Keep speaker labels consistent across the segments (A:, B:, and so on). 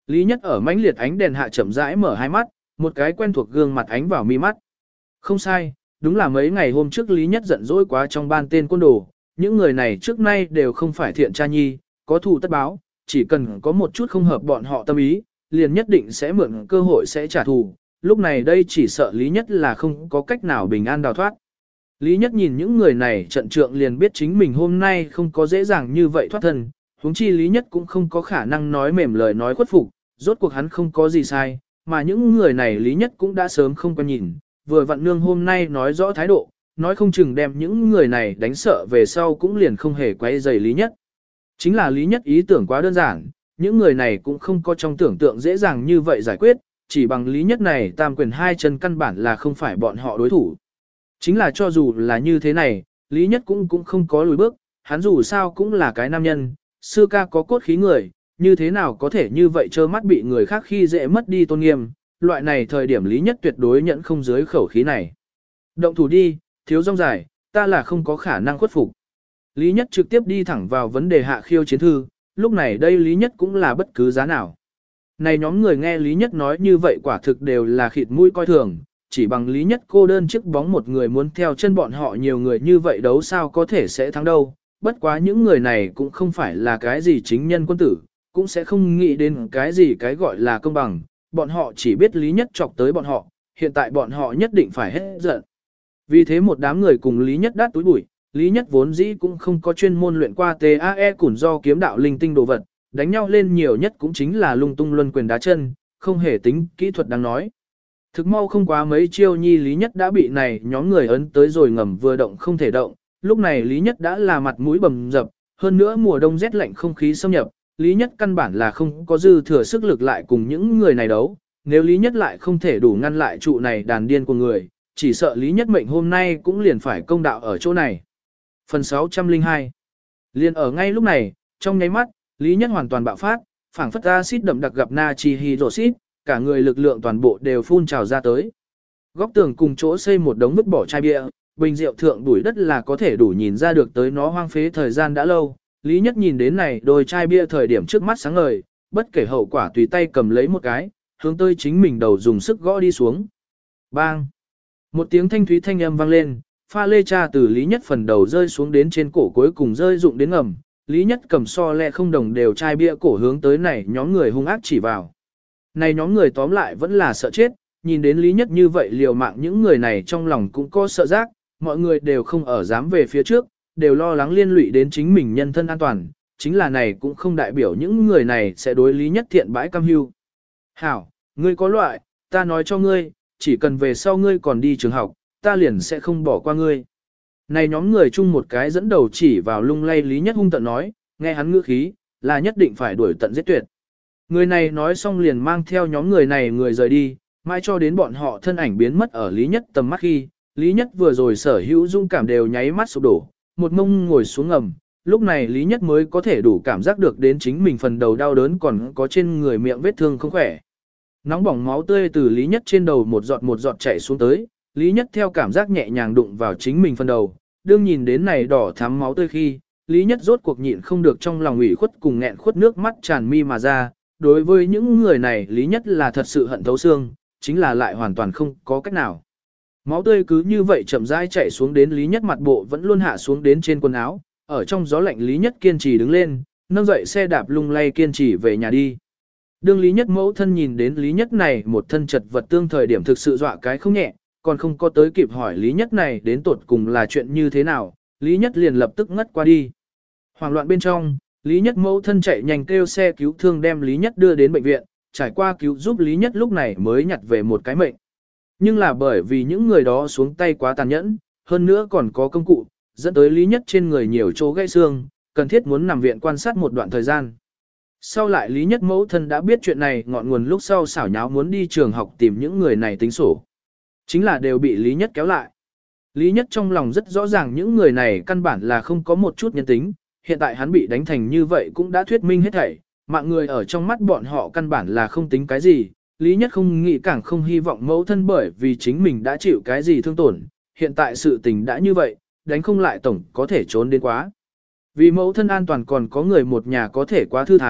A: Lý Nhất ở mãnh liệt ánh đèn hạ chậm rãi mở hai mắt, một cái quen thuộc gương mặt ánh vào mi mắt. Không sai, đúng là mấy ngày hôm trước Lý Nhất giận dỗi quá trong ban tên côn đồ, những người này trước nay đều không phải thiện cha nhi, có thù tất báo, chỉ cần có một chút không hợp bọn họ tâm ý, liền nhất định sẽ mượn cơ hội sẽ trả thù, lúc này đây chỉ sợ Lý Nhất là không có cách nào bình an đào thoát. Lý Nhất nhìn những người này trận trượng liền biết chính mình hôm nay không có dễ dàng như vậy thoát thân, huống chi Lý Nhất cũng không có khả năng nói mềm lời nói khuất phục, rốt cuộc hắn không có gì sai, mà những người này Lý Nhất cũng đã sớm không quen nhìn, vừa vặn nương hôm nay nói rõ thái độ, nói không chừng đem những người này đánh sợ về sau cũng liền không hề quay dày Lý Nhất. Chính là Lý Nhất ý tưởng quá đơn giản, những người này cũng không có trong tưởng tượng dễ dàng như vậy giải quyết, chỉ bằng Lý Nhất này tam quyền hai chân căn bản là không phải bọn họ đối thủ. Chính là cho dù là như thế này, Lý Nhất cũng không có lùi bước, hắn dù sao cũng là cái nam nhân, sư ca có cốt khí người, như thế nào có thể như vậy trơ mắt bị người khác khi dễ mất đi tôn nghiêm, loại này thời điểm Lý Nhất tuyệt đối nhẫn không dưới khẩu khí này. Động thủ đi, thiếu rong dài, ta là không có khả năng khuất phục. Lý Nhất trực tiếp đi thẳng vào vấn đề hạ khiêu chiến thư, lúc này đây Lý Nhất cũng là bất cứ giá nào. Này nhóm người nghe Lý Nhất nói như vậy quả thực đều là khịt mũi coi thường, chỉ bằng Lý Nhất cô đơn chiếc bóng một người muốn theo chân bọn họ nhiều người như vậy đấu sao có thể sẽ thắng đâu, bất quá những người này cũng không phải là cái gì chính nhân quân tử, cũng sẽ không nghĩ đến cái gì cái gọi là công bằng, bọn họ chỉ biết Lý Nhất chọc tới bọn họ, hiện tại bọn họ nhất định phải hết giận. Vì thế một đám người cùng Lý Nhất đát túi bụi, Lý Nhất vốn dĩ cũng không có chuyên môn luyện qua TAE củn do kiếm đạo linh tinh đồ vật, đánh nhau lên nhiều nhất cũng chính là lung tung luân quyền đá chân, không hề tính kỹ thuật đáng nói. Thực mau không quá mấy chiêu nhi Lý Nhất đã bị này nhóm người ấn tới rồi ngầm vừa động không thể động, lúc này Lý Nhất đã là mặt mũi bầm dập, hơn nữa mùa đông rét lạnh không khí xâm nhập, Lý Nhất căn bản là không có dư thừa sức lực lại cùng những người này đấu, nếu Lý Nhất lại không thể đủ ngăn lại trụ này đàn điên của người, chỉ sợ Lý Nhất mệnh hôm nay cũng liền phải công đạo ở chỗ này. Phần 602 liền ở ngay lúc này, trong nháy mắt, Lý Nhất hoàn toàn bạo phát, phảng phất axit đậm đặc gặp natri hydroxit, cả người lực lượng toàn bộ đều phun trào ra tới. Góc tường cùng chỗ xây một đống vứt bỏ chai bia, bình rượu thượng đuổi đất là có thể đủ nhìn ra được tới nó hoang phế thời gian đã lâu. Lý Nhất nhìn đến này đôi chai bia thời điểm trước mắt sáng ngời, bất kể hậu quả tùy tay cầm lấy một cái, hướng tới chính mình đầu dùng sức gõ đi xuống. Bang! Một tiếng thanh thúy thanh âm vang lên, pha lê cha từ Lý Nhất phần đầu rơi xuống đến trên cổ cuối cùng rơi rụng đến ngầm. Lý Nhất cầm so lẹ không đồng đều chai bia cổ hướng tới này nhóm người hung ác chỉ vào. Này nhóm người tóm lại vẫn là sợ chết, nhìn đến Lý Nhất như vậy liều mạng những người này trong lòng cũng có sợ giác, mọi người đều không ở dám về phía trước, đều lo lắng liên lụy đến chính mình nhân thân an toàn, chính là này cũng không đại biểu những người này sẽ đối Lý Nhất thiện bãi cam hưu. Hảo, ngươi có loại, ta nói cho ngươi, chỉ cần về sau ngươi còn đi trường học, ta liền sẽ không bỏ qua ngươi. Này nhóm người chung một cái dẫn đầu chỉ vào lung lay Lý Nhất hung tận nói, nghe hắn ngữ khí, là nhất định phải đuổi tận giết tuyệt. Người này nói xong liền mang theo nhóm người này người rời đi, mãi cho đến bọn họ thân ảnh biến mất ở Lý Nhất tầm mắt khi, Lý Nhất vừa rồi sở hữu dung cảm đều nháy mắt sụp đổ, một mông ngồi xuống ngầm, lúc này Lý Nhất mới có thể đủ cảm giác được đến chính mình phần đầu đau đớn còn có trên người miệng vết thương không khỏe. Nóng bỏng máu tươi từ Lý Nhất trên đầu một giọt chảy xuống tới, Lý Nhất theo cảm giác nhẹ nhàng đụng vào chính mình phần đầu, đương nhìn đến này đỏ thắm máu tươi khi, Lý Nhất rốt cuộc nhịn không được trong lòng ủy khuất cùng nghẹn khuất nước mắt tràn mi mà ra, đối với những người này Lý Nhất là thật sự hận thấu xương, chính là lại hoàn toàn không có cách nào. Máu tươi cứ như vậy chậm rãi chảy xuống đến Lý Nhất mặt bộ vẫn luôn hạ xuống đến trên quần áo, ở trong gió lạnh Lý Nhất kiên trì đứng lên, nâng dậy xe đạp lung lay kiên trì về nhà đi. Đương Lý Nhất mẫu thân nhìn đến Lý Nhất này một thân chật vật tương thời điểm thực sự dọa cái không nhẹ, còn không có tới kịp hỏi Lý Nhất này đến tột cùng là chuyện như thế nào, Lý Nhất liền lập tức ngất qua đi. Hoảng loạn bên trong, Lý Nhất mẫu thân chạy nhanh kêu xe cứu thương đem Lý Nhất đưa đến bệnh viện, trải qua cứu giúp Lý Nhất lúc này mới nhặt về một cái mệnh. Nhưng là bởi vì những người đó xuống tay quá tàn nhẫn, hơn nữa còn có công cụ, dẫn tới Lý Nhất trên người nhiều chỗ gãy xương, cần thiết muốn nằm viện quan sát một đoạn thời gian. Sau lại Lý Nhất mẫu thân đã biết chuyện này ngọn nguồn lúc sau xảo nháo muốn đi trường học tìm những người này tính sổ. Chính là đều bị Lý Nhất kéo lại. Lý Nhất trong lòng rất rõ ràng những người này căn bản là không có một chút nhân tính, hiện tại hắn bị đánh thành như vậy cũng đã thuyết minh hết thảy, mạng người ở trong mắt bọn họ căn bản là không tính cái gì, Lý Nhất không nghĩ càng không hy vọng mẫu thân bởi vì chính mình đã chịu cái gì thương tổn, hiện tại sự tình đã như vậy, đánh không lại tổng có thể trốn đến quá. Vì mẫu thân an toàn còn có người một nhà có thể quá thư thái,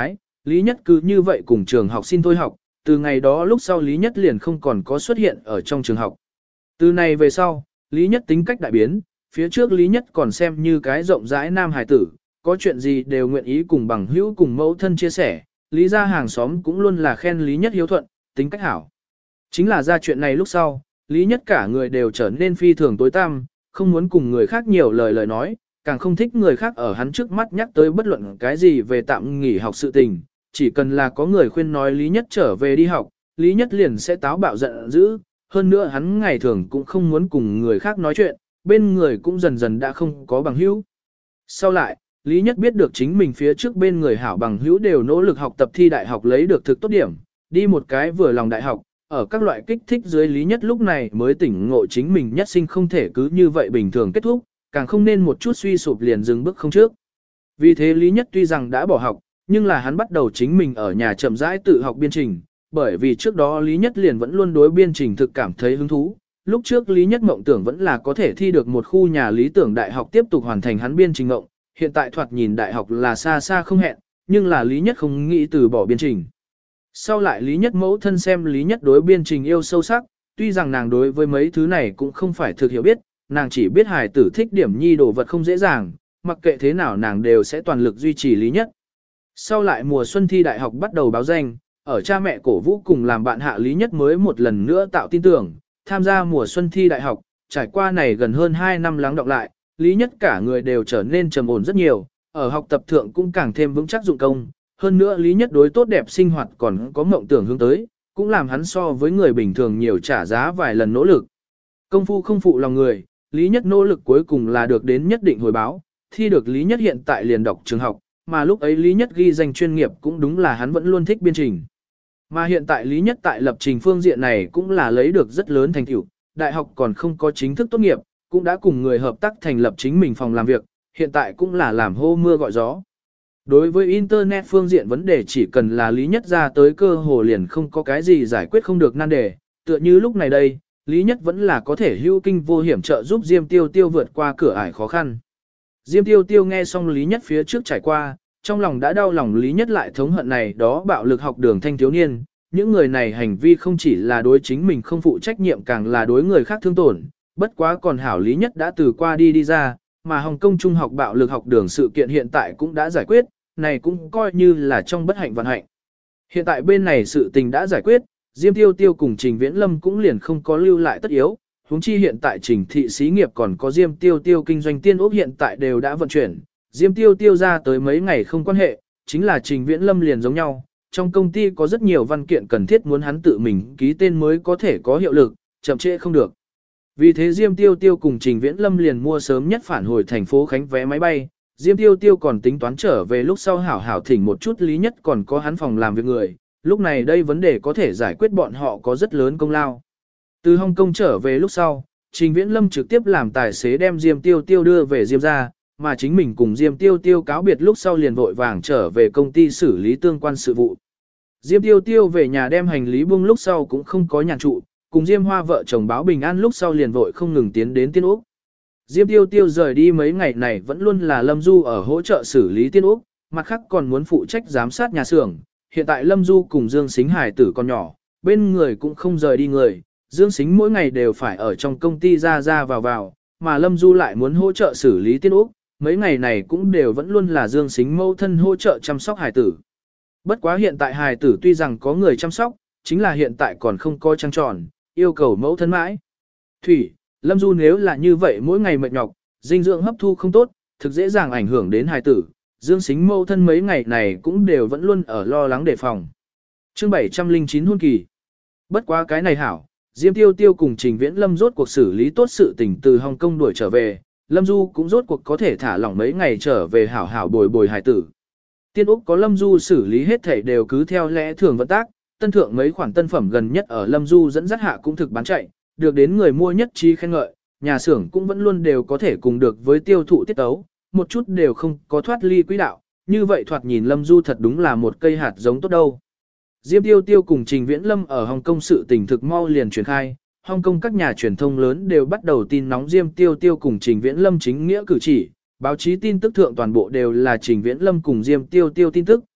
A: Lý Nhất cứ như vậy cùng trường học xin thôi học, từ ngày đó lúc sau Lý Nhất liền không còn có xuất hiện ở trong trường học. Từ này về sau, Lý Nhất tính cách đại biến, phía trước Lý Nhất còn xem như cái rộng rãi nam hài tử, có chuyện gì đều nguyện ý cùng bằng hữu cùng mẫu thân chia sẻ, Lý gia hàng xóm cũng luôn là khen Lý Nhất hiếu thuận, tính cách hảo. Chính là ra chuyện này lúc sau, Lý Nhất cả người đều trở nên phi thường tối tăm, không muốn cùng người khác nhiều lời nói, càng không thích người khác ở hắn trước mắt nhắc tới bất luận cái gì về tạm nghỉ học sự tình, chỉ cần là có người khuyên nói Lý Nhất trở về đi học, Lý Nhất liền sẽ táo bạo giận dữ, hơn nữa hắn ngày thường cũng không muốn cùng người khác nói chuyện, bên người cũng dần dần đã không có bằng hữu. Sau lại, Lý Nhất biết được chính mình phía trước bên người hảo bằng hữu đều nỗ lực học tập thi đại học lấy được thực tốt điểm, đi một cái vừa lòng đại học, ở các loại kích thích dưới Lý Nhất lúc này mới tỉnh ngộ chính mình nhất sinh không thể cứ như vậy bình thường kết thúc, càng không nên một chút suy sụp liền dừng bước không trước. Vì thế Lý Nhất tuy rằng đã bỏ học, nhưng là hắn bắt đầu chính mình ở nhà chậm rãi tự học biên trình, bởi vì trước đó Lý Nhất liền vẫn luôn đối biên trình thực cảm thấy hứng thú. Lúc trước Lý Nhất mộng tưởng vẫn là có thể thi được một khu nhà lý tưởng đại học tiếp tục hoàn thành hắn biên trình mộng, hiện tại thoạt nhìn đại học là xa xa không hẹn, nhưng là Lý Nhất không nghĩ từ bỏ biên trình. Sau lại Lý Nhất mẫu thân xem Lý Nhất đối biên trình yêu sâu sắc, tuy rằng nàng đối với mấy thứ này cũng không phải thực hiểu biết, nàng chỉ biết hài tử thích điểm nhi đồ vật không dễ dàng, mặc kệ thế nào nàng đều sẽ toàn lực duy trì Lý Nhất. Sau lại mùa xuân thi đại học bắt đầu báo danh, ở cha mẹ cổ vũ cùng làm bạn hạ Lý Nhất mới một lần nữa tạo tin tưởng, tham gia mùa xuân thi đại học, trải qua này gần hơn 2 năm lắng đọng lại, Lý Nhất cả người đều trở nên trầm ổn rất nhiều, ở học tập thượng cũng càng thêm vững chắc dụng công, hơn nữa Lý Nhất đối tốt đẹp sinh hoạt còn có mộng tưởng hướng tới, cũng làm hắn so với người bình thường nhiều trả giá vài lần nỗ lực. Công phu không phụ lòng người, Lý Nhất nỗ lực cuối cùng là được đến nhất định hồi báo, thi được Lý Nhất hiện tại liền đọc trường học, mà lúc ấy Lý Nhất ghi danh chuyên nghiệp cũng đúng là hắn vẫn luôn thích biên trình. Mà hiện tại Lý Nhất tại lập trình phương diện này cũng là lấy được rất lớn thành tựu, đại học còn không có chính thức tốt nghiệp, cũng đã cùng người hợp tác thành lập chính mình phòng làm việc, hiện tại cũng là làm hô mưa gọi gió. Đối với Internet phương diện vấn đề chỉ cần là Lý Nhất ra tới cơ hồ liền không có cái gì giải quyết không được nan đề, tựa như lúc này đây, Lý Nhất vẫn là có thể hữu kinh vô hiểm trợ giúp Diêm Tiêu Tiêu vượt qua cửa ải khó khăn. Diêm Tiêu Tiêu nghe xong Lý Nhất phía trước trải qua, trong lòng đã đau lòng Lý Nhất lại thống hận này đó bạo lực học đường thanh thiếu niên, những người này hành vi không chỉ là đối chính mình không phụ trách nhiệm càng là đối người khác thương tổn, bất quá còn hảo Lý Nhất đã từ qua đi ra, mà Hồng Kông Trung học bạo lực học đường sự kiện hiện tại cũng đã giải quyết, này cũng coi như là trong bất hạnh vận hạnh. Hiện tại bên này sự tình đã giải quyết, Diêm Tiêu Tiêu cùng Trình Viễn Lâm cũng liền không có lưu lại tất yếu, huống chi hiện tại Trình thị xí nghiệp còn có Diêm Tiêu Tiêu kinh doanh tiên ốc hiện tại đều đã vận chuyển, Diêm Tiêu Tiêu ra tới mấy ngày không quan hệ, chính là Trình Viễn Lâm liền giống nhau, trong công ty có rất nhiều văn kiện cần thiết muốn hắn tự mình ký tên mới có thể có hiệu lực, chậm trễ không được. Vì thế Diêm Tiêu Tiêu cùng Trình Viễn Lâm liền mua sớm nhất phản hồi thành phố Khánh vé máy bay, Diêm Tiêu Tiêu còn tính toán trở về lúc sau hảo hảo thỉnh một chút Lý Nhất còn có hắn phòng làm việc người, lúc này đây vấn đề có thể giải quyết bọn họ có rất lớn công lao. Từ Hồng Kông trở về lúc sau, Trình Viễn Lâm trực tiếp làm tài xế đem Diêm Tiêu Tiêu đưa về Diêm gia, mà chính mình cùng Diêm Tiêu Tiêu cáo biệt lúc sau liền vội vàng trở về công ty xử lý tương quan sự vụ. Diêm Tiêu Tiêu về nhà đem hành lý buông lúc sau cũng không có nhàn trụ, cùng Diêm Hoa vợ chồng báo bình an lúc sau liền vội không ngừng tiến đến Tiên Úc. Diêm Tiêu Tiêu rời đi mấy ngày này vẫn luôn là Lâm Du ở hỗ trợ xử lý Tiên Úc, mặt khác còn muốn phụ trách giám sát nhà xưởng. Hiện tại Lâm Du cùng Dương Sính Hải tử còn nhỏ, bên người cũng không rời đi người, Dương Sính mỗi ngày đều phải ở trong công ty ra vào, mà Lâm Du lại muốn hỗ trợ xử lý Tiên Úc, mấy ngày này cũng đều vẫn luôn là Dương Sính mẫu thân hỗ trợ chăm sóc hải tử. Bất quá hiện tại hải tử tuy rằng có người chăm sóc, chính là hiện tại còn không có trăng tròn, yêu cầu mẫu thân mãi. Thủy, Lâm Du nếu là như vậy mỗi ngày mệt nhọc, dinh dưỡng hấp thu không tốt, thực dễ dàng ảnh hưởng đến hải tử. Dương Sính mẫu thân mấy ngày này cũng đều vẫn luôn ở lo lắng đề phòng. Chương 709 hôn kỳ. Bất quá cái này hảo, Diêm Tiêu Tiêu cùng Trình Viễn Lâm rốt cuộc xử lý tốt sự tình từ Hồng Kông đuổi trở về, Lâm Du cũng rốt cuộc có thể thả lỏng mấy ngày trở về hảo hảo bồi hải tử. Tiên Úc có Lâm Du xử lý hết thảy đều cứ theo lẽ thường vận tác, tân thượng mấy khoản tân phẩm gần nhất ở Lâm Du dẫn dắt hạ cũng thực bán chạy, được đến người mua nhất trí khen ngợi, nhà xưởng cũng vẫn luôn đều có thể cùng được với tiêu thụ tiết tấu, một chút đều không có thoát ly quỹ đạo, như vậy thoạt nhìn Lâm Du thật đúng là một cây hạt giống tốt đâu. Diêm Tiêu Tiêu cùng Trình Viễn Lâm ở Hồng Kông sự tình thực mau liền truyền khai, Hồng Kông các nhà truyền thông lớn đều bắt đầu tin nóng Diêm Tiêu Tiêu cùng Trình Viễn Lâm chính nghĩa cử chỉ, báo chí tin tức thượng toàn bộ đều là Trình Viễn Lâm cùng Diêm Tiêu Tiêu tin tức,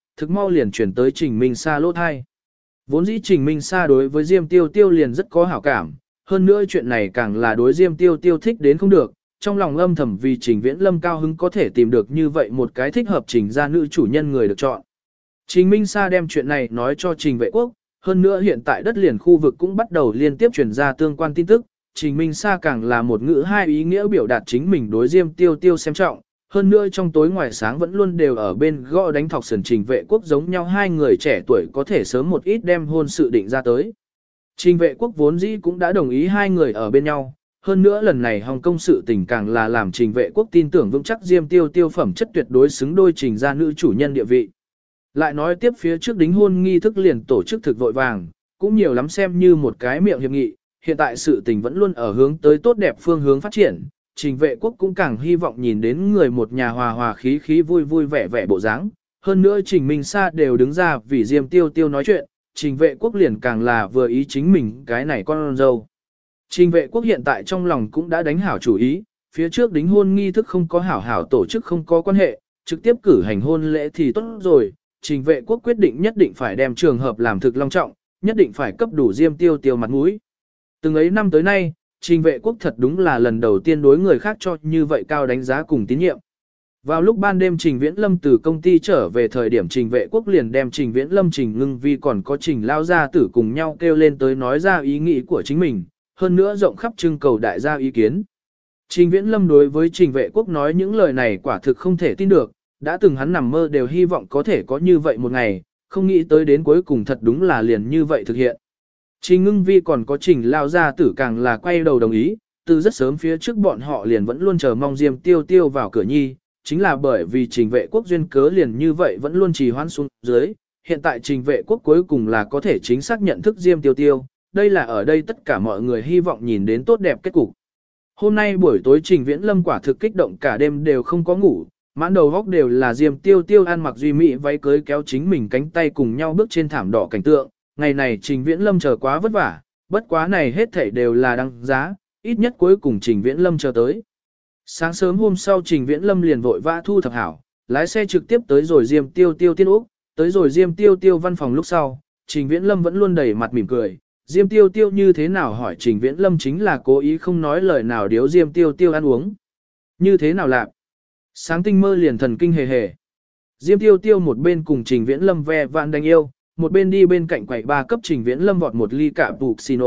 A: thực mau liền chuyển tới Trình Minh Sa lỗ thai. Vốn dĩ Trình Minh Sa đối với Diêm Tiêu Tiêu liền rất có hảo cảm, hơn nữa chuyện này càng là đối Diêm Tiêu Tiêu thích đến không được, trong lòng âm thầm vì Trình Viễn Lâm cao hứng có thể tìm được như vậy một cái thích hợp Trình gia nữ chủ nhân người được chọn. Trình Minh Sa đem chuyện này nói cho Trình Vệ Quốc, hơn nữa hiện tại đất liền khu vực cũng bắt đầu liên tiếp truyền ra tương quan tin tức, Trình Minh Sa càng là một ngữ hai ý nghĩa biểu đạt chính mình đối Diêm Tiêu Tiêu xem trọng, hơn nữa trong tối ngoài sáng vẫn luôn đều ở bên gõ đánh thọc sườn Trình Vệ Quốc giống nhau hai người trẻ tuổi có thể sớm một ít đem hôn sự định ra tới. Trình Vệ Quốc vốn dĩ cũng đã đồng ý hai người ở bên nhau, hơn nữa lần này Hồng Kông sự tình càng là làm Trình Vệ Quốc tin tưởng vững chắc Diêm Tiêu Tiêu phẩm chất tuyệt đối xứng đôi Trình gia nữ chủ nhân địa vị. Lại nói tiếp phía trước đính hôn nghi thức liền tổ chức thực vội vàng, cũng nhiều lắm xem như một cái miệng hiệp nghị, hiện tại sự tình vẫn luôn ở hướng tới tốt đẹp phương hướng phát triển, Trình Vệ Quốc cũng càng hy vọng nhìn đến người một nhà hòa hòa khí khí vui vui vẻ vẻ bộ dáng. Hơn nữa Trình Minh Sa đều đứng ra vì Diêm Tiêu Tiêu nói chuyện, Trình Vệ Quốc liền càng là vừa ý chính mình cái này con dâu. Trình Vệ Quốc hiện tại trong lòng cũng đã đánh hảo chủ ý, phía trước đính hôn nghi thức không có hảo hảo tổ chức không có quan hệ, trực tiếp cử hành hôn lễ thì tốt rồi. Trình Vệ Quốc quyết định nhất định phải đem trường hợp làm thực long trọng, nhất định phải cấp đủ Diêm Tiêu Tiêu mặt mũi. Từng ấy năm tới nay, Trình Vệ Quốc thật đúng là lần đầu tiên đối người khác cho như vậy cao đánh giá cùng tín nhiệm. Vào lúc ban đêm Trình Viễn Lâm từ công ty trở về thời điểm Trình Vệ Quốc liền đem Trình Viễn Lâm Trình Ngưng Vi còn có Trình Lao gia tử cùng nhau kêu lên tới nói ra ý nghĩ của chính mình, hơn nữa rộng khắp trưng cầu đại gia ý kiến. Trình Viễn Lâm đối với Trình Vệ Quốc nói những lời này quả thực không thể tin được, đã từng hắn nằm mơ đều hy vọng có thể có như vậy một ngày, không nghĩ tới đến cuối cùng thật đúng là liền như vậy thực hiện. Trình Ngưng Vi còn có Trình Lao gia tử càng là quay đầu đồng ý, từ rất sớm phía trước bọn họ liền vẫn luôn chờ mong Diêm Tiêu Tiêu vào cửa nhi, chính là bởi vì Trình Vệ Quốc duyên cớ liền như vậy vẫn luôn trì hoãn xuống dưới, hiện tại Trình Vệ Quốc cuối cùng là có thể chính xác nhận thức Diêm Tiêu Tiêu, đây là ở đây tất cả mọi người hy vọng nhìn đến tốt đẹp kết cục. Hôm nay buổi tối Trình Viễn Lâm quả thực kích động cả đêm đều không có ngủ, mãn đầu góc đều là Diêm Tiêu Tiêu ăn mặc duy mỹ váy cưới kéo chính mình cánh tay cùng nhau bước trên thảm đỏ cảnh tượng, ngày này Trình Viễn Lâm chờ quá vất vả, bất quá này hết thảy đều là đăng giá, ít nhất cuối cùng Trình Viễn Lâm chờ tới. Sáng sớm hôm sau Trình Viễn Lâm liền vội vã thu thập hảo, lái xe trực tiếp tới rồi Diêm Tiêu Tiêu tiên úc, tới rồi Diêm Tiêu Tiêu văn phòng lúc sau, Trình Viễn Lâm vẫn luôn đầy mặt mỉm cười. Diêm Tiêu Tiêu như thế nào hỏi Trình Viễn Lâm chính là cố ý không nói lời nào điếu Diêm Tiêu Tiêu ăn uống. Như thế nào lạc? Sáng tinh mơ liền thần kinh hề hề. Diêm Tiêu Tiêu một bên cùng Trình Viễn Lâm ve vạn đánh yêu, một bên đi bên cạnh quầy ba cấp Trình Viễn Lâm vọt một ly cạ puccino.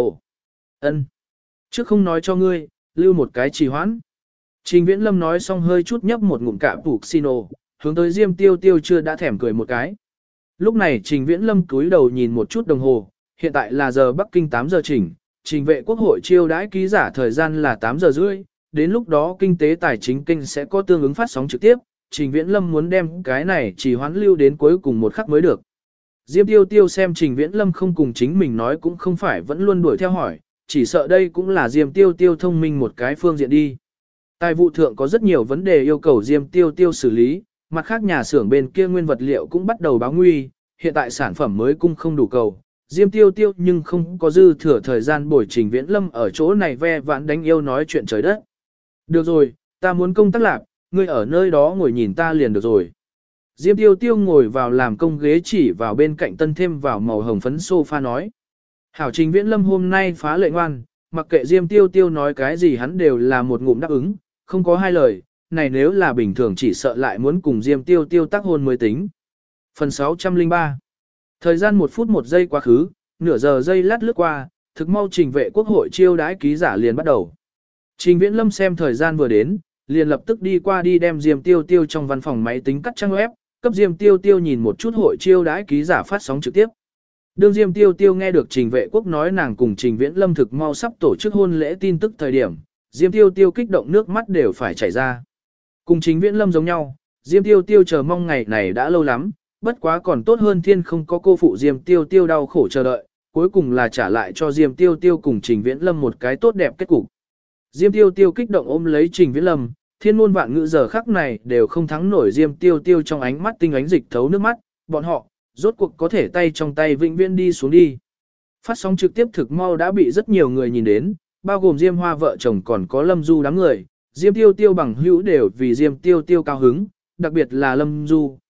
A: Ân, trước không nói cho ngươi, lưu một cái trì hoãn. Trình Viễn Lâm nói xong hơi chút nhấp một ngụm cạ puccino, hướng tới Diêm Tiêu Tiêu chưa đã thèm cười một cái. Lúc này Trình Viễn Lâm cúi đầu nhìn một chút đồng hồ, hiện tại là giờ Bắc Kinh 8 giờ chỉnh, Trình Vệ Quốc hội chiêu đãi ký giả thời gian là 8 giờ rưỡi, đến lúc đó kinh tế tài chính kinh sẽ có tương ứng phát sóng trực tiếp, Trình Viễn Lâm muốn đem cái này chỉ hoãn lưu đến cuối cùng một khắc mới được. Diêm Tiêu Tiêu xem Trình Viễn Lâm không cùng chính mình nói cũng không phải vẫn luôn đuổi theo hỏi, chỉ sợ đây cũng là Diêm Tiêu Tiêu thông minh một cái phương diện đi. Tài vụ thượng có rất nhiều vấn đề yêu cầu Diêm Tiêu Tiêu xử lý, mặt khác nhà xưởng bên kia nguyên vật liệu cũng bắt đầu báo nguy, hiện tại sản phẩm mới cung không đủ cầu. Diêm Tiêu Tiêu nhưng không có dư thừa thời gian bồi Trình Viễn Lâm ở chỗ này ve vãn đánh yêu nói chuyện trời đất. Được rồi, ta muốn công tác lạc, ngươi ở nơi đó ngồi nhìn ta liền được rồi. Diêm Tiêu Tiêu ngồi vào làm công ghế chỉ vào bên cạnh tân thêm vào màu hồng phấn sofa nói. Hảo Trình Viễn Lâm hôm nay phá lệ ngoan, mặc kệ Diêm Tiêu Tiêu nói cái gì hắn đều là một ngụm đáp ứng, không có hai lời, này nếu là bình thường chỉ sợ lại muốn cùng Diêm Tiêu Tiêu tác hôn mới tính. Phần 603. Thời gian 1 phút 1 giây quá khứ, nửa giờ giây lát lướt qua, thực mau Trình Vệ Quốc hội chiêu đãi ký giả liền bắt đầu. Trình Viễn Lâm xem thời gian vừa đến, liền lập tức đi qua đi đem Diêm Tiêu Tiêu trong văn phòng máy tính cắt trang web, cấp Diêm Tiêu Tiêu nhìn một chút hội chiêu đãi ký giả phát sóng trực tiếp. Đương Diêm Tiêu Tiêu nghe được Trình Vệ Quốc nói nàng cùng Trình Viễn Lâm thực mau sắp tổ chức hôn lễ tin tức thời điểm, Diêm Tiêu Tiêu kích động nước mắt đều phải chảy ra. Cùng Trình Viễn Lâm giống nhau, Diêm Tiêu Tiêu chờ mong ngày này đã lâu lắm, bất quá còn tốt hơn thiên không có cô phụ Diêm Tiêu Tiêu đau khổ chờ đợi, cuối cùng là trả lại cho Diêm Tiêu Tiêu cùng Trình Viễn Lâm một cái tốt đẹp kết cục. Diêm Tiêu Tiêu kích động ôm lấy Trình Viễn Lâm, thiên ngôn vạn ngữ giờ khắc này đều không thắng nổi Diêm Tiêu Tiêu trong ánh mắt tinh ánh dịch thấu nước mắt, bọn họ, rốt cuộc có thể tay trong tay vĩnh viễn đi xuống đi. Phát sóng trực tiếp thực mau đã bị rất nhiều người nhìn đến, bao gồm Diêm Hoa vợ chồng còn có Lâm Du đám người, Diêm Tiêu Tiêu bằng hữu đều vì Diêm Tiêu Tiêu cao hứng, đặc biệt là Lâm Du,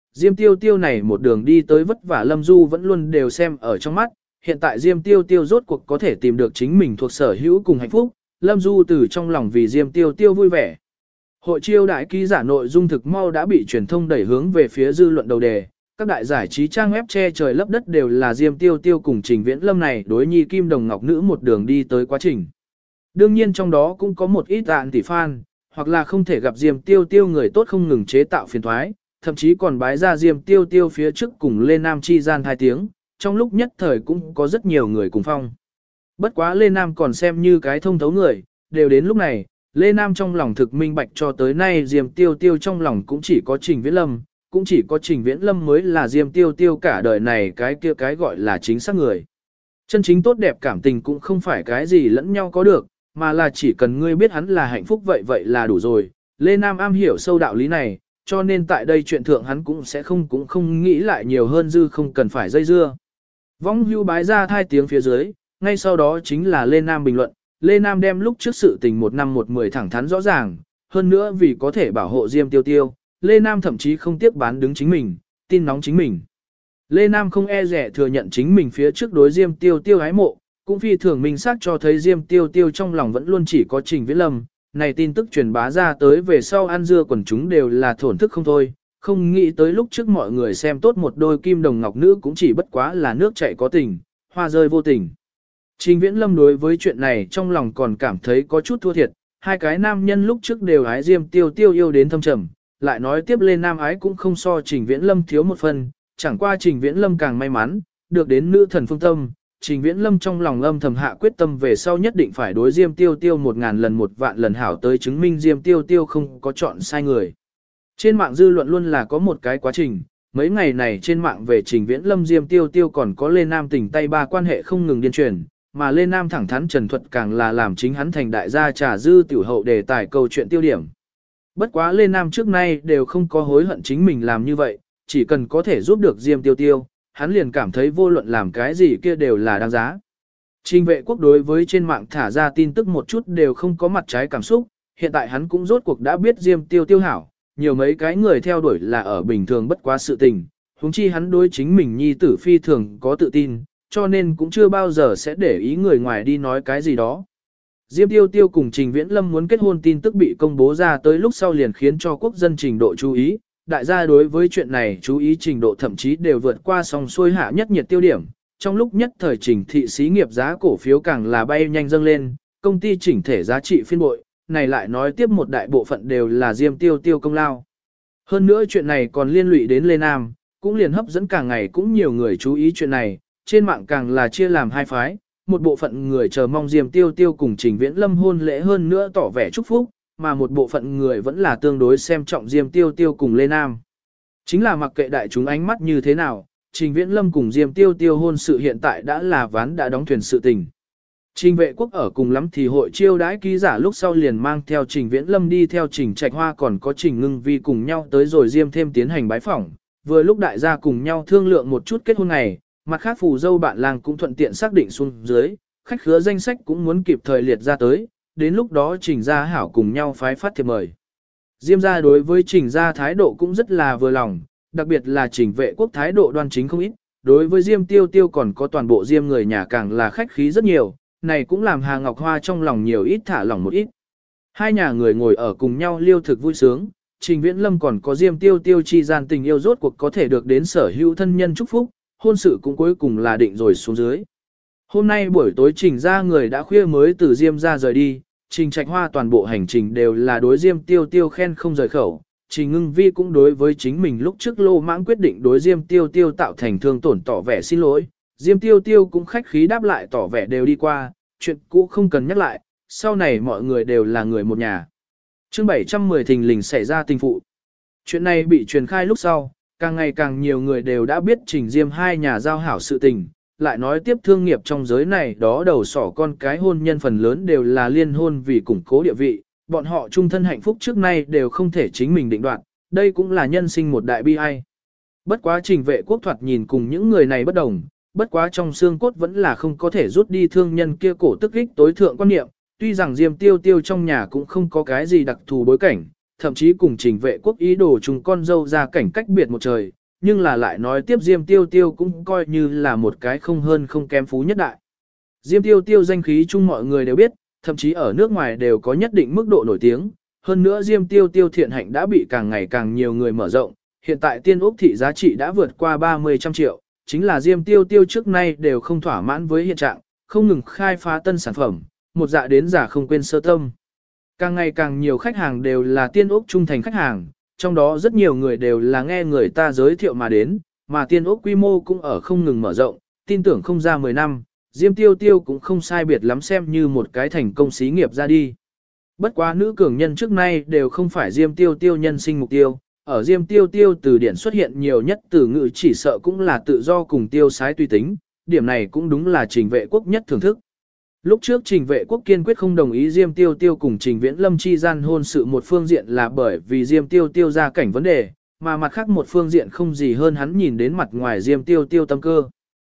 A: Diêm Tiêu Tiêu này một đường đi tới vất vả Lâm Du vẫn luôn đều xem ở trong mắt, hiện tại Diêm Tiêu Tiêu rốt cuộc có thể tìm được chính mình thuộc sở hữu cùng hạnh phúc, Lâm Du từ trong lòng vì Diêm Tiêu Tiêu vui vẻ. Hội chiêu đại ký giả nội dung thực mau đã bị truyền thông đẩy hướng về phía dư luận đầu đề, các đại giải trí trang web che trời lấp đất đều là Diêm Tiêu Tiêu cùng Trình Viễn Lâm này đối nhi kim đồng ngọc nữ một đường đi tới quá trình. Đương nhiên trong đó cũng có một ít ạn tỷ fan, hoặc là không thể gặp Diêm Tiêu Tiêu người tốt không ngừng chế tạo phiền toái, thậm chí còn bái ra Diêm Tiêu Tiêu phía trước cùng Lê Nam chi gian hai tiếng, trong lúc nhất thời cũng có rất nhiều người cùng phong. Bất quá Lê Nam còn xem như cái thông thấu người, đều đến lúc này, Lê Nam trong lòng thực minh bạch cho tới nay Diêm Tiêu Tiêu trong lòng cũng chỉ có Trình Viễn Lâm, cũng chỉ có Trình Viễn Lâm mới là Diêm Tiêu Tiêu cả đời này cái kia cái gọi là chính xác người. Chân chính tốt đẹp cảm tình cũng không phải cái gì lẫn nhau có được, mà là chỉ cần ngươi biết hắn là hạnh phúc vậy là đủ rồi. Lê Nam am hiểu sâu đạo lý này, cho nên tại đây chuyện thượng hắn cũng không nghĩ lại nhiều hơn dư không cần phải dây dưa. Võng hưu bái ra hai tiếng phía dưới, ngay sau đó chính là Lê Nam bình luận, Lê Nam đem lúc trước sự tình 1 năm 1 10 thẳng thắn rõ ràng, hơn nữa vì có thể bảo hộ Diêm Tiêu Tiêu, Lê Nam thậm chí không tiếc bán đứng chính mình, tin nóng chính mình. Lê Nam không e rẻ thừa nhận chính mình phía trước đối Diêm Tiêu Tiêu ái mộ, cũng phi thường minh xác cho thấy Diêm Tiêu Tiêu trong lòng vẫn luôn chỉ có Trình Viễn Lâm. Này tin tức truyền bá ra tới về sau ăn dưa quần chúng đều là thổn thức không thôi, không nghĩ tới lúc trước mọi người xem tốt một đôi kim đồng ngọc nữ cũng chỉ bất quá là nước chảy có tình, hoa rơi vô tình. Trình Viễn Lâm đối với chuyện này trong lòng còn cảm thấy có chút thua thiệt, hai cái nam nhân lúc trước đều ái Diêm Tiêu Tiêu yêu đến thâm trầm, lại nói tiếp lên nam ái cũng không so Trình Viễn Lâm thiếu một phần, chẳng qua Trình Viễn Lâm càng may mắn, được đến nữ thần phương tâm. Trình Viễn Lâm trong lòng âm thầm hạ quyết tâm về sau nhất định phải đối Diêm Tiêu Tiêu 1000 lần 1 vạn lần hảo tới chứng minh Diêm Tiêu Tiêu không có chọn sai người. Trên mạng dư luận luôn là có một cái quá trình, mấy ngày này trên mạng về Trình Viễn Lâm Diêm Tiêu Tiêu còn có Lê Nam tình tay ba quan hệ không ngừng điên truyền, mà Lê Nam thẳng thắn trần thuật càng là làm chính hắn thành đại gia trà dư tiểu hậu đề tài câu chuyện tiêu điểm. Bất quá Lê Nam trước nay đều không có hối hận chính mình làm như vậy, chỉ cần có thể giúp được Diêm Tiêu Tiêu, hắn liền cảm thấy vô luận làm cái gì kia đều là đáng giá. Trình Vệ Quốc đối với trên mạng thả ra tin tức một chút đều không có mặt trái cảm xúc, hiện tại hắn cũng rốt cuộc đã biết Diêm Tiêu Tiêu hảo, nhiều mấy cái người theo đuổi là ở bình thường bất quá sự tình, huống chi hắn đối chính mình nhi tử phi thường có tự tin, cho nên cũng chưa bao giờ sẽ để ý người ngoài đi nói cái gì đó. Diêm Tiêu Tiêu cùng Trình Viễn Lâm muốn kết hôn tin tức bị công bố ra tới lúc sau liền khiến cho quốc dân trình độ chú ý, đại gia đối với chuyện này chú ý trình độ thậm chí đều vượt qua song xuôi hạ nhất nhiệt tiêu điểm. Trong lúc nhất thời Trình thị xí nghiệp giá cổ phiếu càng là bay nhanh dâng lên, công ty chỉnh thể giá trị phiên bội, này lại nói tiếp một đại bộ phận đều là Diêm Tiêu Tiêu công lao. Hơn nữa chuyện này còn liên lụy đến Lê Nam, cũng liền hấp dẫn càng ngày cũng nhiều người chú ý chuyện này, trên mạng càng là chia làm hai phái, một bộ phận người chờ mong Diêm Tiêu Tiêu cùng Trình Viễn Lâm hôn lễ hơn nữa tỏ vẻ chúc phúc, mà một bộ phận người vẫn là tương đối xem trọng Diêm Tiêu Tiêu cùng Lê Nam. Chính là mặc kệ đại chúng ánh mắt như thế nào, Trình Viễn Lâm cùng Diêm Tiêu Tiêu hôn sự hiện tại đã là ván đã đóng thuyền sự tình. Trình Vệ Quốc ở cùng lắm thì hội chiêu đãi ký giả lúc sau liền mang theo Trình Viễn Lâm đi theo Trình Trạch Hoa còn có Trình Ngưng Vi cùng nhau tới rồi Diêm thêm tiến hành bái phỏng, vừa lúc đại gia cùng nhau thương lượng một chút kết hôn ngày, mặt khác phù dâu bạn làng cũng thuận tiện xác định xuống dưới, khách khứa danh sách cũng muốn kịp thời liệt ra tới, đến lúc đó Trình gia hảo cùng nhau phái phát thiệp mời. Diêm gia đối với Trình gia thái độ cũng rất là vừa lòng, đặc biệt là Trình Vệ Quốc thái độ đoan chính không ít, đối với Diêm Tiêu Tiêu còn có toàn bộ Diêm người nhà càng là khách khí rất nhiều, này cũng làm Hà Ngọc Hoa trong lòng nhiều ít thả lỏng một ít. Hai nhà người ngồi ở cùng nhau liêu thực vui sướng, Trình Viễn Lâm còn có Diêm Tiêu Tiêu chi gian tình yêu rốt cuộc có thể được đến sở hữu thân nhân chúc phúc, hôn sự cũng cuối cùng là định rồi xuống dưới. Hôm nay buổi tối Trình gia người đã khuya mới từ Diêm gia rời đi, Trình Trạch Hoa toàn bộ hành trình đều là đối Diêm Tiêu Tiêu khen không rời khẩu, Trình Ngưng Vi cũng đối với chính mình lúc trước lô mãng quyết định đối Diêm Tiêu Tiêu tạo thành thương tổn tỏ vẻ xin lỗi, Diêm Tiêu Tiêu cũng khách khí đáp lại tỏ vẻ đều đi qua, chuyện cũ không cần nhắc lại, sau này mọi người đều là người một nhà. Chương 710 thình lình xảy ra tình phụ. Chuyện này bị truyền khai lúc sau, càng ngày càng nhiều người đều đã biết Trình Diêm hai nhà giao hảo sự tình, lại nói tiếp thương nghiệp trong giới này đó đầu sỏ con cái hôn nhân phần lớn đều là liên hôn vì củng cố địa vị, bọn họ chung thân hạnh phúc trước nay đều không thể chính mình định đoạt, đây cũng là nhân sinh một đại bi ai. Bất quá Trình Vệ Quốc thoạt nhìn cùng những người này bất đồng, bất quá trong xương cốt vẫn là không có thể rút đi thương nhân kia cổ tức ích tối thượng quan niệm, tuy rằng Diêm Tiêu Tiêu trong nhà cũng không có cái gì đặc thù bối cảnh, thậm chí cùng Trình Vệ Quốc ý đồ chung con dâu ra cảnh cách biệt một trời, nhưng là lại nói tiếp Diêm Tiêu Tiêu cũng coi như là một cái không hơn không kém phú nhất đại. Diêm Tiêu Tiêu danh khí chung mọi người đều biết, thậm chí ở nước ngoài đều có nhất định mức độ nổi tiếng. Hơn nữa Diêm Tiêu Tiêu thiện hạnh đã bị càng ngày càng nhiều người mở rộng, hiện tại Tiên Úc thị giá trị đã vượt qua 30 trăm triệu, chính là Diêm Tiêu Tiêu trước nay đều không thỏa mãn với hiện trạng, không ngừng khai phá tân sản phẩm, một dạ đến giả không quên sơ tâm. Càng ngày càng nhiều khách hàng đều là Tiên Úc trung thành khách hàng, trong đó rất nhiều người đều là nghe người ta giới thiệu mà đến, mà Tiên Úc quy mô cũng ở không ngừng mở rộng, tin tưởng không ra 10 năm, Diêm Tiêu Tiêu cũng không sai biệt lắm xem như một cái thành công xí nghiệp ra đi. Bất quá nữ cường nhân trước nay đều không phải Diêm Tiêu Tiêu nhân sinh mục tiêu, ở Diêm Tiêu Tiêu từ điển xuất hiện nhiều nhất từ ngữ chỉ sợ cũng là tự do cùng tiêu sái tùy tính, điểm này cũng đúng là Trình Vệ Quốc nhất thưởng thức. Lúc trước Trình Vệ Quốc kiên quyết không đồng ý Diêm Tiêu Tiêu cùng Trình Viễn Lâm chi gian hôn sự một phương diện là bởi vì Diêm Tiêu Tiêu ra cảnh vấn đề, mà mặt khác một phương diện không gì hơn hắn nhìn đến mặt ngoài Diêm Tiêu Tiêu tâm cơ.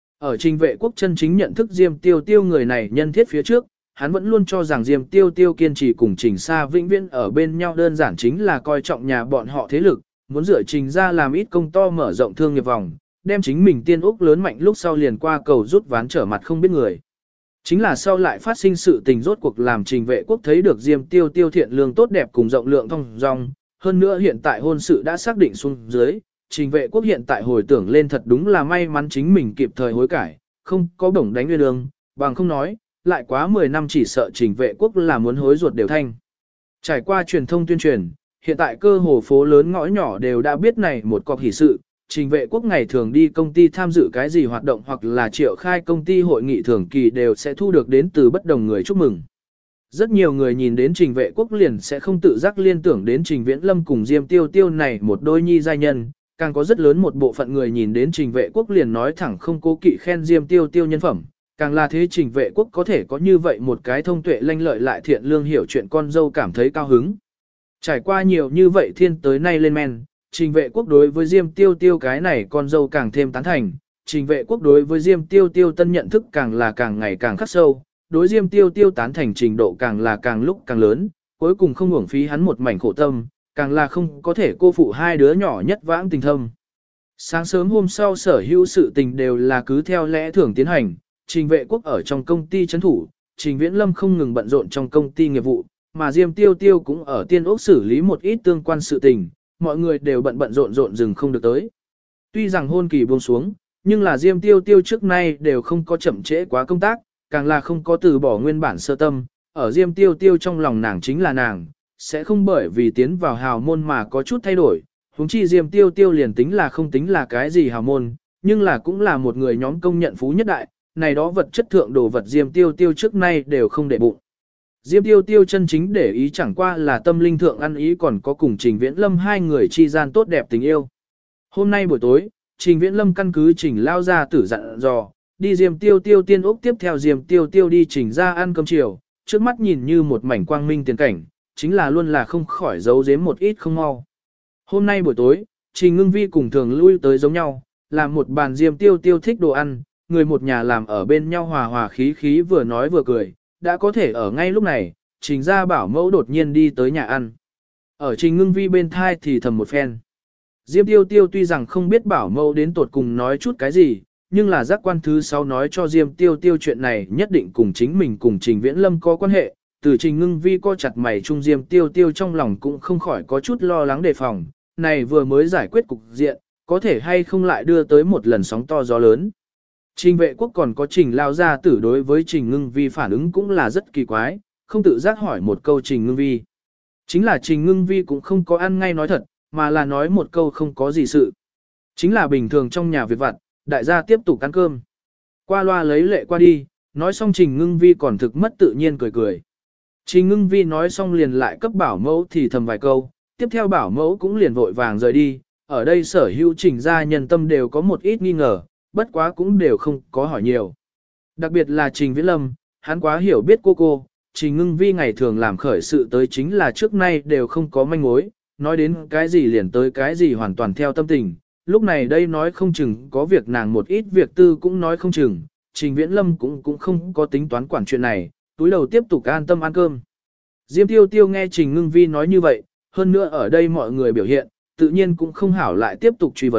A: Ở Trình Vệ Quốc chân chính nhận thức Diêm Tiêu Tiêu người này nhân thiết phía trước, hắn vẫn luôn cho rằng Diêm Tiêu Tiêu kiên trì cùng Trình Sa vĩnh viễn ở bên nhau đơn giản chính là coi trọng nhà bọn họ thế lực, muốn dựa Trình ra làm ít công to mở rộng thương nghiệp vòng, đem chính mình Tiên Úc lớn mạnh lúc sau liền qua cầu rút ván trở mặt không biết người. Chính là sau lại phát sinh sự tình rốt cuộc làm Trình Vệ Quốc thấy được Diêm Tiêu Tiêu thiện lương tốt đẹp cùng rộng lượng thông dong, hơn nữa hiện tại hôn sự đã xác định xuống dưới, Trình Vệ Quốc hiện tại hồi tưởng lên thật đúng là may mắn chính mình kịp thời hối cải, không có bổng đánh nguyên lương, bằng không nói, lại quá 10 năm chỉ sợ Trình Vệ Quốc là muốn hối ruột đều thanh. Trải qua truyền thông tuyên truyền, hiện tại cơ hồ phố lớn ngõ nhỏ đều đã biết này một cọc hỷ sự, Trình Vệ Quốc ngày thường đi công ty tham dự cái gì hoạt động hoặc là triệu khai công ty hội nghị thường kỳ đều sẽ thu được đến từ bất đồng người chúc mừng. Rất nhiều người nhìn đến Trình Vệ Quốc liền sẽ không tự giác liên tưởng đến Trình Viễn Lâm cùng Diêm Tiêu Tiêu này một đôi nhi giai nhân, càng có rất lớn một bộ phận người nhìn đến Trình Vệ Quốc liền nói thẳng không cố kỵ khen Diêm Tiêu Tiêu nhân phẩm, càng là thế Trình Vệ Quốc có thể có như vậy một cái thông tuệ lanh lợi lại thiện lương hiểu chuyện con dâu cảm thấy cao hứng. Trải qua nhiều như vậy thiên tới nay lên men, Trình Vệ Quốc đối với Diêm Tiêu Tiêu cái này con dâu càng thêm tán thành, Trình Vệ Quốc đối với Diêm Tiêu Tiêu tân nhận thức càng là càng ngày càng khắc sâu, đối Diêm Tiêu Tiêu tán thành trình độ càng là càng lúc càng lớn, cuối cùng không uổng phí hắn một mảnh khổ tâm, càng là không có thể cô phụ hai đứa nhỏ nhất vãng tình thâm. Sáng sớm hôm sau sở hữu sự tình đều là cứ theo lẽ thường tiến hành, Trình Vệ Quốc ở trong công ty chấn thủ, Trình Viễn Lâm không ngừng bận rộn trong công ty nghiệp vụ, mà Diêm Tiêu Tiêu cũng ở Tiên Úc xử lý một ít tương quan sự tình, mọi người đều bận rộn dừng không được tới. Tuy rằng hôn kỳ buông xuống, nhưng là Diêm Tiêu Tiêu trước nay đều không có chậm trễ quá công tác, càng là không có từ bỏ nguyên bản sơ tâm, ở Diêm Tiêu Tiêu trong lòng nàng chính là nàng, sẽ không bởi vì tiến vào hào môn mà có chút thay đổi, huống chi Diêm Tiêu Tiêu liền tính là không tính là cái gì hào môn, nhưng là cũng là một người nhóm công nhận phú nhất đại, này đó vật chất thượng đồ vật Diêm Tiêu Tiêu trước nay đều không để bụng. Diêm Tiêu Tiêu chân chính để ý chẳng qua là tâm linh thượng ăn ý còn có cùng Trình Viễn Lâm hai người chi gian tốt đẹp tình yêu. Hôm nay buổi tối, Trình Viễn Lâm căn cứ Trình lao ra tử dặn dò, đi Diêm Tiêu Tiêu Tiên Úc tiếp theo Diêm Tiêu Tiêu đi Trình ra ăn cơm chiều, trước mắt nhìn như một mảnh quang minh tiền cảnh, chính là luôn là không khỏi giấu giếm một ít không mau. Hôm nay buổi tối, Trình Ngưng Vi cùng thường lui tới giống nhau, làm một bàn Diêm Tiêu Tiêu thích đồ ăn, người một nhà làm ở bên nhau hòa hòa khí khí vừa nói vừa cười, đã có thể ở ngay lúc này, Trình gia bảo mẫu đột nhiên đi tới nhà ăn. Ở Trình Ngưng Vi bên thai thì thầm một phen. Diêm Tiêu Tiêu tuy rằng không biết bảo mẫu đến tột cùng nói chút cái gì, nhưng là giác quan thứ 6 nói cho Diêm Tiêu Tiêu chuyện này nhất định cùng chính mình cùng Trình Viễn Lâm có quan hệ. Từ Trình Ngưng Vi co chặt mày chung Diêm Tiêu Tiêu trong lòng cũng không khỏi có chút lo lắng đề phòng, này vừa mới giải quyết cục diện, có thể hay không lại đưa tới một lần sóng to gió lớn. Trình Vệ Quốc còn có Trình lao ra tử đối với Trình Ngưng Vi phản ứng cũng là rất kỳ quái, không tự giác hỏi một câu Trình Ngưng Vi. Chính là Trình Ngưng Vi cũng không có ăn ngay nói thật, mà là nói một câu không có gì sự. Chính là bình thường trong nhà việc vặt, đại gia tiếp tục ăn cơm. Qua loa lấy lệ qua đi, nói xong Trình Ngưng Vi còn thực mất tự nhiên cười cười. Trình Ngưng Vi nói xong liền lại cấp bảo mẫu thì thầm vài câu, tiếp theo bảo mẫu cũng liền vội vàng rời đi, ở đây sở hữu Trình gia nhân tâm đều có một ít nghi ngờ, bất quá cũng đều không có hỏi nhiều. Đặc biệt là Trình Viễn Lâm, hắn quá hiểu biết cô, Trình Ngưng Vi ngày thường làm khởi sự tới chính là trước nay đều không có manh mối, nói đến cái gì liền tới cái gì hoàn toàn theo tâm tình, lúc này đây nói không chừng có việc nàng một ít việc tư cũng nói không chừng, Trình Viễn Lâm cũng không có tính toán quản chuyện này, túi đầu tiếp tục an tâm ăn cơm. Diêm Tiêu Tiêu nghe Trình Ngưng Vi nói như vậy, hơn nữa ở đây mọi người biểu hiện, tự nhiên cũng không hảo lại tiếp tục truy vấn,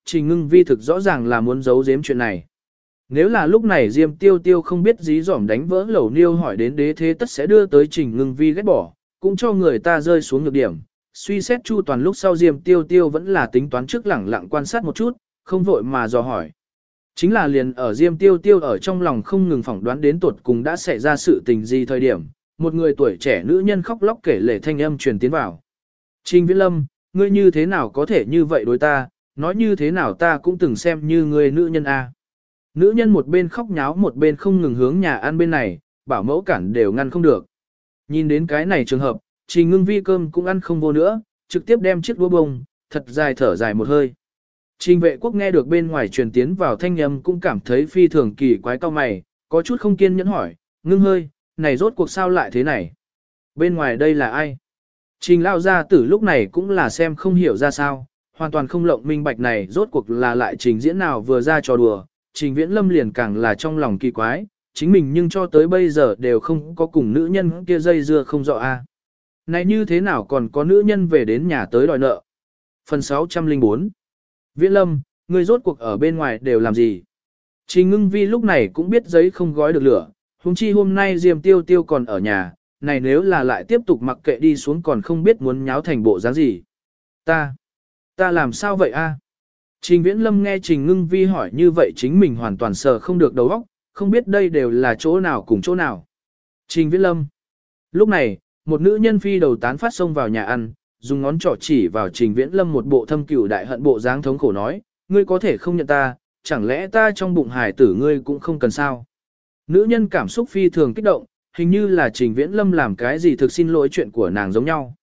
A: Trình Ngưng Vi thực rõ ràng là muốn giấu giếm chuyện này. Nếu là lúc này Diêm Tiêu Tiêu không biết dí dỏm đánh vỡ lẩu niêu hỏi đến đế thế tất sẽ đưa tới Trình Ngưng Vi ghét bỏ, cũng cho người ta rơi xuống nhược điểm. Suy xét chu toàn lúc sau Diêm Tiêu Tiêu vẫn là tính toán trước lẳng lặng quan sát một chút, không vội mà dò hỏi. Chính là liền ở Diêm Tiêu Tiêu ở trong lòng không ngừng phỏng đoán đến tuột cùng đã xảy ra sự tình gì thời điểm, một người tuổi trẻ nữ nhân khóc lóc kể lể thanh âm truyền tiến vào. Trình Viễn Lâm, ngươi như thế nào có thể như vậy đối ta, nói như thế nào ta cũng từng xem như ngươi nữ nhân a. Nữ nhân một bên khóc nháo một bên không ngừng hướng nhà ăn bên này, bảo mẫu cản đều ngăn không được. Nhìn đến cái này trường hợp, Trình Ngưng Vi cơm cũng ăn không vô nữa, trực tiếp đem chiếc đũa bông, thật dài thở dài một hơi. Trình Vệ Quốc nghe được bên ngoài truyền tiến vào thanh âm cũng cảm thấy phi thường kỳ quái cao mày, có chút không kiên nhẫn hỏi, ngưng hơi, này rốt cuộc sao lại thế này? Bên ngoài đây là ai? Trình lao gia tử lúc này cũng là xem không hiểu ra sao, hoàn toàn không lộng minh bạch này rốt cuộc là lại trình diễn nào vừa ra trò đùa, Trình Viễn Lâm liền càng là trong lòng kỳ quái, chính mình nhưng cho tới bây giờ đều không có cùng nữ nhân kia dây dưa không rõ a. Này như thế nào còn có nữ nhân về đến nhà tới đòi nợ? Phần 604. Viễn Lâm, ngươi rốt cuộc ở bên ngoài đều làm gì? Trình Ngưng Vi lúc này cũng biết giấy không gói được lửa, huống chi hôm nay Diêm Tiêu Tiêu còn ở nhà, này nếu là lại tiếp tục mặc kệ đi xuống còn không biết muốn nháo thành bộ dáng gì. Ta làm sao vậy a? Trình Viễn Lâm nghe Trình Ngưng Vi hỏi như vậy chính mình hoàn toàn sờ không được đầu óc, không biết đây đều là chỗ nào cùng chỗ nào. Trình Viễn Lâm. Lúc này, một nữ nhân phi đầu tán phát xông vào nhà ăn, dùng ngón trỏ chỉ vào Trình Viễn Lâm một bộ thâm cửu đại hận bộ dáng thống khổ nói, ngươi có thể không nhận ta, chẳng lẽ ta trong bụng hài tử ngươi cũng không cần sao. Nữ nhân cảm xúc phi thường kích động, hình như là Trình Viễn Lâm làm cái gì thực xin lỗi chuyện của nàng giống nhau.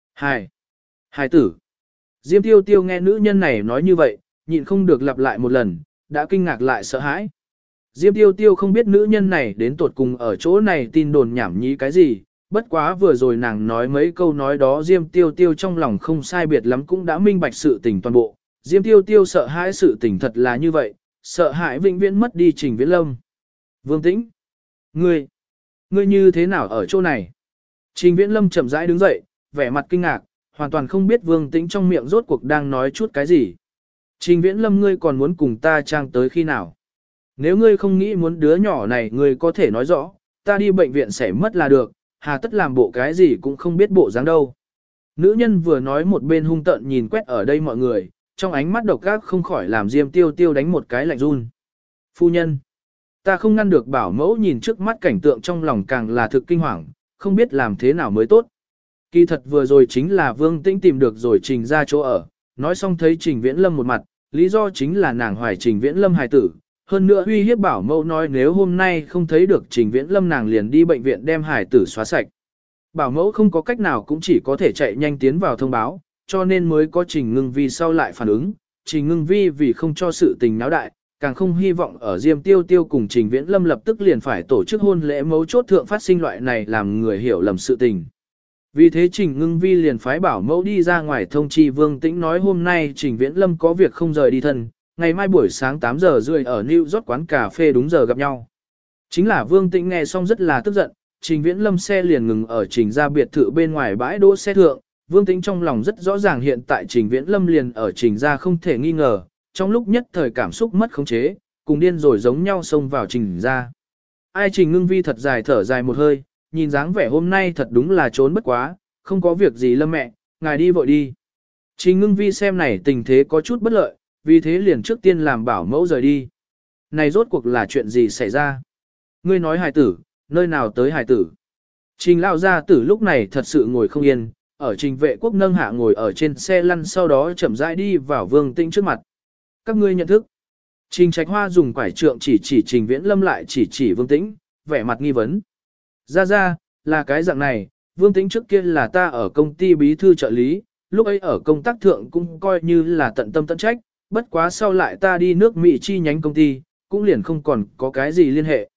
A: Hài tử. Diêm Tiêu Tiêu nghe nữ nhân này nói như vậy, nhịn không được lặp lại một lần, đã kinh ngạc lại sợ hãi. Diêm Tiêu Tiêu không biết nữ nhân này đến tột cùng ở chỗ này tin đồn nhảm nhí cái gì, bất quá vừa rồi nàng nói mấy câu nói đó Diêm Tiêu Tiêu trong lòng không sai biệt lắm cũng đã minh bạch sự tình toàn bộ. Diêm Tiêu Tiêu sợ hãi sự tình thật là như vậy, sợ hãi vĩnh viễn mất đi Trình Viễn Lâm. Vương Tĩnh, ngươi như thế nào ở chỗ này? Trình Viễn Lâm chậm rãi đứng dậy, vẻ mặt kinh ngạc, hoàn toàn không biết Vương Tĩnh trong miệng rốt cuộc đang nói chút cái gì. Trình Viễn Lâm, ngươi còn muốn cùng ta trang tới khi nào? Nếu ngươi không nghĩ muốn đứa nhỏ này ngươi có thể nói rõ, ta đi bệnh viện sẽ mất là được, hà tất làm bộ cái gì cũng không biết bộ dáng đâu. Nữ nhân vừa nói một bên hung tợn nhìn quét ở đây mọi người, trong ánh mắt độc ác không khỏi làm Diêm Tiêu Tiêu đánh một cái lạnh run. Phu nhân, ta không ngăn được bảo mẫu nhìn trước mắt cảnh tượng trong lòng càng là thực kinh hoàng, không biết làm thế nào mới tốt. Kỳ thật vừa rồi chính là Vương Tĩnh tìm được rồi Trình ra chỗ ở, nói xong thấy Trình Viễn Lâm một mặt, lý do chính là nàng hoài Trình Viễn Lâm hài tử, hơn nữa uy hiếp bảo mẫu nói nếu hôm nay không thấy được Trình Viễn Lâm nàng liền đi bệnh viện đem hài tử xóa sạch. Bảo mẫu không có cách nào cũng chỉ có thể chạy nhanh tiến vào thông báo, cho nên mới có Trình Ngưng Vi sau lại phản ứng. Trình Ngưng Vi vì không cho sự tình náo đại, càng không hy vọng ở Diêm Tiêu Tiêu cùng Trình Viễn Lâm lập tức liền phải tổ chức hôn lễ mấu chốt thượng phát sinh loại này làm người hiểu lầm sự tình. Vì thế Trình Ngưng Vi liền phái bảo mẫu đi ra ngoài thông chi Vương Tĩnh nói hôm nay Trình Viễn Lâm có việc không rời đi thân, ngày mai buổi sáng 8 giờ rưỡi ở New York quán cà phê đúng giờ gặp nhau. Chính là Vương Tĩnh nghe xong rất là tức giận, Trình Viễn Lâm xe liền ngừng ở Trình ra biệt thự bên ngoài bãi đỗ xe thượng, Vương Tĩnh trong lòng rất rõ ràng hiện tại Trình Viễn Lâm liền ở Trình ra không thể nghi ngờ, trong lúc nhất thời cảm xúc mất khống chế, cùng điên rồi giống nhau xông vào Trình ra. Ai Trình Ngưng Vi thật dài thở dài một hơi, nhìn dáng vẻ hôm nay thật đúng là trốn bất quá, không có việc gì Lâm mẹ, ngài đi vội đi. Trình Ngưng Vi xem này tình thế có chút bất lợi, vì thế liền trước tiên làm bảo mẫu rời đi. Này rốt cuộc là chuyện gì xảy ra? Ngươi nói hài tử, nơi nào tới hài tử? Trình lão gia tử lúc này thật sự ngồi không yên, ở Trình Vệ Quốc nâng hạ ngồi ở trên xe lăn sau đó chậm rãi đi vào Vương Tĩnh trước mặt. Các ngươi nhận thức. Trình Trạch Hoa dùng quải trượng chỉ Trình Viễn Lâm lại chỉ Vương Tĩnh, vẻ mặt nghi vấn. Ra, là cái dạng này, Vương Tĩnh trước kia là ta ở công ty bí thư trợ lý, lúc ấy ở công tác thượng cũng coi như là tận tâm tận trách, bất quá sau lại ta đi nước Mỹ chi nhánh công ty, cũng liền không còn có cái gì liên hệ.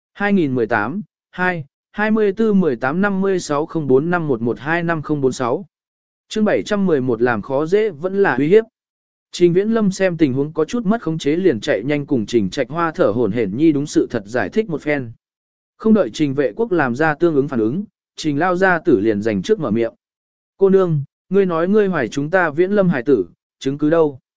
A: 2018, 2, 24 18 56 04 511 25046 chương 711 làm khó dễ vẫn là uy hiếp. Trình Viễn Lâm xem tình huống có chút mất khống chế liền chạy nhanh cùng Trình Trạch Hoa thở hổn hển nhi đúng sự thật giải thích một phen. Không đợi Trình Vệ Quốc làm ra tương ứng phản ứng, Trình lao gia tử liền giành trước mở miệng. Cô nương, ngươi nói ngươi hoài chúng ta Viễn Lâm hài tử, chứng cứ đâu?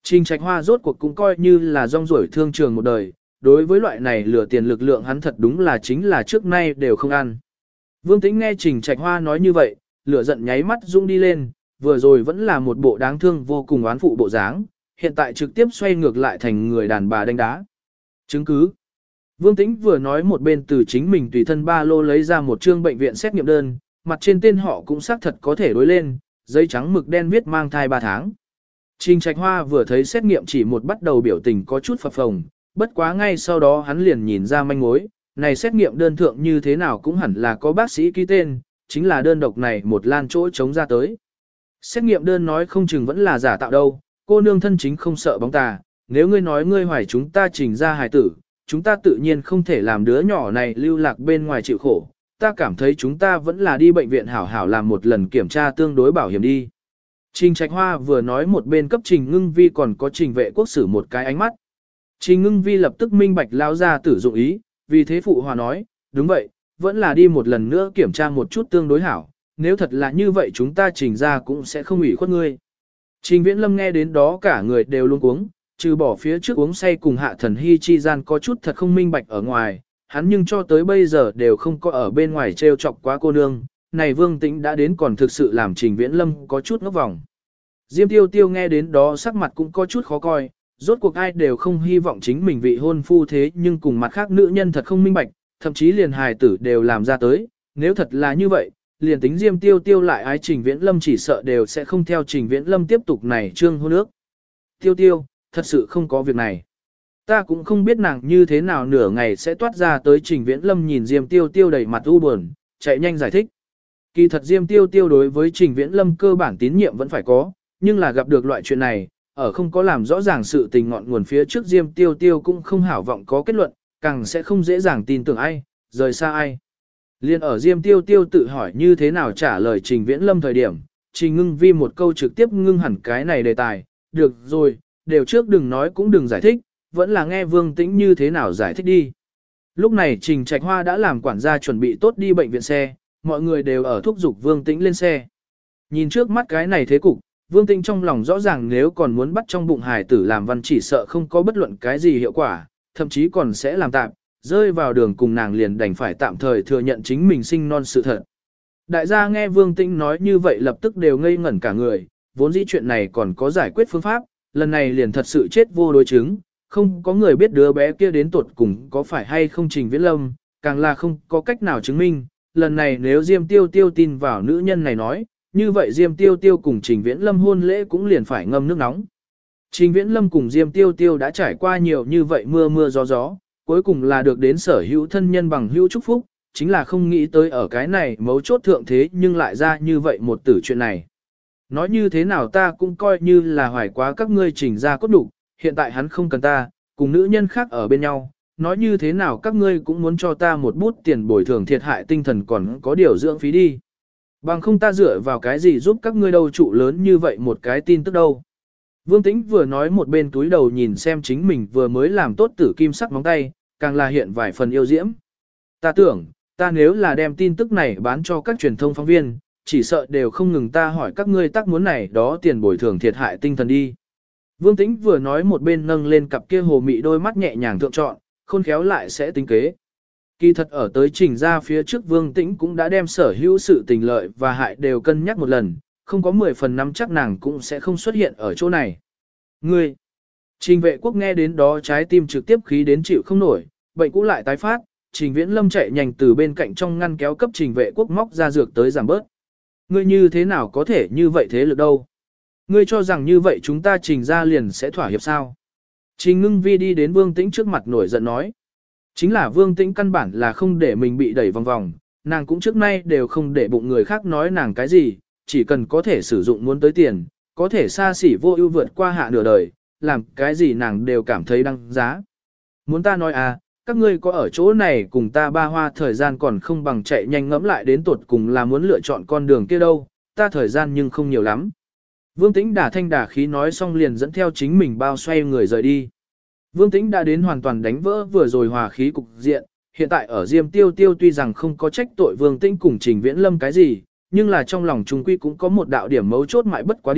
A: Trình Trạch Hoa rốt cuộc cũng coi như là rong ruổi thương trường một đời, đối với loại này lừa tiền lực lượng hắn thật đúng là chính là trước nay đều không ăn. Vương Tĩnh nghe Trình Trạch Hoa nói như vậy, lửa giận nháy mắt dũng đi lên, vừa rồi vẫn là một bộ đáng thương vô cùng oán phụ bộ dáng, hiện tại trực tiếp xoay ngược lại thành người đàn bà đánh đá. Chứng cứ. Vương Tĩnh vừa nói một bên từ chính mình tùy thân ba lô lấy ra một chương bệnh viện xét nghiệm đơn, mặt trên tên họ cũng xác thật có thể đối lên, giấy trắng mực đen viết mang thai 3 tháng. Trình Trạch Hoa vừa thấy xét nghiệm chỉ một bắt đầu biểu tình có chút phập phồng, bất quá ngay sau đó hắn liền nhìn ra manh mối, này xét nghiệm đơn thượng như thế nào cũng hẳn là có bác sĩ ký tên, chính là đơn độc này một lan chỗ chống ra tới. Xét nghiệm đơn nói không chừng vẫn là giả tạo đâu, cô nương thân chính không sợ bóng tà, nếu ngươi nói ngươi hoài chúng ta trình ra hài tử, chúng ta tự nhiên không thể làm đứa nhỏ này lưu lạc bên ngoài chịu khổ, ta cảm thấy chúng ta vẫn là đi bệnh viện hảo hảo làm một lần kiểm tra tương đối bảo hiểm đi. Trình Trạch Hoa vừa nói một bên cấp Trình Ngưng Vi còn có Trình Vệ Quốc sử một cái ánh mắt. Trình Ngưng Vi lập tức minh bạch lao ra tử dụng ý, vì thế phụ hòa nói, đúng vậy, vẫn là đi một lần nữa kiểm tra một chút tương đối hảo, nếu thật là như vậy chúng ta Trình ra cũng sẽ không ủy khuất ngươi. Trình Viễn Lâm nghe đến đó cả người đều luống cuống, trừ bỏ phía trước uống say cùng Hạ Thần Hy chi gian có chút thật không minh bạch ở ngoài, hắn nhưng cho tới bây giờ đều không có ở bên ngoài trêu chọc quá cô nương, này Vương Tĩnh đã đến còn thực sự làm Trình Viễn Lâm có chút ngốc vòng. Diêm Tiêu Tiêu nghe đến đó sắc mặt cũng có chút khó coi, rốt cuộc ai đều không hy vọng chính mình vị hôn phu thế nhưng cùng mặt khác nữ nhân thật không minh bạch, thậm chí liền hài tử đều làm ra tới, nếu thật là như vậy, liền tính Diêm Tiêu Tiêu lại ái Trình Viễn Lâm chỉ sợ đều sẽ không theo Trình Viễn Lâm tiếp tục này trương hôn ước. Tiêu Tiêu, thật sự không có việc này. Ta cũng không biết nàng như thế nào nửa ngày sẽ toát ra tới Trình Viễn Lâm nhìn Diêm Tiêu Tiêu đầy mặt u buồn, chạy nhanh giải thích. Kỳ thật Diêm Tiêu Tiêu đối với Trình Viễn Lâm cơ bản tín nhiệm vẫn phải có, nhưng là gặp được loại chuyện này, ở không có làm rõ ràng sự tình ngọn nguồn phía trước Diêm Tiêu Tiêu cũng không hảo vọng có kết luận, càng sẽ không dễ dàng tin tưởng ai, rời xa ai. Liên ở Diêm Tiêu Tiêu tự hỏi như thế nào trả lời Trình Viễn Lâm thời điểm, Trình Ngưng Vi một câu trực tiếp ngưng hẳn cái này đề tài, được rồi, đều trước đừng nói cũng đừng giải thích, vẫn là nghe Vương Tĩnh như thế nào giải thích đi. Lúc này Trình Trạch Hoa đã làm quản gia chuẩn bị tốt đi bệnh viện xe, mọi người đều ở thúc giục Vương Tĩnh lên xe. Nhìn trước mắt cái này thế cục, Vương Tĩnh trong lòng rõ ràng nếu còn muốn bắt trong bụng hài tử làm văn chỉ sợ không có bất luận cái gì hiệu quả, thậm chí còn sẽ làm tạm, rơi vào đường cùng nàng liền đành phải tạm thời thừa nhận chính mình sinh non sự thật. Đại gia nghe Vương Tĩnh nói như vậy lập tức đều ngây ngẩn cả người, vốn dĩ chuyện này còn có giải quyết phương pháp, lần này liền thật sự chết vô đối chứng, không có người biết đứa bé kia đến tuột cùng có phải hay không Trình Viễn Lâm, càng là không có cách nào chứng minh, lần này nếu Diêm Tiêu Tiêu tin vào nữ nhân này nói, như vậy Diêm Tiêu Tiêu cùng Trình Viễn Lâm hôn lễ cũng liền phải ngâm nước nóng. Trình Viễn Lâm cùng Diêm Tiêu Tiêu đã trải qua nhiều như vậy mưa mưa gió gió, cuối cùng là được đến sở hữu thân nhân bằng hữu chúc phúc, chính là không nghĩ tới ở cái này mấu chốt thượng thế nhưng lại ra như vậy một tử chuyện này. Nói như thế nào ta cũng coi như là hoài quá các ngươi Trình ra cốt đủ, hiện tại hắn không cần ta, cùng nữ nhân khác ở bên nhau, nói như thế nào các ngươi cũng muốn cho ta một bút tiền bồi thường thiệt hại tinh thần còn có điều dưỡng phí đi. Bằng không ta dựa vào cái gì giúp các ngươi đâu trụ lớn như vậy một cái tin tức đâu. Vương Tĩnh vừa nói một bên túi đầu nhìn xem chính mình vừa mới làm tốt tử kim sắc móng tay, càng là hiện vài phần yêu diễm. Ta tưởng, ta nếu là đem tin tức này bán cho các truyền thông phóng viên, chỉ sợ đều không ngừng ta hỏi các ngươi tác muốn này đó tiền bồi thường thiệt hại tinh thần đi. Vương Tĩnh vừa nói một bên nâng lên cặp kia hồ mị đôi mắt nhẹ nhàng thượng trọn, khôn khéo lại sẽ tính kế. Kỳ thật ở tới Trình ra phía trước Vương Tĩnh cũng đã đem sở hữu sự tình lợi và hại đều cân nhắc một lần, không có 10 phần nắm chắc nàng cũng sẽ không xuất hiện ở chỗ này. Ngươi! Trình Vệ Quốc nghe đến đó trái tim trực tiếp khí đến chịu không nổi, bệnh cũ lại tái phát, Trình Viễn Lâm chạy nhanh từ bên cạnh trong ngăn kéo cấp Trình Vệ Quốc móc ra dược tới giảm bớt. Ngươi như thế nào có thể như vậy thế lực đâu? Ngươi cho rằng như vậy chúng ta Trình ra liền sẽ thỏa hiệp sao? Trình Ngưng Vi đi đến Vương Tĩnh trước mặt nổi giận nói. Chính là Vương Tĩnh căn bản là không để mình bị đẩy vòng vòng, nàng cũng trước nay đều không để bụng người khác nói nàng cái gì, chỉ cần có thể sử dụng muốn tới tiền, có thể xa xỉ vô ưu vượt qua hạ nửa đời, làm cái gì nàng đều cảm thấy đăng giá. Muốn ta nói à, các ngươi có ở chỗ này cùng ta ba hoa thời gian còn không bằng chạy nhanh ngẫm lại đến tuột cùng là muốn lựa chọn con đường kia đâu, ta thời gian nhưng không nhiều lắm. Vương Tĩnh đả thanh đả khí nói xong liền dẫn theo chính mình bao xoay người rời đi. Vương Tĩnh đã đến hoàn toàn đánh vỡ vừa rồi hòa khí cục diện, hiện tại ở Diêm Tiêu Tiêu tuy rằng không có trách tội Vương Tĩnh cùng Trình Viễn Lâm cái gì, nhưng là trong lòng trung quy cũng có một đạo điểm mấu chốt mãi bất quá đi,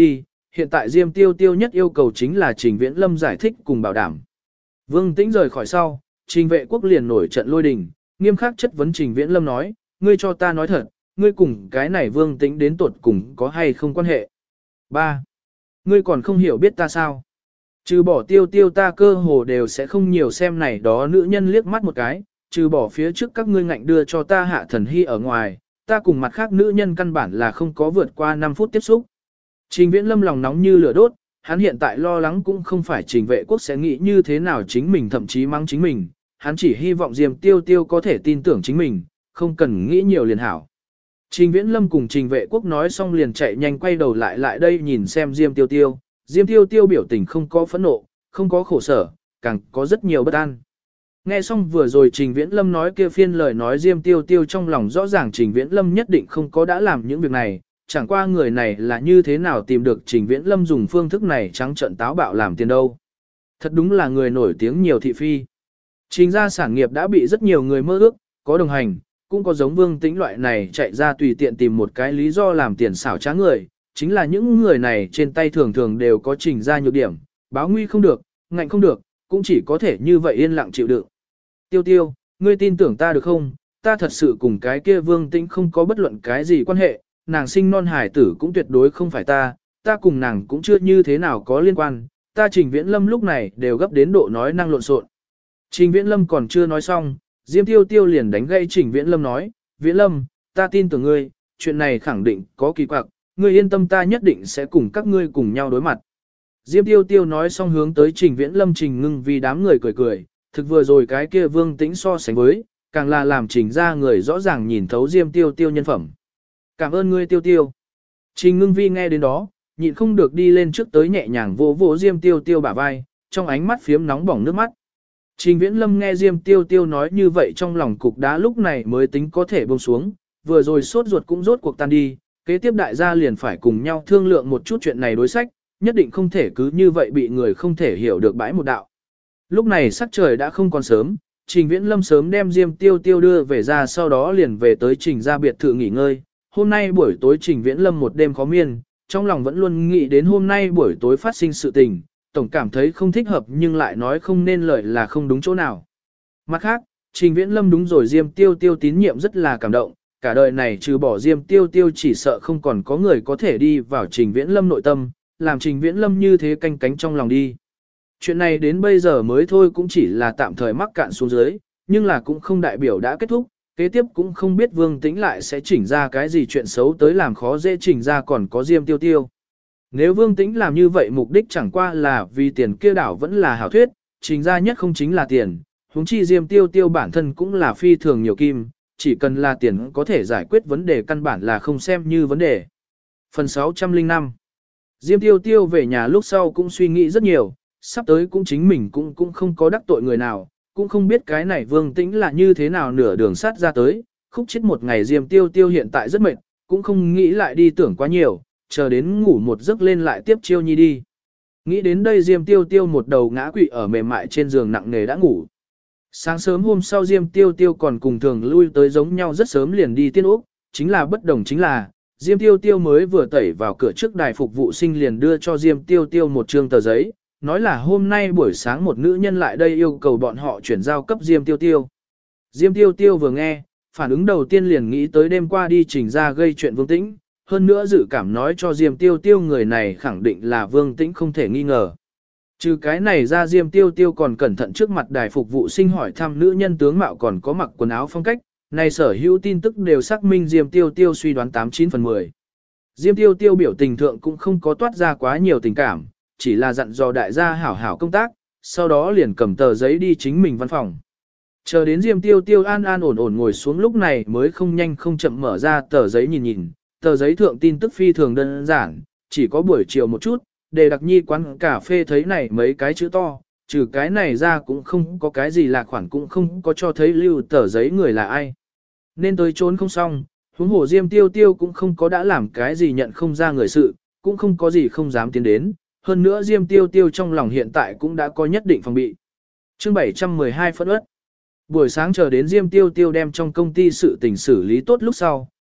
A: hiện tại Diêm Tiêu Tiêu nhất yêu cầu chính là Trình Viễn Lâm giải thích cùng bảo đảm. Vương Tĩnh rời khỏi sau, Trình Vệ Quốc liền nổi trận lôi đình, nghiêm khắc chất vấn Trình Viễn Lâm nói, ngươi cho ta nói thật, ngươi cùng cái này Vương Tĩnh đến tuột cùng có hay không quan hệ. 3. Ngươi còn không hiểu biết ta sao? Trừ bỏ Tiêu Tiêu ta cơ hồ đều sẽ không nhiều xem này đó nữ nhân liếc mắt một cái, trừ bỏ phía trước các ngươi ngạnh đưa cho ta Hạ Thần Hy ở ngoài, ta cùng mặt khác nữ nhân căn bản là không có vượt qua 5 phút tiếp xúc. Trình Viễn Lâm lòng nóng như lửa đốt, hắn hiện tại lo lắng cũng không phải Trình Vệ Quốc sẽ nghĩ như thế nào chính mình thậm chí mắng chính mình, hắn chỉ hy vọng Diêm Tiêu Tiêu có thể tin tưởng chính mình, không cần nghĩ nhiều liền hảo. Trình Viễn Lâm cùng Trình Vệ Quốc nói xong liền chạy nhanh quay đầu lại đây nhìn xem Diêm Tiêu Tiêu. Diêm Tiêu Tiêu biểu tình không có phẫn nộ, không có khổ sở, càng có rất nhiều bất an. Nghe xong vừa rồi Trình Viễn Lâm nói kia phiên lời nói Diêm Tiêu Tiêu trong lòng rõ ràng Trình Viễn Lâm nhất định không có đã làm những việc này, chẳng qua người này là như thế nào tìm được Trình Viễn Lâm dùng phương thức này trắng trợn táo bạo làm tiền đâu. Thật đúng là người nổi tiếng nhiều thị phi. Trình gia sản nghiệp đã bị rất nhiều người mơ ước, có đồng hành, cũng có giống Vương Tĩnh loại này chạy ra tùy tiện tìm một cái lý do làm tiền xảo trá người, chính là những người này trên tay thường thường đều có Trình gia nhược điểm, báo nguy không được, ngạnh không được, cũng chỉ có thể như vậy yên lặng chịu đựng. Tiêu Tiêu, ngươi tin tưởng ta được không? Ta thật sự cùng cái kia Vương Tĩnh không có bất luận cái gì quan hệ, nàng sinh non hải tử cũng tuyệt đối không phải ta cùng nàng cũng chưa như thế nào có liên quan, ta Trình Viễn Lâm lúc này đều gấp đến độ nói năng lộn xộn. Trình Viễn Lâm còn chưa nói xong, Diêm Tiêu Tiêu liền đánh gây Trình Viễn Lâm nói, Viễn Lâm, ta tin tưởng ngươi, chuyện này khẳng định có kỳ quặc, ngươi yên tâm ta nhất định sẽ cùng các ngươi cùng nhau đối mặt. Diêm Tiêu Tiêu nói xong hướng tới Trình Viễn Lâm Trình Ngưng vì đám người cười cười, thực vừa rồi cái kia Vương Tĩnh so sánh với, càng là làm Trình ra người rõ ràng nhìn thấu Diêm Tiêu Tiêu nhân phẩm. Cảm ơn ngươi Tiêu Tiêu. Trình Ngưng Vi nghe đến đó, nhịn không được đi lên trước tới nhẹ nhàng vỗ vỗ Diêm Tiêu Tiêu bả vai, trong ánh mắt phiếm nóng bỏng nước mắt. Trình Viễn Lâm nghe Diêm Tiêu Tiêu nói như vậy trong lòng cục đá lúc này mới tính có thể buông xuống, vừa rồi sốt ruột cũng rốt cuộc tan đi, kế tiếp đại gia liền phải cùng nhau thương lượng một chút chuyện này đối sách, nhất định không thể cứ như vậy bị người không thể hiểu được bãi một đạo. Lúc này sắc trời đã không còn sớm, Trình Viễn Lâm sớm đem Diêm Tiêu Tiêu đưa về ra sau đó liền về tới Trình gia biệt thự nghỉ ngơi. Hôm nay buổi tối Trình Viễn Lâm một đêm khó miên, trong lòng vẫn luôn nghĩ đến hôm nay buổi tối phát sinh sự tình, tổng cảm thấy không thích hợp nhưng lại nói không nên lời là không đúng chỗ nào. Mặt khác, Trình Viễn Lâm đúng rồi Diêm Tiêu Tiêu tín nhiệm rất là cảm động, cả đời này trừ bỏ Diêm Tiêu Tiêu chỉ sợ không còn có người có thể đi vào Trình Viễn Lâm nội tâm, làm Trình Viễn Lâm như thế canh cánh trong lòng đi. Chuyện này đến bây giờ mới thôi cũng chỉ là tạm thời mắc cạn xuống dưới, nhưng là cũng không đại biểu đã kết thúc, kế tiếp cũng không biết Vương Tĩnh lại sẽ chỉnh ra cái gì chuyện xấu tới làm khó dễ chỉnh ra còn có Diêm Tiêu Tiêu. Nếu Vương Tĩnh làm như vậy mục đích chẳng qua là vì tiền kia đảo vẫn là hảo thuyết, trình ra nhất không chính là tiền, huống chi Diêm Tiêu Tiêu bản thân cũng là phi thường nhiều kim, chỉ cần là tiền có thể giải quyết vấn đề căn bản là không xem như vấn đề. Phần 605 Diêm Tiêu Tiêu về nhà lúc sau cũng suy nghĩ rất nhiều, sắp tới cũng chính mình cũng không có đắc tội người nào, cũng không biết cái này Vương Tĩnh là như thế nào nửa đường sát ra tới, khúc chết một ngày Diêm Tiêu Tiêu hiện tại rất mệt, cũng không nghĩ lại đi tưởng quá nhiều, chờ đến ngủ một giấc lên lại tiếp chiêu nhi đi. Nghĩ đến đây Diêm Tiêu Tiêu một đầu ngã quỵ ở mềm mại trên giường nặng nề đã ngủ. Sáng sớm hôm sau Diêm Tiêu Tiêu còn cùng thường lui tới giống nhau rất sớm liền đi tiên úc, chính là bất đồng chính là, Diêm Tiêu Tiêu mới vừa tẩy vào cửa trước đài phục vụ sinh liền đưa cho Diêm Tiêu Tiêu một trương tờ giấy, nói là hôm nay buổi sáng một nữ nhân lại đây yêu cầu bọn họ chuyển giao cấp Diêm Tiêu Tiêu. Diêm Tiêu Tiêu vừa nghe, phản ứng đầu tiên liền nghĩ tới đêm qua đi trình ra gây chuyện Vương Tĩnh, hơn nữa dự cảm nói cho Diêm Tiêu Tiêu người này khẳng định là Vương Tĩnh không thể nghi ngờ. Trừ cái này ra Diêm Tiêu Tiêu còn cẩn thận trước mặt đài phục vụ sinh hỏi thăm nữ nhân tướng mạo còn có mặc quần áo phong cách, này sở hữu tin tức đều xác minh Diêm Tiêu Tiêu suy đoán 89 phần 10. Diêm Tiêu Tiêu biểu tình thượng cũng không có toát ra quá nhiều tình cảm, chỉ là dặn dò đại gia hảo hảo công tác, sau đó liền cầm tờ giấy đi chính mình văn phòng. Chờ đến Diêm Tiêu Tiêu an an ổn ổn ngồi xuống lúc này mới không nhanh không chậm mở ra tờ giấy nhìn nhìn, tờ giấy thượng tin tức phi thường đơn giản, chỉ có buổi chiều một chút, đề đặc nhi quán cà phê thấy này mấy cái chữ to, trừ cái này ra cũng không có cái gì là khoản cũng không có cho thấy lưu tờ giấy người là ai. Nên tới trốn không xong, huống hồ Diêm Tiêu Tiêu cũng không có đã làm cái gì nhận không ra người sự, cũng không có gì không dám tiến đến, hơn nữa Diêm Tiêu Tiêu trong lòng hiện tại cũng đã có nhất định phòng bị. Chương 712 phân ớt. Buổi sáng chờ đến Diêm Tiêu Tiêu đem trong công ty sự tình xử lý tốt lúc sau,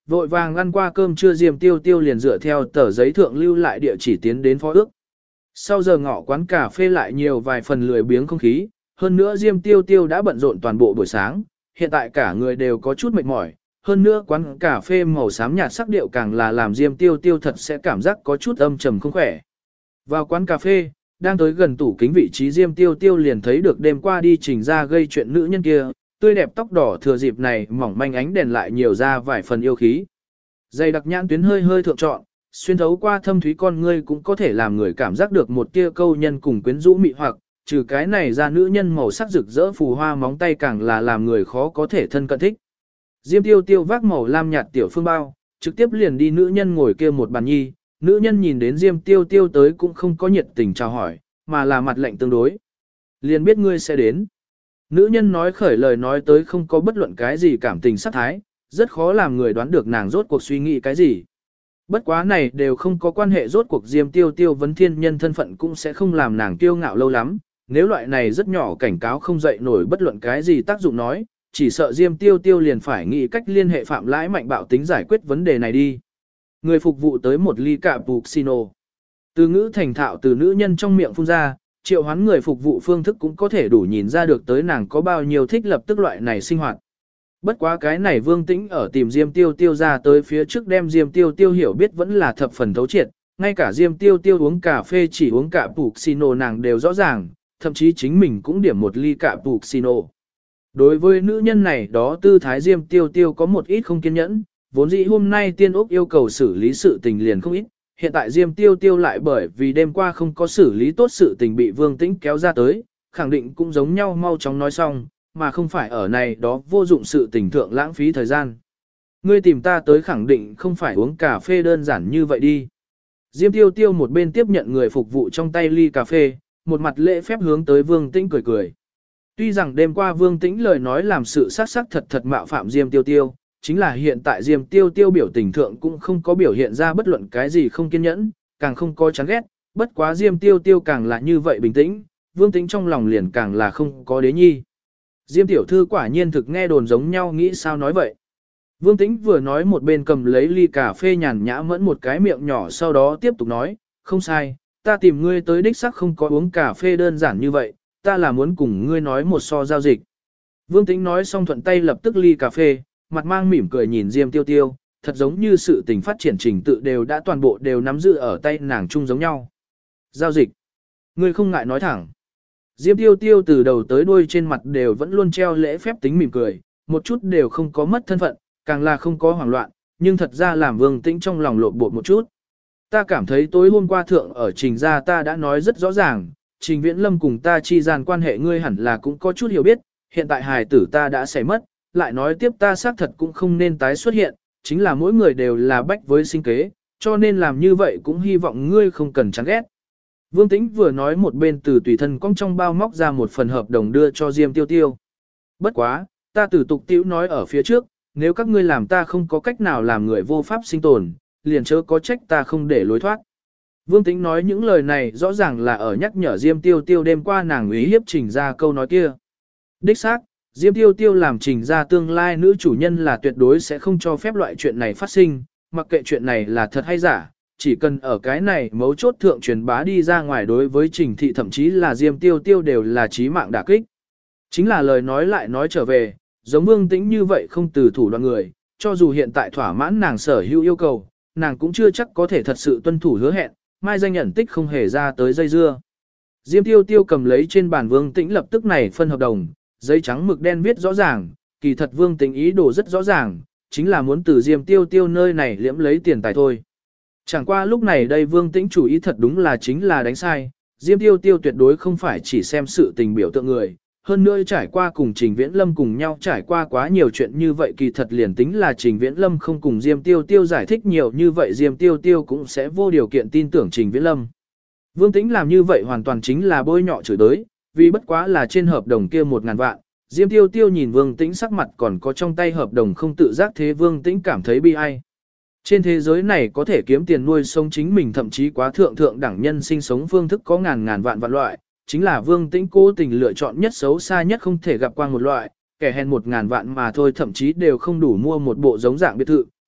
A: Vội vàng ăn qua cơm trưa Diêm Tiêu Tiêu liền dựa theo tờ giấy thượng lưu lại địa chỉ tiến đến phó ước. Sau giờ ngọ quán cà phê lại nhiều vài phần lười biếng không khí, hơn nữa Diêm Tiêu Tiêu đã bận rộn toàn bộ buổi sáng, hiện tại cả người đều có chút mệt mỏi, hơn nữa quán cà phê màu xám nhạt sắc điệu càng là làm Diêm Tiêu Tiêu thật sẽ cảm giác có chút âm trầm không khỏe. Vào quán cà phê, đang tới gần tủ kính vị trí Diêm Tiêu Tiêu liền thấy được đêm qua đi Trình ra gây chuyện nữ nhân kia, tươi đẹp tóc đỏ thừa dịp này mỏng manh ánh đèn lại nhiều ra vài phần yêu khí. Dày đặc nhãn tuyến hơi hơi thượng trọn, xuyên thấu qua thâm thúy con ngươi cũng có thể làm người cảm giác được một tia câu nhân cùng quyến rũ mị hoặc, trừ cái này ra nữ nhân màu sắc rực rỡ phù hoa móng tay càng là làm người khó có thể thân cận thích. Diêm Tiêu Tiêu vác màu lam nhạt tiểu phương bao, trực tiếp liền đi nữ nhân ngồi kia một bàn nhi, nữ nhân nhìn đến Diêm Tiêu Tiêu tới cũng không có nhiệt tình chào hỏi, mà là mặt lạnh tương đối. Liền biết ngươi sẽ đến. Nữ nhân nói khởi lời nói tới không có bất luận cái gì cảm tình sát thái, rất khó làm người đoán được nàng rốt cuộc suy nghĩ cái gì. Bất quá này đều không có quan hệ, rốt cuộc Diêm Tiêu Tiêu vấn thiên nhân thân phận cũng sẽ không làm nàng kiêu ngạo lâu lắm, nếu loại này rất nhỏ cảnh cáo không dậy nổi bất luận cái gì tác dụng nói, chỉ sợ Diêm Tiêu Tiêu liền phải nghĩ cách liên hệ Phạm Lãi Mạnh bạo tính giải quyết vấn đề này đi. Người phục vụ tới một ly cappuccino. Từ ngữ thành thạo từ nữ nhân trong miệng phun ra, triệu hoán người phục vụ phương thức cũng có thể đủ nhìn ra được tới nàng có bao nhiêu thích lập tức loại này sinh hoạt. Bất quá cái này Vương Tĩnh ở tìm Diêm Tiêu Tiêu ra tới phía trước đem Diêm Tiêu Tiêu hiểu biết vẫn là thập phần thấu triệt, ngay cả Diêm Tiêu Tiêu uống cà phê chỉ uống cappuccino nàng đều rõ ràng, thậm chí chính mình cũng điểm một ly cappuccino. Đối với nữ nhân này đó tư thái Diêm Tiêu Tiêu có một ít không kiên nhẫn, vốn dĩ hôm nay Tiên Úc yêu cầu xử lý sự tình liền không ít, hiện tại Diêm Tiêu Tiêu lại bởi vì đêm qua không có xử lý tốt sự tình bị Vương Tĩnh kéo ra tới, khẳng định cũng giống nhau mau chóng nói xong, mà không phải ở này đó vô dụng sự tình thượng lãng phí thời gian. Ngươi tìm ta tới khẳng định không phải uống cà phê đơn giản như vậy đi. Diêm Tiêu Tiêu một bên tiếp nhận người phục vụ trong tay ly cà phê, một mặt lễ phép hướng tới Vương Tĩnh cười cười. Tuy rằng đêm qua Vương Tĩnh lời nói làm sự sắc sắc thật thật mạo phạm Diêm Tiêu Tiêu, chính là hiện tại Diêm Tiêu Tiêu biểu tình thượng cũng không có biểu hiện ra bất luận cái gì không kiên nhẫn, càng không có chán ghét, bất quá Diêm Tiêu Tiêu càng là như vậy bình tĩnh, Vương Tĩnh trong lòng liền càng là không có đế nhi. Diêm tiểu thư quả nhiên thực nghe đồn giống nhau, nghĩ sao nói vậy. Vương Tĩnh vừa nói một bên cầm lấy ly cà phê nhàn nhã mẫn một cái miệng nhỏ, sau đó tiếp tục nói, không sai, ta tìm ngươi tới đích sắc không có uống cà phê đơn giản như vậy, ta là muốn cùng ngươi nói một so giao dịch. Vương Tĩnh nói xong thuận tay lập tức ly cà phê, mặt mang mỉm cười nhìn Diêm Tiêu Tiêu, thật giống như sự tình phát triển trình tự đều đã toàn bộ đều nắm giữ ở tay nàng chung giống nhau. Giao dịch. Ngươi không ngại nói thẳng. Diêm Tiêu Tiêu từ đầu tới đuôi trên mặt đều vẫn luôn treo lễ phép tính mỉm cười, một chút đều không có mất thân phận, càng là không có hoảng loạn, nhưng thật ra làm Vương Tĩnh trong lòng lộn bột một chút. Ta cảm thấy tối hôm qua thượng ở Trình gia ta đã nói rất rõ ràng, Trình Viễn Lâm cùng ta chi gian quan hệ ngươi hẳn là cũng có chút hiểu biết, hiện tại hài tử ta đã xảy mất, lại nói tiếp ta xác thật cũng không nên tái xuất hiện, chính là mỗi người đều là bách với sinh kế, cho nên làm như vậy cũng hy vọng ngươi không cần chán ghét. Vương Tĩnh vừa nói một bên từ tùy thân cong trong bao móc ra một phần hợp đồng đưa cho Diêm Tiêu Tiêu. Bất quá, ta từ tục tiểu nói ở phía trước, nếu các ngươi làm ta không có cách nào làm người vô pháp sinh tồn, liền chớ có trách ta không để lối thoát. Vương Tĩnh nói những lời này rõ ràng là ở nhắc nhở Diêm Tiêu Tiêu đêm qua nàng ý hiếp Trình ra câu nói kia. Đích xác, Diêm Tiêu Tiêu làm Trình ra tương lai nữ chủ nhân là tuyệt đối sẽ không cho phép loại chuyện này phát sinh, mặc kệ chuyện này là thật hay giả, chỉ cần ở cái này mấu chốt thượng truyền bá đi ra ngoài đối với Trình thị thậm chí là Diêm Tiêu Tiêu đều là chí mạng đả kích. Chính là lời nói lại nói trở về, giống Vương Tĩnh như vậy không từ thủ đoạn người, cho dù hiện tại thỏa mãn nàng sở hữu yêu cầu, nàng cũng chưa chắc có thể thật sự tuân thủ hứa hẹn, mai danh nhận tích không hề ra tới dây dưa. Diêm Tiêu Tiêu cầm lấy trên bàn Vương Tĩnh lập tức này phân hợp đồng, giấy trắng mực đen viết rõ ràng, kỳ thật Vương Tĩnh ý đồ rất rõ ràng, chính là muốn từ Diêm Tiêu Tiêu nơi này liễm lấy tiền tài thôi. Chẳng qua lúc này đây Vương Tĩnh chủ ý thật đúng là chính là đánh sai, Diêm Tiêu Tiêu tuyệt đối không phải chỉ xem sự tình biểu tượng người, hơn nữa trải qua cùng Trình Viễn Lâm cùng nhau trải qua quá nhiều chuyện như vậy, kỳ thật liền tính là Trình Viễn Lâm không cùng Diêm Tiêu Tiêu giải thích nhiều như vậy, Diêm Tiêu Tiêu cũng sẽ vô điều kiện tin tưởng Trình Viễn Lâm. Vương Tĩnh làm như vậy hoàn toàn chính là bôi nhọ chửi đới, vì bất quá là trên hợp đồng kia 1.000 vạn, Diêm Tiêu Tiêu nhìn Vương Tĩnh sắc mặt còn có trong tay hợp đồng không tự giác, thế Vương Tĩnh cảm thấy bi ai. Trên thế giới này có thể kiếm tiền nuôi sống chính mình thậm chí quá thượng đẳng nhân sinh sống phương thức có ngàn vạn loại, chính là Vương Tĩnh cố tình lựa chọn nhất xấu xa nhất không thể gặp qua một loại, kẻ hèn 1.000 vạn mà thôi thậm chí đều không đủ mua một bộ giống dạng biệt thự,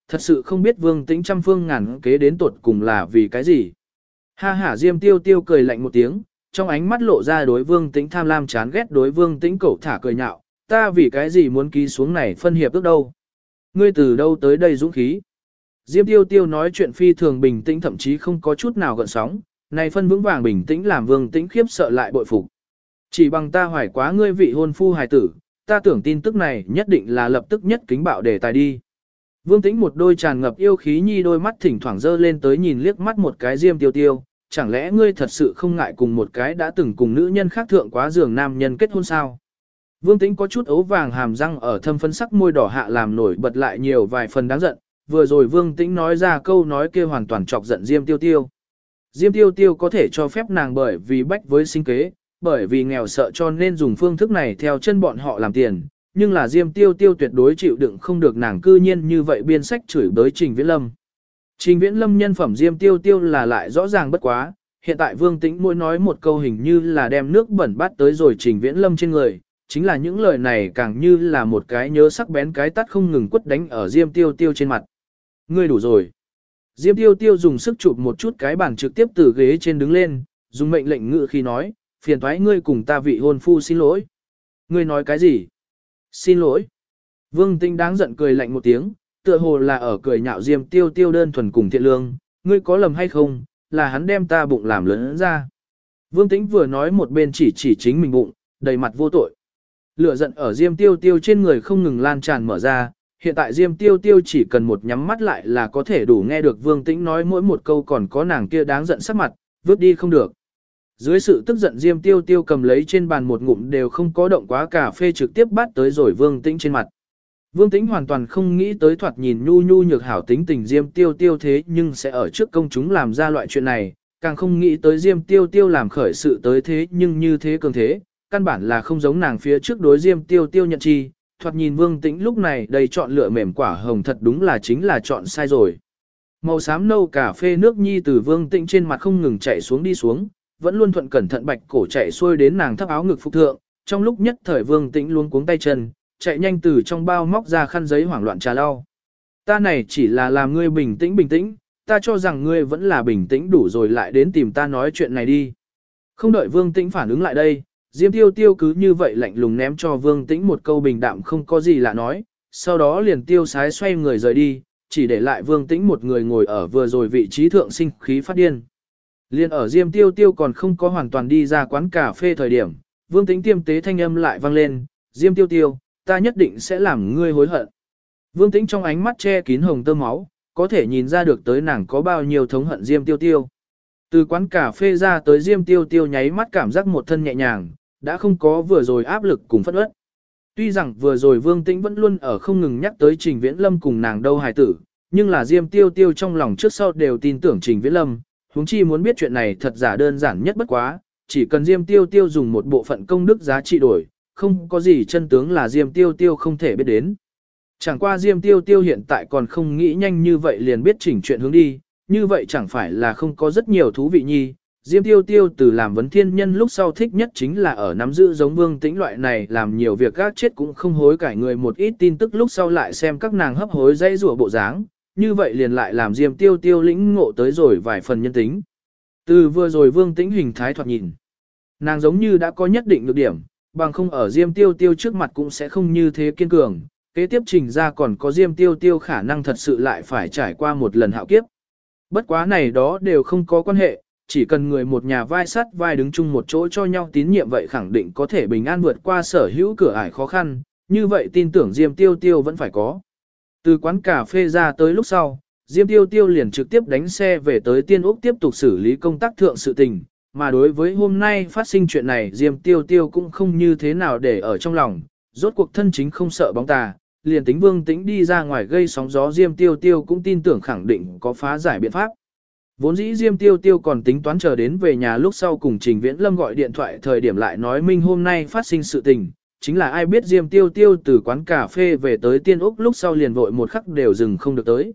A: Thật sự không biết Vương Tĩnh trăm phương ngàn kế đến tột cùng là vì cái gì. Ha hả Diêm Tiêu Tiêu cười lạnh một tiếng, trong ánh mắt lộ ra đối Vương Tĩnh tham lam chán ghét đối Vương Tĩnh cẩu thả cười nhạo, ta vì cái gì muốn ký xuống này phân hiệp ước đâu. Ngươi từ đâu tới đây dũng khí. Diêm Tiêu Tiêu nói chuyện phi thường bình tĩnh thậm chí không có chút nào gợn sóng, này phân vững vàng bình tĩnh làm Vương Tĩnh khiếp sợ lại bội phục. Chỉ bằng ta hoài quá ngươi vị hôn phu hài tử, ta tưởng tin tức này nhất định là lập tức nhất kính bạo đề tài đi. Vương Tĩnh một đôi tràn ngập yêu khí nhi đôi mắt thỉnh thoảng dơ lên tới nhìn liếc mắt một cái Diêm Tiêu Tiêu, chẳng lẽ ngươi thật sự không ngại cùng một cái đã từng cùng nữ nhân khác thượng quá giường nam nhân kết hôn sao? Vương Tĩnh có chút ấu vàng hàm răng ở thâm phấn sắc môi đỏ hạ làm nổi bật lại nhiều vài phần đáng giận, vừa rồi Vương Tĩnh nói ra câu nói kia hoàn toàn chọc giận Diêm Tiêu Tiêu. Diêm Tiêu Tiêu có thể cho phép nàng bởi vì bách với sinh kế, bởi vì nghèo sợ cho nên dùng phương thức này theo chân bọn họ làm tiền, nhưng là Diêm Tiêu Tiêu tuyệt đối chịu đựng không được nàng cư nhiên như vậy biên sách chửi bới Trình Viễn Lâm. Trình Viễn Lâm nhân phẩm Diêm Tiêu Tiêu là lại rõ ràng bất quá, hiện tại Vương Tĩnh mỗi nói một câu hình như là đem nước bẩn bắt tới rồi Trình Viễn Lâm trên người, chính là những lời này càng như là một cái nhớ sắc bén cái tát không ngừng quất đánh ở Diêm Tiêu Tiêu trên mặt. Ngươi đủ rồi. Diêm Tiêu Tiêu dùng sức chụp một chút cái bàn trực tiếp từ ghế trên đứng lên, dùng mệnh lệnh ngự khi nói, phiền thoái ngươi cùng ta vị hôn phu xin lỗi. Ngươi nói cái gì? Xin lỗi. Vương Tĩnh đáng giận cười lạnh một tiếng, tựa hồ là ở cười nhạo Diêm Tiêu Tiêu đơn thuần cùng thiện lương, ngươi có lầm hay không, là hắn đem ta bụng làm lớn ra. Vương Tĩnh vừa nói một bên chỉ chính mình bụng, đầy mặt vô tội. Lửa giận ở Diêm Tiêu Tiêu trên người không ngừng lan tràn mở ra, hiện tại Diêm Tiêu Tiêu chỉ cần một nhắm mắt lại là có thể đủ nghe được Vương Tĩnh nói mỗi một câu còn có nàng kia đáng giận sắc mặt, vứt đi không được. Dưới sự tức giận Diêm Tiêu Tiêu cầm lấy trên bàn một ngụm đều không có động quá cà phê trực tiếp bắt tới rồi Vương Tĩnh trên mặt. Vương Tĩnh hoàn toàn không nghĩ tới thoạt nhìn nhu nhu nhược hảo tính tình Diêm Tiêu Tiêu thế nhưng sẽ ở trước công chúng làm ra loại chuyện này, càng không nghĩ tới Diêm Tiêu Tiêu làm khởi sự tới thế nhưng như thế cường thế, căn bản là không giống nàng phía trước đối Diêm Tiêu Tiêu nhận chi, thoạt nhìn Vương Tĩnh lúc này đầy chọn lựa mềm quả hồng thật đúng là chính là chọn sai rồi. Màu xám nâu cà phê nước nhi từ Vương Tĩnh trên mặt không ngừng chảy xuống đi xuống, vẫn luôn thuận cẩn thận bạch cổ chạy xuôi đến nàng thấp áo ngực phục thượng, trong lúc nhất thời Vương Tĩnh luống cuống tay chân, chạy nhanh từ trong bao móc ra khăn giấy hoảng loạn trà lau. Ta này chỉ là làm ngươi bình tĩnh, ta cho rằng ngươi vẫn là bình tĩnh đủ rồi lại đến tìm ta nói chuyện này đi. Không đợi Vương Tĩnh phản ứng lại đây, Diêm Tiêu Tiêu cứ như vậy lạnh lùng ném cho Vương Tĩnh một câu bình đạm không có gì lạ nói, sau đó liền tiêu sái xoay người rời đi, chỉ để lại Vương Tĩnh một người ngồi ở vừa rồi vị trí thượng sinh khí phát điên. Liên ở Diêm Tiêu Tiêu còn không có hoàn toàn đi ra quán cà phê thời điểm, Vương Tĩnh tiêm tế thanh âm lại vang lên, Diêm Tiêu Tiêu, ta nhất định sẽ làm ngươi hối hận. Vương Tĩnh trong ánh mắt che kín hồng tơ máu, có thể nhìn ra được tới nàng có bao nhiêu thống hận Diêm Tiêu Tiêu. Từ quán cà phê ra tới Diêm Tiêu Tiêu nháy mắt cảm giác một thân nhẹ nhàng, đã không có vừa rồi áp lực cùng phất uất. Tuy rằng vừa rồi Vương Tĩnh vẫn luôn ở không ngừng nhắc tới Trình Viễn Lâm cùng nàng đâu hài tử, nhưng là Diêm Tiêu Tiêu trong lòng trước sau đều tin tưởng Trình Viễn Lâm, huống chi muốn biết chuyện này thật giả đơn giản nhất bất quá, chỉ cần Diêm Tiêu Tiêu dùng một bộ phận công đức giá trị đổi, không có gì chân tướng là Diêm Tiêu Tiêu không thể biết đến. Chẳng qua Diêm Tiêu Tiêu hiện tại còn không nghĩ nhanh như vậy liền biết chỉnh chuyện hướng đi, như vậy chẳng phải là không có rất nhiều thú vị nhi. Diêm Tiêu Tiêu từ làm vấn thiên nhân lúc sau thích nhất chính là ở nắm giữ giống Vương Tĩnh loại này làm nhiều việc gác chết cũng không hối cải người một ít tin tức lúc sau lại xem các nàng hấp hối dãy rủa bộ dáng, như vậy liền lại làm Diêm Tiêu Tiêu lĩnh ngộ tới rồi vài phần nhân tính. Từ vừa rồi Vương Tĩnh hình thái thoạt nhìn, nàng giống như đã có nhất định được điểm, bằng không ở Diêm Tiêu Tiêu trước mặt cũng sẽ không như thế kiên cường, kế tiếp trình ra còn có Diêm Tiêu Tiêu khả năng thật sự lại phải trải qua một lần hạo kiếp. Bất quá này đó đều không có quan hệ, chỉ cần người một nhà vai sắt vai đứng chung một chỗ cho nhau tín nhiệm vậy khẳng định có thể bình an vượt qua sở hữu cửa ải khó khăn, như vậy tin tưởng Diêm Tiêu Tiêu vẫn phải có. Từ quán cà phê ra tới lúc sau, Diêm Tiêu Tiêu liền trực tiếp đánh xe về tới Tiên Úc tiếp tục xử lý công tác thượng sự tình, mà đối với hôm nay phát sinh chuyện này Diêm Tiêu Tiêu cũng không như thế nào để ở trong lòng, rốt cuộc thân chính không sợ bóng tà, liền tính Vương Tĩnh đi ra ngoài gây sóng gió Diêm Tiêu Tiêu cũng tin tưởng khẳng định có phá giải biện pháp. Vốn dĩ Diêm Tiêu Tiêu còn tính toán chờ đến về nhà lúc sau cùng Trình Viễn Lâm gọi điện thoại thời điểm lại nói minh hôm nay phát sinh sự tình, chính là ai biết Diêm Tiêu Tiêu từ quán cà phê về tới Tiên Úc lúc sau liền vội một khắc đều dừng không được tới.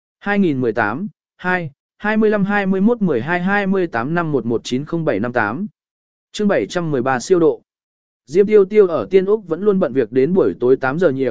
A: 2018, 2, 25 21 12 28 5 1190 chương 713 siêu độ. Diêm Tiêu Tiêu ở Tiên Úc vẫn luôn bận việc đến buổi tối 8 giờ nhiều,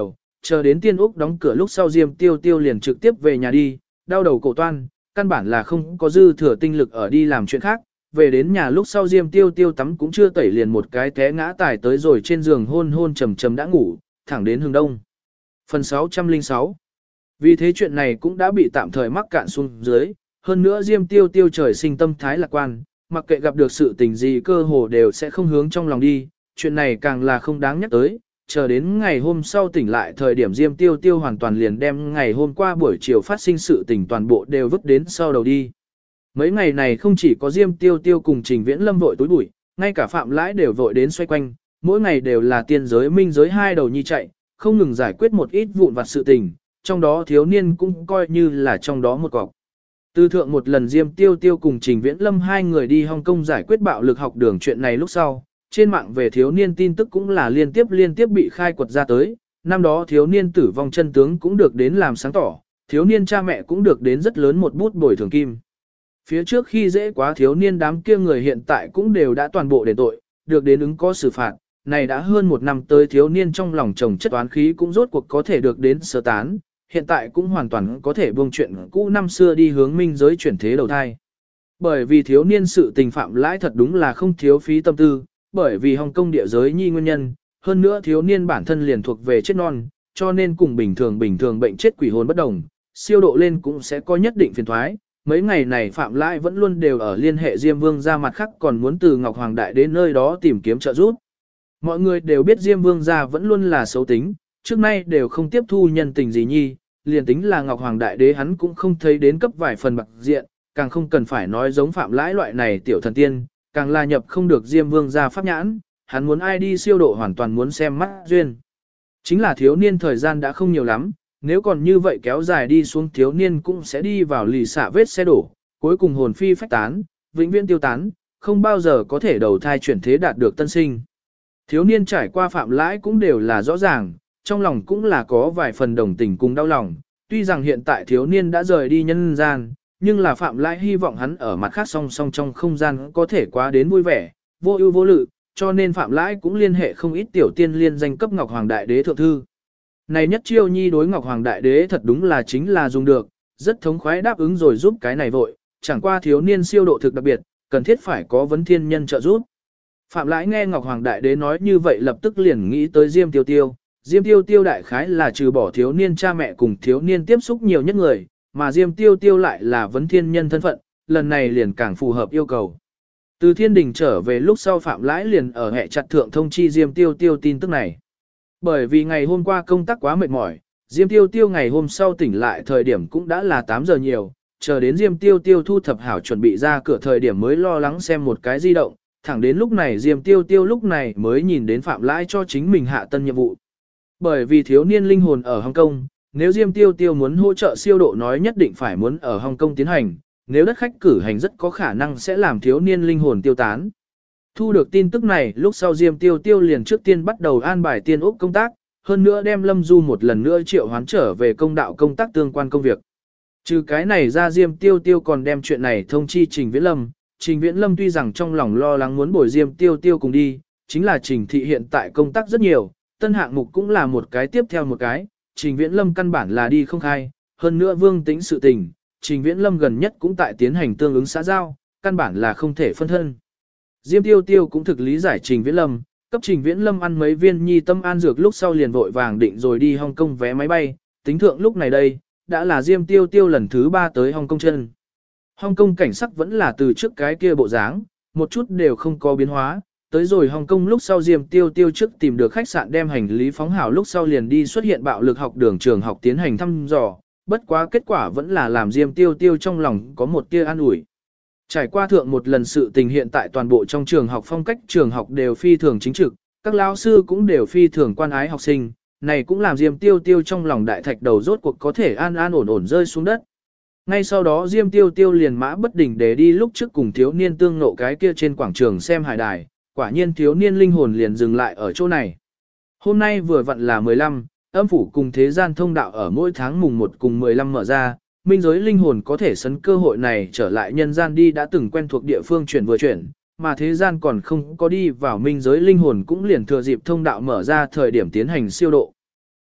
A: chờ đến tiên úc đóng cửa lúc sau Diêm Tiêu Tiêu liền trực tiếp về nhà đi, đau đầu cổ toan, căn bản là không có dư thừa tinh lực ở đi làm chuyện khác. Về đến nhà lúc sau Diêm Tiêu Tiêu tắm cũng chưa tẩy liền một cái té ngã tải tới rồi trên giường hôn hôn trầm trầm đã ngủ, thẳng đến hừng đông. Phần 606. Vì thế chuyện này cũng đã bị tạm thời mắc cạn xuống dưới, hơn nữa Diêm Tiêu Tiêu trời sinh tâm thái lạc quan, mặc kệ gặp được sự tình gì cơ hồ đều sẽ không hướng trong lòng đi, chuyện này càng là không đáng nhắc tới, chờ đến ngày hôm sau tỉnh lại thời điểm Diêm Tiêu Tiêu hoàn toàn liền đem ngày hôm qua buổi chiều phát sinh sự tình toàn bộ đều vứt đến sau đầu đi. Mấy ngày này không chỉ có Diêm Tiêu Tiêu cùng Trình Viễn Lâm vội túi bụi, ngay cả Phạm Lãi đều vội đến xoay quanh, mỗi ngày đều là tiên giới minh giới hai đầu nhi chạy, không ngừng giải quyết một ít vụn vặt sự tình, trong đó thiếu niên cũng coi như là trong đó một cọc. Từ thượng một lần Diêm Tiêu Tiêu cùng Trình Viễn Lâm hai người đi Hồng Kông giải quyết bạo lực học đường chuyện này lúc sau, trên mạng về thiếu niên tin tức cũng là liên tiếp bị khai quật ra tới, năm đó thiếu niên tử vong chân tướng cũng được đến làm sáng tỏ, thiếu niên cha mẹ cũng được đến rất lớn một bút bồi thường kim. Phía trước khi dễ quá thiếu niên đám kia người hiện tại cũng đều đã toàn bộ đền tội, được đến ứng có xử phạt, này đã hơn một năm tới thiếu niên trong lòng chồng chất oán khí cũng rốt cuộc có thể được đến sơ tán, hiện tại cũng hoàn toàn có thể buông chuyện cũ năm xưa đi hướng minh giới chuyển thế đầu thai. Bởi vì thiếu niên sự tình Phạm Lãi thật đúng là không thiếu phí tâm tư, bởi vì Hồng Kông địa giới nhi nguyên nhân, hơn nữa thiếu niên bản thân liền thuộc về chết non, cho nên cùng bình thường bệnh chết quỷ hồn bất đồng, siêu độ lên cũng sẽ có nhất định phiền thoái. Mấy ngày này Phạm Lãi vẫn luôn đều ở liên hệ Diêm Vương gia mặt khác còn muốn từ Ngọc Hoàng Đại đến nơi đó tìm kiếm trợ giúp. Mọi người đều biết Diêm Vương gia vẫn luôn là xấu tính, trước nay đều không tiếp thu nhân tình gì nhi, liền tính là Ngọc Hoàng Đại Đế hắn cũng không thấy đến cấp vài phần bạc diện, càng không cần phải nói giống Phạm Lãi loại này tiểu thần tiên, càng là nhập không được Diêm Vương gia pháp nhãn, hắn muốn ai đi siêu độ hoàn toàn muốn xem mắt duyên. Chính là thiếu niên thời gian đã không nhiều lắm, nếu còn như vậy kéo dài đi xuống thiếu niên cũng sẽ đi vào lì xả vết xe đổ, cuối cùng hồn phi phách tán, vĩnh viễn tiêu tán, không bao giờ có thể đầu thai chuyển thế đạt được tân sinh. Thiếu niên trải qua Phạm Lãi cũng đều là rõ ràng, trong lòng cũng là có vài phần đồng tình cùng đau lòng, tuy rằng hiện tại thiếu niên đã rời đi nhân gian, nhưng là Phạm Lãi hy vọng hắn ở mặt khác song song trong không gian có thể quá đến vui vẻ, vô ưu vô lự, cho nên Phạm Lãi cũng liên hệ không ít tiểu tiên liên danh cấp Ngọc Hoàng Đại Đế thượng thư. Này nhất chiêu nhi đối Ngọc Hoàng Đại Đế thật đúng là chính là dùng được, rất thống khoái đáp ứng rồi giúp cái này vội, chẳng qua thiếu niên siêu độ thực đặc biệt, cần thiết phải có vấn thiên nhân trợ giúp. Phạm Lãi nghe Ngọc Hoàng Đại Đế nói như vậy lập tức liền nghĩ tới Diêm Tiêu Tiêu. Diêm Tiêu Tiêu đại khái là trừ bỏ thiếu niên cha mẹ cùng thiếu niên tiếp xúc nhiều nhất người, mà Diêm Tiêu Tiêu lại là vấn thiên nhân thân phận, lần này liền càng phù hợp yêu cầu. Từ thiên đình trở về lúc sau Phạm Lãi liền ở hệ chặt thượng thông chi Diêm Tiêu Tiêu tin tức này. Bởi vì ngày hôm qua công tác quá mệt mỏi, Diêm Tiêu Tiêu ngày hôm sau tỉnh lại thời điểm cũng đã là 8 giờ nhiều, chờ đến Diêm Tiêu Tiêu thu thập hảo chuẩn bị ra cửa thời điểm mới lo lắng xem một cái di động, thẳng đến lúc này Diêm Tiêu Tiêu lúc này mới nhìn đến Phạm Lãi cho chính mình hạ tân nhiệm vụ. Bởi vì thiếu niên linh hồn ở Hồng Kông, nếu Diêm Tiêu Tiêu muốn hỗ trợ siêu độ nói nhất định phải muốn ở Hồng Kông tiến hành, nếu đất khách cử hành rất có khả năng sẽ làm thiếu niên linh hồn tiêu tán. Thu được tin tức này lúc sau Diêm Tiêu Tiêu liền trước tiên bắt đầu an bài tiên úc công tác, hơn nữa đem Lâm Du một lần nữa triệu hoán trở về công đạo công tác tương quan công việc. Trừ cái này ra Diêm Tiêu Tiêu còn đem chuyện này thông chi Trình Viễn Lâm. Trình Viễn Lâm tuy rằng trong lòng lo lắng muốn bồi Diêm Tiêu Tiêu cùng đi, chính là Trình thị hiện tại công tác rất nhiều, tân hạng mục cũng là một cái tiếp theo một cái, Trình Viễn Lâm căn bản là đi không khai, hơn nữa Vương Tĩnh sự tình, Trình Viễn Lâm gần nhất cũng tại tiến hành tương ứng xã giao, căn bản là không thể phân thân. Diêm Tiêu Tiêu cũng thực lý giải Trình Viễn Lâm, cấp Trình Viễn Lâm ăn mấy viên nhi tâm an dược lúc sau liền vội vàng định rồi đi Hồng Kông vé máy bay, tính thượng lúc này đây, đã là Diêm Tiêu Tiêu lần thứ 3 tới Hồng Kông chân. Hồng Kông cảnh sắc vẫn là từ trước cái kia bộ dáng, một chút đều không có biến hóa, tới rồi Hồng Kông lúc sau Diêm Tiêu Tiêu trước tìm được khách sạn đem hành lý phóng hảo lúc sau liền đi xuất hiện bạo lực học đường trường học tiến hành thăm dò, bất quá kết quả vẫn là làm Diêm Tiêu Tiêu trong lòng có một tia an ủi. Trải qua thượng một lần sự tình hiện tại toàn bộ trong trường học phong cách trường học đều phi thường chính trực, các lão sư cũng đều phi thường quan ái học sinh, này cũng làm Diêm Tiêu Tiêu trong lòng đại thạch đầu rốt cuộc có thể an an ổn ổn rơi xuống đất. Ngay sau đó Diêm Tiêu Tiêu liền mã bất đình để đi lúc trước cùng thiếu niên tương nộ cái kia trên quảng trường xem hải đài, quả nhiên thiếu niên linh hồn liền dừng lại ở chỗ này. Hôm nay vừa vặn là 15, âm phủ cùng thế gian thông đạo ở mỗi tháng mùng 1 cùng 15 mở ra, minh giới linh hồn có thể sấn cơ hội này trở lại nhân gian đi đã từng quen thuộc địa phương chuyển vừa chuyển, mà thế gian còn không có đi vào minh giới linh hồn cũng liền thừa dịp thông đạo mở ra thời điểm tiến hành siêu độ.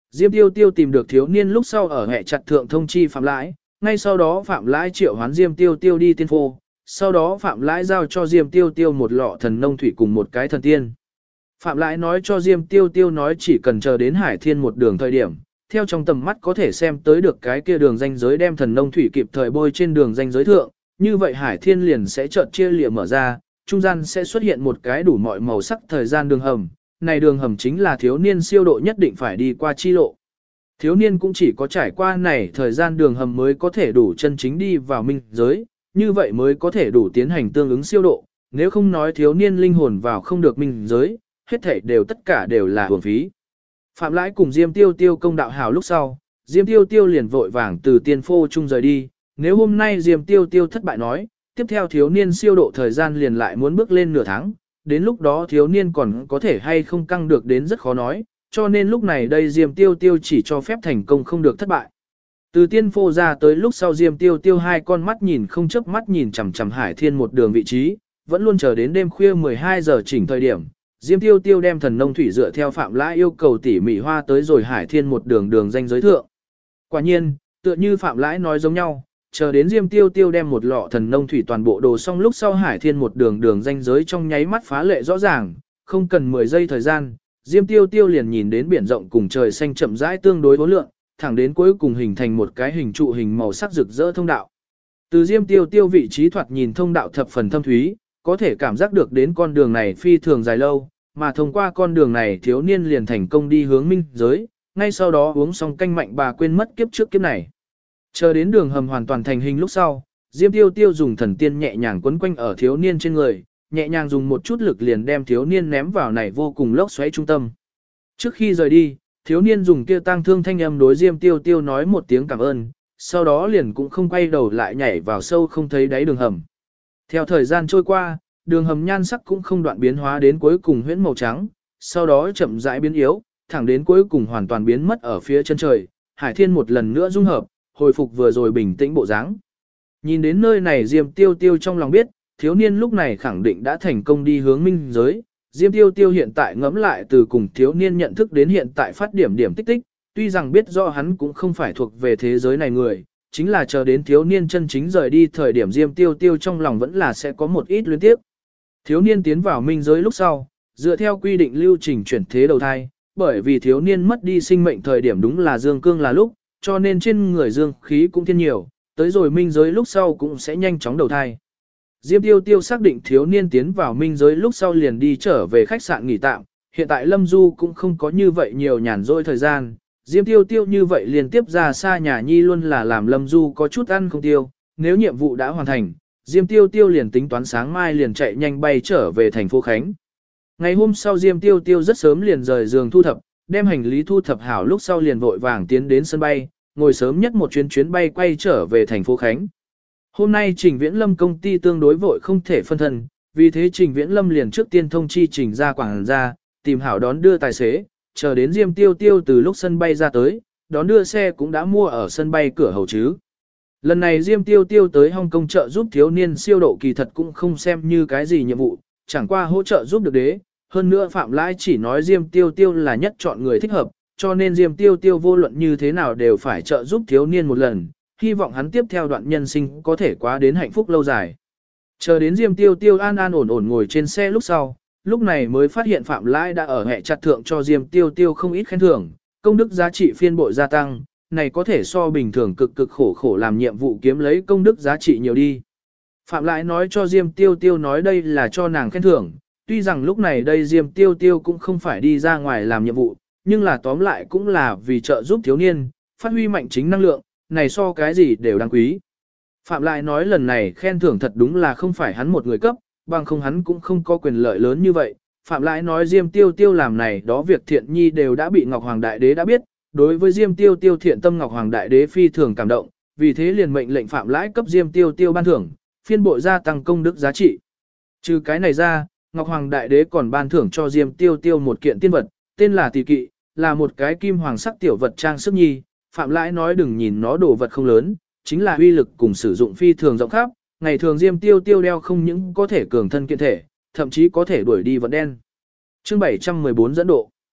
A: Diêm Tiêu Tiêu tìm được thiếu niên lúc sau ở hệ chặt thượng thông chi Phạm Lãi, ngay sau đó Phạm Lãi triệu hoán Diêm Tiêu Tiêu đi tiên phô, sau đó Phạm Lãi giao cho Diêm Tiêu Tiêu một lọ thần nông thủy cùng một cái thần tiên. Phạm Lãi nói cho Diêm Tiêu Tiêu nói chỉ cần chờ đến Hải Thiên một đường thời điểm, theo trong tầm mắt có thể xem tới được cái kia đường ranh giới đem thần nông thủy kịp thời bôi trên đường ranh giới thượng, như vậy Hải Thiên liền sẽ chợt chia lìa mở ra, trung gian sẽ xuất hiện một cái đủ mọi màu sắc thời gian đường hầm, này đường hầm chính là thiếu niên siêu độ nhất định phải đi qua chi lộ. Thiếu niên cũng chỉ có trải qua này thời gian đường hầm mới có thể đủ chân chính đi vào minh giới, như vậy mới có thể đủ tiến hành tương ứng siêu độ, nếu không nói thiếu niên linh hồn vào không được minh giới, hết thảy đều tất cả đều là uổng phí. Phạm Lãi cùng Diêm Tiêu Tiêu công đạo hảo lúc sau, Diêm Tiêu Tiêu liền vội vàng từ tiên phô chung rời đi, nếu hôm nay Diêm Tiêu Tiêu thất bại nói, tiếp theo thiếu niên siêu độ thời gian liền lại muốn bước lên nửa tháng, đến lúc đó thiếu niên còn có thể hay không căng được đến rất khó nói, cho nên lúc này đây Diêm Tiêu Tiêu chỉ cho phép thành công không được thất bại. Từ tiên phô ra tới lúc sau Diêm Tiêu Tiêu hai con mắt nhìn không chớp mắt nhìn chằm chằm Hải Thiên một đường vị trí, vẫn luôn chờ đến đêm khuya 12 giờ chỉnh thời điểm. Diêm Tiêu Tiêu đem thần nông thủy dựa theo Phạm Lãi yêu cầu tỉ mỉ hoa tới rồi Hải Thiên một đường đường danh giới thượng. Quả nhiên, tựa như Phạm Lãi nói giống nhau, chờ đến Diêm Tiêu Tiêu đem một lọ thần nông thủy toàn bộ đồ xong lúc sau Hải Thiên một đường đường danh giới trong nháy mắt phá lệ rõ ràng, không cần 10 giây thời gian, Diêm Tiêu Tiêu liền nhìn đến biển rộng cùng trời xanh chậm rãi tương đối vô lượng, thẳng đến cuối cùng hình thành một cái hình trụ hình màu sắc rực rỡ thông đạo. Từ Diêm Tiêu Tiêu vị trí thoạt nhìn thông đạo thập phần thâm thúy, có thể cảm giác được đến con đường này phi thường dài lâu, mà thông qua con đường này thiếu niên liền thành công đi hướng minh giới, ngay sau đó uống xong canh mạnh bà quên mất kiếp trước kiếp này. Chờ đến đường hầm hoàn toàn thành hình lúc sau, Diêm Tiêu Tiêu dùng thần tiên nhẹ nhàng quấn quanh ở thiếu niên trên người, nhẹ nhàng dùng một chút lực liền đem thiếu niên ném vào này vô cùng lốc xoáy trung tâm. Trước khi rời đi, thiếu niên dùng kia tang thương thanh âm đối Diêm Tiêu Tiêu nói một tiếng cảm ơn, sau đó liền cũng không quay đầu lại nhảy vào sâu không thấy đáy đường hầm. Theo thời gian trôi qua, đường hầm nhan sắc cũng không đoạn biến hóa đến cuối cùng huyễn màu trắng, sau đó chậm rãi biến yếu, thẳng đến cuối cùng hoàn toàn biến mất ở phía chân trời, Hải Thiên một lần nữa dung hợp, hồi phục vừa rồi bình tĩnh bộ dáng. Nhìn đến nơi này Diêm Tiêu Tiêu trong lòng biết, thiếu niên lúc này khẳng định đã thành công đi hướng minh giới. Diêm Tiêu Tiêu hiện tại ngẫm lại từ cùng thiếu niên nhận thức đến hiện tại phát điểm điểm tích tích, tuy rằng biết rõ hắn cũng không phải thuộc về thế giới này người, chính là chờ đến thiếu niên chân chính rời đi thời điểm Diêm Tiêu Tiêu trong lòng vẫn là sẽ có một ít luyến tiếc. Thiếu niên tiến vào minh giới lúc sau, dựa theo quy định lưu trình chuyển thế đầu thai, bởi vì thiếu niên mất đi sinh mệnh thời điểm đúng là dương cương là lúc, cho nên trên người dương khí cũng thiên nhiều, tới rồi minh giới lúc sau cũng sẽ nhanh chóng đầu thai. Diêm Tiêu Tiêu xác định thiếu niên tiến vào minh giới lúc sau liền đi trở về khách sạn nghỉ tạm, hiện tại Lâm Du cũng không có như vậy nhiều nhàn rỗi thời gian, Diêm Tiêu Tiêu như vậy liên tiếp ra xa nhà nhi luôn là làm Lâm Du có chút ăn không tiêu, nếu nhiệm vụ đã hoàn thành, Diêm Tiêu Tiêu liền tính toán sáng mai liền chạy nhanh bay trở về thành phố Khánh. Ngày hôm sau Diêm Tiêu Tiêu rất sớm liền rời giường thu thập, đem hành lý thu thập hảo lúc sau liền vội vàng tiến đến sân bay, ngồi sớm nhất một chuyến bay quay trở về thành phố Khánh. Hôm nay Trình Viễn Lâm công ty tương đối vội không thể phân thân, vì thế Trình Viễn Lâm liền trước tiên thông chi Trình ra quảng ra, tìm hảo đón đưa tài xế, chờ đến Diêm Tiêu Tiêu từ lúc sân bay ra tới, đón đưa xe cũng đã mua ở sân bay cửa hầu chứ. Lần này Diêm Tiêu Tiêu tới Hong Kong trợ giúp thiếu niên siêu độ kỳ thật cũng không xem như cái gì nhiệm vụ, chẳng qua hỗ trợ giúp được đế. Hơn nữa Phạm Lãi chỉ nói Diêm Tiêu Tiêu là nhất chọn người thích hợp, cho nên Diêm Tiêu Tiêu vô luận như thế nào đều phải trợ giúp thiếu niên một lần, hy vọng hắn tiếp theo đoạn nhân sinh có thể quá đến hạnh phúc lâu dài. Chờ đến Diêm Tiêu Tiêu an an ổn ổn ngồi trên xe lúc sau, lúc này mới phát hiện Phạm Lãi đã ở hệ chặt thượng cho Diêm Tiêu Tiêu không ít khen thưởng, công đức giá trị phiên bội gia tăng, này có thể so bình thường cực cực khổ khổ làm nhiệm vụ kiếm lấy công đức giá trị nhiều đi. Phạm Lãi nói cho Diêm Tiêu Tiêu nói đây là cho nàng khen thưởng, tuy rằng lúc này đây Diêm Tiêu Tiêu cũng không phải đi ra ngoài làm nhiệm vụ, nhưng là tóm lại cũng là vì trợ giúp thiếu niên, phát huy mạnh chính năng lượng, này so cái gì đều đáng quý. Phạm Lãi nói lần này khen thưởng thật đúng là không phải hắn một người cấp, bằng không hắn cũng không có quyền lợi lớn như vậy. Phạm Lãi nói Diêm Tiêu Tiêu làm này đó việc thiện nhi đều đã bị Ngọc Hoàng Đại Đế đã biết, đối với Diêm Tiêu Tiêu thiện tâm Ngọc Hoàng Đại Đế phi thường cảm động, vì thế liền mệnh lệnh Phạm Lãi cấp Diêm Tiêu Tiêu ban thưởng, phiên bội gia tăng công đức giá trị. Trừ cái này ra, Ngọc Hoàng Đại Đế còn ban thưởng cho Diêm Tiêu Tiêu một kiện tiên vật, tên là Tỳ Kỵ, là một cái kim hoàng sắc tiểu vật trang sức nhi. Phạm Lãi nói đừng nhìn nó đồ vật không lớn, chính là uy lực cùng sử dụng phi thường rộng khắp, ngày thường Diêm Tiêu Tiêu đeo không những có thể cường thân kiện thể, thậm chí có thể đuổi đi vận đen. Chương 714 dẫn độ.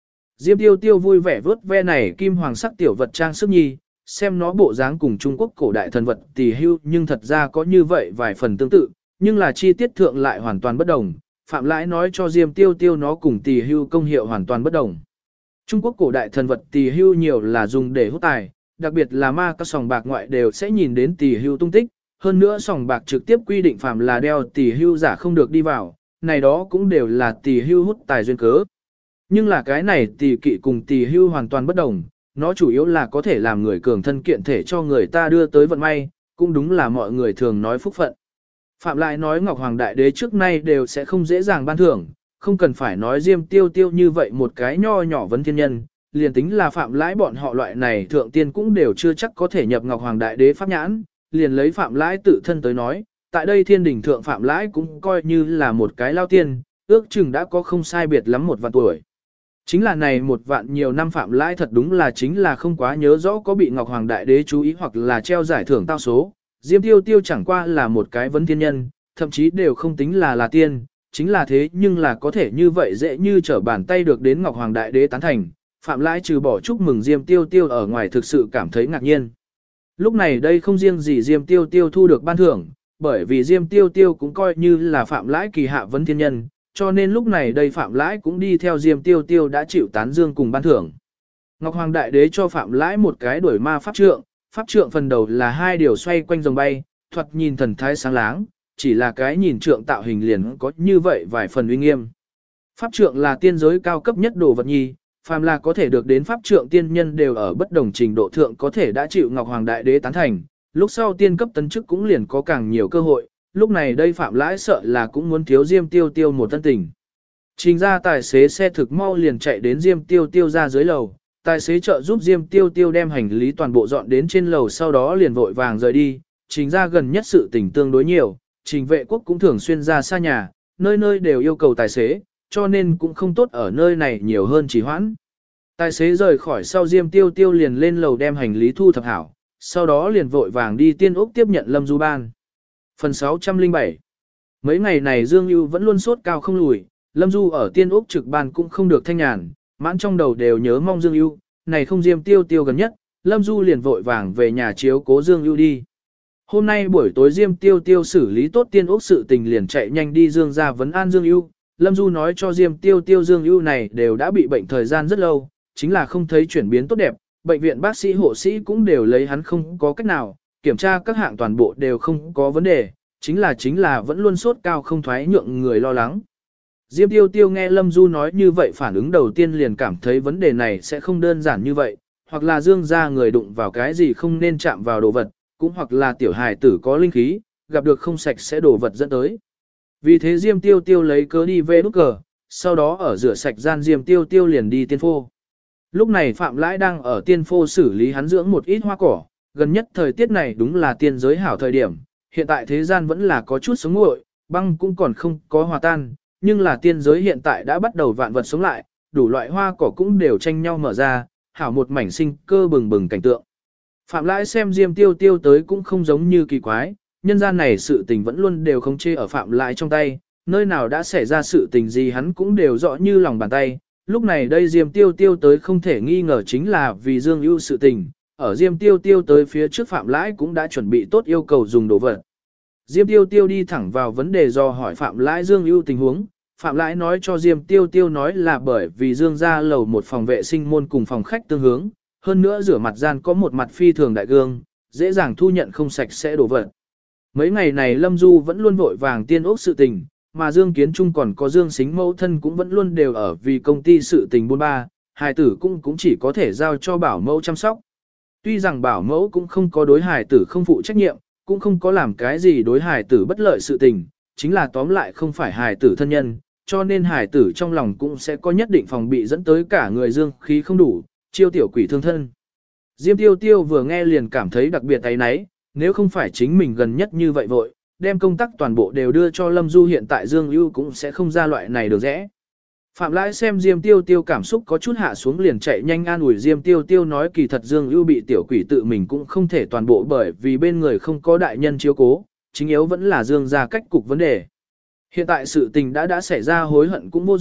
A: Diêm Tiêu Tiêu vui vẻ vớt ve này kim hoàng sắc tiểu vật trang sức nhi, xem nó bộ dáng cùng Trung Quốc cổ đại thần vật tỳ hưu nhưng thật ra có như vậy vài phần tương tự, nhưng là chi tiết thượng lại hoàn toàn bất đồng. Phạm Lãi nói cho Diêm Tiêu Tiêu nó cùng tỳ hưu công hiệu hoàn toàn bất đồng. Trung Quốc cổ đại thần vật tỳ hưu nhiều là dùng để hút tài, đặc biệt là ma các sòng bạc ngoại đều sẽ nhìn đến tỳ hưu tung tích, hơn nữa sòng bạc trực tiếp quy định phạm là đeo tỳ hưu giả không được đi vào, này đó cũng đều là tỳ hưu hút tài duyên cớ. Nhưng là cái này tỳ kỵ cùng tỳ hưu hoàn toàn bất đồng, nó chủ yếu là có thể làm người cường thân kiện thể cho người ta đưa tới vận may, cũng đúng là mọi người thường nói phúc phận. Phạm lại nói Ngọc Hoàng Đại Đế trước nay đều sẽ không dễ dàng ban thưởng, không cần phải nói Diêm Tiêu Tiêu như vậy một cái nho nhỏ vấn thiên nhân, liền tính là Phạm Lãi bọn họ loại này thượng tiên cũng đều chưa chắc có thể nhập Ngọc Hoàng Đại Đế pháp nhãn, liền lấy Phạm Lãi tự thân tới nói, tại đây thiên đỉnh thượng Phạm Lãi cũng coi như là một cái lao tiên, ước chừng đã có không sai biệt lắm 1 vạn tuổi. Chính là này 1 vạn nhiều năm Phạm Lãi thật đúng là chính là không quá nhớ rõ có bị Ngọc Hoàng Đại Đế chú ý hoặc là treo giải thưởng tao số. Diêm Tiêu Tiêu chẳng qua là một cái vấn thiên nhân, thậm chí đều không tính là tiên, chính là thế nhưng là có thể như vậy dễ như trở bàn tay được đến Ngọc Hoàng Đại Đế tán thành. Phạm Lãi trừ bỏ chúc mừng Diêm Tiêu Tiêu ở ngoài thực sự cảm thấy ngạc nhiên. Lúc này đây không riêng gì Diêm Tiêu Tiêu thu được ban thưởng, bởi vì Diêm Tiêu Tiêu cũng coi như là Phạm Lãi kỳ hạ vấn thiên nhân, cho nên lúc này đây Phạm Lãi cũng đi theo Diêm Tiêu Tiêu đã chịu tán dương cùng ban thưởng. Ngọc Hoàng Đại Đế cho Phạm Lãi một cái đuổi ma pháp trượng phần đầu là 2 điều xoay quanh rồng bay, thoạt nhìn thần thái sáng láng, chỉ là cái nhìn trượng tạo hình liền có như vậy vài phần uy nghiêm. Pháp trượng là tiên giới cao cấp nhất đồ vật nhi, phàm là có thể được đến pháp trượng tiên nhân đều ở bất đồng trình độ thượng có thể đã chịu Ngọc Hoàng Đại Đế tán thành, lúc sau tiên cấp tấn chức cũng liền có càng nhiều cơ hội, lúc này đây Phạm Lãi sợ là cũng muốn thiếu Diêm Tiêu Tiêu một tân tình. Trình ra tài xế xe thực mau liền chạy đến Diêm Tiêu Tiêu ra dưới lầu, tài xế trợ giúp Diêm Tiêu Tiêu đem hành lý toàn bộ dọn đến trên lầu sau đó liền vội vàng rời đi, trình ra gần nhất sự tình tương đối nhiều, trình vệ quốc cũng thường xuyên ra xa nhà, nơi nơi đều yêu cầu tài xế, cho nên cũng không tốt ở nơi này nhiều hơn trì hoãn. Tài xế rời khỏi sau Diêm Tiêu Tiêu liền lên lầu đem hành lý thu thập hảo, sau đó liền vội vàng đi Tiên Úc tiếp nhận Lâm Du Ban. Phần 607. Mấy ngày này Dương Ưu vẫn luôn sốt cao không lùi, Lâm Du ở Tiên Úc trực ban cũng không được thanh nhàn, mãn trong đầu đều nhớ mong Dương Ưu, này không Diêm Tiêu Tiêu gần nhất, Lâm Du liền vội vàng về nhà chiếu cố Dương Ưu đi. Hôm nay buổi tối Diêm Tiêu Tiêu xử lý tốt Tiên Úc sự tình liền chạy nhanh đi Dương gia vấn an Dương Ưu, Lâm Du nói cho Diêm Tiêu Tiêu Dương Ưu này đều đã bị bệnh thời gian rất lâu, chính là không thấy chuyển biến tốt đẹp, bệnh viện bác sĩ hộ sĩ cũng đều lấy hắn không có cách nào, kiểm tra các hạng toàn bộ đều không có vấn đề, chính là vẫn luôn sốt cao không thoái nhượng người lo lắng. Diêm Tiêu Tiêu nghe Lâm Du nói như vậy phản ứng đầu tiên liền cảm thấy vấn đề này sẽ không đơn giản như vậy, hoặc là Dương gia người đụng vào cái gì không nên chạm vào đồ vật, cũng hoặc là tiểu hài tử có linh khí, gặp được không sạch sẽ đồ vật dẫn tới. Vì thế Diêm Tiêu Tiêu lấy cớ đi về nút cờ, sau đó ở rửa sạch gian Diêm Tiêu Tiêu liền đi tiên phô. Lúc này Phạm Lãi đang ở tiên phô xử lý hắn dưỡng một ít hoa cỏ, gần nhất thời tiết này đúng là tiên giới hảo thời điểm, hiện tại thế gian vẫn là có chút sống nguội, băng cũng còn không có hòa tan, nhưng là tiên giới hiện tại đã bắt đầu vạn vật sống lại, đủ loại hoa cỏ cũng đều tranh nhau mở ra, hảo một mảnh sinh cơ bừng bừng cảnh tượng. Phạm Lãi xem Diêm Tiêu Tiêu tới cũng không giống như kỳ quái, nhân gian này sự tình vẫn luôn đều không chê ở Phạm Lãi trong tay, nơi nào đã xảy ra sự tình gì hắn cũng đều rõ như lòng bàn tay. Lúc này đây Diêm Tiêu Tiêu tới không thể nghi ngờ chính là vì Dương Ưu sự tình, ở Diêm Tiêu Tiêu tới phía trước Phạm Lãi cũng đã chuẩn bị tốt yêu cầu dùng đồ vật. Diêm Tiêu Tiêu đi thẳng vào vấn đề do hỏi Phạm Lãi Dương Ưu tình huống, Phạm Lãi nói cho Diêm Tiêu Tiêu nói là bởi vì Dương gia lầu một phòng vệ sinh môn cùng phòng khách tương hướng, hơn nữa rửa mặt gian có một mặt phi thường đại gương, dễ dàng thu nhận không sạch sẽ đồ vật. Mấy ngày này Lâm Du vẫn luôn vội vàng tiên ốc sự tình, mà Dương Kiến Trung còn có Dương Sính mẫu thân cũng vẫn luôn đều ở vì công ty sự tình buôn ba, hài tử cũng chỉ có thể giao cho bảo mẫu chăm sóc. Tuy rằng bảo mẫu cũng không có đối hài tử không phụ trách nhiệm, cũng không có làm cái gì đối hài tử bất lợi sự tình, chính là tóm lại không phải hài tử thân nhân, cho nên hài tử trong lòng cũng sẽ có nhất định phòng bị dẫn tới cả người dương khí không đủ, chiêu tiểu quỷ thương thân. Diêm Tiêu Tiêu vừa nghe liền cảm thấy đặc biệt áy náy, nếu không phải chính mình gần nhất như vậy vội, đem công tác toàn bộ đều đưa cho Lâm Du hiện tại Dương Ưu cũng sẽ không ra loại này được rẽ. Phạm Lãi xem Diêm Tiêu Tiêu cảm xúc có chút hạ xuống liền chạy nhanh an ủi Diêm Tiêu Tiêu nói kỳ thật Dương Ưu bị tiểu quỷ tự mình cũng không thể toàn bộ bởi vì bên người không có đại nhân chiếu cố, chính yếu vẫn là Dương gia cách cục vấn đề. Hiện tại sự tình đã xảy ra hối hận cũng vô dụng,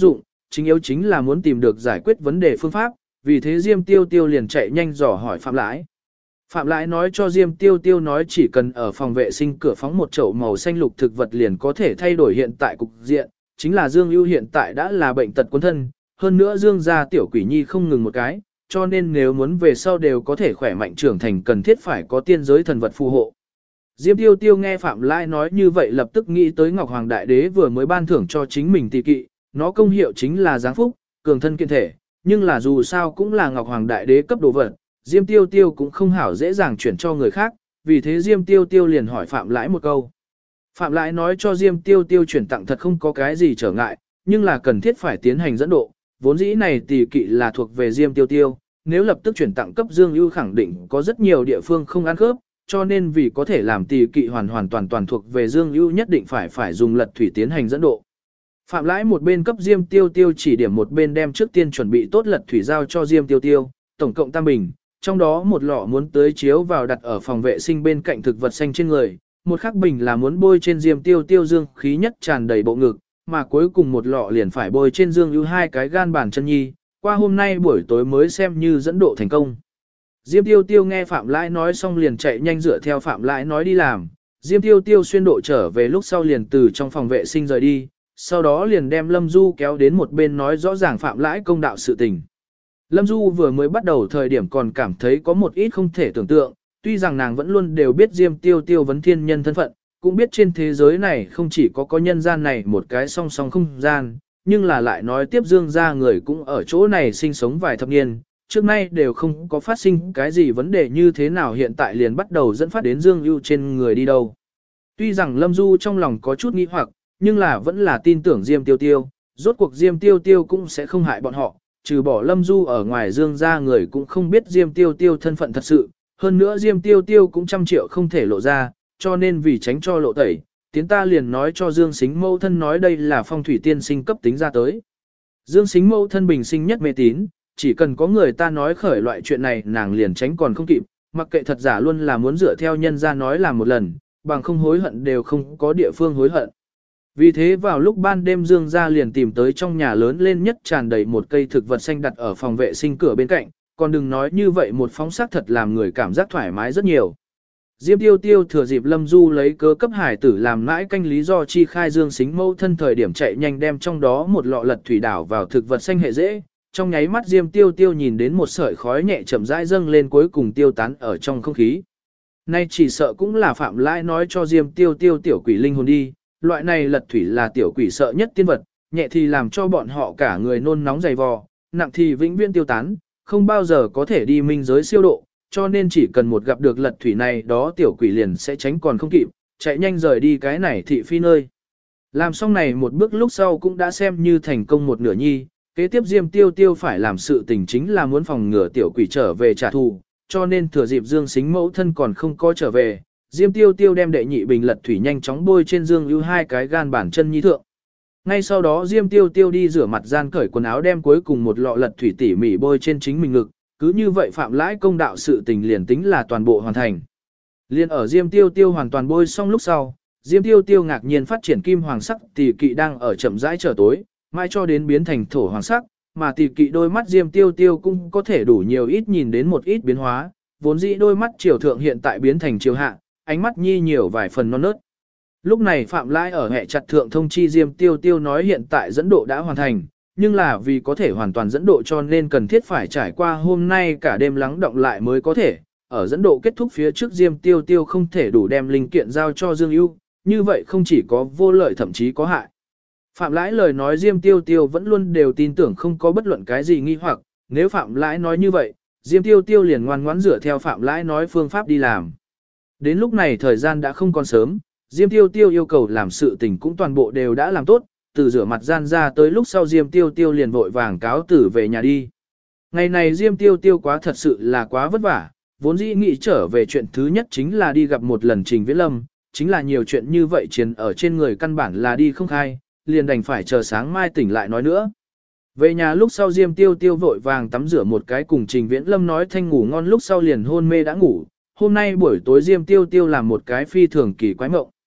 A: chính yếu chính là muốn tìm được giải quyết vấn đề phương pháp, vì thế Diêm Tiêu Tiêu liền chạy nhanh dò hỏi Phạm Lãi. Phạm Lãi nói cho Diêm Tiêu Tiêu nói chỉ cần ở phòng vệ sinh cửa phóng một chậu màu xanh lục thực vật liền có thể thay đổi hiện tại cục diện, chính là Dương Ưu hiện tại đã là bệnh tật cuốn thân, hơn nữa Dương gia tiểu quỷ nhi không ngừng một cái, cho nên nếu muốn về sau đều có thể khỏe mạnh trưởng thành cần thiết phải có tiên giới thần vật phù hộ. Diêm Tiêu Tiêu nghe Phạm Lãi nói như vậy lập tức nghĩ tới Ngọc Hoàng Đại Đế vừa mới ban thưởng cho chính mình tỳ kỵ, nó công hiệu chính là giáng phúc, cường thân kiện thể, nhưng là dù sao cũng là Ngọc Hoàng Đại Đế cấp đồ vật, Diêm Tiêu Tiêu cũng không hảo dễ dàng chuyển cho người khác, vì thế Diêm Tiêu Tiêu liền hỏi Phạm Lãi một câu. Phạm Lãi nói cho Diêm Tiêu Tiêu chuyển tặng thật không có cái gì trở ngại, nhưng là cần thiết phải tiến hành dẫn độ, vốn dĩ này tỳ kỵ là thuộc về Diêm Tiêu Tiêu, nếu lập tức chuyển tặng cấp Dương Ưu khẳng định có rất nhiều địa phương không ăn khớp, cho nên vì có thể làm tỳ kỵ hoàn toàn thuộc về Dương Ưu nhất định phải dùng lật thủy tiến hành dẫn độ. Phạm Lãi một bên cấp Diêm Tiêu Tiêu chỉ điểm một bên đem trước tiên chuẩn bị tốt lật thủy giao cho Diêm Tiêu Tiêu, tổng cộng tam bình, trong đó một lọ muốn tưới chiếu vào đặt ở phòng vệ sinh bên cạnh thực vật xanh trên người, một khắc bình là muốn bôi trên Diêm Tiêu Tiêu dương khí nhất tràn đầy bộ ngực, mà cuối cùng một lọ liền phải bôi trên Dương Ưu hai cái gan bàn chân nhi, qua hôm nay buổi tối mới xem như dẫn độ thành công. Diêm Tiêu Tiêu nghe Phạm Lãi nói xong liền chạy nhanh dựa theo Phạm Lãi nói đi làm, Diêm Tiêu Tiêu xuyên độ trở về lúc sau liền từ trong phòng vệ sinh rời đi, sau đó liền đem Lâm Du kéo đến một bên nói rõ ràng Phạm Lãi công đạo sự tình. Lâm Du vừa mới bắt đầu thời điểm còn cảm thấy có một ít không thể tưởng tượng, tuy rằng nàng vẫn luôn đều biết Diêm Tiêu Tiêu vấn thiên nhân thân phận, cũng biết trên thế giới này không chỉ có nhân gian này một cái song song không gian, nhưng là lại nói tiếp Dương gia người cũng ở chỗ này sinh sống vài thập niên, trước nay đều không có phát sinh cái gì vấn đề như thế nào hiện tại liền bắt đầu dẫn phát đến Dương Ưu trên người đi đâu. Tuy rằng Lâm Du trong lòng có chút nghi hoặc, nhưng là vẫn là tin tưởng Diêm Tiêu Tiêu, rốt cuộc Diêm Tiêu Tiêu cũng sẽ không hại bọn họ, trừ bỏ Lâm Du ở ngoài Dương gia người cũng không biết Diêm Tiêu Tiêu thân phận thật sự, hơn nữa Diêm Tiêu Tiêu cũng trăm triệu không thể lộ ra, cho nên vì tránh cho lộ tẩy, tiến ta liền nói cho Dương Sính mẫu thân nói đây là phong thủy tiên sinh cấp tính ra tới. Dương Sính mẫu thân bình sinh nhất mê tín, chỉ cần có người ta nói khởi loại chuyện này nàng liền tránh còn không kịp, mặc kệ thật giả luôn là muốn dựa theo nhân ra nói làm một lần, bằng không hối hận đều không có địa phương hối hận. Vì thế vào lúc ban đêm Dương gia liền tìm tới trong nhà lớn lên nhất tràn đầy một cây thực vật xanh đặt ở phòng vệ sinh cửa bên cạnh, còn đừng nói như vậy một phóng sắc thật làm người cảm giác thoải mái rất nhiều. Diêm Tiêu Tiêu thừa dịp Lâm Du lấy cớ cấp hải tử làm mãi canh lý do chi khai Dương Sính mẫu thân thời điểm chạy nhanh đem trong đó một lọ lật thủy đảo vào thực vật xanh hệ dễ, trong nháy mắt Diêm Tiêu Tiêu nhìn đến một sợi khói nhẹ chậm rãi dâng lên cuối cùng tiêu tán ở trong không khí. Nay chỉ sợ cũng là Phạm Lãi nói cho Diêm Tiêu Tiêu tiểu quỷ linh hồn đi, loại này lật thủy là tiểu quỷ sợ nhất tiên vật, nhẹ thì làm cho bọn họ cả người nôn nóng dày vò, nặng thì vĩnh viễn tiêu tán, không bao giờ có thể đi minh giới siêu độ, cho nên chỉ cần một gặp được lật thủy này đó tiểu quỷ liền sẽ tránh còn không kịp, chạy nhanh rời đi cái này thị phi nơi. Làm xong này một bước lúc sau cũng đã xem như thành công một nửa nhi, kế tiếp Diêm Tiêu Tiêu phải làm sự tình chính là muốn phòng ngừa tiểu quỷ trở về trả thù, cho nên thừa dịp Dương Sính mẫu thân còn không có trở về, Diêm Tiêu Tiêu đem đệ nhị bình lật thủy nhanh chóng bôi trên Dương Ưu hai cái gan bản chân nhi thượng. Ngay sau đó Diêm Tiêu Tiêu đi rửa mặt gian cởi quần áo đem cuối cùng một lọ lật thủy tỉ mỉ bôi trên chính mình ngực, cứ như vậy Phạm Lãi công đạo sự tình liền tính là toàn bộ hoàn thành. Liên ở Diêm Tiêu Tiêu hoàn toàn bôi xong lúc sau, Diêm Tiêu Tiêu ngạc nhiên phát triển kim hoàng sắc tỳ kỵ đang ở chậm rãi trở tối, mãi cho đến biến thành thổ hoàng sắc, mà tỳ kỵ đôi mắt Diêm Tiêu Tiêu cũng có thể đủ nhiều ít nhìn đến một ít biến hóa, vốn dĩ đôi mắt chiều thượng hiện tại biến thành chiều hạ, ánh mắt nhi nhiều vài phần non nớt. Lúc này Phạm Lãi ở hệ chặt thượng thông chi Diêm Tiêu Tiêu nói hiện tại dẫn độ đã hoàn thành, nhưng là vì có thể hoàn toàn dẫn độ cho nên cần thiết phải trải qua hôm nay cả đêm lắng động lại mới có thể. Ở dẫn độ kết thúc phía trước Diêm Tiêu Tiêu không thể đủ đem linh kiện giao cho Dương Ưu, như vậy không chỉ có vô lợi thậm chí có hại. Phạm Lãi lời nói Diêm Tiêu Tiêu vẫn luôn đều tin tưởng không có bất luận cái gì nghi hoặc, nếu Phạm Lãi nói như vậy, Diêm Tiêu Tiêu liền ngoan ngoãn dựa theo Phạm Lãi nói phương pháp đi làm. Đến lúc này thời gian đã không còn sớm, Diêm Tiêu Tiêu yêu cầu làm sự tình cũng toàn bộ đều đã làm tốt, từ rửa mặt gian ra tới lúc sau Diêm Tiêu Tiêu liền vội vàng cáo tử về nhà đi. Ngày này Diêm Tiêu Tiêu quá thật sự là quá vất vả, vốn dĩ nghĩ trở về chuyện thứ nhất chính là đi gặp một lần Trình Viễn Lâm, chính là nhiều chuyện như vậy chiến ở trên người căn bản là đi không khai, liền đành phải chờ sáng mai tỉnh lại nói nữa. Về nhà lúc sau Diêm Tiêu Tiêu vội vàng tắm rửa một cái cùng Trình Viễn Lâm nói thanh ngủ ngon lúc sau liền hôn mê đã ngủ, hôm nay buổi tối Diêm Tiêu Tiêu làm một cái phi thường kỳ quái mộng.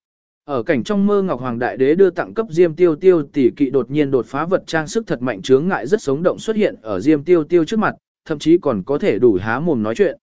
A: Ở cảnh trong mơ Ngọc Hoàng Đại Đế đưa tặng cấp Diêm Tiêu Tiêu tỷ kỵ đột nhiên đột phá vật trang sức thật mạnh chướng ngại rất sống động xuất hiện ở Diêm Tiêu Tiêu trước mặt, thậm chí còn có thể đủ há mồm nói chuyện.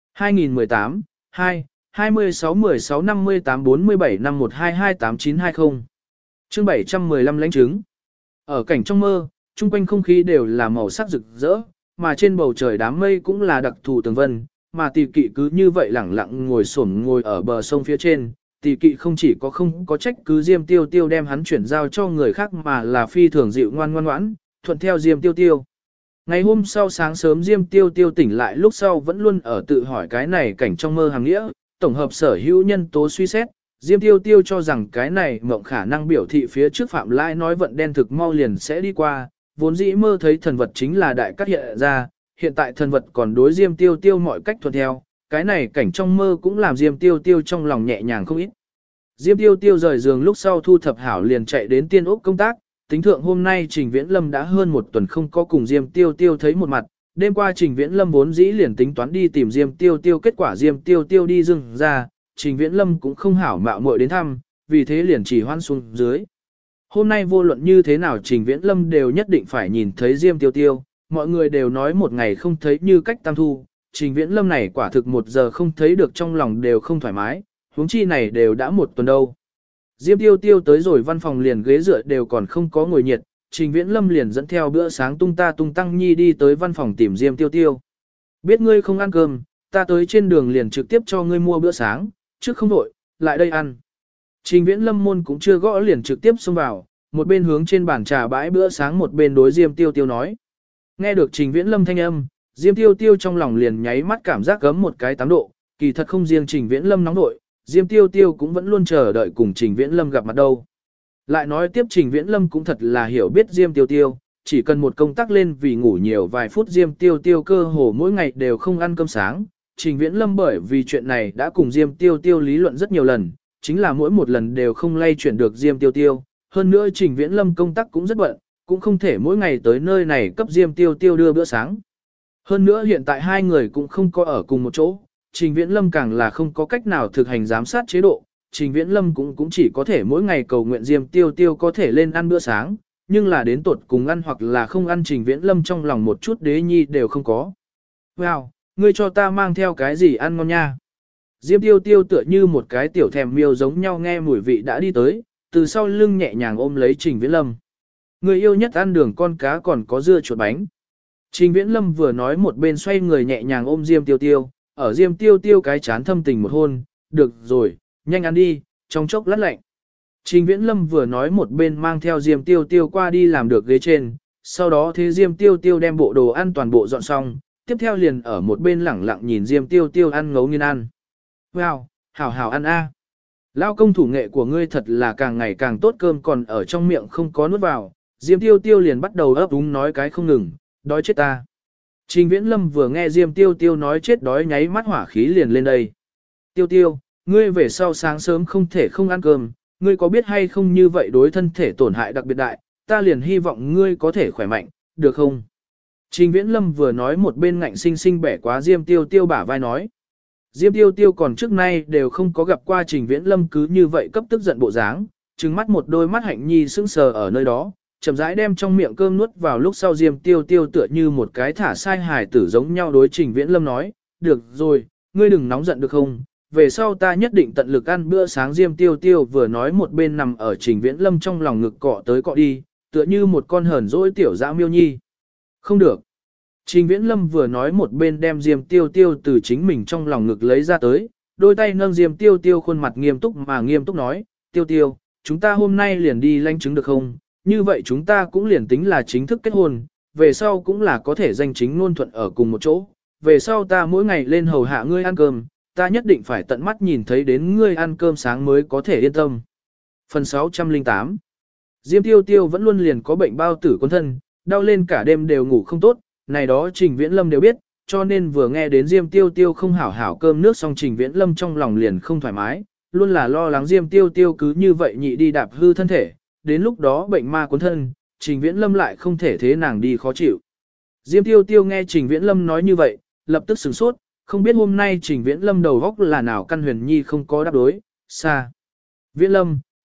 A: 2018, 2, 26 16 58 47 51 22 8920 chương 715 lãnh chứng. Ở cảnh trong mơ, chung quanh không khí đều là màu sắc rực rỡ, mà trên bầu trời đám mây cũng là đặc thù tường vân, mà tỷ kỵ cứ như vậy lẳng lặng ngồi ở bờ sông phía trên. Tỷ kỵ không chỉ không có trách cứ Diêm Tiêu Tiêu đem hắn chuyển giao cho người khác mà là phi thường dịu ngoan ngoãn, thuận theo Diêm Tiêu Tiêu. Ngày hôm sau sáng sớm Diêm Tiêu Tiêu tỉnh lại lúc sau vẫn luôn ở tự hỏi cái này cảnh trong mơ hàng nghĩa, tổng hợp sở hữu nhân tố suy xét, Diêm Tiêu Tiêu cho rằng cái này mộng khả năng biểu thị phía trước Phạm Lãi nói vận đen thực mau liền sẽ đi qua, vốn dĩ mơ thấy thần vật chính là đại cát hiện ra, hiện tại thần vật còn đối Diêm Tiêu Tiêu mọi cách thuận theo, cái này cảnh trong mơ cũng làm Diêm Tiêu Tiêu trong lòng nhẹ nhàng không ít. Diêm Tiêu Tiêu rời giường lúc sau thu thập hảo liền chạy đến Tiên Úc công tác, tính thượng hôm nay Trình Viễn Lâm đã hơn một tuần không có cùng Diêm Tiêu Tiêu thấy một mặt, đêm qua Trình Viễn Lâm vốn dĩ liền tính toán đi tìm Diêm Tiêu Tiêu, kết quả Diêm Tiêu Tiêu đi dừng ra, Trình Viễn Lâm cũng không hảo mạo muội đến thăm, vì thế liền chỉ hoan xuống dưới. Hôm nay vô luận như thế nào Trình Viễn Lâm đều nhất định phải nhìn thấy Diêm Tiêu Tiêu, mọi người đều nói một ngày không thấy như cách tam thu, Trình Viễn Lâm này quả thực một giờ không thấy được trong lòng đều không thoải mái, huống chi này đều đã một tuần đâu. Diêm Tiêu Tiêu tới rồi văn phòng liền ghế dựa đều còn không có ngồi nhiệt, Trình Viễn Lâm liền dẫn theo bữa sáng tung ta tung tăng nhi đi tới văn phòng tìm Diêm Tiêu Tiêu. Biết ngươi không ăn cơm, ta tới trên đường liền trực tiếp cho ngươi mua bữa sáng, trước không đổi, lại đây ăn. Trình Viễn Lâm môn cũng chưa gõ liền trực tiếp xông vào, một bên hướng trên bàn trà bãi bữa sáng một bên đối Diêm Tiêu Tiêu nói. Nghe được Trình Viễn Lâm thanh âm, Diêm Tiêu Tiêu trong lòng liền nháy mắt cảm giác gấm một cái 8 độ, kỳ thật không riêng Trình Viễn Lâm nóng nội, Diêm Tiêu Tiêu cũng vẫn luôn chờ đợi cùng Trình Viễn Lâm gặp mặt đâu. Lại nói tiếp Trình Viễn Lâm cũng thật là hiểu biết Diêm Tiêu Tiêu, chỉ cần một công tác lên vì ngủ nhiều vài phút Diêm Tiêu Tiêu cơ hồ mỗi ngày đều không ăn cơm sáng. Trình Viễn Lâm bởi vì chuyện này đã cùng Diêm Tiêu Tiêu lý luận rất nhiều lần, chính là mỗi một lần đều không lay chuyển được Diêm Tiêu Tiêu. Hơn nữa Trình Viễn Lâm công tác cũng rất bận, cũng không thể mỗi ngày tới nơi này cấp Diêm Tiêu Tiêu đưa bữa sáng. Hơn nữa hiện tại hai người cũng không có ở cùng một chỗ, Trình Viễn Lâm càng là không có cách nào thực hành giám sát chế độ, Trình Viễn Lâm cũng chỉ có thể mỗi ngày cầu nguyện Diêm Tiêu Tiêu có thể lên ăn bữa sáng, nhưng là đến tột cùng ăn hoặc là không ăn Trình Viễn Lâm trong lòng một chút đế nhi đều không có. Wow, ngươi cho ta mang theo cái gì ăn ngon nha? Diêm Tiêu Tiêu tựa như một cái tiểu thèm miêu giống nhau nghe mùi vị đã đi tới, từ sau lưng nhẹ nhàng ôm lấy Trình Viễn Lâm. Người yêu nhất ăn đường con cá còn có dưa chuột bánh. Trình Viễn Lâm vừa nói một bên xoay người nhẹ nhàng ôm Diêm Tiêu Tiêu, ở Diêm Tiêu Tiêu cái chán thâm tình một hôn, được rồi, nhanh ăn đi, trong chốc lát lạnh. Trình Viễn Lâm vừa nói một bên mang theo Diêm Tiêu Tiêu qua đi làm được ghế trên, sau đó thế Diêm Tiêu Tiêu đem bộ đồ ăn toàn bộ dọn xong, tiếp theo liền ở một bên lẳng lặng nhìn Diêm Tiêu Tiêu ăn ngấu nghiến ăn. Wow, hảo hảo ăn a. Lao công thủ nghệ của ngươi thật là càng ngày càng tốt, cơm còn ở trong miệng không có nuốt vào, Diêm Tiêu Tiêu liền bắt đầu ấp úng nói cái không ngừng, đói chết ta. Trình Viễn Lâm vừa nghe Diêm Tiêu Tiêu nói chết đói nháy mắt hỏa khí liền lên đây. Tiêu Tiêu, ngươi về sau sáng sớm không thể không ăn cơm, ngươi có biết hay không như vậy đối thân thể tổn hại đặc biệt đại, ta liền hy vọng ngươi có thể khỏe mạnh, được không? Trình Viễn Lâm vừa nói một bên ngạnh sinh sinh bẻ quá Diêm Tiêu Tiêu bả vai nói. Diêm Tiêu Tiêu còn trước nay đều không có gặp qua Trình Viễn Lâm cứ như vậy cấp tức giận bộ dáng, trừng mắt một đôi mắt hạnh nhi sững sờ ở nơi đó, chậm rãi đem trong miệng cơm nuốt vào lúc sau Diêm Tiêu Tiêu tựa như một cái thả sai hài tử giống nhau đối Trình Viễn Lâm nói, được rồi, ngươi đừng nóng giận được không, về sau ta nhất định tận lực ăn bữa sáng. Diêm Tiêu Tiêu vừa nói một bên nằm ở Trình Viễn Lâm trong lòng ngực cọ tới cọ đi, tựa như một con hờn dỗi tiểu dã miêu nhi. Không được. Trình Viễn Lâm vừa nói một bên đem Diêm Tiêu Tiêu từ chính mình trong lòng ngực lấy ra tới, đôi tay nâng Diêm Tiêu Tiêu khuôn mặt nghiêm túc nói, Tiêu Tiêu, chúng ta hôm nay liền đi lãnh chứng được không? Như vậy chúng ta cũng liền tính là chính thức kết hôn, về sau cũng là có thể danh chính ngôn thuận ở cùng một chỗ. Về sau ta mỗi ngày lên hầu hạ ngươi ăn cơm, ta nhất định phải tận mắt nhìn thấy đến ngươi ăn cơm sáng mới có thể yên tâm. Phần 608 Diêm Tiêu Tiêu vẫn luôn liền có bệnh bao tử quân thân, đau lên cả đêm đều ngủ không tốt, này đó Trình Viễn Lâm đều biết, cho nên vừa nghe đến Diêm Tiêu Tiêu không hảo hảo cơm nước xong Trình Viễn Lâm trong lòng liền không thoải mái, luôn là lo lắng Diêm Tiêu Tiêu cứ như vậy nhị đi đạp hư thân thể, đến lúc đó bệnh ma cuốn thân, Trình Viễn Lâm lại không thể thế nàng đi khó chịu. Diêm Tiêu Tiêu nghe Trình Viễn Lâm nói như vậy, lập tức sửng sốt, không biết hôm nay Trình Viễn Lâm đầu góc là nào căn huyền nhi không có đáp đối, xa. Viễn Lâm,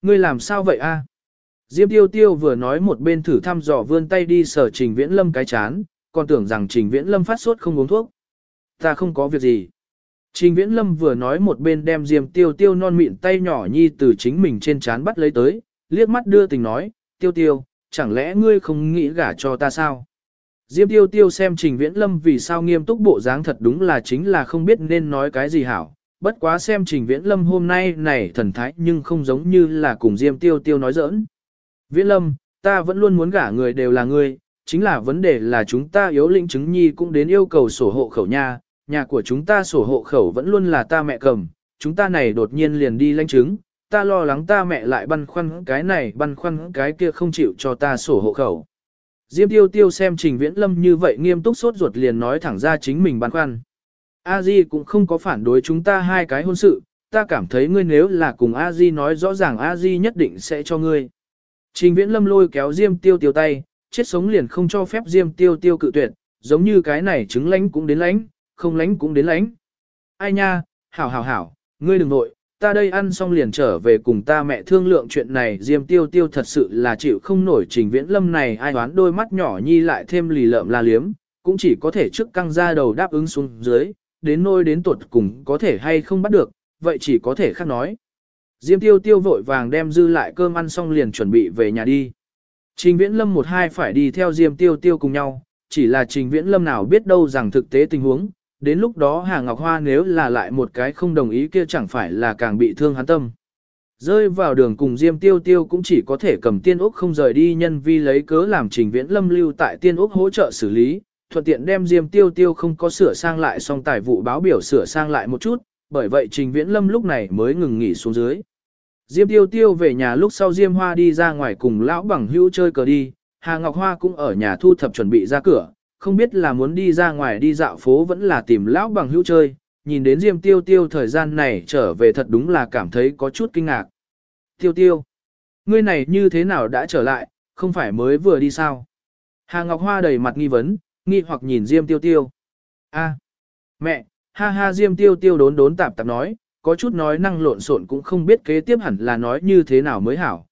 A: ngươi làm sao vậy a? Diêm Tiêu Tiêu vừa nói một bên thử thăm dò vươn tay đi sờ Trình Viễn Lâm cái chán, còn tưởng rằng Trình Viễn Lâm phát sốt không uống thuốc. Ta không có việc gì. Trình Viễn Lâm vừa nói một bên đem Diêm Tiêu Tiêu non mịn tay nhỏ nhi từ chính mình trên chán bắt lấy tới, liếc mắt đưa tình nói, Tiêu Tiêu, chẳng lẽ ngươi không nghĩ gả cho ta sao? Diêm Tiêu Tiêu xem Trình Viễn Lâm vì sao nghiêm túc bộ dáng thật đúng là chính là không biết nên nói cái gì hảo. Bất quá xem Trình Viễn Lâm hôm nay này thần thái nhưng không giống như là cùng Diêm Tiêu Tiêu nói giỡn. Viễn Lâm, ta vẫn luôn muốn gả người đều là ngươi, chính là vấn đề là chúng ta yếu lĩnh chứng nhi cũng đến yêu cầu sổ hộ khẩu nha, nhà của chúng ta sổ hộ khẩu vẫn luôn là ta mẹ cầm, chúng ta này đột nhiên liền đi lãnh chứng, ta lo lắng ta mẹ lại băn khoăn cái này băn khoăn cái kia không chịu cho ta sổ hộ khẩu. Diêm Tiêu Tiêu xem Trình Viễn Lâm như vậy nghiêm túc sốt ruột liền nói thẳng ra chính mình băn khoăn. A Di cũng không có phản đối chúng ta hai cái hôn sự, ta cảm thấy ngươi nếu là cùng A Di nói rõ ràng A Di nhất định sẽ cho ngươi. Trình Viễn Lâm lôi kéo Diêm Tiêu Tiêu tay, chết sống liền không cho phép Diêm Tiêu Tiêu cự tuyệt, giống như cái này trứng lánh cũng đến lánh, không lánh cũng đến lánh. Ai nha, hảo, ngươi đừng nội, ta đây ăn xong liền trở về cùng ta mẹ thương lượng chuyện này. Diêm Tiêu Tiêu thật sự là chịu không nổi Trình Viễn Lâm này ai đoán đôi mắt nhỏ nhi lại thêm lì lợm la liếm, cũng chỉ có thể trước căng ra đầu đáp ứng xuống dưới, đến nôi đến tuột cùng có thể hay không bắt được, vậy chỉ có thể khác nói. Diêm Tiêu Tiêu vội vàng đem dư lại cơm ăn xong liền chuẩn bị về nhà đi. Trình Viễn Lâm một hai phải đi theo Diêm Tiêu Tiêu cùng nhau, chỉ là Trình Viễn Lâm nào biết đâu rằng thực tế tình huống, đến lúc đó Hà Ngọc Hoa nếu là lại một cái không đồng ý kia chẳng phải là càng bị thương hắn tâm. Rơi vào đường cùng Diêm Tiêu Tiêu cũng chỉ có thể cầm Tiên Úc không rời đi, nhân vi lấy cớ làm Trình Viễn Lâm lưu tại Tiên Úc hỗ trợ xử lý, thuận tiện đem Diêm Tiêu Tiêu không có sửa sang lại xong tài vụ báo biểu sửa sang lại một chút, bởi vậy Trình Viễn Lâm lúc này mới ngừng nghỉ xuống dưới. Diêm Tiêu Tiêu về nhà lúc sau Diêm Hoa đi ra ngoài cùng lão bằng hữu chơi cờ đi, Hà Ngọc Hoa cũng ở nhà thu thập chuẩn bị ra cửa, không biết là muốn đi ra ngoài đi dạo phố vẫn là tìm lão bằng hữu chơi, nhìn đến Diêm Tiêu Tiêu thời gian này trở về thật đúng là cảm thấy có chút kinh ngạc. Tiêu Tiêu, ngươi này như thế nào đã trở lại, không phải mới vừa đi sao? Hà Ngọc Hoa đầy mặt nghi vấn, nghi hoặc nhìn Diêm Tiêu Tiêu. A, mẹ, ha ha. Diêm Tiêu Tiêu đốn tạp tạp nói, có chút nói năng lộn xộn cũng không biết kế tiếp hẳn là nói như thế nào mới hảo,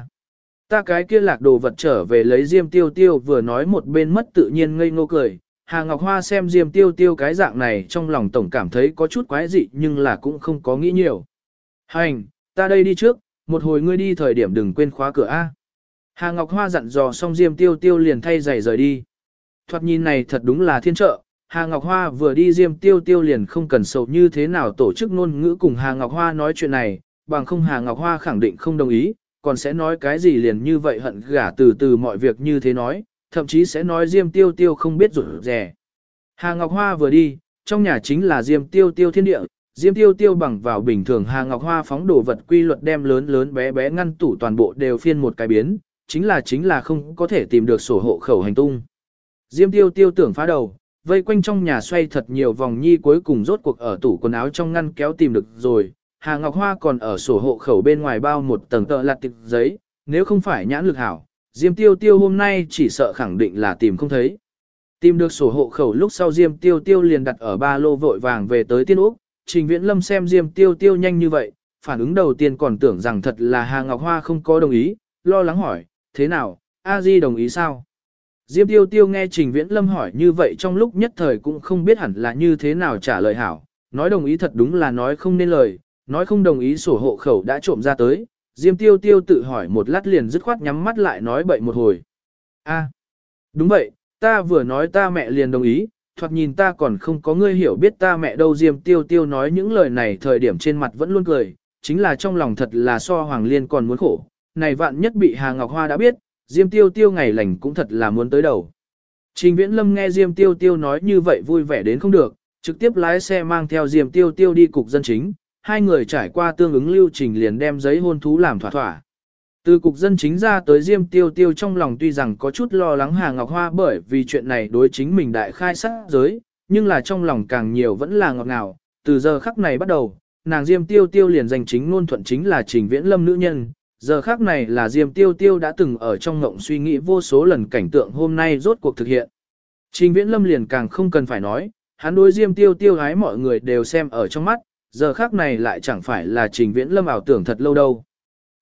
A: ta cái kia lạc đồ vật trở về lấy. Diêm Tiêu Tiêu vừa nói một bên mất tự nhiên ngây ngô cười. Hà Ngọc Hoa xem Diêm Tiêu Tiêu cái dạng này trong lòng tổng cảm thấy có chút quái dị nhưng là cũng không có nghĩ nhiều. Hành, ta đây đi trước, một hồi ngươi đi thời điểm đừng quên khóa cửa A. Hà Ngọc Hoa dặn dò xong Diêm Tiêu Tiêu liền thay giày rời đi. Thoạt nhìn này thật đúng là thiên trợ. Hà Ngọc Hoa vừa đi Diêm Tiêu Tiêu liền không cần sầu như thế nào tổ chức ngôn ngữ cùng Hà Ngọc Hoa nói chuyện này, bằng không Hà Ngọc Hoa khẳng định không đồng ý, còn sẽ nói cái gì liền như vậy hận gả từ từ mọi việc như thế nói, thậm chí sẽ nói Diêm Tiêu Tiêu không biết rủi rẻ. Hà Ngọc Hoa vừa đi, trong nhà chính là Diêm Tiêu Tiêu thiên địa, Diêm Tiêu Tiêu bằng vào bình thường Hà Ngọc Hoa phóng đồ vật quy luật đem lớn lớn bé bé ngăn tủ toàn bộ đều phiên một cái biến, chính là không có thể tìm được sổ hộ khẩu hành tung. Diêm Tiêu Tiêu tưởng phá đầu, vây quanh trong nhà xoay thật nhiều vòng nhi cuối cùng rốt cuộc ở tủ quần áo trong ngăn kéo tìm được rồi. Hà Ngọc Hoa còn ở sổ hộ khẩu bên ngoài bao một tầng tợ lạt tịch giấy, nếu không phải nhãn lực hảo, Diêm Tiêu Tiêu hôm nay chỉ sợ khẳng định là tìm không thấy. Tìm được sổ hộ khẩu lúc sau Diêm Tiêu Tiêu liền đặt ở ba lô vội vàng về tới Tiên Úc. Trình Viễn Lâm xem Diêm Tiêu Tiêu nhanh như vậy, phản ứng đầu tiên còn tưởng rằng thật là Hà Ngọc Hoa không có đồng ý, lo lắng hỏi, thế nào, A Di đồng ý sao? Diêm Tiêu Tiêu nghe Trình Viễn Lâm hỏi như vậy trong lúc nhất thời cũng không biết hẳn là như thế nào trả lời hảo, nói đồng ý thật đúng là nói không nên lời, nói không đồng ý sổ hộ khẩu đã trộm ra tới. Diêm Tiêu Tiêu tự hỏi một lát liền dứt khoát nhắm mắt lại nói bậy một hồi. A, đúng vậy, ta vừa nói ta mẹ liền đồng ý, thoạt nhìn ta còn không có ngươi hiểu biết ta mẹ đâu. Diêm Tiêu Tiêu nói những lời này thời điểm trên mặt vẫn luôn cười, chính là trong lòng thật là so Hoàng Liên còn muốn khổ, này vạn nhất bị Hà Ngọc Hoa đã biết, Diêm Tiêu Tiêu ngày lành cũng thật là muốn tới đầu. Trình Viễn Lâm nghe Diêm Tiêu Tiêu nói như vậy vui vẻ đến không được, trực tiếp lái xe mang theo Diêm Tiêu Tiêu đi cục dân chính, hai người trải qua tương ứng lưu trình liền đem giấy hôn thú làm thỏa thỏa. Từ cục dân chính ra tới Diêm Tiêu Tiêu trong lòng tuy rằng có chút lo lắng Hà Ngọc Hoa bởi vì chuyện này đối chính mình đại khai sát giới, nhưng là trong lòng càng nhiều vẫn là ngọt ngào. Từ giờ khắc này bắt đầu, nàng Diêm Tiêu Tiêu liền danh chính ngôn thuận chính là Trình Viễn Lâm nữ nhân. Giờ khắc này là Diêm Tiêu Tiêu đã từng ở trong ngộng suy nghĩ vô số lần cảnh tượng hôm nay rốt cuộc thực hiện. Trình Viễn Lâm liền càng không cần phải nói, hắn đối Diêm Tiêu Tiêu gái mọi người đều xem ở trong mắt, giờ khắc này lại chẳng phải là Trình Viễn Lâm ảo tưởng thật lâu đâu.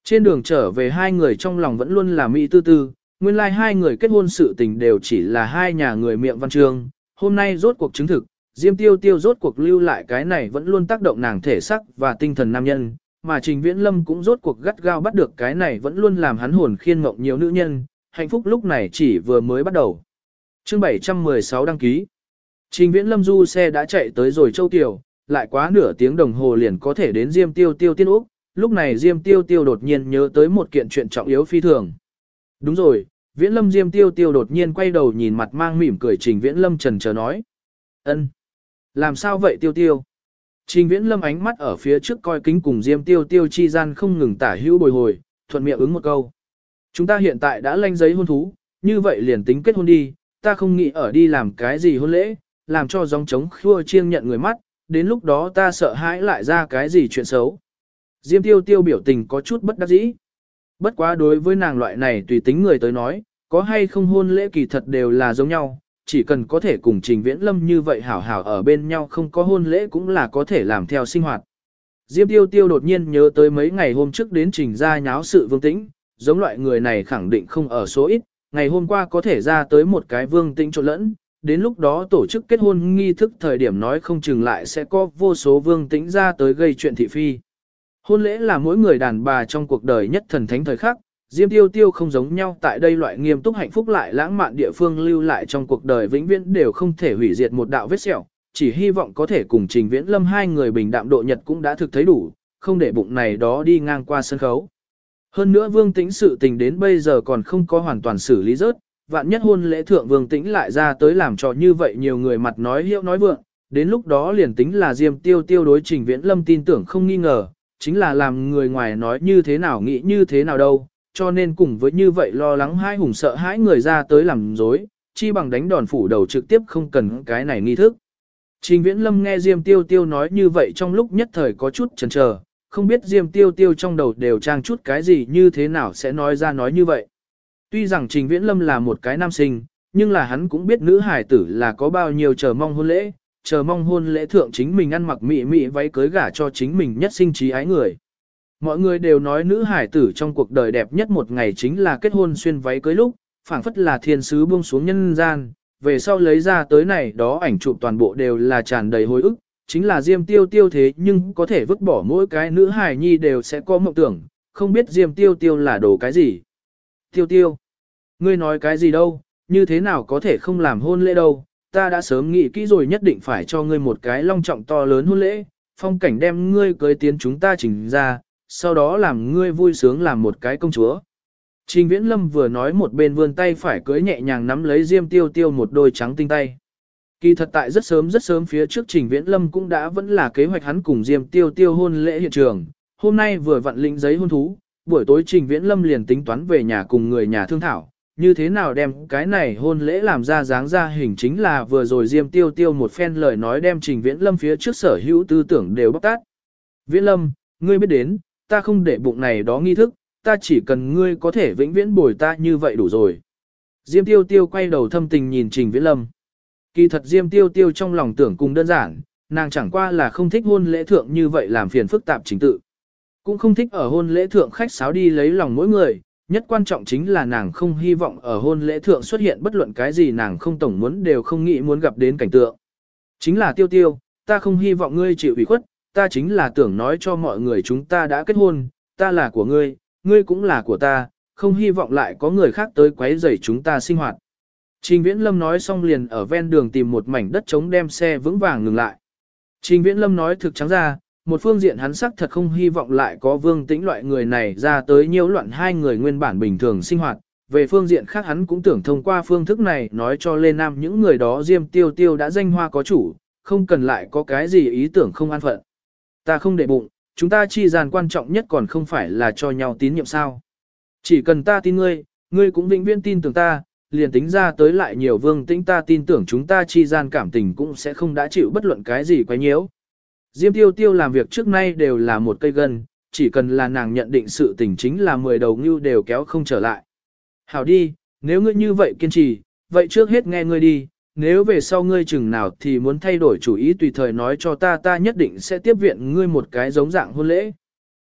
A: Trên đường trở về hai người trong lòng vẫn luôn là mỹ tư tư, nguyên lai hai người kết hôn sự tình đều chỉ là hai nhà người miệng văn chương, hôm nay rốt cuộc chứng thực, Diêm Tiêu Tiêu rốt cuộc lưu lại cái này vẫn luôn tác động nàng thể sắc và tinh thần nam nhân, mà Trình Viễn Lâm cũng rốt cuộc gắt gao bắt được cái này vẫn luôn làm hắn hồn khiên mộng nhiều nữ nhân, hạnh phúc lúc này chỉ vừa mới bắt đầu. Chương 716 đăng ký. Trình Viễn Lâm du xe đã chạy tới rồi Châu Kiều, lại quá nửa tiếng đồng hồ liền có thể đến Diêm Tiêu Tiêu tiên úc, lúc này Diêm Tiêu Tiêu đột nhiên nhớ tới một kiện chuyện trọng yếu phi thường. Đúng rồi, Viễn Lâm. Diêm Tiêu Tiêu đột nhiên quay đầu nhìn mặt mang mỉm cười Trình Viễn Lâm chần chờ nói. Ân, làm sao vậy Tiêu Tiêu? Trình Viễn Lâm ánh mắt ở phía trước coi kính cùng Diêm Tiêu Tiêu chi gian không ngừng tả hữu bồi hồi, thuận miệng ứng một câu. Chúng ta hiện tại đã lanh giấy hôn thú, như vậy liền tính kết hôn đi, ta không nghĩ ở đi làm cái gì hôn lễ, làm cho gióng trống khua chiêng nhận người mắt, đến lúc đó ta sợ hãi lại ra cái gì chuyện xấu. Diêm Tiêu Tiêu biểu tình có chút bất đắc dĩ. Bất quá đối với nàng loại này tùy tính người tới nói, có hay không hôn lễ kỳ thật đều là giống nhau, chỉ cần có thể cùng Trình Viễn Lâm như vậy hảo hảo ở bên nhau không có hôn lễ cũng là có thể làm theo sinh hoạt. Diêm Tiêu Tiêu đột nhiên nhớ tới mấy ngày hôm trước đến Trình ra nháo sự Vương Tĩnh, giống loại người này khẳng định không ở số ít, ngày hôm qua có thể ra tới một cái Vương Tĩnh trộn lẫn, đến lúc đó tổ chức kết hôn nghi thức thời điểm nói không chừng lại sẽ có vô số Vương Tĩnh ra tới gây chuyện thị phi. Hôn lễ là mỗi người đàn bà trong cuộc đời nhất thần thánh thời khắc, Diêm Tiêu Tiêu không giống nhau tại đây loại nghiêm túc hạnh phúc lại lãng mạn địa phương lưu lại trong cuộc đời vĩnh viễn đều không thể hủy diệt một đạo vết sẹo, chỉ hy vọng có thể cùng Trình Viễn Lâm hai người bình đạm độ nhật cũng đã thực thấy đủ, không để bụng này đó đi ngang qua sân khấu. Hơn nữa Vương Tĩnh sự tình đến bây giờ còn không có hoàn toàn xử lý rớt, vạn nhất hôn lễ thượng Vương Tĩnh lại ra tới làm trò như vậy nhiều người mặt nói hiệu nói vượng, đến lúc đó liền tính là Diêm Tiêu Tiêu đối Trình Viễn Lâm tin tưởng không nghi ngờ, chính là làm người ngoài nói như thế nào nghĩ như thế nào đâu, cho nên cùng với như vậy lo lắng hai hùng sợ hãi người ra tới làm dối, chi bằng đánh đòn phủ đầu trực tiếp không cần cái này nghi thức. Trình Viễn Lâm nghe Diêm Tiêu Tiêu nói như vậy trong lúc nhất thời có chút chần chờ, không biết Diêm Tiêu Tiêu trong đầu đều trang chút cái gì như thế nào sẽ nói ra nói như vậy. Tuy rằng Trình Viễn Lâm là một cái nam sinh, nhưng là hắn cũng biết nữ hải tử là có bao nhiêu chờ mong hôn lễ, chờ mong hôn lễ thượng chính mình ăn mặc mị mị váy cưới gả cho chính mình nhất sinh trí ái người. Mọi người đều nói nữ hải tử trong cuộc đời đẹp nhất một ngày chính là kết hôn xuyên váy cưới lúc, phảng phất là thiên sứ buông xuống nhân gian, về sau lấy ra tới này đó ảnh chụp toàn bộ đều là tràn đầy hồi ức, chính là Diêm Tiêu Tiêu thế nhưng có thể vứt bỏ mỗi cái nữ hài nhi đều sẽ có mộng tưởng, không biết Diêm Tiêu Tiêu là đồ cái gì. Tiêu Tiêu, ngươi nói cái gì đâu, như thế nào có thể không làm hôn lễ đâu, ta đã sớm nghĩ kỹ rồi nhất định phải cho ngươi một cái long trọng to lớn hôn lễ, phong cảnh đem ngươi cưới tiến chúng ta chỉnh ra, sau đó làm ngươi vui sướng làm một cái công chúa. Trình Viễn Lâm vừa nói một bên vươn tay phải cưới nhẹ nhàng nắm lấy Diêm Tiêu Tiêu một đôi trắng tinh tay. Kỳ thật tại rất sớm phía trước Trình Viễn Lâm cũng đã vẫn là kế hoạch hắn cùng Diêm Tiêu Tiêu hôn lễ hiện trường. Hôm nay vừa vặn lĩnh giấy hôn thú, buổi tối Trình Viễn Lâm liền tính toán về nhà cùng người nhà thương thảo, như thế nào đem cái này hôn lễ làm ra dáng ra hình chính là vừa rồi Diêm Tiêu Tiêu một phen lời nói đem Trình Viễn Lâm phía trước sở hữu tư tưởng đều bóc tát. Viễn Lâm, ngươi biết đến, ta không để bụng này đó nghi thức, ta chỉ cần ngươi có thể vĩnh viễn bồi ta như vậy đủ rồi. Diêm Tiêu Tiêu quay đầu thâm tình nhìn Trình Viễn Lâm. Kỳ thật Diêm Tiêu Tiêu trong lòng tưởng cùng đơn giản, nàng chẳng qua là không thích hôn lễ thượng như vậy làm phiền phức tạp chính tự. Cũng không thích ở hôn lễ thượng khách sáo đi lấy lòng mỗi người, nhất quan trọng chính là nàng không hy vọng ở hôn lễ thượng xuất hiện bất luận cái gì nàng không tổng muốn đều không nghĩ muốn gặp đến cảnh tượng. Chính là Tiêu Tiêu, ta không hy vọng ngươi chịu ủy khuất, ta chính là tưởng nói cho mọi người chúng ta đã kết hôn, ta là của ngươi, ngươi cũng là của ta, không hy vọng lại có người khác tới quấy rầy chúng ta sinh hoạt. Trình Viễn Lâm nói xong liền ở ven đường tìm một mảnh đất trống đem xe vững vàng ngừng lại. Trình Viễn Lâm nói thực trắng ra, một phương diện hắn sắc thật không hy vọng lại có Vương Tĩnh loại người này ra tới nhiễu loạn hai người nguyên bản bình thường sinh hoạt. Về phương diện khác hắn cũng tưởng thông qua phương thức này nói cho Lê Nam những người đó Diêm Tiêu Tiêu đã danh hoa có chủ, không cần lại có cái gì ý tưởng không an phận. Ta không để bụng, chúng ta chi gian quan trọng nhất còn không phải là cho nhau tín nhiệm sao. Chỉ cần ta tin ngươi, ngươi cũng vĩnh viễn tin tưởng ta, liền tính ra tới lại nhiều Vương Tĩnh ta tin tưởng chúng ta chi gian cảm tình cũng sẽ không đã chịu bất luận cái gì quấy nhiễu. Diêm Tiêu Tiêu làm việc trước nay đều là một cây gân, chỉ cần là nàng nhận định sự tình chính là 10 đầu ngưu đều kéo không trở lại. Hảo đi, nếu ngươi như vậy kiên trì, vậy trước hết nghe ngươi đi, nếu về sau ngươi chừng nào thì muốn thay đổi chủ ý tùy thời nói cho ta nhất định sẽ tiếp viện ngươi một cái giống dạng hôn lễ.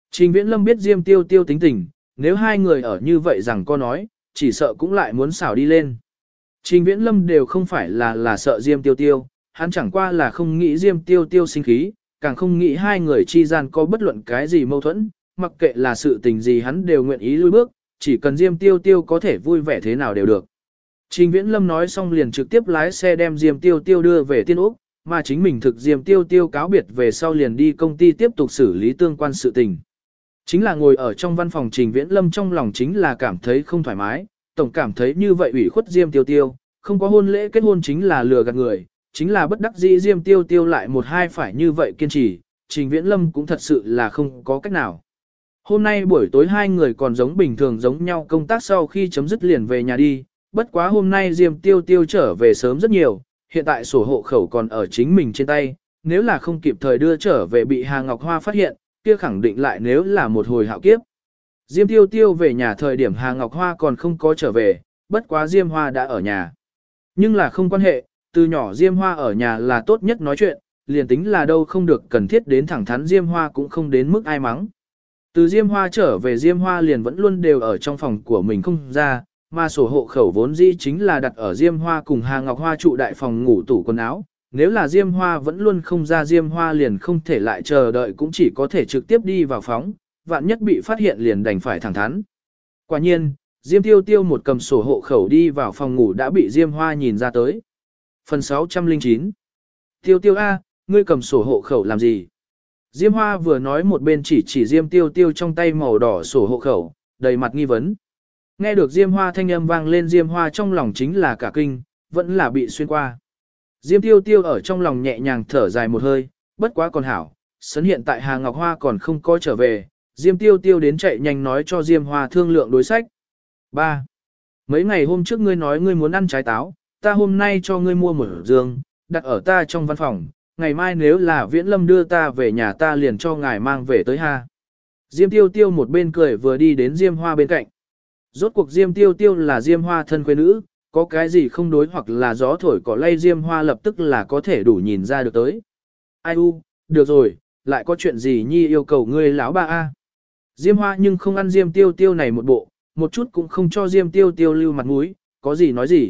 A: Trình Viễn Lâm biết Diêm Tiêu Tiêu tính tình, nếu hai người ở như vậy rằng có nói, chỉ sợ cũng lại muốn xảo đi lên. Trình Viễn Lâm đều không phải là sợ Diêm Tiêu Tiêu, hắn chẳng qua là không nghĩ Diêm Tiêu Tiêu sinh khí, càng không nghĩ hai người chi gian có bất luận cái gì mâu thuẫn, mặc kệ là sự tình gì hắn đều nguyện ý lui bước, chỉ cần Diêm Tiêu Tiêu có thể vui vẻ thế nào đều được. Trình Viễn Lâm nói xong liền trực tiếp lái xe đem Diêm Tiêu Tiêu đưa về Tiên Úc, mà chính mình thực Diêm Tiêu Tiêu cáo biệt về sau liền đi công ty tiếp tục xử lý tương quan sự tình. Chính là ngồi ở trong văn phòng Trình Viễn Lâm trong lòng chính là cảm thấy không thoải mái, tổng cảm thấy như vậy ủy khuất Diêm Tiêu Tiêu, không có hôn lễ kết hôn chính là lừa gạt người, chính là bất đắc dĩ Diêm Tiêu Tiêu lại một hai phải như vậy kiên trì, Trình Viễn Lâm cũng thật sự là không có cách nào. Hôm nay buổi tối hai người còn giống bình thường giống nhau công tác sau khi chấm dứt liền về nhà đi, bất quá hôm nay Diêm Tiêu Tiêu trở về sớm rất nhiều, hiện tại sổ hộ khẩu còn ở chính mình trên tay, nếu là không kịp thời đưa trở về bị Hà Ngọc Hoa phát hiện, kia khẳng định lại nếu là một hồi hạo kiếp. Diêm Tiêu Tiêu về nhà thời điểm Hà Ngọc Hoa còn không có trở về, bất quá Diêm Hoa đã ở nhà. Nhưng là không quan hệ, từ nhỏ Diêm Hoa ở nhà là tốt nhất nói chuyện, liền tính là đâu không được cần thiết đến thẳng thắn Diêm Hoa cũng không đến mức ai mắng. Từ Diêm Hoa trở về Diêm Hoa liền vẫn luôn đều ở trong phòng của mình không ra, mà sổ hộ khẩu vốn dĩ chính là đặt ở Diêm Hoa cùng Hà Ngọc Hoa trụ đại phòng ngủ tủ quần áo. Nếu là Diêm Hoa vẫn luôn không ra Diêm Hoa liền không thể lại chờ đợi cũng chỉ có thể trực tiếp đi vào phóng, vạn nhất bị phát hiện liền đành phải thẳng thắn. Quả nhiên, Diêm Tiêu Tiêu một cầm sổ hộ khẩu đi vào phòng ngủ đã bị Diêm Hoa nhìn ra tới. Phần 609 Tiêu Tiêu A, ngươi cầm sổ hộ khẩu làm gì? Diêm Hoa vừa nói một bên chỉ Diêm Tiêu Tiêu trong tay màu đỏ sổ hộ khẩu, đầy mặt nghi vấn. Nghe được Diêm Hoa thanh âm vang lên Diêm Hoa trong lòng chính là cả kinh, vẫn là bị xuyên qua. Diêm Tiêu Tiêu ở trong lòng nhẹ nhàng thở dài một hơi, bất quá còn hảo, sấn hiện tại Hà Ngọc Hoa còn không có trở về, Diêm Tiêu Tiêu đến chạy nhanh nói cho Diêm Hoa thương lượng đối sách. 3. Mấy ngày hôm trước ngươi nói ngươi muốn ăn trái táo, ta hôm nay cho ngươi mua một giường, đặt ở ta trong văn phòng, ngày mai nếu là Viễn Lâm đưa ta về nhà ta liền cho ngài mang về tới ha. Diêm Tiêu Tiêu một bên cười vừa đi đến Diêm Hoa bên cạnh. Rốt cuộc Diêm Tiêu Tiêu là Diêm Hoa thân quê nữ, có cái gì không đối hoặc là gió thổi cỏ lay Diêm Hoa lập tức là có thể đủ nhìn ra được tới. Ai u, được rồi, lại có chuyện gì nhi yêu cầu ngươi lão ba a? Diêm Hoa nhưng không ăn Diêm Tiêu Tiêu này một bộ, một chút cũng không cho Diêm Tiêu Tiêu lưu mặt mũi, có gì nói gì.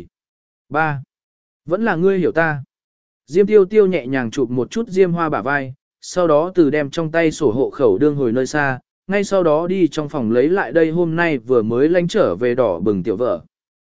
A: 3. Vẫn là ngươi hiểu ta. Diêm Tiêu Tiêu nhẹ nhàng chụp một chút Diêm Hoa bả vai, sau đó từ đem trong tay sổ hộ khẩu đương hồi nơi xa, ngay sau đó đi trong phòng lấy lại đây hôm nay vừa mới lánh trở về đỏ bừng tiểu vợ.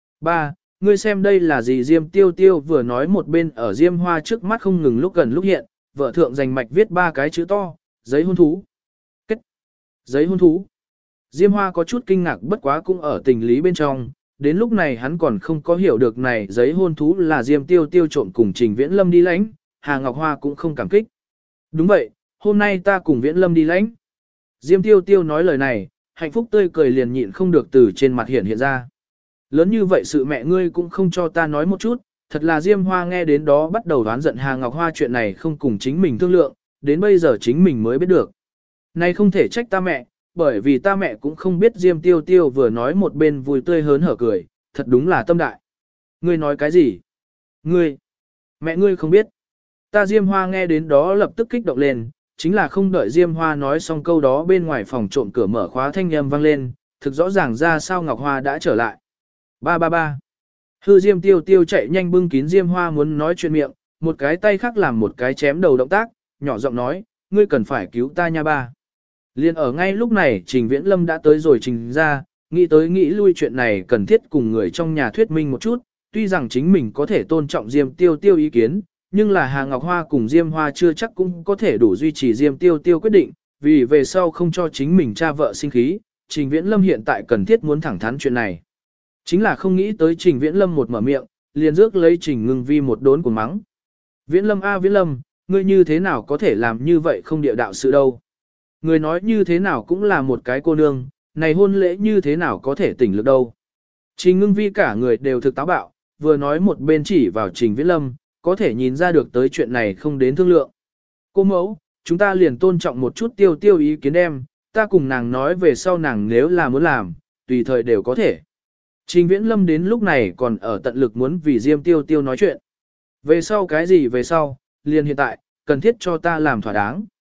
A: 3. Ngươi xem đây là gì? Diêm Tiêu Tiêu vừa nói một bên ở Diêm Hoa trước mắt không ngừng lúc gần lúc hiện, vợ thượng dành mạch viết 3 cái chữ to, giấy hôn thú. Kết. Giấy hôn thú. Diêm Hoa có chút kinh ngạc bất quá cũng ở tình lý bên trong, đến lúc này hắn còn không có hiểu được này giấy hôn thú là Diêm Tiêu Tiêu trộn cùng Trình Viễn Lâm đi lãnh, Hà Ngọc Hoa cũng không cảm kích. Đúng vậy, hôm nay ta cùng Viễn Lâm đi lãnh. Diêm Tiêu Tiêu nói lời này, hạnh phúc tươi cười liền nhịn không được từ trên mặt hiện ra. Lớn như vậy sự mẹ ngươi cũng không cho ta nói một chút, thật là Diêm Hoa nghe đến đó bắt đầu đoán giận Hà Ngọc Hoa chuyện này không cùng chính mình thương lượng, đến bây giờ chính mình mới biết được. Này không thể trách ta mẹ, bởi vì ta mẹ cũng không biết Diêm Tiêu Tiêu vừa nói một bên vui tươi hớn hở cười, thật đúng là tâm đại. Ngươi nói cái gì? Ngươi? Mẹ ngươi không biết. Ta Diêm Hoa nghe đến đó lập tức kích động lên, chính là không đợi Diêm Hoa nói xong câu đó bên ngoài phòng trộm cửa mở khóa thanh âm vang lên, thực rõ ràng ra sao Ngọc Hoa đã trở lại. 333. Hư Diêm Tiêu Tiêu chạy nhanh bưng kín Diêm Hoa muốn nói chuyện miệng, một cái tay khác làm một cái chém đầu động tác, nhỏ giọng nói, ngươi cần phải cứu ta nha ba. Liên ở ngay lúc này Trình Viễn Lâm đã tới rồi trình ra, nghĩ tới nghĩ lui chuyện này cần thiết cùng người trong nhà thuyết minh một chút, tuy rằng chính mình có thể tôn trọng Diêm Tiêu Tiêu ý kiến, nhưng là Hà Ngọc Hoa cùng Diêm Hoa chưa chắc cũng có thể đủ duy trì Diêm Tiêu Tiêu quyết định, vì về sau không cho chính mình cha vợ sinh khí, Trình Viễn Lâm hiện tại cần thiết muốn thẳng thắn chuyện này. Chính là không nghĩ tới Trình Viễn Lâm một mở miệng, liền rước lấy Trình Ngưng Vi một đốn của mắng. Viễn Lâm a Viễn Lâm, ngươi như thế nào có thể làm như vậy không địa đạo sự đâu. Người nói như thế nào cũng là một cái cô nương, này hôn lễ như thế nào có thể tỉnh lực đâu. Trình Ngưng Vi cả người đều thực táo bạo, vừa nói một bên chỉ vào Trình Viễn Lâm, có thể nhìn ra được tới chuyện này không đến thương lượng. Cô mẫu, chúng ta liền tôn trọng một chút Tiêu Tiêu ý kiến em, ta cùng nàng nói về sau nàng nếu là muốn làm, tùy thời đều có thể. Trình Viễn Lâm đến lúc này còn ở tận lực muốn vì Diêm Tiêu Tiêu nói chuyện. Về sau cái gì về sau, liền hiện tại, cần thiết cho ta làm thỏa đáng.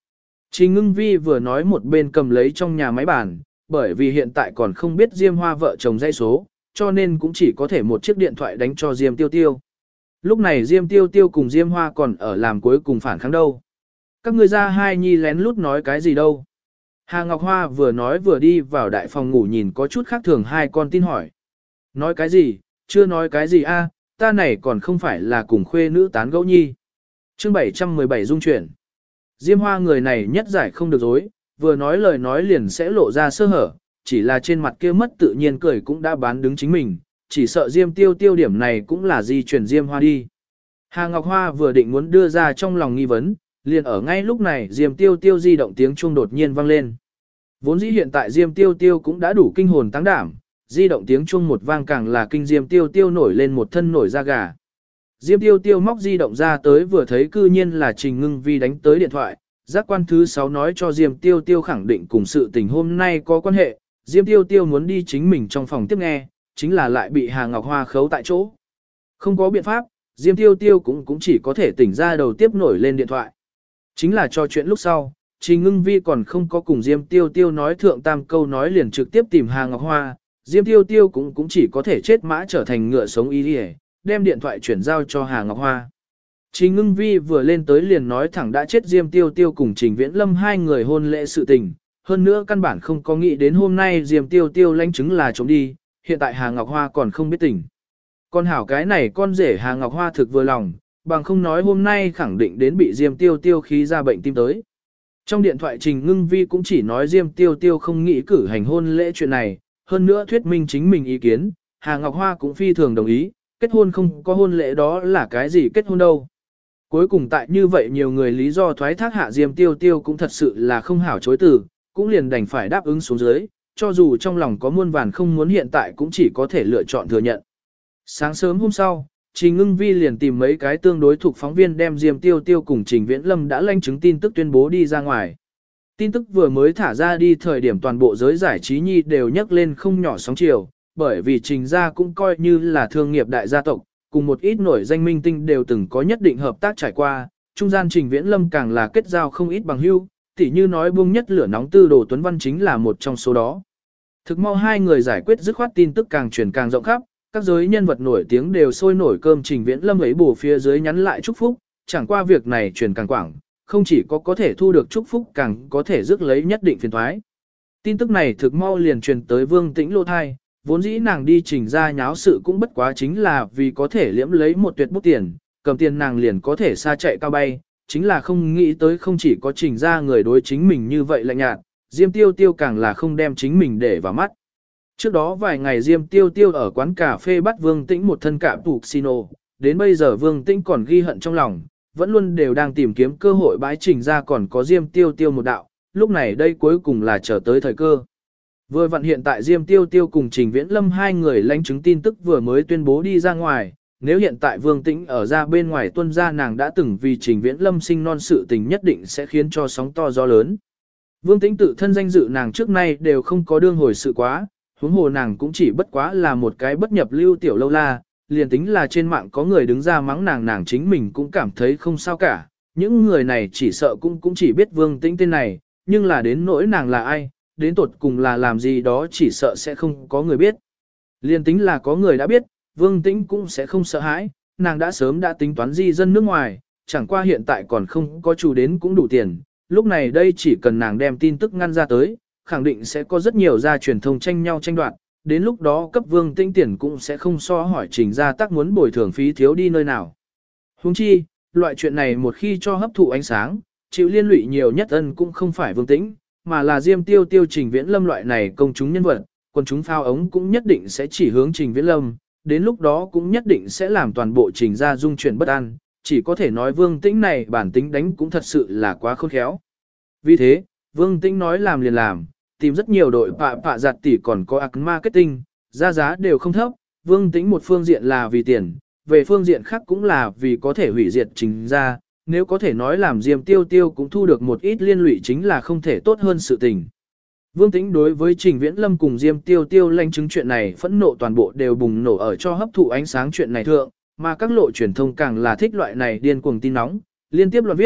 A: Trình Ngưng Vi vừa nói một bên cầm lấy trong nhà máy bàn, bởi vì hiện tại còn không biết Diêm Hoa vợ chồng dãy số, cho nên cũng chỉ có thể một chiếc điện thoại đánh cho Diêm Tiêu Tiêu. Lúc này Diêm Tiêu Tiêu cùng Diêm Hoa còn ở làm cuối cùng phản kháng đâu. Các ngươi ra hai nhi lén lút nói cái gì đâu. Hà Ngọc Hoa vừa nói vừa đi vào đại phòng ngủ nhìn có chút khác thường hai con tin hỏi. Nói cái gì, chưa nói cái gì a, ta này còn không phải là cùng khuê nữ tán gẫu nhi. Chương 717 dung chuyển. Diêm Hoa người này nhất giải không được dối, vừa nói lời nói liền sẽ lộ ra sơ hở, chỉ là trên mặt kia mất tự nhiên cười cũng đã bán đứng chính mình, chỉ sợ Diêm Tiêu Tiêu điểm này cũng là di chuyển Diêm Hoa đi. Hà Ngọc Hoa vừa định muốn đưa ra trong lòng nghi vấn, liền ở ngay lúc này Diêm Tiêu Tiêu di động tiếng chuông đột nhiên vang lên. Vốn dĩ hiện tại Diêm Tiêu Tiêu cũng đã đủ kinh hồn tăng đảm, di động tiếng chuông một vang càng là kinh Diêm Tiêu Tiêu nổi lên một thân nổi da gà. Diêm Tiêu Tiêu móc di động ra tới vừa thấy cư nhiên là Trình Ngưng Vi đánh tới điện thoại, giác quan thứ 6 nói cho Diêm Tiêu Tiêu khẳng định cùng sự tình hôm nay có quan hệ, Diêm Tiêu Tiêu muốn đi chính mình trong phòng tiếp nghe, chính là lại bị Hà Ngọc Hoa khấu tại chỗ. Không có biện pháp, Diêm Tiêu Tiêu cũng chỉ có thể tỉnh ra đầu tiếp nổi lên điện thoại. Chính là cho chuyện lúc sau, Trình Ngưng Vi còn không có cùng Diêm Tiêu Tiêu nói thượng tam câu nói liền trực tiếp tìm Hà Ngọc Hoa, Diêm Tiêu Tiêu cũng chỉ có thể chết mã trở thành ngựa sống y đi, đem điện thoại chuyển giao cho Hà Ngọc Hoa. Trình Ngưng Vi vừa lên tới liền nói thẳng đã chết Diêm Tiêu Tiêu cùng Trình Viễn Lâm hai người hôn lễ sự tình, hơn nữa căn bản không có nghĩ đến hôm nay Diêm Tiêu Tiêu lãnh chứng là trốn đi, hiện tại Hà Ngọc Hoa còn không biết tình. Con hảo cái này con rể Hà Ngọc Hoa thực vừa lòng, bằng không nói hôm nay khẳng định đến bị Diêm Tiêu Tiêu khí ra bệnh tim tới. Trong điện thoại Trình Ngưng Vi cũng chỉ nói Diêm Tiêu Tiêu không nghĩ cử hành hôn lễ chuyện này, hơn nữa thuyết minh chính mình ý kiến, Hà Ngọc Hoa cũng phi thường đồng ý, kết hôn không có hôn lễ đó là cái gì kết hôn đâu. Cuối cùng tại như vậy nhiều người lý do thoái thác hạ Diêm Tiêu Tiêu cũng thật sự là không hảo chối từ, cũng liền đành phải đáp ứng xuống dưới, cho dù trong lòng có muôn vàn không muốn hiện tại cũng chỉ có thể lựa chọn thừa nhận. Sáng sớm hôm sau, Trình Ngưng Vi liền tìm mấy cái tương đối thuộc phóng viên đem Diêm Tiêu Tiêu cùng Trình Viễn Lâm đã lãnh chứng tin tức tuyên bố đi ra ngoài. Tin tức vừa mới thả ra đi thời điểm toàn bộ giới giải trí nhi đều nhấc lên không nhỏ sóng chiều, bởi vì Trình gia cũng coi như là thương nghiệp đại gia tộc, cùng một ít nổi danh minh tinh đều từng có nhất định hợp tác trải qua, trung gian Trình Viễn Lâm càng là kết giao không ít bằng hữu, tỉ như nói buông nhất lửa nóng Tư Đồ Tuấn Văn chính là một trong số đó. Thực mau hai người giải quyết dứt khoát tin tức càng truyền càng rộng khắp, các giới nhân vật nổi tiếng đều sôi nổi cơm Trình Viễn Lâm ấy bổ phía dưới nhắn lại chúc phúc, chẳng qua việc này truyền càng quảng, không chỉ có thể thu được chúc phúc càng có thể rước lấy nhất định phiền toái. Tin tức này thực mau liền truyền tới Vương Tĩnh lô thai, vốn dĩ nàng đi Trình ra nháo sự cũng bất quá chính là vì có thể liễm lấy một tuyệt bút tiền, cầm tiền nàng liền có thể xa chạy cao bay, chính là không nghĩ tới không chỉ có Trình ra người đối chính mình như vậy lạnh nhạt, Diêm Tiêu Tiêu càng là không đem chính mình để vào mắt. Trước đó vài ngày Diêm Tiêu Tiêu ở quán cà phê bắt Vương Tĩnh một thân cạm tủ xino, đến bây giờ Vương Tĩnh còn ghi hận trong lòng, vẫn luôn đều đang tìm kiếm cơ hội bãi Trình ra còn có Diêm Tiêu Tiêu một đạo, lúc này đây cuối cùng là chờ tới thời cơ. Vừa vặn hiện tại Diêm Tiêu Tiêu cùng Trình Viễn Lâm hai người lãnh chứng tin tức vừa mới tuyên bố đi ra ngoài, nếu hiện tại Vương Tĩnh ở ra bên ngoài tuân ra nàng đã từng vì Trình Viễn Lâm sinh non sự tình nhất định sẽ khiến cho sóng to gió lớn. Vương Tĩnh tự thân danh dự nàng trước nay đều không có đương hồi sự quá, huống hồ nàng cũng chỉ bất quá là một cái bất nhập lưu tiểu lâu la, liền tính là trên mạng có người đứng ra mắng nàng chính mình cũng cảm thấy không sao cả, những người này chỉ sợ cũng chỉ biết Vương Tĩnh tên này, nhưng là đến nỗi nàng là ai, đến tột cùng là làm gì đó chỉ sợ sẽ không có người biết. Liên tính là có người đã biết, Vương Tĩnh cũng sẽ không sợ hãi, nàng đã sớm đã tính toán di dân nước ngoài, chẳng qua hiện tại còn không có chủ đến cũng đủ tiền, lúc này đây chỉ cần nàng đem tin tức ngăn ra tới, khẳng định sẽ có rất nhiều gia truyền thông tranh nhau tranh đoạt, đến lúc đó cấp Vương Tĩnh tiền cũng sẽ không so hỏi Trình gia tác muốn bồi thường phí thiếu đi nơi nào. Huống chi, loại chuyện này một khi cho hấp thụ ánh sáng, chịu liên lụy nhiều nhất ân cũng không phải Vương Tĩnh, mà là Diêm Tiêu Tiêu Trình Viễn Lâm loại này công chúng nhân vật, quần chúng phao ống cũng nhất định sẽ chỉ hướng Trình Viễn Lâm, đến lúc đó cũng nhất định sẽ làm toàn bộ Trình gia dung chuyển bất an, chỉ có thể nói Vương Tĩnh này bản tính đánh cũng thật sự là quá khôn khéo. Vì thế, Vương Tĩnh nói làm liền làm, tìm rất nhiều đội pạ giặt tỷ còn có ạc marketing, giá đều không thấp, Vương Tĩnh một phương diện là vì tiền, về phương diện khác cũng là vì có thể hủy diệt Trình gia, nếu có thể nói làm Diêm Tiêu Tiêu cũng thu được một ít liên lụy chính là không thể tốt hơn sự tình. Vương Tĩnh đối với Trình Viễn Lâm cùng Diêm Tiêu Tiêu lãnh chứng chuyện này phẫn nộ toàn bộ đều bùng nổ ở cho hấp thụ ánh sáng chuyện này thượng, mà các lộ truyền thông càng là thích loại này điên cuồng tin nóng, liên tiếp loạt viết,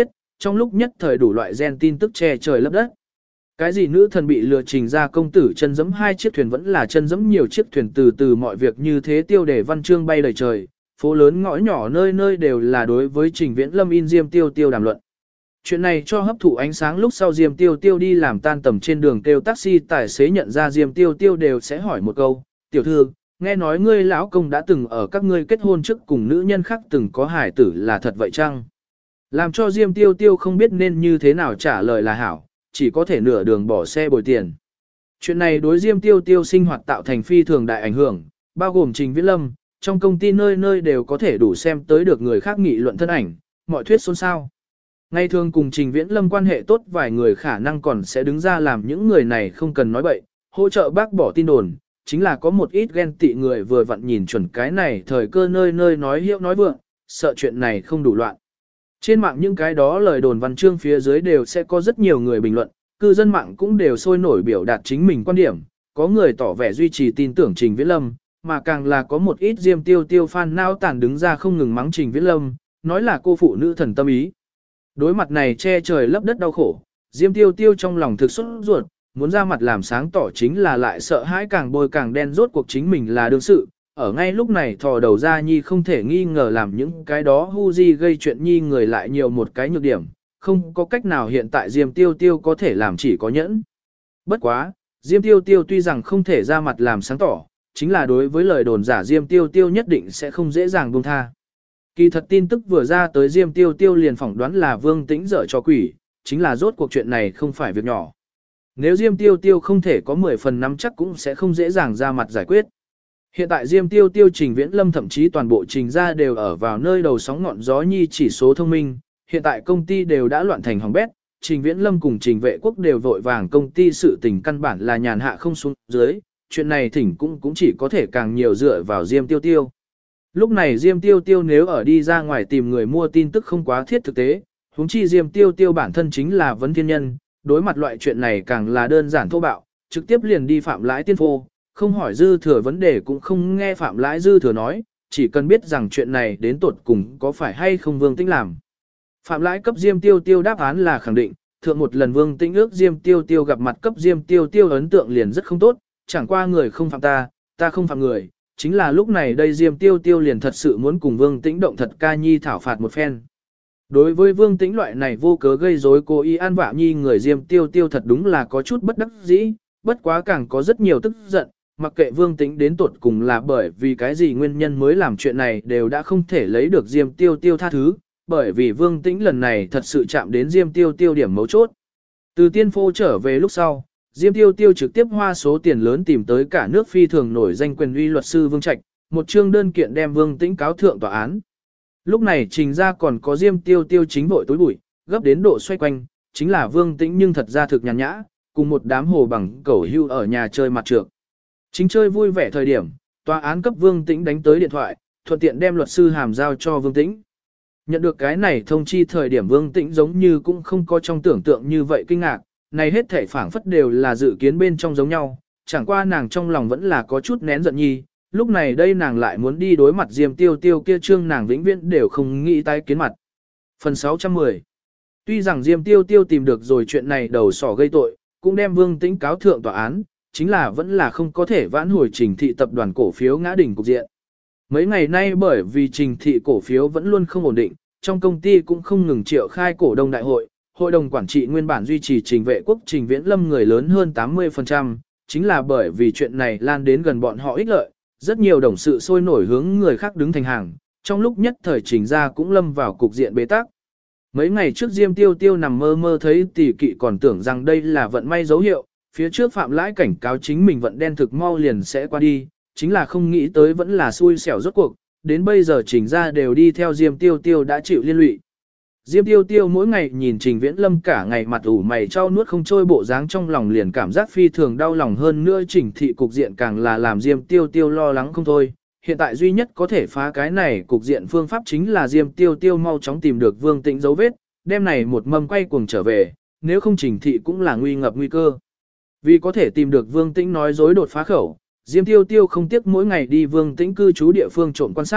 A: trong lúc nhất thời đủ loại gen tin tức che trời lấp đất. Cái gì nữ thần bị lừa Trình ra công tử chân dẫm 2 chiếc thuyền vẫn là chân dẫm nhiều chiếc thuyền, từ từ mọi việc như thế tiêu đề văn chương bay đầy trời, phố lớn ngõ nhỏ nơi nơi đều là đối với Trình Viễn Lâm in Diêm Tiêu Tiêu đàm luận. Chuyện này cho hấp thụ ánh sáng, lúc sau Diêm Tiêu Tiêu đi làm tan tầm trên đường kêu taxi, tài xế nhận ra Diêm Tiêu Tiêu đều sẽ hỏi một câu, tiểu thư, nghe nói ngươi lão công đã từng ở các ngươi kết hôn trước cùng nữ nhân khác từng có hài tử là thật vậy chăng? Làm cho Diêm Tiêu Tiêu không biết nên như thế nào trả lời là hảo, chỉ có thể nửa đường bỏ xe bồi tiền. Chuyện này đối Diêm Tiêu Tiêu sinh hoạt tạo thành phi thường đại ảnh hưởng, bao gồm Trình Viễn Lâm, trong công ty nơi nơi đều có thể đủ xem tới được người khác nghị luận thân ảnh, mọi thuyết xôn xao. Ngày thường cùng Trình Viễn Lâm quan hệ tốt vài người khả năng còn sẽ đứng ra làm những người này không cần nói bậy, hỗ trợ bác bỏ tin đồn, chính là có một ít ghen tị người vừa vặn nhìn chuẩn cái này thời cơ nơi nơi nói hiệu nói vượng, sợ chuyện này không đủ loạn. Trên mạng những cái đó lời đồn văn chương phía dưới đều sẽ có rất nhiều người bình luận, cư dân mạng cũng đều sôi nổi biểu đạt chính mình quan điểm, có người tỏ vẻ duy trì tin tưởng Trình Viễn Lâm, mà càng là có một ít Diêm Tiêu Tiêu fan nao tản đứng ra không ngừng mắng Trình Viễn Lâm, nói là cô phụ nữ thần tâm ý. Đối mặt này che trời lấp đất đau khổ, Diêm Tiêu Tiêu trong lòng thực xuất ruột, muốn ra mặt làm sáng tỏ chính là lại sợ hãi càng bôi càng đen, rốt cuộc chính mình là đương sự. Ở ngay lúc này thò đầu ra nhi không thể nghi ngờ làm những cái đó hu di gây chuyện nhi người lại nhiều một cái nhược điểm, không có cách nào hiện tại Diêm Tiêu Tiêu có thể làm chỉ có nhẫn. Bất quá, Diêm Tiêu Tiêu tuy rằng không thể ra mặt làm sáng tỏ, chính là đối với lời đồn giả Diêm Tiêu Tiêu nhất định sẽ không dễ dàng buông tha. Kỳ thật tin tức vừa ra tới Diêm Tiêu Tiêu liền phỏng đoán là Vương Tĩnh dở cho quỷ, chính là rốt cuộc chuyện này không phải việc nhỏ. Nếu Diêm Tiêu Tiêu không thể có 10 phần nắm chắc cũng sẽ không dễ dàng ra mặt giải quyết. Hiện tại Diêm Tiêu Tiêu, Trình Viễn Lâm thậm chí toàn bộ Trình gia đều ở vào nơi đầu sóng ngọn gió nhi chỉ số thông minh, hiện tại công ty đều đã loạn thành hỏng bét, Trình Viễn Lâm cùng Trình Vệ Quốc đều vội vàng công ty sự tình căn bản là nhàn hạ không xuống dưới, chuyện này thỉnh cũng chỉ có thể càng nhiều dựa vào Diêm Tiêu Tiêu. Lúc này Diêm Tiêu Tiêu nếu ở đi ra ngoài tìm người mua tin tức không quá thiết thực tế, huống chi Diêm Tiêu Tiêu bản thân chính là vấn thiên nhân, đối mặt loại chuyện này càng là đơn giản thô bạo, trực tiếp liền đi phạm lãi tiên phô, không hỏi dư thừa vấn đề cũng không nghe phạm lãi dư thừa nói, chỉ cần biết rằng chuyện này đến tột cùng có phải hay không Vương Tĩnh làm. Phạm lãi cấp Diêm Tiêu Tiêu đáp án là khẳng định, thượng một lần Vương Tĩnh ước Diêm Tiêu Tiêu gặp mặt cấp Diêm Tiêu Tiêu ấn tượng liền rất không tốt, chẳng qua người không phạm ta, ta không phạm người, chính là lúc này đây Diêm Tiêu Tiêu liền thật sự muốn cùng Vương Tĩnh động thật ca nhi thảo phạt một phen. Đối với Vương Tĩnh loại này vô cớ gây rối cố ý an vạ nhi người Diêm Tiêu Tiêu thật đúng là có chút bất đắc dĩ, bất quá càng có rất nhiều tức giận, mặc kệ Vương Tĩnh đến tuột cùng là bởi vì cái gì nguyên nhân mới làm chuyện này đều đã không thể lấy được Diêm Tiêu Tiêu tha thứ, bởi vì Vương Tĩnh lần này thật sự chạm đến Diêm Tiêu Tiêu điểm mấu chốt. Từ tiên phô trở về lúc sau, Diêm Tiêu Tiêu trực tiếp hoa số tiền lớn tìm tới cả nước phi thường nổi danh quyền uy luật sư Vương Trạch, một chương đơn kiện đem Vương Tĩnh cáo thượng tòa án. Lúc này Trình ra còn có Diêm Tiêu Tiêu chính vội tối bụi, gấp đến độ xoay quanh, chính là Vương Tĩnh nhưng thật ra thực nhàn nhã, cùng một đám hồ bằng cẩu hưu ở nhà chơi mặt trược. Chính chơi vui vẻ thời điểm, tòa án cấp Vương Tĩnh đánh tới điện thoại, thuận tiện đem luật sư hàm giao cho Vương Tĩnh. Nhận được cái này thông chi thời điểm Vương Tĩnh giống như cũng không có trong tưởng tượng như vậy kinh ngạc, này hết thể phảng phất đều là dự kiến bên trong giống nhau, chẳng qua nàng trong lòng vẫn là có chút nén giận nhi, lúc này đây nàng lại muốn đi đối mặt Diêm Tiêu Tiêu kia trương nàng vĩnh viễn đều không nghĩ tái kiến mặt. Phần 610. Tuy rằng Diêm Tiêu Tiêu tìm được rồi chuyện này đầu sỏ gây tội, cũng đem Vương Tĩnh cáo thượng tòa án, chính là vẫn là không có thể vãn hồi Trình thị tập đoàn cổ phiếu ngã đỉnh cục diện. Mấy ngày nay bởi vì Trình thị cổ phiếu vẫn luôn không ổn định, trong công ty cũng không ngừng triệu khai cổ đông đại hội, hội đồng quản trị nguyên bản duy trì Trình Vệ Quốc, Trình Viễn Lâm người lớn hơn 80%, chính là bởi vì chuyện này lan đến gần bọn họ ích lợi, rất nhiều đồng sự sôi nổi hướng người khác đứng thành hàng, trong lúc nhất thời Trình ra cũng lâm vào cục diện bế tắc. Mấy ngày trước Diêm Tiêu Tiêu nằm mơ mơ thấy tỷ kỵ còn tưởng rằng đây là vận may dấu hiệu, phía trước phạm lãi cảnh cáo chính mình vận đen thực mau liền sẽ qua đi, chính là không nghĩ tới vẫn là xui xẻo rốt cuộc, đến bây giờ Trình ra đều đi theo Diêm Tiêu Tiêu đã chịu liên lụy. Diêm Tiêu Tiêu mỗi ngày nhìn Trình Viễn Lâm cả ngày mặt ủ mày trao nuốt không trôi bộ dáng trong lòng liền cảm giác phi thường đau lòng, hơn nữa Trình thị cục diện càng là làm Diêm Tiêu Tiêu lo lắng không thôi. Hiện tại duy nhất có thể phá cái này cục diện phương pháp chính là Diêm Tiêu Tiêu mau chóng tìm được Vương Tĩnh dấu vết, đem này một mâm quay cuồng trở về, nếu không Trình thị cũng là nguy cơ. Vì có thể tìm được Vương Tĩnh nói dối đột phá khẩu, Diêm Tiêu Tiêu không tiếc mỗi ngày đi Vương Tĩnh cư trú địa phương trộm quan sát,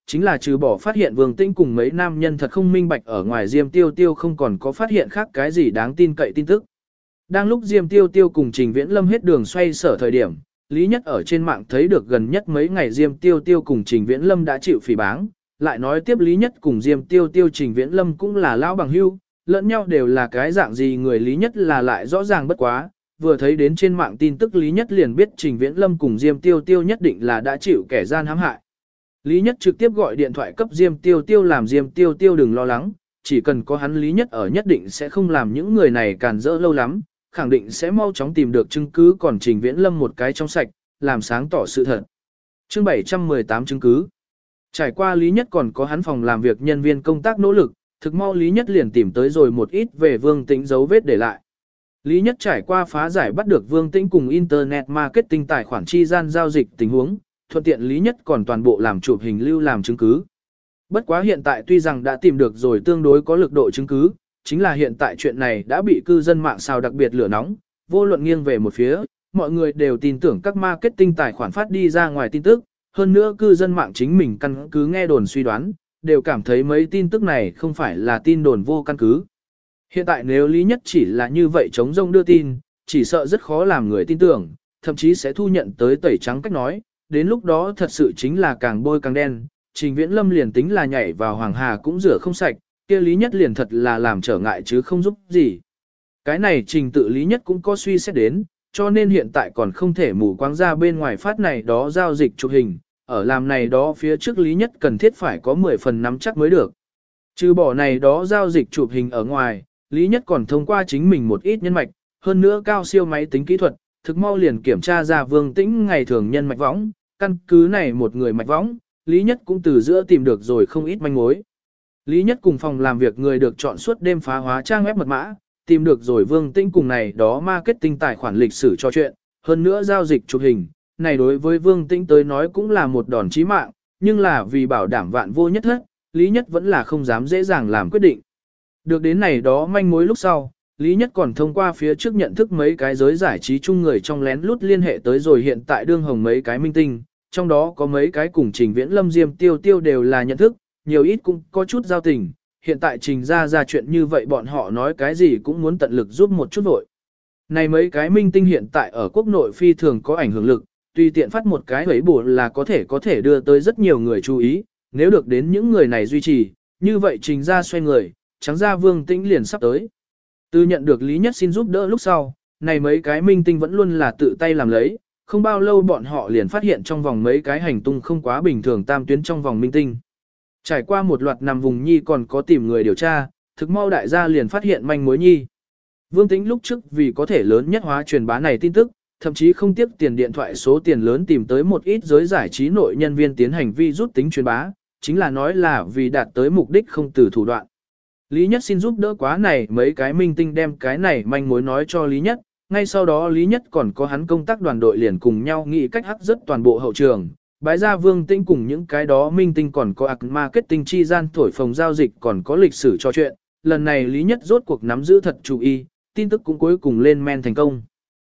A: chính là trừ bỏ phát hiện Vương Tĩnh cùng mấy nam nhân thật không minh bạch ở ngoài Diêm Tiêu Tiêu không còn có phát hiện khác cái gì đáng tin cậy tin tức. Đang lúc Diêm Tiêu Tiêu cùng Trình Viễn Lâm hết đường xoay sở thời điểm, Lý Nhất ở trên mạng thấy được gần nhất mấy ngày Diêm Tiêu Tiêu cùng Trình Viễn Lâm đã chịu phỉ báng, lại nói tiếp Lý Nhất cùng Diêm Tiêu Tiêu Trình Viễn Lâm cũng là lão bằng hữu, lẫn nhau đều là cái dạng gì người Lý Nhất là lại rõ ràng bất quá, vừa thấy đến trên mạng tin tức Lý Nhất liền biết Trình Viễn Lâm cùng Diêm Tiêu Tiêu nhất định là đã chịu kẻ gian hãm hại. Lý Nhất trực tiếp gọi điện thoại cấp Diêm Tiêu Tiêu làm Diêm Tiêu Tiêu đừng lo lắng, chỉ cần có hắn Lý Nhất ở nhất định sẽ không làm những người này càn rỡ lâu lắm, khẳng định sẽ mau chóng tìm được chứng cứ còn Trình Viễn Lâm một cái trong sạch, làm sáng tỏ sự thật. Chương 718 chứng cứ. Trải qua Lý Nhất còn có hắn phòng làm việc nhân viên công tác nỗ lực, thực mau Lý Nhất liền tìm tới rồi một ít về Vương Tĩnh dấu vết để lại. Lý Nhất trải qua phá giải bắt được Vương Tĩnh cùng Internet Marketing tài khoản chi gian giao dịch tình huống, thuận tiện Lý Nhất còn toàn bộ làm chụp hình lưu làm chứng cứ. Bất quá hiện tại tuy rằng đã tìm được rồi tương đối có lực độ chứng cứ, chính là hiện tại chuyện này đã bị cư dân mạng sao đặc biệt lửa nóng, vô luận nghiêng về một phía, mọi người đều tin tưởng các marketing tài khoản phát đi ra ngoài tin tức, hơn nữa cư dân mạng chính mình căn cứ nghe đồn suy đoán, đều cảm thấy mấy tin tức này không phải là tin đồn vô căn cứ. Hiện tại nếu Lý Nhất chỉ là như vậy chống rông đưa tin, chỉ sợ rất khó làm người tin tưởng, thậm chí sẽ thu nhận tới tẩy trắng cách nói, đến lúc đó thật sự chính là càng bôi càng đen, Trình Viễn Lâm liền tính là nhảy vào Hoàng Hà cũng rửa không sạch, kia Lý Nhất liền thật là làm trở ngại chứ không giúp gì. Cái này Trình tự Lý Nhất cũng có suy xét đến, cho nên hiện tại còn không thể mù quáng ra bên ngoài phát này đó giao dịch chụp hình, ở làm này đó phía trước Lý Nhất cần thiết phải có 10 phần nắm chắc mới được. Trừ bỏ này đó giao dịch chụp hình ở ngoài, Lý Nhất còn thông qua chính mình một ít nhân mạch, hơn nữa cao siêu máy tính kỹ thuật, thực mau liền kiểm tra ra Vương Tĩnh ngày thường nhân mạch võng, căn cứ này một người mạch võng, Lý Nhất cũng từ giữa tìm được rồi không ít manh mối. Lý Nhất cùng phòng làm việc người được chọn suốt đêm phá hóa trang web mật mã, tìm được rồi Vương Tĩnh cùng này đó marketing tài khoản lịch sử cho chuyện, hơn nữa giao dịch chụp hình, này đối với Vương Tĩnh tới nói cũng là một đòn chí mạng, nhưng là vì bảo đảm vạn vô nhất hết, Lý Nhất vẫn là không dám dễ dàng làm quyết định. Được đến này đó manh mối lúc sau, Lý Nhất còn thông qua phía trước nhận thức mấy cái giới giải trí chung người trong lén lút liên hệ tới rồi hiện tại đương hồng mấy cái minh tinh, trong đó có mấy cái cùng Trình Viễn Lâm Diêm Tiêu Tiêu đều là nhận thức, nhiều ít cũng có chút giao tình, hiện tại Trình ra chuyện như vậy bọn họ nói cái gì cũng muốn tận lực giúp một chút vội. Này mấy cái minh tinh hiện tại ở quốc nội phi thường có ảnh hưởng lực, tùy tiện phát một cái ấy bổ là có thể đưa tới rất nhiều người chú ý, nếu được đến những người này duy trì, như vậy Trình ra xoay người, trắng ra Vương Tĩnh liền sắp tới. Từ nhận được Lý Nhất xin giúp đỡ lúc sau, này mấy cái minh tinh vẫn luôn là tự tay làm lấy, không bao lâu bọn họ liền phát hiện trong vòng mấy cái hành tung không quá bình thường tam tuyến trong vòng minh tinh. Trải qua một loạt nằm vùng nhi còn có tìm người điều tra, thực mau đại gia liền phát hiện manh mối nhi. Vương Tĩnh lúc trước vì có thể lớn nhất hóa truyền bá này tin tức, thậm chí không tiếp tiền điện thoại số tiền lớn tìm tới một ít giới giải trí nội nhân viên tiến hành vi rút tính truyền bá, chính là nói là vì đạt tới mục đích không từ thủ đoạn. Lý Nhất xin giúp đỡ quá này mấy cái minh tinh đem cái này manh mối nói cho Lý Nhất, ngay sau đó Lý Nhất còn có hắn công tác đoàn đội liền cùng nhau nghĩ cách hắc rất toàn bộ hậu trường, bái ra Vương Tĩnh cùng những cái đó minh tinh còn có marketing chi gian thổi phồng giao dịch còn có lịch sử cho chuyện, lần này Lý Nhất rốt cuộc nắm giữ thật chú ý, tin tức cũng cuối cùng lên men thành công.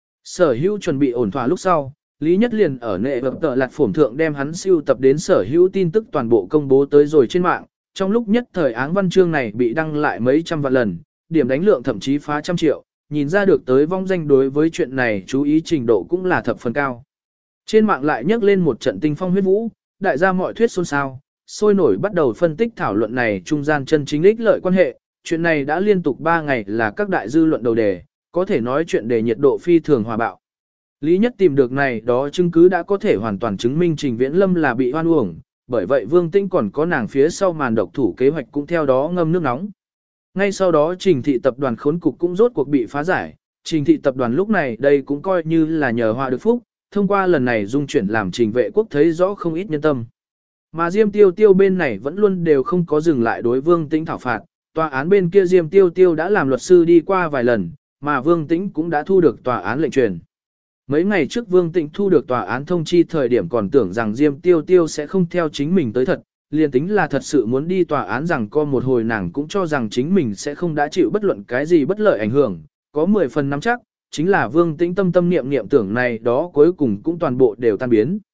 A: Sở hữu chuẩn bị ổn thỏa lúc sau, Lý Nhất liền ở nệ vật tờ lạt phổm thượng đem hắn siêu tập đến sở hữu tin tức toàn bộ công bố tới rồi trên mạng, trong lúc nhất thời áng văn chương này bị đăng lại mấy trăm vạn lần, điểm đánh lượng thậm chí phá trăm triệu, nhìn ra được tới vong danh đối với chuyện này chú ý trình độ cũng là thập phần cao. Trên mạng lại nhắc lên một trận tinh phong huyết vũ, đại gia mọi thuyết xôn xao, sôi nổi bắt đầu phân tích thảo luận này trung gian chân chính ích lợi quan hệ, chuyện này đã liên tục 3 ngày là các đại dư luận đầu đề, có thể nói chuyện đề nhiệt độ phi thường hòa bạo. Lý Nhất tìm được này đó chứng cứ đã có thể hoàn toàn chứng minh Trình Viễn Lâm là bị oan uổng, bởi vậy Vương Tĩnh còn có nàng phía sau màn độc thủ kế hoạch cũng theo đó ngâm nước nóng. Ngay sau đó Trình thị tập đoàn khốn cục cũng rốt cuộc bị phá giải, Trình thị tập đoàn lúc này đây cũng coi như là nhờ họa được phúc, thông qua lần này dung chuyển làm Trình vệ quốc thấy rõ không ít nhân tâm. Mà Diêm Tiêu Tiêu bên này vẫn luôn đều không có dừng lại đối Vương Tĩnh thảo phạt, tòa án bên kia Diêm Tiêu Tiêu đã làm luật sư đi qua vài lần, mà Vương Tĩnh cũng đã thu được tòa án lệnh truyền. Mấy ngày trước Vương Tĩnh thu được tòa án thông chi thời điểm còn tưởng rằng Diêm Tiêu Tiêu sẽ không theo chính mình tới thật, liền tính là thật sự muốn đi tòa án rằng co một hồi nàng cũng cho rằng chính mình sẽ không đã chịu bất luận cái gì bất lợi ảnh hưởng, có 10 phần nắm chắc, chính là Vương Tĩnh tâm tâm niệm niệm tưởng này đó cuối cùng cũng toàn bộ đều tan biến.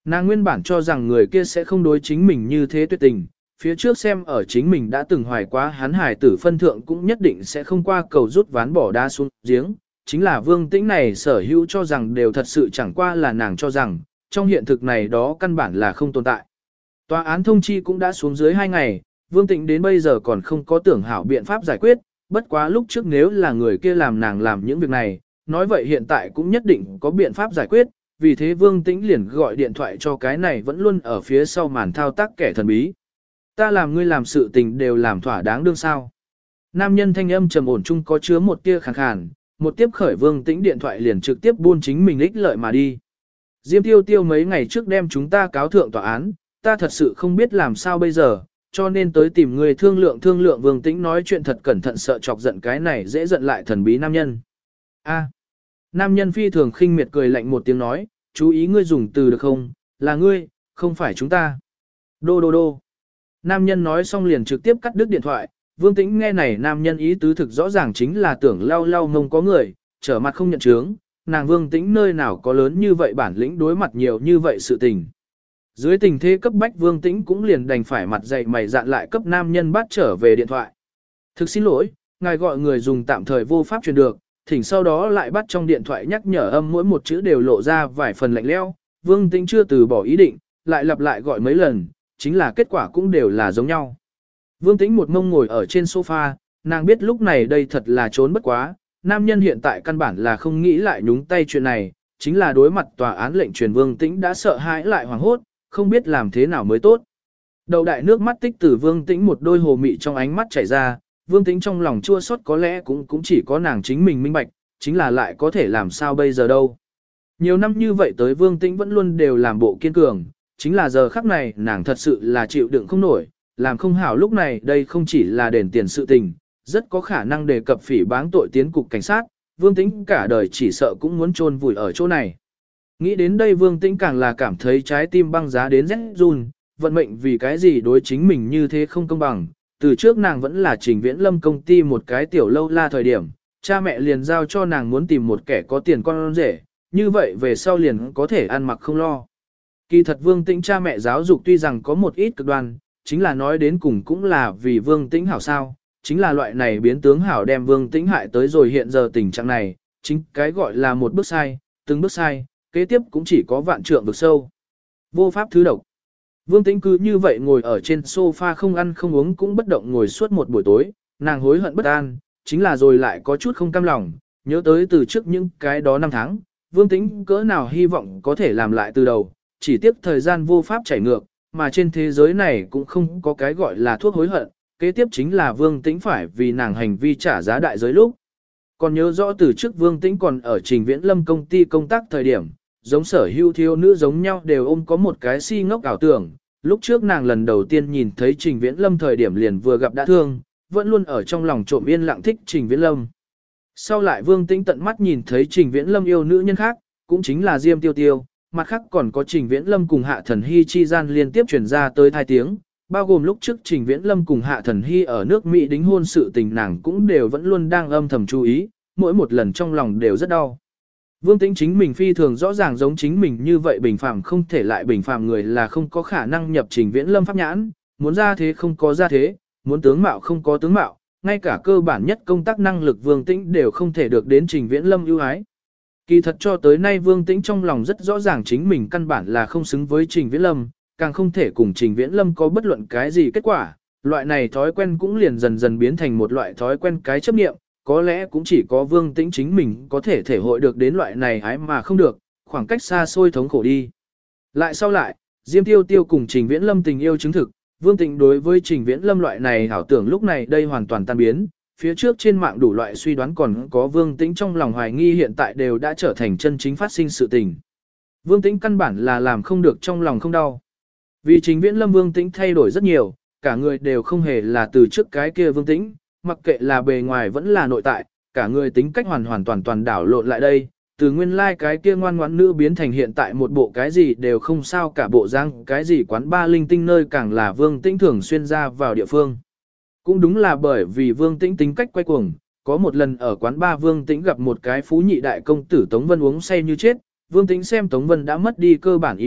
A: Nàng nguyên bản cho rằng người kia sẽ không đối chính mình như thế tuyệt tình, phía trước xem ở chính mình đã từng hoài quá hắn hài tử phân thượng cũng nhất định sẽ không qua cầu rút ván bỏ đá xuống giếng. Chính là Vương Tĩnh này sở hữu cho rằng đều thật sự chẳng qua là nàng cho rằng, trong hiện thực này đó căn bản là không tồn tại. Tòa án thông chi cũng đã xuống dưới 2 ngày, Vương Tĩnh đến bây giờ còn không có tưởng hảo biện pháp giải quyết, bất quá lúc trước nếu là người kia làm nàng làm những việc này, nói vậy hiện tại cũng nhất định có biện pháp giải quyết, vì thế Vương Tĩnh liền gọi điện thoại cho cái này vẫn luôn ở phía sau màn thao tác kẻ thần bí. Ta làm ngươi làm sự tình đều làm thỏa đáng đương sao. Nam nhân thanh âm trầm ổn chung có chứa một tia khàn khàn, một tiếp khởi Vương Tĩnh điện thoại liền trực tiếp buôn chính mình ích lợi mà đi. Diêm Tiêu Tiêu mấy ngày trước đem chúng ta cáo thượng tòa án, ta thật sự không biết làm sao bây giờ, cho nên tới tìm người thương lượng Vương Tĩnh nói chuyện thật cẩn thận sợ chọc giận cái này dễ giận lại thần bí nam nhân. A. Nam nhân phi thường khinh miệt cười lạnh một tiếng nói, chú ý ngươi dùng từ được không, là ngươi, không phải chúng ta. Đô đô đô. Nam nhân nói xong liền trực tiếp cắt đứt điện thoại, Vương Tĩnh nghe này nam nhân ý tứ thực rõ ràng chính là tưởng lau lau ngông có người, trở mặt không nhận chướng, nàng Vương Tĩnh nơi nào có lớn như vậy bản lĩnh đối mặt nhiều như vậy sự tình. Dưới tình thế cấp bách Vương Tĩnh cũng liền đành phải mặt dày mày dạn lại cấp nam nhân bắt trở về điện thoại. Thực xin lỗi, ngài gọi người dùng tạm thời vô pháp truyền được, thỉnh sau đó lại bắt trong điện thoại nhắc nhở âm mỗi một chữ đều lộ ra vài phần lạnh lẽo. Vương Tĩnh chưa từ bỏ ý định, lại lặp lại gọi mấy lần, chính là kết quả cũng đều là giống nhau. Vương Tĩnh một mông ngồi ở trên sofa, nàng biết lúc này đây thật là trốn bất quá, nam nhân hiện tại căn bản là không nghĩ lại nhúng tay chuyện này, chính là đối mặt tòa án lệnh truyền Vương Tĩnh đã sợ hãi lại hoảng hốt, không biết làm thế nào mới tốt. Đầu đại nước mắt tích từ Vương Tĩnh một đôi hồ mị trong ánh mắt chảy ra, Vương Tĩnh trong lòng chua xót có lẽ cũng chỉ có nàng chính mình minh bạch, chính là lại có thể làm sao bây giờ đâu. Nhiều năm như vậy tới Vương Tĩnh vẫn luôn đều làm bộ kiên cường, chính là giờ khắc này nàng thật sự là chịu đựng không nổi, làm không hảo lúc này đây không chỉ là đền tiền sự tình, rất có khả năng đề cập phỉ báng tội tiến cục cảnh sát, Vương Tĩnh cả đời chỉ sợ cũng muốn chôn vùi ở chỗ này. Nghĩ đến đây Vương Tĩnh càng là cảm thấy trái tim băng giá đến rét run, vận mệnh vì cái gì đối chính mình như thế không công bằng. Từ trước nàng vẫn là Trình Viễn Lâm công ty một cái tiểu lâu la thời điểm, cha mẹ liền giao cho nàng muốn tìm một kẻ có tiền con rể, như vậy về sau liền có thể ăn mặc không lo. Kỳ thật Vương Tĩnh cha mẹ giáo dục tuy rằng có một ít cực đoan, chính là nói đến cùng cũng là vì Vương Tĩnh hảo sao, chính là loại này biến tướng hảo đem Vương Tĩnh hại tới rồi hiện giờ tình trạng này, chính cái gọi là một bước sai, từng bước sai, kế tiếp cũng chỉ có vạn trượng vực sâu. Vô pháp thứ độc. Vương Tĩnh cứ như vậy ngồi ở trên sofa không ăn không uống cũng bất động ngồi suốt một buổi tối, nàng hối hận bất an, chính là rồi lại có chút không cam lòng, nhớ tới từ trước những cái đó năm tháng, Vương Tĩnh cỡ nào hy vọng có thể làm lại từ đầu, chỉ tiếc thời gian vô pháp chảy ngược, mà trên thế giới này cũng không có cái gọi là thuốc hối hận, kế tiếp chính là Vương Tĩnh phải vì nàng hành vi trả giá đại giới lúc. Còn nhớ rõ từ trước Vương Tĩnh còn ở Trình Viễn Lâm công ty công tác thời điểm, giống sở hữu thiếu nữ giống nhau đều ôm có một cái si ngốc ảo tưởng. Lúc trước nàng lần đầu tiên nhìn thấy Trình Viễn Lâm thời điểm liền vừa gặp đã thương, vẫn luôn ở trong lòng trộm yên lặng thích Trình Viễn Lâm. Sau lại Vương Tĩnh tận mắt nhìn thấy Trình Viễn Lâm yêu nữ nhân khác, cũng chính là Diêm Tiêu Tiêu, mặt khác còn có Trình Viễn Lâm cùng Hạ Thần Hy chi gian liên tiếp truyền ra tới 2 tiếng, bao gồm lúc trước Trình Viễn Lâm cùng Hạ Thần Hy ở nước Mỹ đính hôn sự tình nàng cũng đều vẫn luôn đang âm thầm chú ý, mỗi một lần trong lòng đều rất đau. Vương Tĩnh chính mình phi thường rõ ràng giống chính mình như vậy bình phàm không thể lại bình phàm người là không có khả năng nhập Trình Viễn Lâm pháp nhãn, muốn ra thế không có ra thế, muốn tướng mạo không có tướng mạo, ngay cả cơ bản nhất công tác năng lực Vương Tĩnh đều không thể được đến Trình Viễn Lâm ưu ái. Kỳ thật cho tới nay Vương Tĩnh trong lòng rất rõ ràng chính mình căn bản là không xứng với Trình Viễn Lâm, càng không thể cùng Trình Viễn Lâm có bất luận cái gì kết quả, loại này thói quen cũng liền dần dần biến thành một loại thói quen cái chấp niệm, có lẽ cũng chỉ có Vương Tĩnh chính mình có thể thể hội được đến loại này ái mà không được, khoảng cách xa xôi thống khổ đi. Lại sau lại, Diêm Tiêu Tiêu cùng Trình Viễn Lâm tình yêu chứng thực, Vương Tĩnh đối với Trình Viễn Lâm loại này ảo tưởng lúc này đây hoàn toàn tan biến, phía trước trên mạng đủ loại suy đoán còn có Vương Tĩnh trong lòng hoài nghi hiện tại đều đã trở thành chân chính phát sinh sự tình. Vương Tĩnh căn bản là làm không được trong lòng không đau. Vì Trình Viễn Lâm Vương Tĩnh thay đổi rất nhiều, cả người đều không hề là từ trước cái kia Vương Tĩnh, mặc kệ là bề ngoài vẫn là nội tại, cả người tính cách hoàn toàn đảo lộn lại đây, từ nguyên lai like cái kia ngoan ngoãn nữ biến thành hiện tại một bộ cái gì đều không sao cả bộ răng, cái gì quán ba linh tinh nơi càng là Vương Tĩnh thường xuyên ra vào địa phương. Cũng đúng là bởi vì Vương Tĩnh tính cách quay cuồng, có một lần ở quán ba Vương Tĩnh gặp một cái phú nhị đại công tử Tống Vân uống say như chết, Vương Tĩnh xem Tống Vân đã mất đi cơ bản ý thức,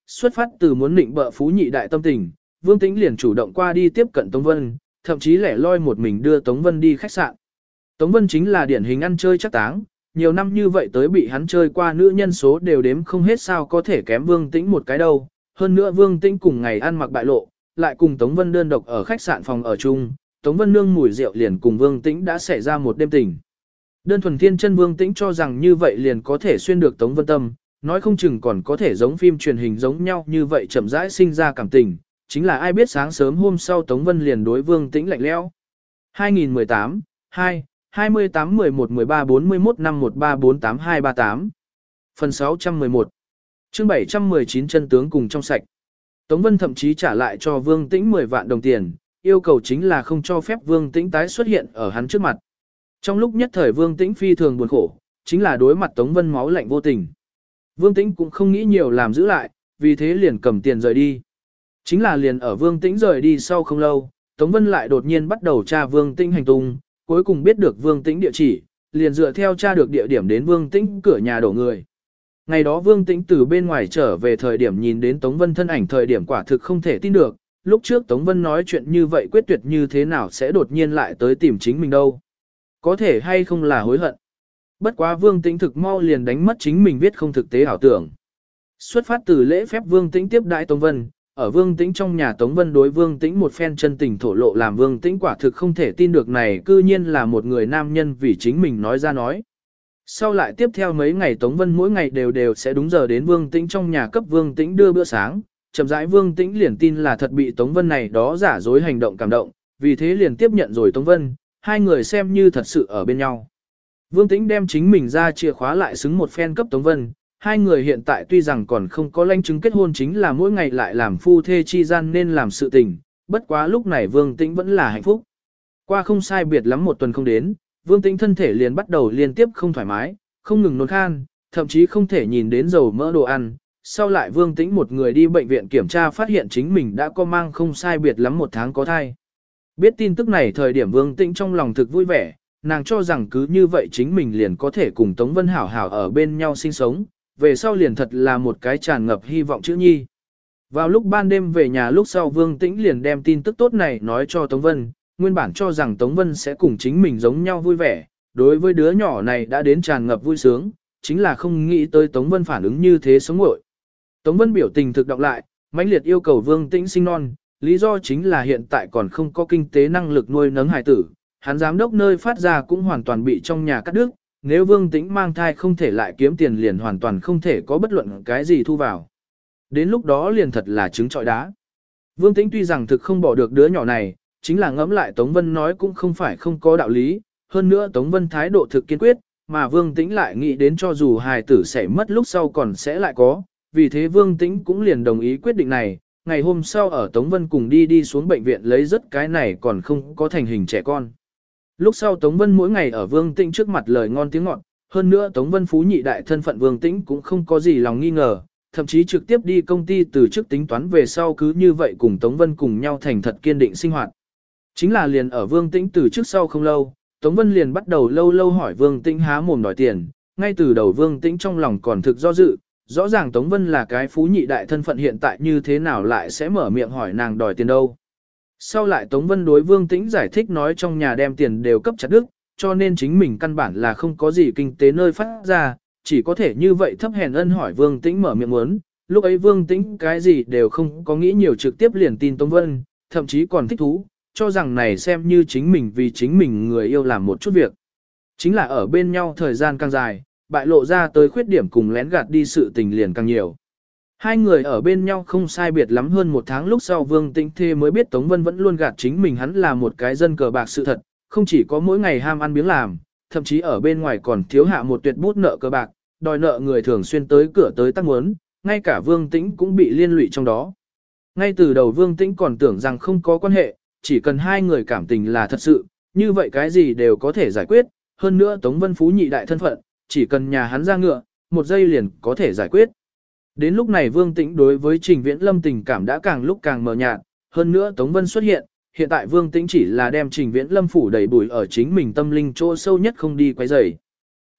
A: xuất phát từ muốn định bợ phú nhị đại tâm tình, Vương Tĩnh liền chủ động qua đi tiếp cận Tống Vân, thậm chí lẻ loi một mình đưa Tống Vân đi khách sạn. Tống Vân chính là điển hình ăn chơi chắc táng, nhiều năm như vậy tới bị hắn chơi qua nữ nhân số đều đếm không hết sao có thể kém Vương Tĩnh một cái đâu. Hơn nữa Vương Tĩnh cùng ngày ăn mặc bại lộ, lại cùng Tống Vân đơn độc ở khách sạn phòng ở chung, Tống Vân nương mùi rượu liền cùng Vương Tĩnh đã xảy ra một đêm tình. Đơn thuần thiên chân Vương Tĩnh cho rằng như vậy liền có thể xuyên được Tống Vân tâm, nói không chừng còn có thể giống phim truyền hình giống nhau như vậy chậm rãi sinh ra cảm tình, chính là ai biết sáng sớm hôm sau Tống Vân liền đối Vương Tĩnh lạnh lẽo. 2018, 2, 28 11 13 41 5 1348 238 Phần 611 chương 719 chân tướng cùng trong sạch. Tống Vân thậm chí trả lại cho Vương Tĩnh 10 vạn đồng tiền, yêu cầu chính là không cho phép Vương Tĩnh tái xuất hiện ở hắn trước mặt. Trong lúc nhất thời Vương Tĩnh phi thường buồn khổ, chính là đối mặt Tống Vân máu lạnh vô tình. Vương Tĩnh cũng không nghĩ nhiều làm giữ lại, vì thế liền cầm tiền rời đi. Chính là liền ở Vương Tĩnh rời đi sau không lâu, Tống Vân lại đột nhiên bắt đầu tra Vương Tĩnh hành tung, cuối cùng biết được Vương Tĩnh địa chỉ, liền dựa theo tra được địa điểm đến Vương Tĩnh cửa nhà đổ người. Ngày đó Vương Tĩnh từ bên ngoài trở về thời điểm nhìn đến Tống Vân thân ảnh thời điểm quả thực không thể tin được, lúc trước Tống Vân nói chuyện như vậy quyết tuyệt như thế nào sẽ đột nhiên lại tới tìm chính mình đâu. Có thể hay không là hối hận. Bất quá Vương Tĩnh thực mau liền đánh mất chính mình viết không thực tế ảo tưởng. Xuất phát từ lễ phép Vương Tĩnh tiếp đãi Tống Vân, ở Vương Tĩnh trong nhà Tống Vân đối Vương Tĩnh một phen chân tình thổ lộ làm Vương Tĩnh quả thực không thể tin được này cư nhiên là một người nam nhân vì chính mình nói ra nói. Sau lại tiếp theo mấy ngày Tống Vân mỗi ngày đều sẽ đúng giờ đến Vương Tĩnh trong nhà cấp Vương Tĩnh đưa bữa sáng, chậm rãi Vương Tĩnh liền tin là thật bị Tống Vân này đó giả dối hành động cảm động, vì thế liền tiếp nhận rồi Tống Vân, hai người xem như thật sự ở bên nhau. Vương Tĩnh đem chính mình ra chìa khóa lại xứng một phen cấp Tống Vân, hai người hiện tại tuy rằng còn không có lãnh chứng kết hôn chính là mỗi ngày lại làm phu thê chi gian nên làm sự tình, bất quá lúc này Vương Tĩnh vẫn là hạnh phúc. Qua không sai biệt lắm một tuần không đến, Vương Tĩnh thân thể liền bắt đầu liên tiếp không thoải mái, không ngừng nôn khan, thậm chí không thể nhìn đến dầu mỡ đồ ăn. Sau lại Vương Tĩnh một người đi bệnh viện kiểm tra phát hiện chính mình đã có mang không sai biệt lắm một tháng có thai. Biết tin tức này thời điểm Vương Tĩnh trong lòng thực vui vẻ, nàng cho rằng cứ như vậy chính mình liền có thể cùng Tống Vân hảo hảo ở bên nhau sinh sống, về sau liền thật là một cái tràn ngập hy vọng chữ nhi. Vào lúc ban đêm về nhà lúc sau Vương Tĩnh liền đem tin tức tốt này nói cho Tống Vân, nguyên bản cho rằng Tống Vân sẽ cùng chính mình giống nhau vui vẻ, đối với đứa nhỏ này đã đến tràn ngập vui sướng, chính là không nghĩ tới Tống Vân phản ứng như thế sống nguội. Tống Vân biểu tình thực đọc lại, mãnh liệt yêu cầu Vương Tĩnh sinh non, lý do chính là hiện tại còn không có kinh tế năng lực nuôi nấng hài tử, hắn giám đốc nơi phát ra cũng hoàn toàn bị trong nhà cắt đứt, nếu Vương Tĩnh mang thai không thể lại kiếm tiền liền hoàn toàn không thể có bất luận cái gì thu vào. Đến lúc đó liền thật là trứng trọi đá. Vương Tĩnh tuy rằng thực không bỏ được đứa nhỏ này, chính là ngẫm lại Tống Vân nói cũng không phải không có đạo lý, hơn nữa Tống Vân thái độ thực kiên quyết, mà Vương Tĩnh lại nghĩ đến cho dù hài tử sẽ mất lúc sau còn sẽ lại có, vì thế Vương Tĩnh cũng liền đồng ý quyết định này, ngày hôm sau ở Tống Vân cùng đi xuống bệnh viện lấy rất cái này còn không có thành hình trẻ con. Lúc sau Tống Vân mỗi ngày ở Vương Tĩnh trước mặt lời ngon tiếng ngọt, hơn nữa Tống Vân phú nhị đại thân phận Vương Tĩnh cũng không có gì lòng nghi ngờ, thậm chí trực tiếp đi công ty từ chức tính toán về sau cứ như vậy cùng Tống Vân cùng nhau thành thật kiên định sinh hoạt. Chính là liền ở Vương Tĩnh từ chức sau không lâu, Tống Vân liền bắt đầu lâu hỏi Vương Tĩnh há mồm đòi tiền, ngay từ đầu Vương Tĩnh trong lòng còn thực do dự, rõ ràng Tống Vân là cái phú nhị đại thân phận hiện tại như thế nào lại sẽ mở miệng hỏi nàng đòi tiền đâu. Sau lại Tống Vân đối Vương Tĩnh giải thích nói trong nhà đem tiền đều cấp chặt đức, cho nên chính mình căn bản là không có gì kinh tế nơi phát ra, chỉ có thể như vậy thấp hèn ân hỏi Vương Tĩnh mở miệng muốn. Lúc ấy Vương Tĩnh cái gì đều không có nghĩ nhiều trực tiếp liền tin Tống Vân, thậm chí còn thích thú, cho rằng này xem như chính mình vì chính mình người yêu làm một chút việc. Chính là ở bên nhau thời gian càng dài, bại lộ ra tới khuyết điểm cùng lén gạt đi sự tình liền càng nhiều. Hai người ở bên nhau không sai biệt lắm hơn một tháng lúc sau Vương Tĩnh Thê mới biết Tống Vân vẫn luôn gạt chính mình hắn là một cái dân cờ bạc sự thật, không chỉ có mỗi ngày ham ăn biếng làm, thậm chí ở bên ngoài còn thiếu hạ một tuyệt bút nợ cờ bạc, đòi nợ người thường xuyên tới cửa tới tác muốn, ngay cả Vương Tĩnh cũng bị liên lụy trong đó. Ngay từ đầu Vương Tĩnh còn tưởng rằng không có quan hệ, chỉ cần hai người cảm tình là thật sự, như vậy cái gì đều có thể giải quyết, hơn nữa Tống Vân phú nhị đại thân phận, chỉ cần nhà hắn ra ngựa, một giây liền có thể giải quyết. Đến lúc này Vương Tĩnh đối với Trình Viễn Lâm tình cảm đã càng lúc càng mờ nhạt, hơn nữa Tống Vân xuất hiện, hiện tại Vương Tĩnh chỉ là đem Trình Viễn Lâm phủ đầy bụi ở chính mình tâm linh chỗ sâu nhất không đi quấy rầy.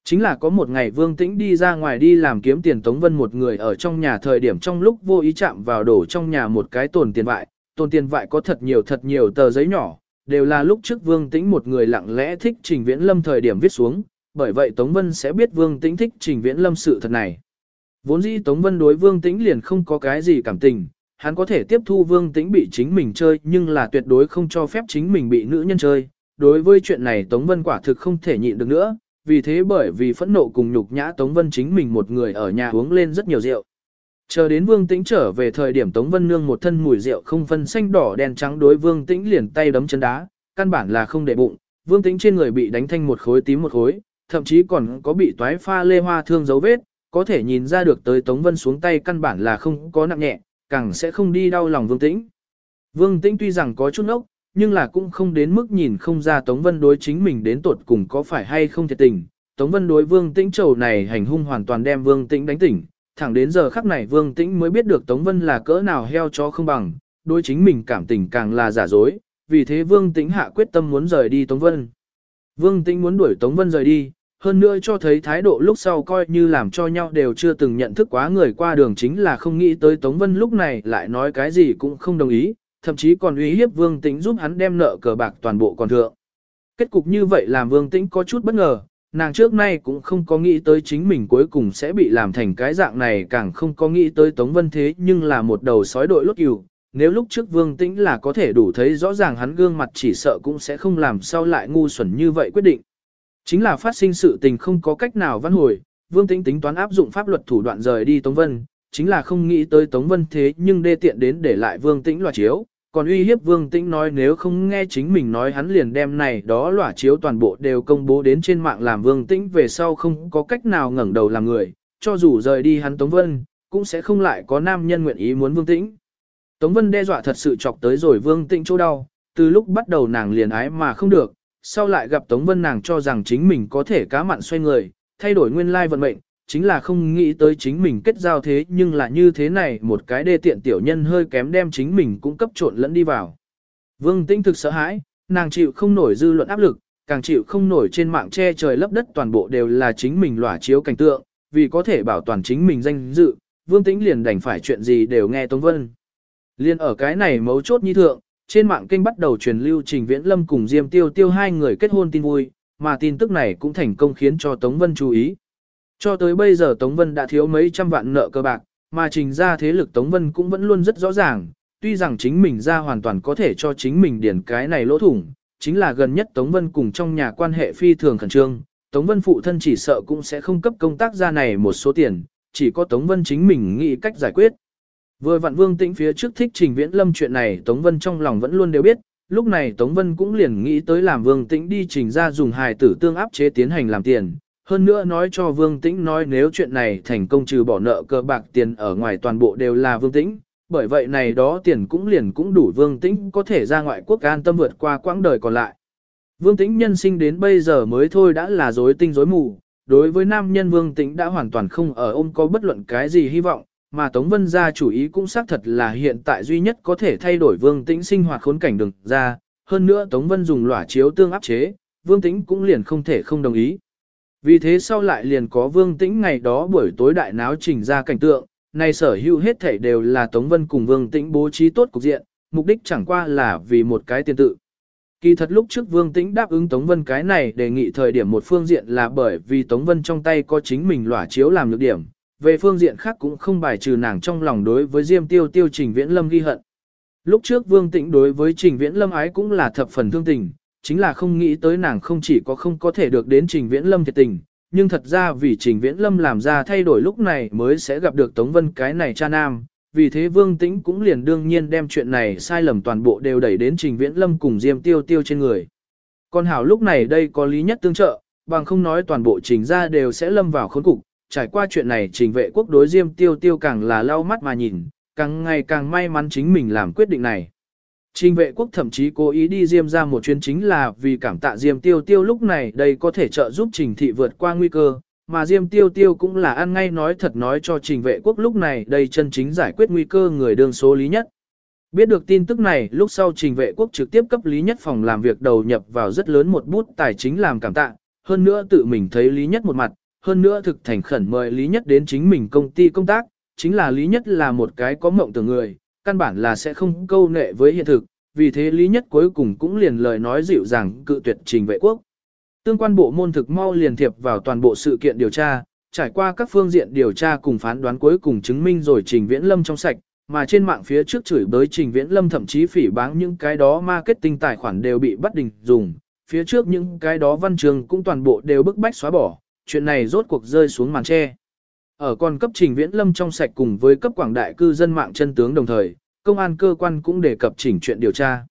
A: Chính là có một ngày Vương Tĩnh đi ra ngoài đi làm kiếm tiền, Tống Vân một người ở trong nhà thời điểm trong lúc vô ý chạm vào đổ trong nhà một cái tồn tiền vại có thật nhiều tờ giấy nhỏ, đều là lúc trước Vương Tĩnh một người lặng lẽ thích Trình Viễn Lâm thời điểm viết xuống, bởi vậy Tống Vân sẽ biết Vương Tĩnh thích Trình Viễn Lâm sự thật này. Vốn dĩ Tống Vân đối Vương Tĩnh liền không có cái gì cảm tình, hắn có thể tiếp thu Vương Tĩnh bị chính mình chơi nhưng là tuyệt đối không cho phép chính mình bị nữ nhân chơi. Đối với chuyện này Tống Vân quả thực không thể nhịn được nữa, vì thế bởi vì phẫn nộ cùng nhục nhã Tống Vân chính mình một người ở nhà uống lên rất nhiều rượu. Chờ đến Vương Tĩnh trở về thời điểm Tống Vân nương một thân mùi rượu không phân xanh đỏ đen trắng đối Vương Tĩnh liền tay đấm chân đá, căn bản là không để bụng, Vương Tĩnh trên người bị đánh thanh một khối tím một khối, thậm chí còn có bị toái pha lê hoa thương dấu vết, có thể nhìn ra được tới Tống Vân xuống tay căn bản là không có nặng nhẹ, càng sẽ không đi đau lòng Vương Tĩnh. Vương Tĩnh tuy rằng có chút ốc, nhưng là cũng không đến mức nhìn không ra Tống Vân đối chính mình đến tột cùng có phải hay không thiệt tình. Tống Vân đối Vương Tĩnh trầu này hành hung hoàn toàn đem Vương Tĩnh đánh tỉnh, thẳng đến giờ khắc này Vương Tĩnh mới biết được Tống Vân là cỡ nào heo chó không bằng, đối chính mình cảm tình càng là giả dối, vì thế Vương Tĩnh hạ quyết tâm muốn rời đi Tống Vân. Vương Tĩnh muốn đuổi Tống Vân rời đi, hơn nữa cho thấy thái độ lúc sau coi như làm cho nhau đều chưa từng nhận thức quá người qua đường, chính là không nghĩ tới Tống Vân lúc này lại nói cái gì cũng không đồng ý, thậm chí còn uy hiếp Vương Tĩnh giúp hắn đem nợ cờ bạc toàn bộ còn thượng. Kết cục như vậy làm Vương Tĩnh có chút bất ngờ, nàng trước nay cũng không có nghĩ tới chính mình cuối cùng sẽ bị làm thành cái dạng này, càng không có nghĩ tới Tống Vân thế nhưng là một đầu sói đội lốt cừu. Nếu lúc trước Vương Tĩnh là có thể đủ thấy rõ ràng hắn gương mặt chỉ sợ cũng sẽ không làm sao lại ngu xuẩn như vậy quyết định. Chính là phát sinh sự tình không có cách nào vãn hồi, Vương Tĩnh tính toán áp dụng pháp luật thủ đoạn rời đi Tống Vân, chính là không nghĩ tới Tống Vân thế nhưng đê tiện đến để lại Vương Tĩnh loạt chiếu, còn uy hiếp Vương Tĩnh nói nếu không nghe chính mình nói hắn liền đem này đó loạt chiếu toàn bộ đều công bố đến trên mạng, làm Vương Tĩnh về sau không có cách nào ngẩng đầu làm người, cho dù rời đi hắn Tống Vân, cũng sẽ không lại có nam nhân nguyện ý muốn Vương Tĩnh. Tống Vân đe dọa thật sự chọc tới rồi Vương Tĩnh chỗ đau, từ lúc bắt đầu nàng liền ái mà không được, sau lại gặp Tống Vân nàng cho rằng chính mình có thể cá mặn xoay người, thay đổi nguyên lai vận mệnh, chính là không nghĩ tới chính mình kết giao thế nhưng là như thế này một cái đê tiện tiểu nhân hơi kém đem chính mình cũng cấp trộn lẫn đi vào. Vương Tĩnh thực sợ hãi, nàng chịu không nổi dư luận áp lực, càng chịu không nổi trên mạng che trời lấp đất toàn bộ đều là chính mình lỏa chiếu cảnh tượng, vì có thể bảo toàn chính mình danh dự, Vương Tĩnh liền đành phải chuyện gì đều nghe Tống Vân. Liên ở cái này mấu chốt nhi thượng, trên mạng kênh bắt đầu truyền lưu Trình Viễn Lâm cùng Diêm Tiêu Tiêu hai người kết hôn tin vui, mà tin tức này cũng thành công khiến cho Tống Vân chú ý. Cho tới bây giờ Tống Vân đã thiếu mấy trăm vạn nợ cơ bạc, mà Trình ra thế lực Tống Vân cũng vẫn luôn rất rõ ràng, tuy rằng chính mình ra hoàn toàn có thể cho chính mình điền cái này lỗ thủng, chính là gần nhất Tống Vân cùng trong nhà quan hệ phi thường khẩn trương, Tống Vân phụ thân chỉ sợ cũng sẽ không cấp công tác ra này một số tiền, chỉ có Tống Vân chính mình nghĩ cách giải quyết. Vừa vặn Vương Tĩnh phía trước thích Trình Viễn Lâm chuyện này Tống Vân trong lòng vẫn luôn đều biết, lúc này Tống Vân cũng liền nghĩ tới làm Vương Tĩnh đi Trình ra dùng hài tử tương áp chế tiến hành làm tiền. Hơn nữa nói cho Vương Tĩnh nói nếu chuyện này thành công trừ bỏ nợ cờ bạc tiền ở ngoài toàn bộ đều là Vương Tĩnh, bởi vậy này đó tiền cũng liền cũng đủ Vương Tĩnh có thể ra ngoại quốc an tâm vượt qua quãng đời còn lại. Vương Tĩnh nhân sinh đến bây giờ mới thôi đã là rối tinh rối mù, đối với nam nhân Vương Tĩnh đã hoàn toàn không ở ôm có bất luận cái gì hy vọng, mà Tống Vân ra chủ ý cũng xác thật là hiện tại duy nhất có thể thay đổi Vương Tĩnh sinh hoạt khốn cảnh đừng ra, hơn nữa Tống Vân dùng lỏa chiếu tương áp chế, Vương Tĩnh cũng liền không thể không đồng ý. Vì thế sau lại liền có Vương Tĩnh ngày đó buổi tối đại náo Trình ra cảnh tượng, này sở hữu hết thảy đều là Tống Vân cùng Vương Tĩnh bố trí tốt cục diện, mục đích chẳng qua là vì một cái tiền tự. Kỳ thật lúc trước Vương Tĩnh đáp ứng Tống Vân cái này đề nghị thời điểm một phương diện là bởi vì Tống Vân trong tay có chính mình lỏa chiếu làm nhược điểm, về phương diện khác cũng không bài trừ nàng trong lòng đối với Diêm Tiêu Tiêu Trình Viễn Lâm ghi hận. Lúc trước Vương Tĩnh đối với Trình Viễn Lâm ái cũng là thập phần thương tình, chính là không nghĩ tới nàng không chỉ có không có thể được đến Trình Viễn Lâm thiệt tình, nhưng thật ra vì Trình Viễn Lâm làm ra thay đổi lúc này mới sẽ gặp được Tống Vân cái này cha nam, vì thế Vương Tĩnh cũng liền đương nhiên đem chuyện này sai lầm toàn bộ đều đẩy đến Trình Viễn Lâm cùng Diêm Tiêu Tiêu trên người. Còn hảo lúc này đây có lý nhất tương trợ, bằng không nói toàn bộ Trình gia đều sẽ lâm vào khốn cục, trải qua chuyện này Trình Vệ Quốc đối Diêm Tiêu Tiêu càng là lau mắt mà nhìn, càng ngày càng may mắn chính mình làm quyết định này. Trình Vệ Quốc thậm chí cố ý đi Diêm ra một chuyến chính là vì cảm tạ Diêm Tiêu Tiêu lúc này đây có thể trợ giúp Trình thị vượt qua nguy cơ, mà Diêm Tiêu Tiêu cũng là ăn ngay nói thật nói cho Trình Vệ Quốc lúc này đây chân chính giải quyết nguy cơ người đương số lý nhất. Biết được tin tức này lúc sau Trình Vệ Quốc trực tiếp cấp lý nhất phòng làm việc đầu nhập vào rất lớn một bút tài chính làm cảm tạ, hơn nữa tự mình thấy Lý Nhất một mặt, hơn nữa thực thành khẩn mời Lý Nhất đến chính mình công ty công tác, chính là Lý Nhất là một cái có mộng tưởng người, căn bản là sẽ không câu nệ với hiện thực, vì thế Lý Nhất cuối cùng cũng liền lời nói dịu dàng cự tuyệt Trình Vệ Quốc. Tương quan bộ môn thực mau liền thiệp vào toàn bộ sự kiện điều tra, trải qua các phương diện điều tra cùng phán đoán cuối cùng chứng minh rồi Trình Viễn Lâm trong sạch, mà trên mạng phía trước chửi bới Trình Viễn Lâm thậm chí phỉ báng những cái đó marketing tài khoản đều bị bắt đình dùng, phía trước những cái đó văn chương cũng toàn bộ đều bức bách xóa bỏ, chuyện này rốt cuộc rơi xuống màn che. Ở còn cấp Trình Viễn Lâm trong sạch cùng với cấp quảng đại cư dân mạng chân tướng đồng thời, công an cơ quan cũng đề cập chỉnh chuyện điều tra.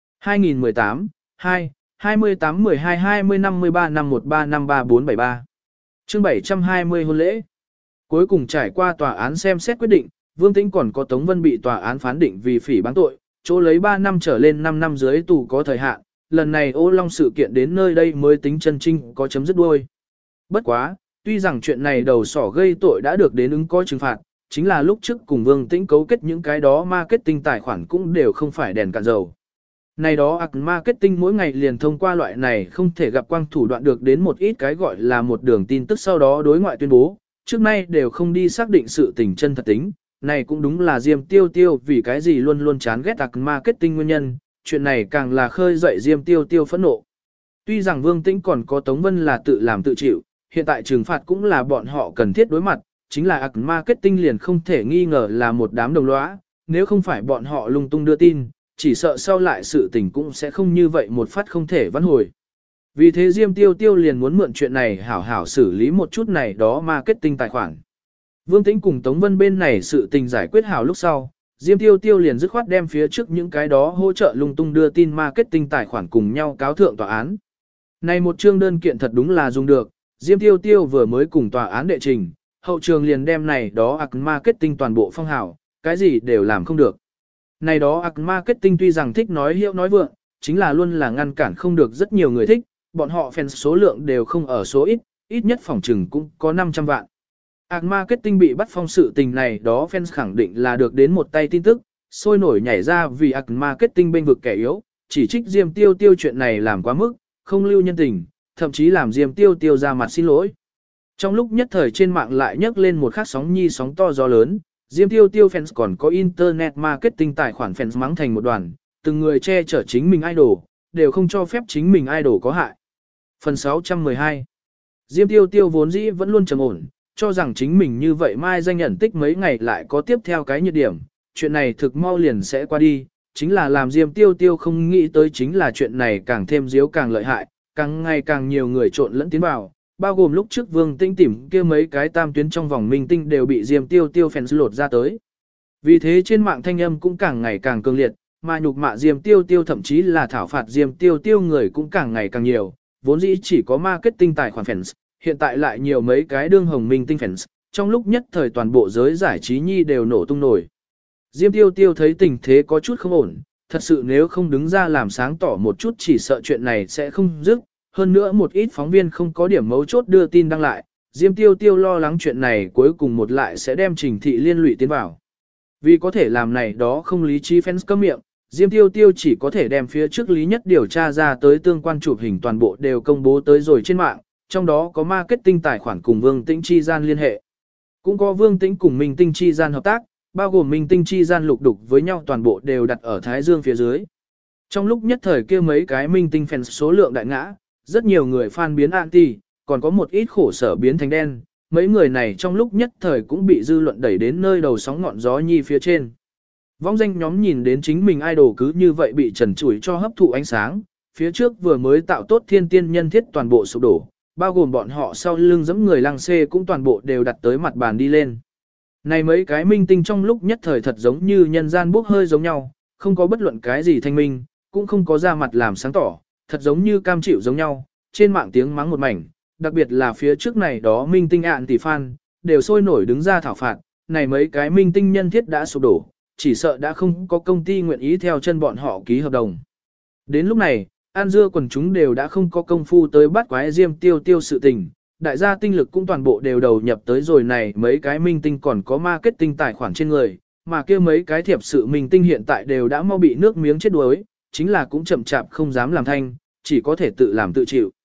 A: 2018, 2, 28 12 20 53 5 13 53 473 chương 720 hôn lễ. Cuối cùng trải qua tòa án xem xét quyết định, Vương Tĩnh còn có Tống Vân bị tòa án phán định vì phỉ báng tội, chỗ lấy 3 năm trở lên 5 năm dưới tù có thời hạn, lần này Ô Long sự kiện đến nơi đây mới tính chân trinh có chấm dứt đuôi. Bất quá, tuy rằng chuyện này đầu sỏ gây tội đã được đến ứng có trừng phạt, chính là lúc trước cùng Vương Tĩnh cấu kết những cái đó marketing tài khoản cũng đều không phải đèn cạn dầu. Này đó marketing mỗi ngày liền thông qua loại này không thể gặp quang thủ đoạn được đến một ít cái gọi là một đường tin tức sau đó đối ngoại tuyên bố, trước nay đều không đi xác định sự tình chân thật tính, này cũng đúng là Diêm Tiêu Tiêu vì cái gì luôn luôn chán ghét marketing nguyên nhân, chuyện này càng là khơi dậy Diêm Tiêu Tiêu phẫn nộ. Tuy rằng Vương Tĩnh còn có Tống Vân là tự làm tự chịu, hiện tại trừng phạt cũng là bọn họ cần thiết đối mặt, chính là marketing liền không thể nghi ngờ là một đám đồng lõa, nếu không phải bọn họ lung tung đưa tin, chỉ sợ sau lại sự tình cũng sẽ không như vậy một phát không thể vãn hồi. Vì thế Diêm Tiêu Tiêu liền muốn mượn chuyện này hảo hảo xử lý một chút này đó marketing tài khoản. Vương Tĩnh cùng Tống Vân bên này sự tình giải quyết hảo lúc sau, Diêm Tiêu Tiêu liền dứt khoát đem phía trước những cái đó hỗ trợ lung tung đưa tin marketing tài khoản cùng nhau cáo thượng tòa án. Này một chương đơn kiện thật đúng là dùng được, Diêm Tiêu Tiêu vừa mới cùng tòa án đệ trình, hậu trường liền đem này đó marketing toàn bộ phong hảo, cái gì đều làm không được. Này đó marketing tuy rằng thích nói hiệu nói vượng, chính là luôn là ngăn cản không được rất nhiều người thích, bọn họ fans số lượng đều không ở số ít, ít nhất phòng trừng cũng có 500 vạn. Marketing bị bắt phong sự tình này đó fans khẳng định là được đến một tay tin tức, sôi nổi nhảy ra vì marketing bên vực kẻ yếu, chỉ trích Diêm Tiêu Tiêu chuyện này làm quá mức, không lưu nhân tình, thậm chí làm Diêm Tiêu Tiêu ra mặt xin lỗi. Trong lúc nhất thời trên mạng lại nhấc lên một khắc sóng nhi sóng to gió lớn, Diêm Tiêu Tiêu fans còn có internet marketing tài khoản fans mắng thành một đoàn, từng người che chở chính mình idol, đều không cho phép chính mình idol có hại. Phần 612 Diêm Tiêu Tiêu vốn dĩ vẫn luôn trầm ổn, cho rằng chính mình như vậy mai danh nhận tích mấy ngày lại có tiếp theo cái nhiệt điểm, chuyện này thực mau liền sẽ qua đi, chính là làm Diêm Tiêu Tiêu không nghĩ tới chính là chuyện này càng thêm diếu càng lợi hại, càng ngày càng nhiều người trộn lẫn tiến vào, bao gồm lúc trước Vương Tĩnh tìm kia mấy cái tam tuyến trong vòng minh tinh đều bị Diêm Tiêu Tiêu fans lột ra tới. Vì thế trên mạng thanh âm cũng càng ngày càng cường liệt, mà nhục mạ Diêm Tiêu Tiêu thậm chí là thảo phạt Diêm Tiêu Tiêu người cũng càng ngày càng nhiều, vốn dĩ chỉ có marketing tài khoản fans, hiện tại lại nhiều mấy cái đương hồng minh tinh fans, trong lúc nhất thời toàn bộ giới giải trí nhi đều nổ tung nổi. Diêm Tiêu Tiêu thấy tình thế có chút không ổn, thật sự nếu không đứng ra làm sáng tỏ một chút chỉ sợ chuyện này sẽ không dứt, hơn nữa một ít phóng viên không có điểm mấu chốt đưa tin đăng lại, Diêm Tiêu Tiêu lo lắng chuyện này cuối cùng một lại sẽ đem Trình Thị liên lụy tiến vào. Vì có thể làm này đó không lý trí fans cấm miệng, Diêm Tiêu Tiêu chỉ có thể đem phía trước Lý Nhất điều tra ra tới tương quan chụp hình toàn bộ đều công bố tới rồi trên mạng, trong đó có marketing tài khoản cùng Vương Tĩnh chi gian liên hệ. Cũng có Vương Tĩnh cùng Minh Tinh chi gian hợp tác, bao gồm Minh Tinh chi gian lục đục với nhau toàn bộ đều đặt ở Thái Dương phía dưới. Trong lúc nhất thời kia mấy cái Minh Tinh fans số lượng đại ngã, rất nhiều người fan biến anti, còn có một ít khổ sở biến thành đen, mấy người này trong lúc nhất thời cũng bị dư luận đẩy đến nơi đầu sóng ngọn gió nhi phía trên. Vong danh nhóm nhìn đến chính mình idol cứ như vậy bị trần trụi cho hấp thụ ánh sáng, phía trước vừa mới tạo tốt thiên tiên nhân thiết toàn bộ sụp đổ, bao gồm bọn họ sau lưng giẫm người lăng xê cũng toàn bộ đều đặt tới mặt bàn đi lên. Này mấy cái minh tinh trong lúc nhất thời thật giống như nhân gian bốc hơi giống nhau, không có bất luận cái gì thanh minh, cũng không có ra mặt làm sáng tỏ, thật giống như cam chịu giống nhau, trên mạng tiếng mắng một mảnh, đặc biệt là phía trước này đó minh tinh ạn tỷ fan, đều sôi nổi đứng ra thảo phạt, này mấy cái minh tinh nhân thiết đã sụp đổ, chỉ sợ đã không có công ty nguyện ý theo chân bọn họ ký hợp đồng. Đến lúc này, An dưa quần chúng đều đã không có công phu tới bắt quái Diêm Tiêu Tiêu sự tình, đại gia tinh lực cũng toàn bộ đều đầu nhập tới rồi này mấy cái minh tinh còn có marketing tài khoản trên người, mà kia mấy cái thiệp sự minh tinh hiện tại đều đã mau bị nước miếng chết đuối, chính là cũng chậm chạp không dám làm thanh, chỉ có thể tự làm tự chịu.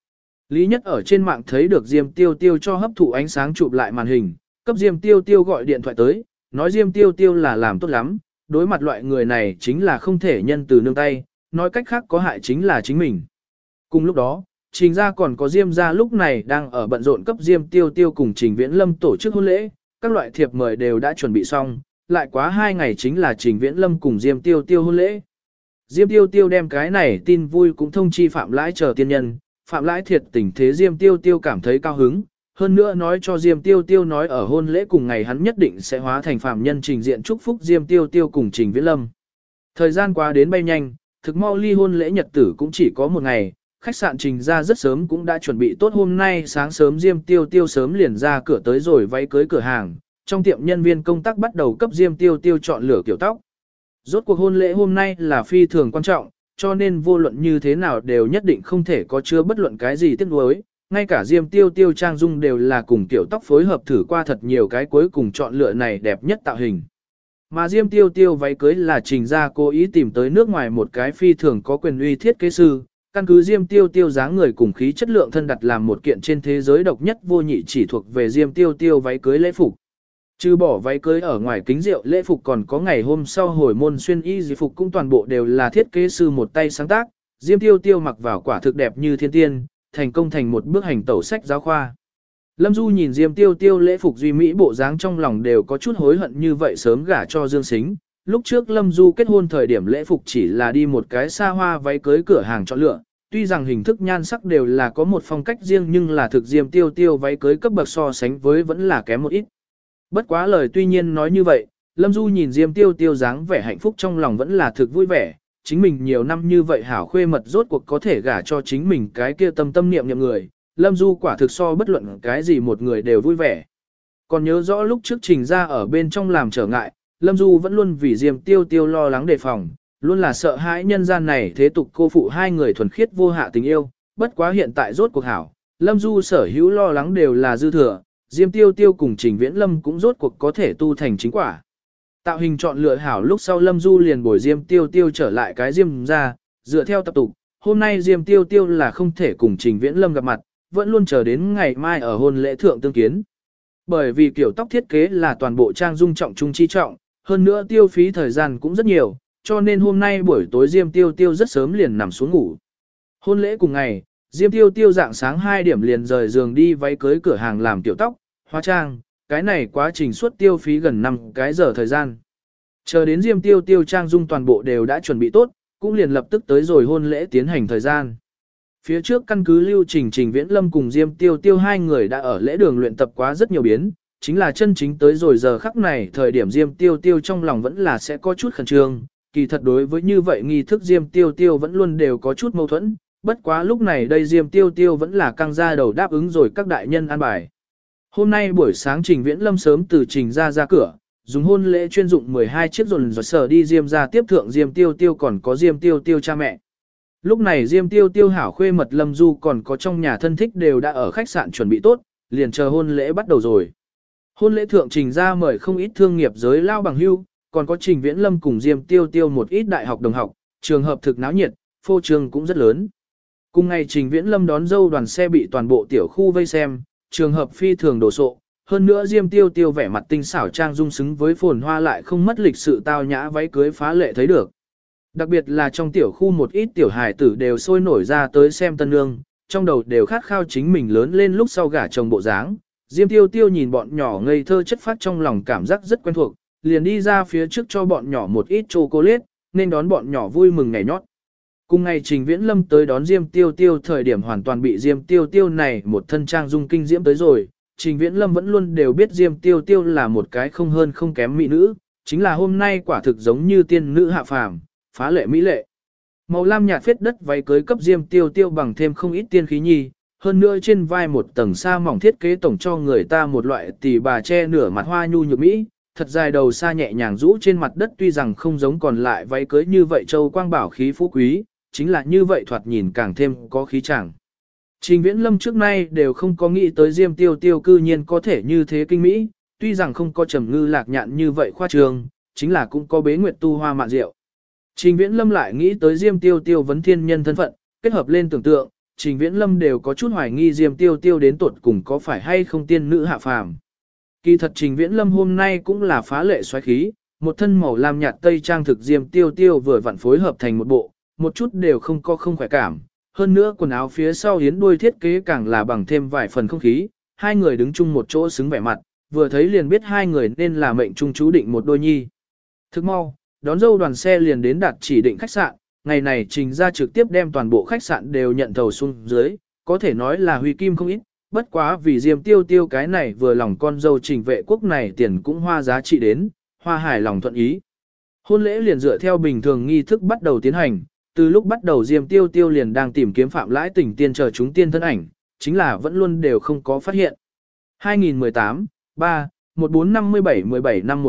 A: Lý Nhất ở trên mạng thấy được Diêm Tiêu Tiêu cho hấp thụ ánh sáng chụp lại màn hình, cấp Diêm Tiêu Tiêu gọi điện thoại tới, nói Diêm Tiêu Tiêu là làm tốt lắm, đối mặt loại người này chính là không thể nhân từ nương tay, nói cách khác có hại chính là chính mình. Cùng lúc đó, Trình gia còn có Diêm gia lúc này đang ở bận rộn cấp Diêm Tiêu Tiêu cùng Trình Viễn Lâm tổ chức hôn lễ, các loại thiệp mời đều đã chuẩn bị xong, lại quá 2 ngày chính là Trình Viễn Lâm cùng Diêm Tiêu Tiêu hôn lễ. Diêm Tiêu Tiêu đem cái này tin vui cũng thông chi Phạm Lãi chờ tiên nhân, Phạm Lãi thiệt tình thế Diêm Tiêu Tiêu cảm thấy cao hứng, hơn nữa nói cho Diêm Tiêu Tiêu nói ở hôn lễ cùng ngày hắn nhất định sẽ hóa thành phạm nhân trình diện chúc phúc Diêm Tiêu Tiêu cùng Trình Viễn Lâm. Thời gian qua đến bay nhanh, thực mau ly hôn lễ nhật tử cũng chỉ có 1 ngày, khách sạn Trình ra rất sớm cũng đã chuẩn bị tốt, hôm nay sáng sớm Diêm Tiêu Tiêu sớm liền ra cửa tới rồi váy cưới cửa hàng, trong tiệm nhân viên công tác bắt đầu cấp Diêm Tiêu Tiêu chọn lựa kiểu tóc. Rốt cuộc hôn lễ hôm nay là phi thường quan trọng, cho nên vô luận như thế nào đều nhất định không thể có chứa bất luận cái gì tiếc nuối. Ngay cả Diêm Tiêu Tiêu trang dung đều là cùng kiểu tóc phối hợp thử qua thật nhiều cái cuối cùng chọn lựa này đẹp nhất tạo hình. Mà Diêm Tiêu Tiêu váy cưới là Trình ra cố ý tìm tới nước ngoài một cái phi thường có quyền uy thiết kế sư, căn cứ Diêm Tiêu Tiêu dáng người cùng khí chất lượng thân đặt làm một kiện trên thế giới độc nhất vô nhị chỉ thuộc về Diêm Tiêu Tiêu váy cưới lễ phục. Trừ bỏ váy cưới ở ngoài kính rượu lễ phục còn có ngày hôm sau hồi môn xuyên y dị phục cũng toàn bộ đều là thiết kế sư một tay sáng tác, Diêm Tiêu Tiêu mặc vào quả thực đẹp như thiên tiên, thành công thành một bước hành tẩu sách giáo khoa. Lâm Du nhìn Diêm Tiêu Tiêu lễ phục duy mỹ bộ dáng trong lòng đều có chút hối hận như vậy sớm gả cho Dương Sính. Lúc trước Lâm Du kết hôn thời điểm lễ phục chỉ là đi một cái xa hoa váy cưới cửa hàng chọn lựa, tuy rằng hình thức nhan sắc đều là có một phong cách riêng nhưng là thực Diêm Tiêu Tiêu váy cưới cấp bậc so sánh với vẫn là kém một ít. Bất quá lời tuy nhiên nói như vậy, Lâm Du nhìn Diêm Tiêu Tiêu dáng vẻ hạnh phúc trong lòng vẫn là thực vui vẻ, chính mình nhiều năm như vậy hảo khuê mật rốt cuộc có thể gả cho chính mình cái kia tâm tâm niệm niệm người, Lâm Du quả thực so bất luận cái gì một người đều vui vẻ. Còn nhớ rõ lúc trước Trình ra ở bên trong làm trở ngại, Lâm Du vẫn luôn vì Diêm Tiêu Tiêu lo lắng đề phòng, luôn là sợ hãi nhân gian này thế tục cô phụ hai người thuần khiết vô hạ tình yêu, bất quá hiện tại rốt cuộc hảo, Lâm Du sở hữu lo lắng đều là dư thừa, Diêm Tiêu Tiêu cùng Trình Viễn Lâm cũng rốt cuộc có thể tu thành chính quả. Tạo hình chọn lựa hảo lúc sau Lâm Du liền bồi Diêm Tiêu Tiêu trở lại cái Diêm ra, dựa theo tập tục, hôm nay Diêm Tiêu Tiêu là không thể cùng Trình Viễn Lâm gặp mặt, vẫn luôn chờ đến ngày mai ở hôn lễ thượng tương kiến. Bởi vì kiểu tóc thiết kế là toàn bộ trang dung trọng trung chi trọng, hơn nữa tiêu phí thời gian cũng rất nhiều, cho nên hôm nay buổi tối Diêm Tiêu Tiêu rất sớm liền nằm xuống ngủ. Hôn lễ cùng ngày, Diêm Tiêu Tiêu dạng sáng 2 điểm liền rời giường đi váy cưới cửa hàng làm tiểu tóc, hóa trang, cái này quá trình suốt tiêu phí gần 5 cái giờ thời gian. Chờ đến Diêm Tiêu Tiêu trang dung toàn bộ đều đã chuẩn bị tốt, cũng liền lập tức tới rồi hôn lễ tiến hành thời gian. Phía trước căn cứ lưu trình Trình Viễn Lâm cùng Diêm Tiêu Tiêu hai người đã ở lễ đường luyện tập quá rất nhiều biến, chính là chân chính tới rồi giờ khắc này thời điểm Diêm Tiêu Tiêu trong lòng vẫn là sẽ có chút khẩn trương, kỳ thật đối với như vậy nghi thức Diêm Tiêu Tiêu vẫn luôn đều có chút mâu thuẫn, bất quá lúc này đây Diêm Tiêu Tiêu vẫn là căng ra đầu đáp ứng rồi các đại nhân an bài. Hôm nay buổi sáng Trình Viễn Lâm sớm từ Trình ra cửa, dùng hôn lễ chuyên dụng 12 chiếc dồn dồn sở đi Diêm ra tiếp thượng Diêm Tiêu Tiêu còn có Diêm Tiêu Tiêu cha mẹ. Lúc này Diêm Tiêu Tiêu hảo khuê mật Lâm Du còn có trong nhà thân thích đều đã ở khách sạn chuẩn bị tốt, liền chờ hôn lễ bắt đầu rồi. Hôn lễ thượng Trình ra mời không ít thương nghiệp giới lao bằng hưu, còn có Trình Viễn Lâm cùng Diêm Tiêu Tiêu một ít đại học đồng học, trường hợp thực náo nhiệt, phô trương cũng rất lớn. Cùng ngày Trình Viễn Lâm đón dâu đoàn xe bị toàn bộ tiểu khu vây xem, trường hợp phi thường đồ sộ, hơn nữa Diêm Tiêu Tiêu vẻ mặt tinh xảo trang dung xứng với phồn hoa lại không mất lịch sự tao nhã váy cưới phá lệ thấy được. Đặc biệt là trong tiểu khu một ít tiểu hài tử đều sôi nổi ra tới xem tân nương, trong đầu đều khát khao chính mình lớn lên lúc sau gả chồng bộ dáng. Diêm Tiêu Tiêu nhìn bọn nhỏ ngây thơ chất phát trong lòng cảm giác rất quen thuộc, liền đi ra phía trước cho bọn nhỏ một ít chocolate, nên đón bọn nhỏ vui mừng ngày nhót. Cùng ngày Trình Viễn Lâm tới đón Diêm Tiêu Tiêu thời điểm hoàn toàn bị Diêm Tiêu Tiêu này một thân trang dung kinh diễm tới rồi. Trình Viễn Lâm vẫn luôn đều biết Diêm Tiêu Tiêu là một cái không hơn không kém mỹ nữ, chính là hôm nay quả thực giống như tiên nữ hạ phàm, phá lệ mỹ lệ. Màu lam nhạt phết đất váy cưới cấp Diêm Tiêu Tiêu bằng thêm không ít tiên khí nhi, hơn nữa trên vai một tầng sa mỏng thiết kế tổng cho người ta một loại tỉ bà che nửa mặt hoa nhu nhược mỹ, thật dài đầu sa nhẹ nhàng rũ trên mặt đất tuy rằng không giống còn lại váy cưới như vậy châu quang bảo khí phú quý, chính là như vậy thoạt nhìn càng thêm có khí chàng. Trình Viễn Lâm trước nay đều không có nghĩ tới Diêm Tiêu Tiêu cư nhiên có thể như thế kinh mỹ, tuy rằng không có trầm ngư lạc nhạn như vậy khoa trương, chính là cũng có bế nguyệt tu hoa mạn diệu. Trình Viễn Lâm lại nghĩ tới Diêm Tiêu Tiêu vấn thiên nhân thân phận, kết hợp lên tưởng tượng, Trình Viễn Lâm đều có chút hoài nghi Diêm Tiêu Tiêu đến tuột cùng có phải hay không tiên nữ hạ phàm. Kỳ thật Trình Viễn Lâm hôm nay cũng là phá lệ xoáy khí, một thân màu lam nhạt tây trang thực Diêm Tiêu Tiêu vừa vặn phối hợp thành một bộ, một chút đều không có không khỏe cảm. Hơn nữa quần áo phía sau yến đuôi thiết kế càng là bằng thêm vài phần không khí, hai người đứng chung một chỗ xứng vẻ mặt, vừa thấy liền biết hai người nên là mệnh trung chú định một đôi nhi. Thức mau, đón dâu đoàn xe liền đến đạt chỉ định khách sạn, ngày này Trình ra trực tiếp đem toàn bộ khách sạn đều nhận thầu xuống dưới, có thể nói là huy kim không ít, bất quá vì Diêm Tiêu Tiêu cái này vừa lòng con dâu Trình Vệ Quốc này tiền cũng hoa giá trị đến, hoa hài lòng thuận ý. Hôn lễ liền dựa theo bình thường nghi thức bắt đầu tiến hành, từ lúc bắt đầu Diêm Tiêu Tiêu liền đang tìm kiếm Phạm Lãi Tỉnh tiên chờ chúng tiên thân ảnh, chính là vẫn luôn đều không có phát hiện. 2018, 3, 1457 17 năm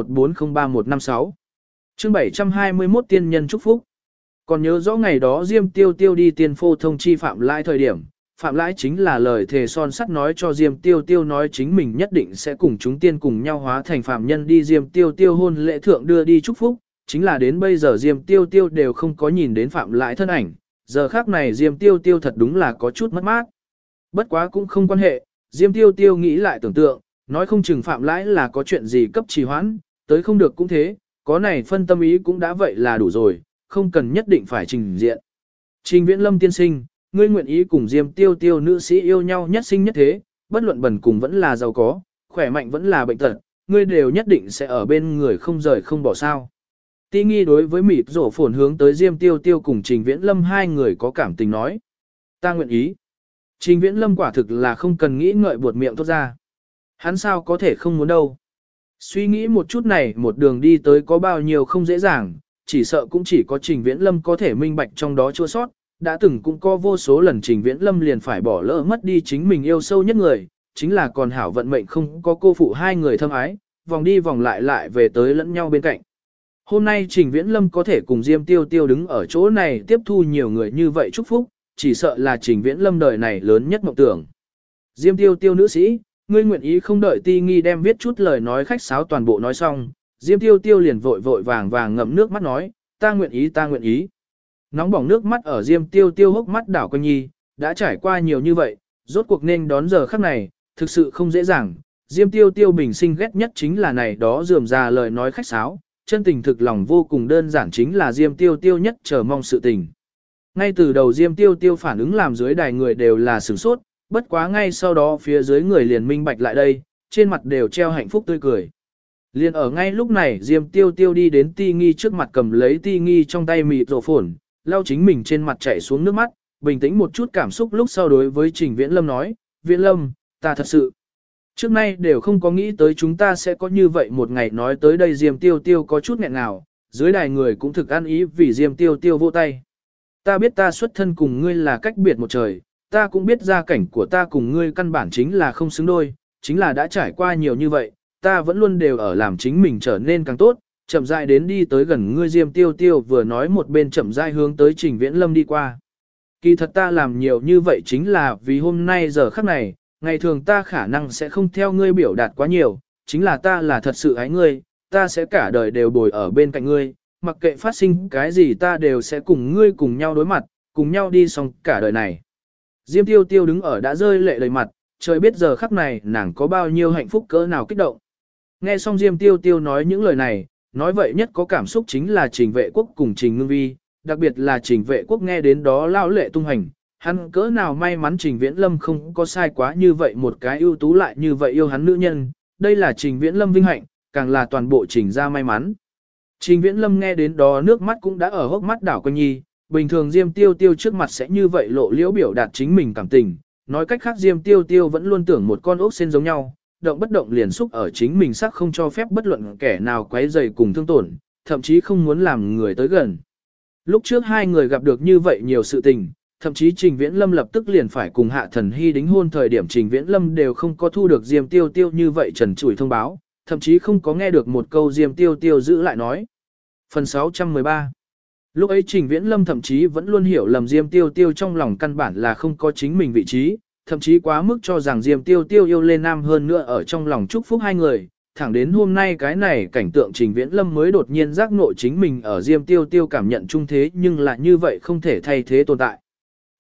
A: 1403156 chương 721 tiên nhân chúc phúc. Còn nhớ rõ ngày đó Diêm Tiêu Tiêu đi tiên phô thông chi Phạm Lãi thời điểm, Phạm Lãi chính là lời thề son sắt nói cho Diêm Tiêu Tiêu nói chính mình nhất định sẽ cùng chúng tiên cùng nhau hóa thành phạm nhân đi Diêm Tiêu Tiêu hôn lễ thượng đưa đi chúc phúc, chính là đến bây giờ Diêm Tiêu Tiêu đều không có nhìn đến Phạm Lãi thân ảnh, giờ khác này Diêm Tiêu Tiêu thật đúng là có chút mất mát. Bất quá cũng không quan hệ, Diêm Tiêu Tiêu nghĩ lại tưởng tượng, nói không chừng Phạm Lãi là có chuyện gì cấp trì hoãn, tới không được cũng thế, có này phân tâm ý cũng đã vậy là đủ rồi, không cần nhất định phải trình diện. Trình Viễn Lâm tiên sinh, ngươi nguyện ý cùng Diêm Tiêu Tiêu nữ sĩ yêu nhau nhất sinh nhất thế, bất luận bần cùng vẫn là giàu có, khỏe mạnh vẫn là bệnh tật, ngươi đều nhất định sẽ ở bên người không rời không bỏ sao. Ti Nghi đối với mịt rổ phồn hướng tới Diêm Tiêu Tiêu cùng Trình Viễn Lâm hai người có cảm tình nói. Ta nguyện ý. Trình Viễn Lâm quả thực là không cần nghĩ ngợi buột miệng thốt ra. Hắn sao có thể không muốn đâu. Suy nghĩ một chút này một đường đi tới có bao nhiêu không dễ dàng, chỉ sợ cũng chỉ có Trình Viễn Lâm có thể minh bạch trong đó chua sót, đã từng cũng có vô số lần Trình Viễn Lâm liền phải bỏ lỡ mất đi chính mình yêu sâu nhất người, chính là còn hảo vận mệnh không có cô phụ hai người thâm ái, vòng đi vòng lại lại về tới lẫn nhau bên cạnh. Hôm nay Trình Viễn Lâm có thể cùng Diêm Tiêu Tiêu đứng ở chỗ này tiếp thu nhiều người như vậy chúc phúc, chỉ sợ là Trình Viễn Lâm đời này lớn nhất mộng tưởng. Diêm Tiêu Tiêu nữ sĩ, ngươi nguyện ý không đợi Ti Nghi đem viết chút lời nói khách sáo toàn bộ nói xong, Diêm Tiêu Tiêu liền vội vội vàng vàng ngậm nước mắt nói, ta nguyện ý ta nguyện ý. Nóng bỏng nước mắt ở Diêm Tiêu Tiêu hốc mắt đảo quanh nhi, đã trải qua nhiều như vậy, rốt cuộc nên đón giờ khắc này, thực sự không dễ dàng. Diêm Tiêu Tiêu bình sinh ghét nhất chính là này đó rườm rà lời nói khách sáo, chân tình thực lòng vô cùng đơn giản chính là Diêm Tiêu Tiêu nhất chờ mong sự tình. Ngay từ đầu Diêm Tiêu Tiêu phản ứng làm dưới đài người đều là sửng sốt, bất quá ngay sau đó phía dưới người liền minh bạch lại đây, trên mặt đều treo hạnh phúc tươi cười. Liền ở ngay lúc này Diêm Tiêu Tiêu đi đến Ti Nghi trước mặt cầm lấy Ti Nghi trong tay mịt rổ phồn, lau chính mình trên mặt chảy xuống nước mắt, bình tĩnh một chút cảm xúc lúc sau đối với Trình Viễn Lâm nói, Viễn Lâm, ta thật sự, trước nay đều không có nghĩ tới chúng ta sẽ có như vậy một ngày. Nói tới đây Diêm Tiêu Tiêu có chút nghẹn ngào, dưới đài người cũng thực ăn ý vì Diêm Tiêu Tiêu vỗ tay. Ta biết ta xuất thân cùng ngươi là cách biệt một trời, ta cũng biết gia cảnh của ta cùng ngươi căn bản chính là không xứng đôi, chính là đã trải qua nhiều như vậy, ta vẫn luôn đều ở làm chính mình trở nên càng tốt, chậm rãi đến đi tới gần ngươi. Diêm Tiêu Tiêu vừa nói một bên chậm rãi hướng tới Trình Viễn Lâm đi qua. Kỳ thật ta làm nhiều như vậy chính là vì hôm nay giờ khắc này, ngày thường ta khả năng sẽ không theo ngươi biểu đạt quá nhiều, chính là ta là thật sự ái ngươi, ta sẽ cả đời đều bồi ở bên cạnh ngươi, mặc kệ phát sinh cái gì ta đều sẽ cùng ngươi cùng nhau đối mặt, cùng nhau đi xong cả đời này. Diêm Tiêu Tiêu đứng ở đã rơi lệ đầy mặt, trời biết giờ khắc này nàng có bao nhiêu hạnh phúc cỡ nào kích động. Nghe xong Diêm Tiêu Tiêu nói những lời này, nói vậy nhất có cảm xúc chính là Trình Vệ Quốc cùng Trình Ngưng Vi, đặc biệt là Trình Vệ Quốc nghe đến đó lao lệ tung hành, hắn cỡ nào may mắn Trình Viễn Lâm không có sai quá như vậy một cái ưu tú lại như vậy yêu hắn nữ nhân, đây là Trình Viễn Lâm vinh hạnh, càng là toàn bộ Trình gia may mắn. Trình Viễn Lâm nghe đến đó nước mắt cũng đã ở hốc mắt đảo quanh nhi, bình thường Diêm Tiêu Tiêu trước mặt sẽ như vậy lộ liễu biểu đạt chính mình cảm tình, nói cách khác Diêm Tiêu Tiêu vẫn luôn tưởng một con ốc sen giống nhau, động bất động liền xúc ở chính mình sắc không cho phép bất luận kẻ nào quấy rầy cùng thương tổn, thậm chí không muốn làm người tới gần. Lúc trước hai người gặp được như vậy nhiều sự tình, thậm chí Trình Viễn Lâm lập tức liền phải cùng Hạ Thần Hy đính hôn thời điểm Trình Viễn Lâm đều không có thu được Diêm Tiêu Tiêu như vậy trần trụi thông báo, thậm chí không có nghe được một câu Diêm Tiêu Tiêu giữ lại nói. Phần 613. Lúc ấy Trình Viễn Lâm thậm chí vẫn luôn hiểu lầm Diêm Tiêu Tiêu trong lòng căn bản là không có chính mình vị trí, thậm chí quá mức cho rằng Diêm Tiêu Tiêu yêu Lê Nam hơn nữa ở trong lòng chúc phúc hai người, thẳng đến hôm nay cái này cảnh tượng Trình Viễn Lâm mới đột nhiên giác ngộ chính mình ở Diêm Tiêu Tiêu cảm nhận trung thế nhưng lại như vậy không thể thay thế tồn tại.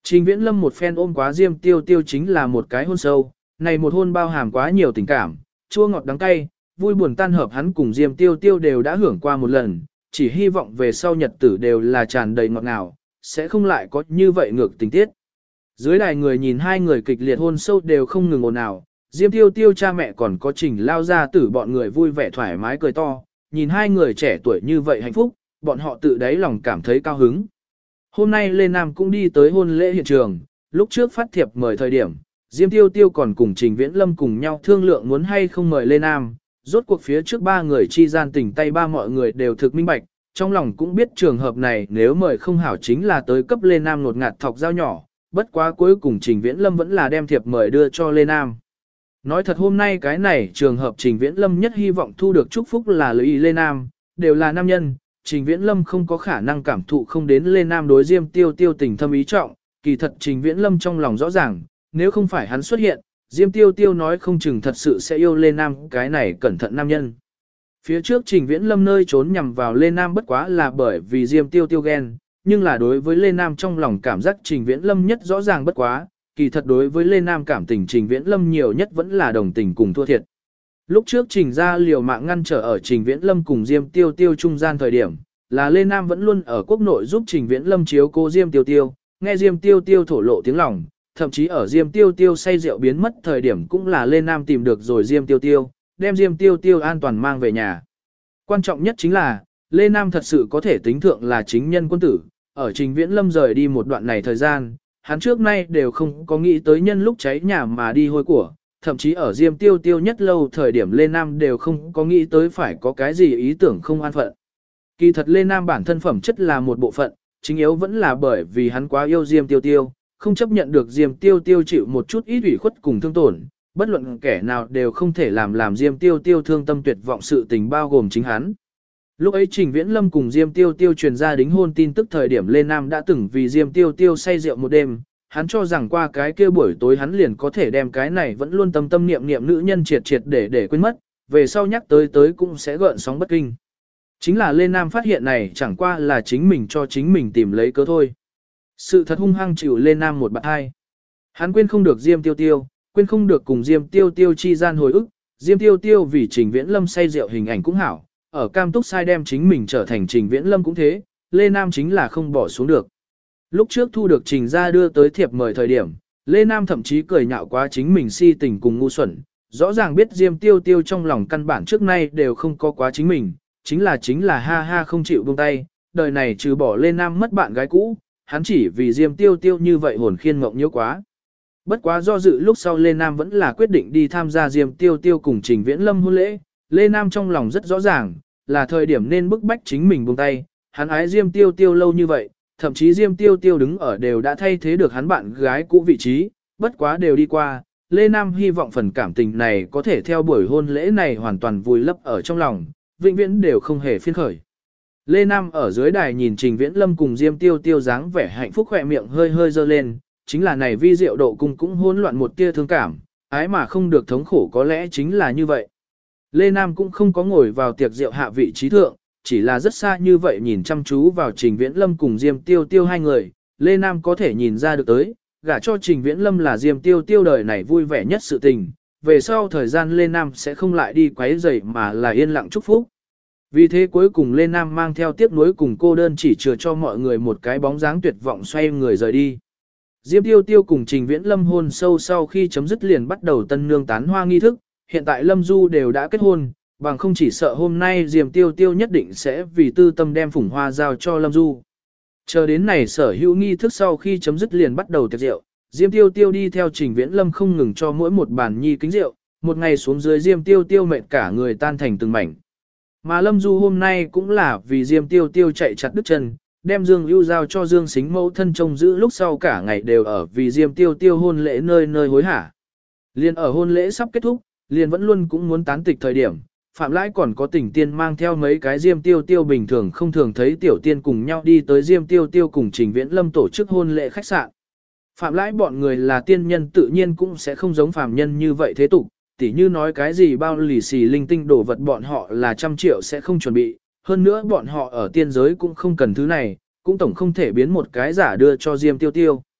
A: Trình Viễn Lâm một phen ôm quá Diêm Tiêu Tiêu chính là một cái hôn sâu, này một hôn bao hàm quá nhiều tình cảm, chua ngọt đắng cay, vui buồn tan hợp hắn cùng Diêm Tiêu Tiêu đều đã hưởng qua một lần, chỉ hy vọng về sau nhật tử đều là tràn đầy ngọt ngào, sẽ không lại có như vậy ngược tình tiết. Dưới đài người nhìn hai người kịch liệt hôn sâu đều không ngừng ồn ào, Diêm Tiêu Tiêu cha mẹ còn có Trình lao ra tử bọn người vui vẻ thoải mái cười to, nhìn hai người trẻ tuổi như vậy hạnh phúc, bọn họ tự đáy lòng cảm thấy cao hứng. Hôm nay Lê Nam cũng đi tới hôn lễ hiện trường, lúc trước phát thiệp mời thời điểm, Diêm Tiêu Tiêu còn cùng Trình Viễn Lâm cùng nhau thương lượng muốn hay không mời Lê Nam, rốt cuộc phía trước ba người chi gian tình tay ba mọi người đều thực minh bạch, trong lòng cũng biết trường hợp này nếu mời không hảo chính là tới cấp Lê Nam nột ngạt thọc dao nhỏ, bất quá cuối cùng Trình Viễn Lâm vẫn là đem thiệp mời đưa cho Lê Nam. Nói thật hôm nay cái này trường hợp Trình Viễn Lâm nhất hy vọng thu được chúc phúc là lợi ý Lê Nam, đều là nam nhân, Trình Viễn Lâm không có khả năng cảm thụ không đến Lê Nam đối Diêm Tiêu Tiêu tình thâm ý trọng, kỳ thật Trình Viễn Lâm trong lòng rõ ràng, nếu không phải hắn xuất hiện, Diêm Tiêu Tiêu nói không chừng thật sự sẽ yêu Lê Nam cái này cẩn thận nam nhân. Phía trước Trình Viễn Lâm nơi trốn nhằm vào Lê Nam bất quá là bởi vì Diêm Tiêu Tiêu ghen, nhưng là đối với Lê Nam trong lòng cảm giác Trình Viễn Lâm nhất rõ ràng bất quá, kỳ thật đối với Lê Nam cảm tình Trình Viễn Lâm nhiều nhất vẫn là đồng tình cùng thua thiệt. Lúc trước Trình ra liều mạng ngăn trở ở Trình Viễn Lâm cùng Diêm Tiêu Tiêu trung gian thời điểm, là Lê Nam vẫn luôn ở quốc nội giúp Trình Viễn Lâm chiếu cố Diêm Tiêu Tiêu, nghe Diêm Tiêu Tiêu thổ lộ tiếng lòng, thậm chí ở Diêm Tiêu Tiêu say rượu biến mất thời điểm cũng là Lê Nam tìm được rồi Diêm Tiêu Tiêu, đem Diêm Tiêu Tiêu an toàn mang về nhà. Quan trọng nhất chính là, Lê Nam thật sự có thể tính thượng là chính nhân quân tử, ở Trình Viễn Lâm rời đi một đoạn này thời gian, hắn trước nay đều không có nghĩ tới nhân lúc cháy nhà mà đi hôi của, thậm chí ở Diêm Tiêu Tiêu nhất lâu thời điểm Lê Nam đều không có nghĩ tới phải có cái gì ý tưởng không an phận. Kỳ thật Lê Nam bản thân phẩm chất là một bộ phận, chính yếu vẫn là bởi vì hắn quá yêu Diêm Tiêu Tiêu, không chấp nhận được Diêm Tiêu Tiêu chịu một chút ít ủy khuất cùng thương tổn, bất luận kẻ nào đều không thể làm Diêm Tiêu Tiêu thương tâm tuyệt vọng sự tình bao gồm chính hắn. Lúc ấy Trình Viễn Lâm cùng Diêm Tiêu Tiêu truyền ra đính hôn tin tức thời điểm Lê Nam đã từng vì Diêm Tiêu Tiêu say rượu một đêm, hắn cho rằng qua cái kia buổi tối hắn liền có thể đem cái này vẫn luôn tâm tâm niệm niệm nữ nhân triệt để quên mất, về sau nhắc tới cũng sẽ gợn sóng bất kinh. Chính là Lê Nam phát hiện này chẳng qua là chính mình cho chính mình tìm lấy cớ thôi. Sự thật hung hăng chịu Lê Nam một bạn hai. Hắn quên không được Diêm Tiêu Tiêu, quên không được cùng Diêm Tiêu Tiêu chi gian hồi ức, Diêm Tiêu Tiêu vì Trình Viễn Lâm say rượu hình ảnh cũng hảo, ở cam túc sai đem chính mình trở thành Trình Viễn Lâm cũng thế, Lê Nam chính là không bỏ xuống được. Lúc trước thu được Trình ra đưa tới thiệp mời thời điểm, Lê Nam thậm chí cười nhạo quá chính mình si tình cùng ngu xuẩn, rõ ràng biết Diêm Tiêu Tiêu trong lòng căn bản trước nay đều không có quá chính mình, chính là ha ha không chịu buông tay, đời này trừ bỏ Lê Nam mất bạn gái cũ, hắn chỉ vì Diêm Tiêu Tiêu như vậy hồn khiên mộng nhiễu quá. Bất quá do dự lúc sau Lê Nam vẫn là quyết định đi tham gia Diêm Tiêu Tiêu cùng Trình Viễn Lâm hôn lễ, Lê Nam trong lòng rất rõ ràng, là thời điểm nên bức bách chính mình buông tay, hắn ái Diêm Tiêu Tiêu lâu như vậy, thậm chí Diêm Tiêu Tiêu đứng ở đều đã thay thế được hắn bạn gái cũ vị trí, bất quá đều đi qua, Lê Nam hy vọng phần cảm tình này có thể theo buổi hôn lễ này hoàn toàn vùi lấp ở trong lòng, vĩnh viễn đều không hề phiên khởi. Lê Nam ở dưới đài nhìn Trình Viễn Lâm cùng Diêm Tiêu Tiêu dáng vẻ hạnh phúc khỏe miệng hơi hơi dơ lên, chính là này vi diệu độ cung cũng hỗn loạn một tia thương cảm, ái mà không được thống khổ có lẽ chính là như vậy. Lê Nam cũng không có ngồi vào tiệc rượu hạ vị trí thượng, chỉ là rất xa như vậy nhìn chăm chú vào Trình Viễn Lâm cùng Diêm Tiêu Tiêu hai người, Lê Nam có thể nhìn ra được tới, gả cho Trình Viễn Lâm là Diêm Tiêu Tiêu đời này vui vẻ nhất sự tình, về sau thời gian Lê Nam sẽ không lại đi quấy rầy mà là yên lặng chúc phúc. Vì thế cuối cùng Lê Nam mang theo tiếc nuối cùng cô đơn chỉ chừa cho mọi người một cái bóng dáng tuyệt vọng xoay người rời đi. Diêm Tiêu Tiêu cùng Trình Viễn Lâm hôn sâu sau khi chấm dứt liền bắt đầu tân nương tán hoa nghi thức, hiện tại Lâm Du đều đã kết hôn, bằng không chỉ sợ hôm nay Diêm Tiêu Tiêu nhất định sẽ vì tư tâm đem phủng hoa giao cho Lâm Du. Chờ đến này sở hữu nghi thức sau khi chấm dứt liền bắt đầu tiệc rượu, Diêm Tiêu Tiêu đi theo Trình Viễn Lâm không ngừng cho mỗi một bàn nhi kính rượu, một ngày xuống dưới Diêm Tiêu Tiêu mệt cả người tan thành từng mảnh. Mà Lâm Du hôm nay cũng là vì Diêm Tiêu Tiêu chạy chặt đứt chân, đem Dương Ưu giao cho Dương Sính mẫu thân trông giữ lúc sau cả ngày đều ở vì Diêm Tiêu Tiêu hôn lễ nơi nơi hối hả. Liên ở hôn lễ sắp kết thúc, liền vẫn luôn cũng muốn tán tịch thời điểm, Phạm Lãi còn có Tình Tiên mang theo mấy cái Diêm Tiêu Tiêu bình thường không thường thấy tiểu tiên cùng nhau đi tới Diêm Tiêu Tiêu cùng Trình Viễn Lâm tổ chức hôn lễ khách sạn. Phạm Lãi bọn người là tiên nhân tự nhiên cũng sẽ không giống phàm nhân như vậy thế tục, tỉ như nói cái gì bao lì xì linh tinh đồ vật bọn họ là 100 triệu sẽ không chuẩn bị, hơn nữa bọn họ ở tiên giới cũng không cần thứ này, cũng tổng không thể biến một cái giả đưa cho Diêm Tiêu Tiêu.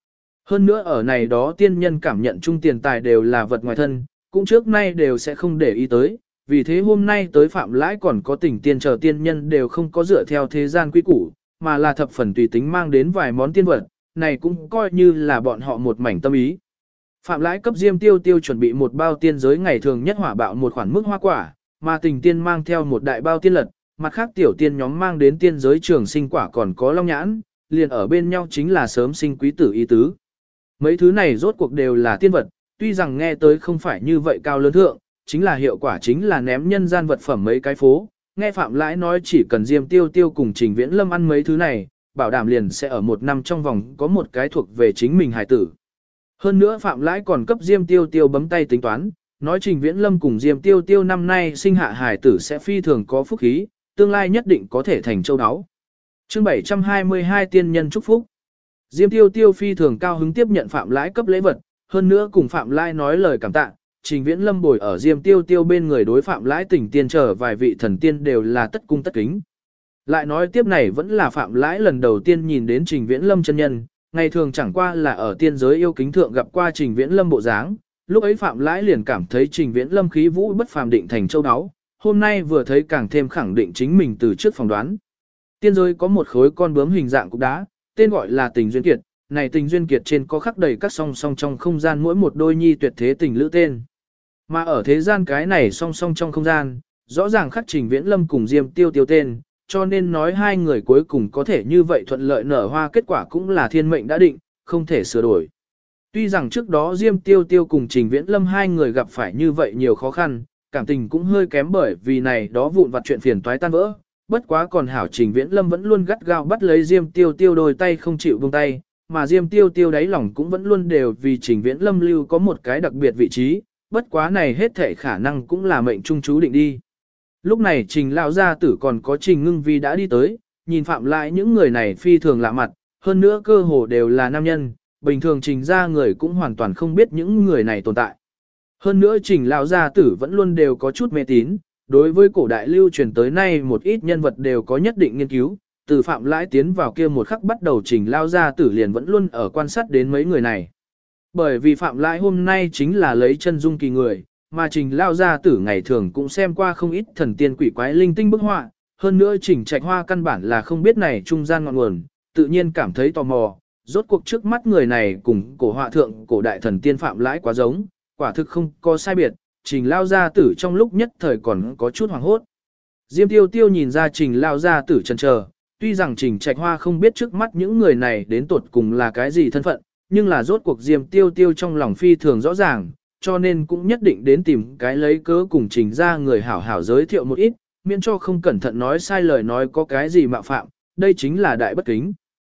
A: Hơn nữa ở này đó tiên nhân cảm nhận chung tiền tài đều là vật ngoài thân, cũng trước nay đều sẽ không để ý tới, vì thế hôm nay tới phạm lãi còn có tình tiên chờ tiên nhân đều không có dựa theo thế gian quy củ, mà là thập phần tùy tính mang đến vài món tiên vật, này cũng coi như là bọn họ một mảnh tâm ý. Phạm lãi cấp Diêm Tiêu Tiêu chuẩn bị một bao tiên giới ngày thường nhất hỏa bạo một khoản mức hoa quả, mà tình tiên mang theo một đại bao tiên lật, mặt khác tiểu tiên nhóm mang đến tiên giới trường sinh quả còn có long nhãn, liền ở bên nhau chính là sớm sinh quý tử ý tứ. Mấy thứ này rốt cuộc đều là tiên vật, tuy rằng nghe tới không phải như vậy cao lớn thượng, chính là hiệu quả chính là ném nhân gian vật phẩm mấy cái phố. Nghe Phạm Lãi nói chỉ cần Diêm Tiêu Tiêu cùng Trình Viễn Lâm ăn mấy thứ này, bảo đảm liền sẽ ở một năm trong vòng có một cái thuộc về chính mình hài tử. Hơn nữa Phạm Lãi còn cấp Diêm Tiêu Tiêu bấm tay tính toán, nói Trình Viễn Lâm cùng Diêm Tiêu Tiêu năm nay sinh hạ hài tử sẽ phi thường có phúc khí, tương lai nhất định có thể thành châu áo. Chương 722 tiên nhân chúc phúc. Diêm Tiêu Tiêu phi thường cao hứng tiếp nhận Phạm Lãi cấp lễ vật, hơn nữa cùng Phạm Lãi nói lời cảm tạ. Trình Viễn Lâm bồi ở Diêm Tiêu Tiêu bên người đối Phạm Lãi tỉnh tiên trở vài vị thần tiên đều là tất cung tất kính. Lại nói tiếp này vẫn là Phạm Lãi lần đầu tiên nhìn đến Trình Viễn Lâm chân nhân, ngày thường chẳng qua là ở tiên giới yêu kính thượng gặp qua Trình Viễn Lâm bộ dáng, lúc ấy Phạm Lãi liền cảm thấy Trình Viễn Lâm khí vũ bất phàm định thành châu áo, hôm nay vừa thấy càng thêm khẳng định chính mình từ trước phỏng đoán. Tiên giới có một khối con bướm hình dạng cục đá, tên gọi là Tình Duyên Kiệt, này Tình Duyên Kiệt trên có khắc đầy các song song trong không gian mỗi một đôi nhi tuyệt thế tình lữ tên. Mà ở thế gian cái này song song trong không gian, rõ ràng khắc Trình Viễn Lâm cùng Diêm Tiêu Tiêu tên, cho nên nói hai người cuối cùng có thể như vậy thuận lợi nở hoa kết quả cũng là thiên mệnh đã định, không thể sửa đổi. Tuy rằng trước đó Diêm Tiêu Tiêu cùng Trình Viễn Lâm hai người gặp phải như vậy nhiều khó khăn, cảm tình cũng hơi kém bởi vì này đó vụn vặt chuyện phiền toái tan vỡ, bất quá còn hảo Trình Viễn Lâm vẫn luôn gắt gao bắt lấy Diêm Tiêu Tiêu đôi tay không chịu buông tay, mà Diêm Tiêu Tiêu đáy lòng cũng vẫn luôn đều vì Trình Viễn Lâm lưu có một cái đặc biệt vị trí, bất quá này hết thể khả năng cũng là mệnh trung chú định đi. Lúc này Trình lão gia tử còn có Trình Ngưng Vi đã đi tới, nhìn Phạm Lãi những người này phi thường lạ mặt, hơn nữa cơ hồ đều là nam nhân, bình thường Trình gia người cũng hoàn toàn không biết những người này tồn tại. Hơn nữa Trình lão gia tử vẫn luôn đều có chút mê tín, đối với cổ đại lưu truyền tới nay một ít nhân vật đều có nhất định nghiên cứu, từ Phạm Lãi tiến vào kia một khắc bắt đầu Trình lão gia tử liền vẫn luôn ở quan sát đến mấy người này. Bởi vì Phạm Lãi hôm nay chính là lấy chân dung kỳ người, mà Trình lão gia tử ngày thường cũng xem qua không ít thần tiên quỷ quái linh tinh bức họa, hơn nữa Trình Trạch Hoa căn bản là không biết này trung gian ngọn nguồn, tự nhiên cảm thấy tò mò, rốt cuộc trước mắt người này cùng cổ họa thượng cổ đại thần tiên Phạm Lãi quá giống, quả thực không có sai biệt, Trình lão gia tử trong lúc nhất thời còn có chút hoảng hốt. Diêm Tiêu Tiêu nhìn ra Trình lão gia tử chần chờ, tuy rằng Trình Trạch Hoa không biết trước mắt những người này đến tột cùng là cái gì thân phận, nhưng là rốt cuộc Diêm Tiêu Tiêu trong lòng phi thường rõ ràng, cho nên cũng nhất định đến tìm cái lấy cớ cùng Trình ra người hảo hảo giới thiệu một ít, miễn cho không cẩn thận nói sai lời nói có cái gì mạo phạm, đây chính là đại bất kính.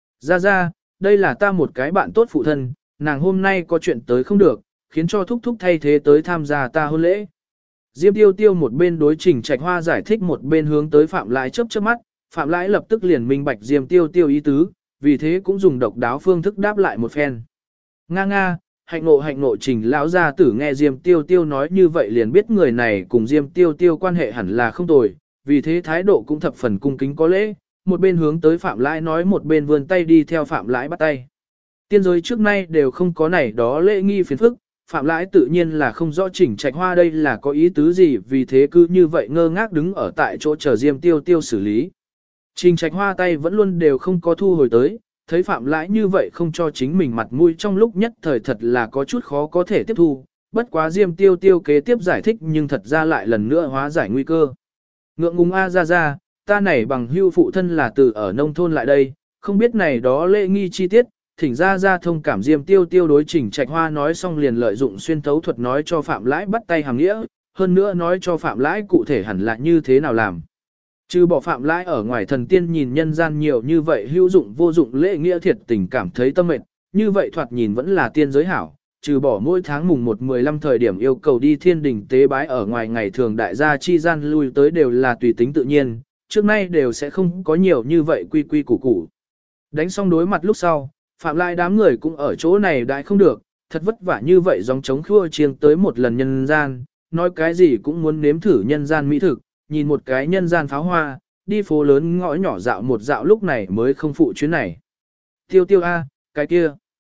A: Ra, đây là ta một cái bạn tốt phụ thân, nàng hôm nay có chuyện tới không được, khiến cho thúc thúc thay thế tới tham gia ta hôn lễ. Diêm Tiêu Tiêu một bên đối Trình Trạch Hoa giải thích một bên hướng tới Phạm Lãi chớp mắt, Phạm Lãi lập tức liền minh bạch Diêm Tiêu Tiêu ý tứ, vì thế cũng dùng độc đáo phương thức đáp lại một phen. Nga, hạnh ngộ Trình lão gia tử nghe Diêm Tiêu Tiêu nói như vậy liền biết người này cùng Diêm Tiêu Tiêu quan hệ hẳn là không tồi, vì thế thái độ cũng thập phần cung kính có lễ, một bên hướng tới Phạm Lãi nói một bên vươn tay đi theo Phạm Lãi bắt tay. Tiên giới trước nay đều không có này đó lễ nghi phiền phức, Phạm Lãi tự nhiên là không rõ Trình Trạch Hoa đây là có ý tứ gì vì thế cứ như vậy ngơ ngác đứng ở tại chỗ chờ Diêm Tiêu Tiêu xử lý. Trình Trạch Hoa tay vẫn luôn đều không có thu hồi tới, thấy Phạm Lãi như vậy không cho chính mình mặt mũi trong lúc nhất thời thật là có chút khó có thể tiếp thu, bất quá Diêm Tiêu Tiêu kế tiếp giải thích nhưng thật ra lại lần nữa hóa giải nguy cơ. Ngượng ngùng ra, ta này bằng hưu phụ thân là từ ở nông thôn lại đây, không biết này đó lễ nghi chi tiết, thỉnh ra thông cảm Diêm Tiêu Tiêu đối Trình Trạch Hoa nói xong liền lợi dụng xuyên thấu thuật nói cho Phạm Lãi bắt tay hàm nghĩa, hơn nữa nói cho Phạm Lãi cụ thể hẳn là như thế nào làm. Trừ bỏ Phạm Lãi ở ngoài thần tiên nhìn nhân gian nhiều như vậy hữu dụng vô dụng lễ nghĩa thiệt tình cảm thấy tâm mệt, như vậy thoạt nhìn vẫn là tiên giới hảo, trừ bỏ mỗi tháng mùng 1-15 thời điểm yêu cầu đi thiên đình tế bái ở ngoài ngày thường đại gia chi gian lui tới đều là tùy tính tự nhiên, trước nay đều sẽ không có nhiều như vậy quy củ. Đánh xong đối mặt lúc sau, Phạm Lãi đám người cũng ở chỗ này đại không được, thật vất vả như vậy dòng chống khua chiêng tới một lần nhân gian, nói cái gì cũng muốn nếm thử nhân gian mỹ thực, nhìn một cái nhân gian pháo hoa, đi phố lớn ngõ nhỏ dạo một dạo lúc này mới không phụ chuyến này. Tiêu a, cái kia.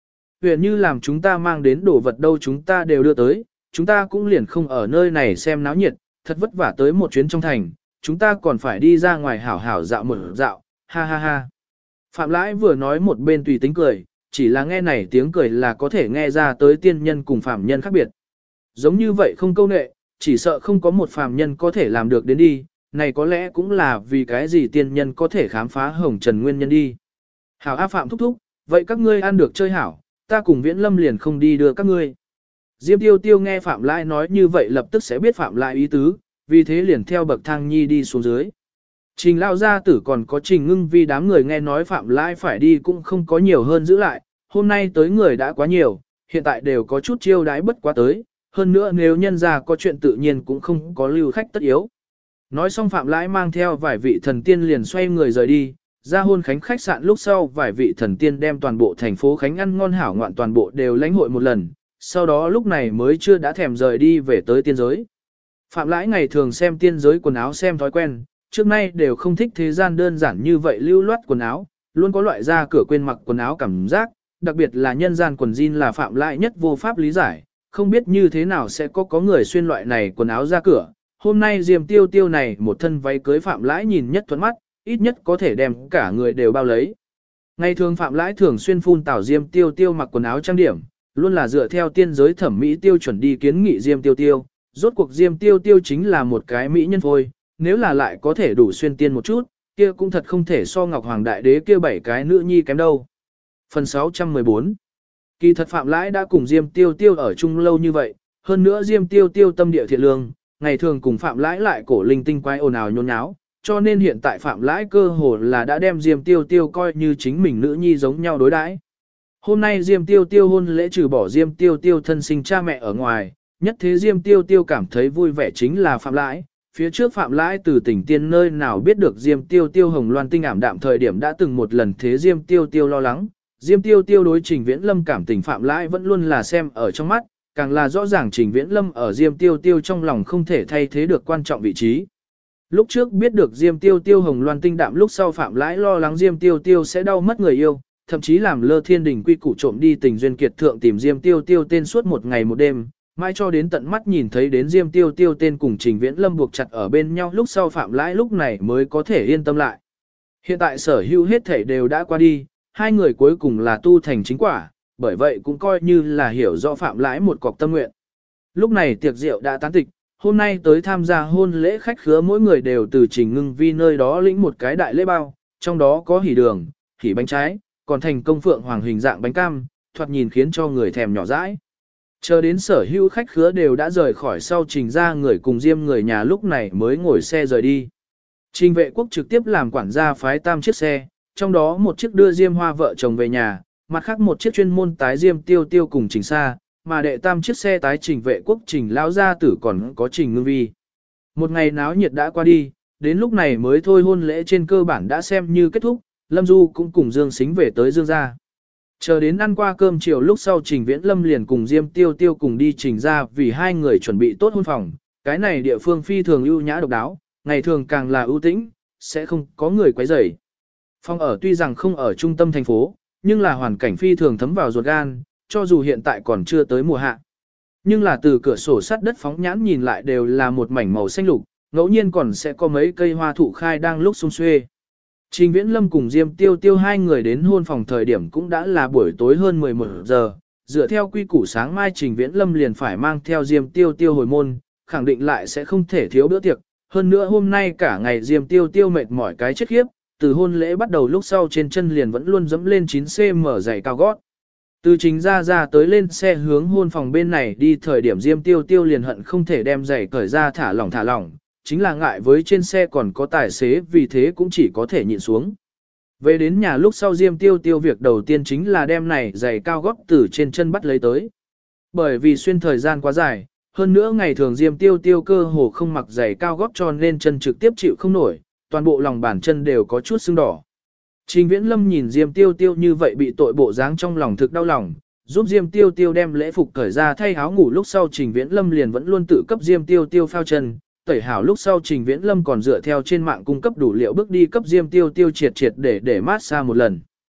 A: Huyền như làm chúng ta mang đến đồ vật đâu chúng ta đều đưa tới, chúng ta cũng liền không ở nơi này xem náo nhiệt, thật vất vả tới một chuyến trong thành, chúng ta còn phải đi ra ngoài hảo hảo dạo một dạo, ha ha ha. Phạm Lãi vừa nói một bên tùy tính cười, chỉ là nghe này tiếng cười là có thể nghe ra tới tiên nhân cùng phạm nhân khác biệt. Giống như vậy không câu nệ, chỉ sợ không có một phạm nhân có thể làm được đến đi, này có lẽ cũng là vì cái gì tiên nhân có thể khám phá hồng trần nguyên nhân đi. Hảo A Phạm thúc thúc, vậy các ngươi ăn được chơi hảo, ta cùng Viễn Lâm liền không đi đưa các ngươi. Diêm Tiêu Tiêu nghe Phạm Lãi nói như vậy lập tức sẽ biết Phạm Lãi ý tứ, vì thế liền theo bậc thang nhi đi xuống dưới. Trình Lao Gia Tử còn có Trình Ngưng vì đám người nghe nói Phạm Lãi phải đi cũng không có nhiều hơn giữ lại, hôm nay tới người đã quá nhiều, hiện tại đều có chút chiêu đái bất quá tới, hơn nữa nếu nhân ra có chuyện tự nhiên cũng không có lưu khách tất yếu. Nói xong Phạm Lãi mang theo vài vị thần tiên liền xoay người rời đi, ra hôn khánh khách sạn lúc sau vài vị thần tiên đem toàn bộ thành phố khánh ăn ngon hảo ngoạn toàn bộ đều lãnh hội một lần, sau đó lúc này mới chưa đã thèm rời đi về tới tiên giới. Phạm Lãi ngày thường xem tiên giới quần áo xem thói quen, trước nay đều không thích thế gian đơn giản như vậy lưu loát quần áo, luôn có loại ra cửa quên mặc quần áo cảm giác, đặc biệt là nhân gian quần jean là Phạm Lãi nhất vô pháp lý giải, không biết như thế nào sẽ có người xuyên loại này quần áo ra cửa. Hôm nay Diêm Tiêu Tiêu này một thân váy cưới Phạm Lãi nhìn nhất thuận mắt, ít nhất có thể đem cả người đều bao lấy. Ngày thường Phạm Lãi thường xuyên phun tảo Diêm Tiêu Tiêu mặc quần áo trang điểm, luôn là dựa theo tiên giới thẩm mỹ tiêu chuẩn đi kiến nghị Diêm Tiêu Tiêu. Rốt cuộc Diêm Tiêu Tiêu chính là một cái mỹ nhân phôi, nếu là lại có thể đủ xuyên tiên một chút, kia cũng thật không thể so Ngọc Hoàng Đại Đế kia 7 cái nữ nhi kém đâu. Phần 614 Kỳ thật Phạm Lãi đã cùng Diêm Tiêu Tiêu ở chung lâu như vậy, hơn nữa Diêm Tiêu Tiêu tâm địa thiện lương, ngày thường cùng Phạm Lãi lại cổ linh tinh quái ồn ào nhốn nháo, cho nên hiện tại Phạm Lãi cơ hồ là đã đem Diêm Tiêu Tiêu coi như chính mình nữ nhi giống nhau đối đãi. Hôm nay Diêm Tiêu Tiêu hôn lễ trừ bỏ Diêm Tiêu Tiêu thân sinh cha mẹ ở ngoài, nhất thế Diêm Tiêu Tiêu cảm thấy vui vẻ chính là Phạm Lãi. Phía trước Phạm Lãi từ tỉnh tiên nơi nào biết được Diêm Tiêu Tiêu hồng loan tinh ảm đạm thời điểm đã từng một lần thế Diêm Tiêu Tiêu lo lắng. Diêm Tiêu Tiêu đối Trình Viễn Lâm cảm tình Phạm Lãi vẫn luôn là xem ở trong mắt, càng là rõ ràng Trình Viễn Lâm ở Diêm Tiêu Tiêu trong lòng không thể thay thế được quan trọng vị trí. Lúc trước biết được Diêm Tiêu Tiêu hồng loan tinh đạm lúc sau Phạm Lãi lo lắng Diêm Tiêu Tiêu sẽ đau mất người yêu, thậm chí làm lơ thiên đình quy củ trộm đi tình duyên kiệt thượng tìm Diêm Tiêu Tiêu tên suốt một ngày một đêm, mãi cho đến tận mắt nhìn thấy đến Diêm Tiêu Tiêu tên cùng Trình Viễn Lâm buộc chặt ở bên nhau lúc sau Phạm Lãi lúc này mới có thể yên tâm lại. Hiện tại sở hữu hết thảy đều đã qua đi, hai người cuối cùng là tu thành chính quả, bởi vậy cũng coi như là hiểu rõ Phạm Lãi một cọc tâm nguyện. Lúc này tiệc rượu đã tán tịch, hôm nay tới tham gia hôn lễ khách khứa mỗi người đều từ Trình Ngưng Vi nơi đó lĩnh một cái đại lễ bao, trong đó có hỉ đường, hỉ bánh trái, còn thành công phượng hoàng hình dạng bánh cam, thoạt nhìn khiến cho người thèm nhỏ dãi. Chờ đến sở hữu khách khứa đều đã rời khỏi sau Trình ra người cùng Diêm người nhà lúc này mới ngồi xe rời đi. Trình Vệ Quốc trực tiếp làm quản gia phái 3 chiếc xe, trong đó một chiếc đưa Diêm Hoa vợ chồng về nhà, mặt khác một chiếc chuyên môn tái Diêm Tiêu Tiêu cùng Trình Sa, mà đệ 3 chiếc xe tái Trình Vệ Quốc, Trình Lão Gia Tử còn có Trình Ngưng Vi. Một ngày náo nhiệt đã qua đi, đến lúc này mới thôi hôn lễ trên cơ bản đã xem như kết thúc, Lâm Du cũng cùng Dương Sính về tới Dương gia. Chờ đến ăn qua cơm chiều lúc sau Trình Viễn Lâm liền cùng Diêm Tiêu Tiêu cùng đi Trình ra vì hai người chuẩn bị tốt hôn phòng, cái này địa phương phi thường ưu nhã độc đáo, ngày thường càng là ưu tĩnh, sẽ không có người quấy rầy. Phòng ở tuy rằng không ở trung tâm thành phố, nhưng là hoàn cảnh phi thường thấm vào ruột gan, cho dù hiện tại còn chưa tới mùa hạ. Nhưng là từ cửa sổ sắt đất phóng nhãn nhìn lại đều là một mảnh màu xanh lục, ngẫu nhiên còn sẽ có mấy cây hoa thụ khai đang lúc sum xuê. Trình Viễn Lâm cùng Diêm Tiêu Tiêu hai người đến hôn phòng thời điểm cũng đã là buổi tối hơn 11 giờ, dựa theo quy củ sáng mai Trình Viễn Lâm liền phải mang theo Diêm Tiêu Tiêu hồi môn, khẳng định lại sẽ không thể thiếu bữa tiệc. Hơn nữa hôm nay cả ngày Diêm Tiêu Tiêu mệt mỏi cái chết khiếp, từ hôn lễ bắt đầu lúc sau trên chân liền vẫn luôn dẫm lên 9cm giày cao gót. Từ Trình ra tới lên xe hướng hôn phòng bên này đi thời điểm Diêm Tiêu Tiêu liền hận không thể đem giày cởi ra thả lỏng, chính là ngại với trên xe còn có tài xế vì thế cũng chỉ có thể nhịn xuống. Về đến nhà lúc sau Diêm Tiêu Tiêu việc đầu tiên chính là đem này giày cao gót từ trên chân bắt lấy tới. Bởi vì xuyên thời gian quá dài, hơn nữa ngày thường Diêm Tiêu Tiêu cơ hồ không mặc giày cao gót cho nên chân trực tiếp chịu không nổi, toàn bộ lòng bàn chân đều có chút sưng đỏ. Trình Viễn Lâm nhìn Diêm Tiêu Tiêu như vậy bị tội bộ dáng trong lòng thực đau lòng, giúp Diêm Tiêu Tiêu đem lễ phục cởi ra thay áo ngủ lúc sau Trình Viễn Lâm liền vẫn luôn tự cấp Diêm Tiêu Tiêu phao chân, tẩy hảo lúc sau Trình Viễn Lâm còn dựa theo trên mạng cung cấp đủ liệu bước đi cấp Diêm Tiêu Tiêu triệt để mát xa một lần.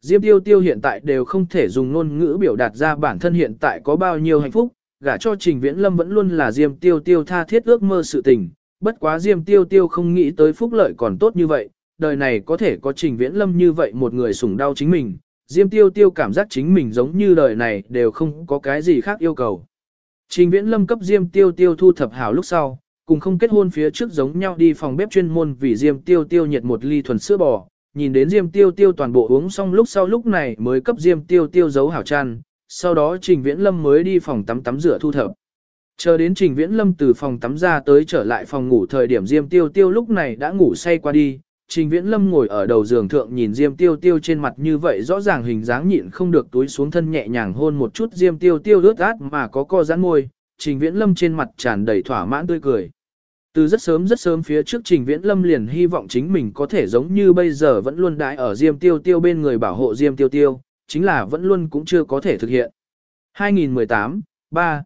A: Diêm Tiêu Tiêu hiện tại đều không thể dùng ngôn ngữ biểu đạt ra bản thân hiện tại có bao nhiêu hạnh phúc, gả cho Trình Viễn Lâm vẫn luôn là Diêm Tiêu Tiêu tha thiết ước mơ sự tình, bất quá Diêm Tiêu Tiêu không nghĩ tới phúc lợi còn tốt như vậy, đời này có thể có Trình Viễn Lâm như vậy một người sủng đau chính mình, Diêm Tiêu Tiêu cảm giác chính mình giống như đời này đều không có cái gì khác yêu cầu. Trình Viễn Lâm cấp Diêm Tiêu Tiêu thu thập hảo lúc sau, cùng không kết hôn phía trước giống nhau đi phòng bếp chuyên môn vì Diêm Tiêu Tiêu nhiệt một ly thuần sữa bò, nhìn đến Diêm Tiêu Tiêu toàn bộ uống xong lúc sau lúc này mới cấp Diêm Tiêu Tiêu giấu hảo chăn, sau đó Trình Viễn Lâm mới đi phòng tắm rửa thu thập. Chờ đến Trình Viễn Lâm từ phòng tắm ra tới trở lại phòng ngủ thời điểm Diêm Tiêu Tiêu lúc này đã ngủ say qua đi, Trình Viễn Lâm ngồi ở đầu giường thượng nhìn Diêm Tiêu Tiêu trên mặt như vậy rõ ràng hình dáng nhịn không được túi xuống thân nhẹ nhàng hôn một chút Diêm Tiêu Tiêu ướt át mà có co giãn môi, Trình Viễn Lâm trên mặt tràn đầy thỏa mãn tươi cười. Từ rất sớm phía trước Trình Viễn Lâm liền hy vọng chính mình có thể giống như bây giờ vẫn luôn đãi ở Diêm Tiêu Tiêu bên người bảo hộ Diêm Tiêu Tiêu, chính là vẫn luôn cũng chưa có thể thực hiện. 2018, 3,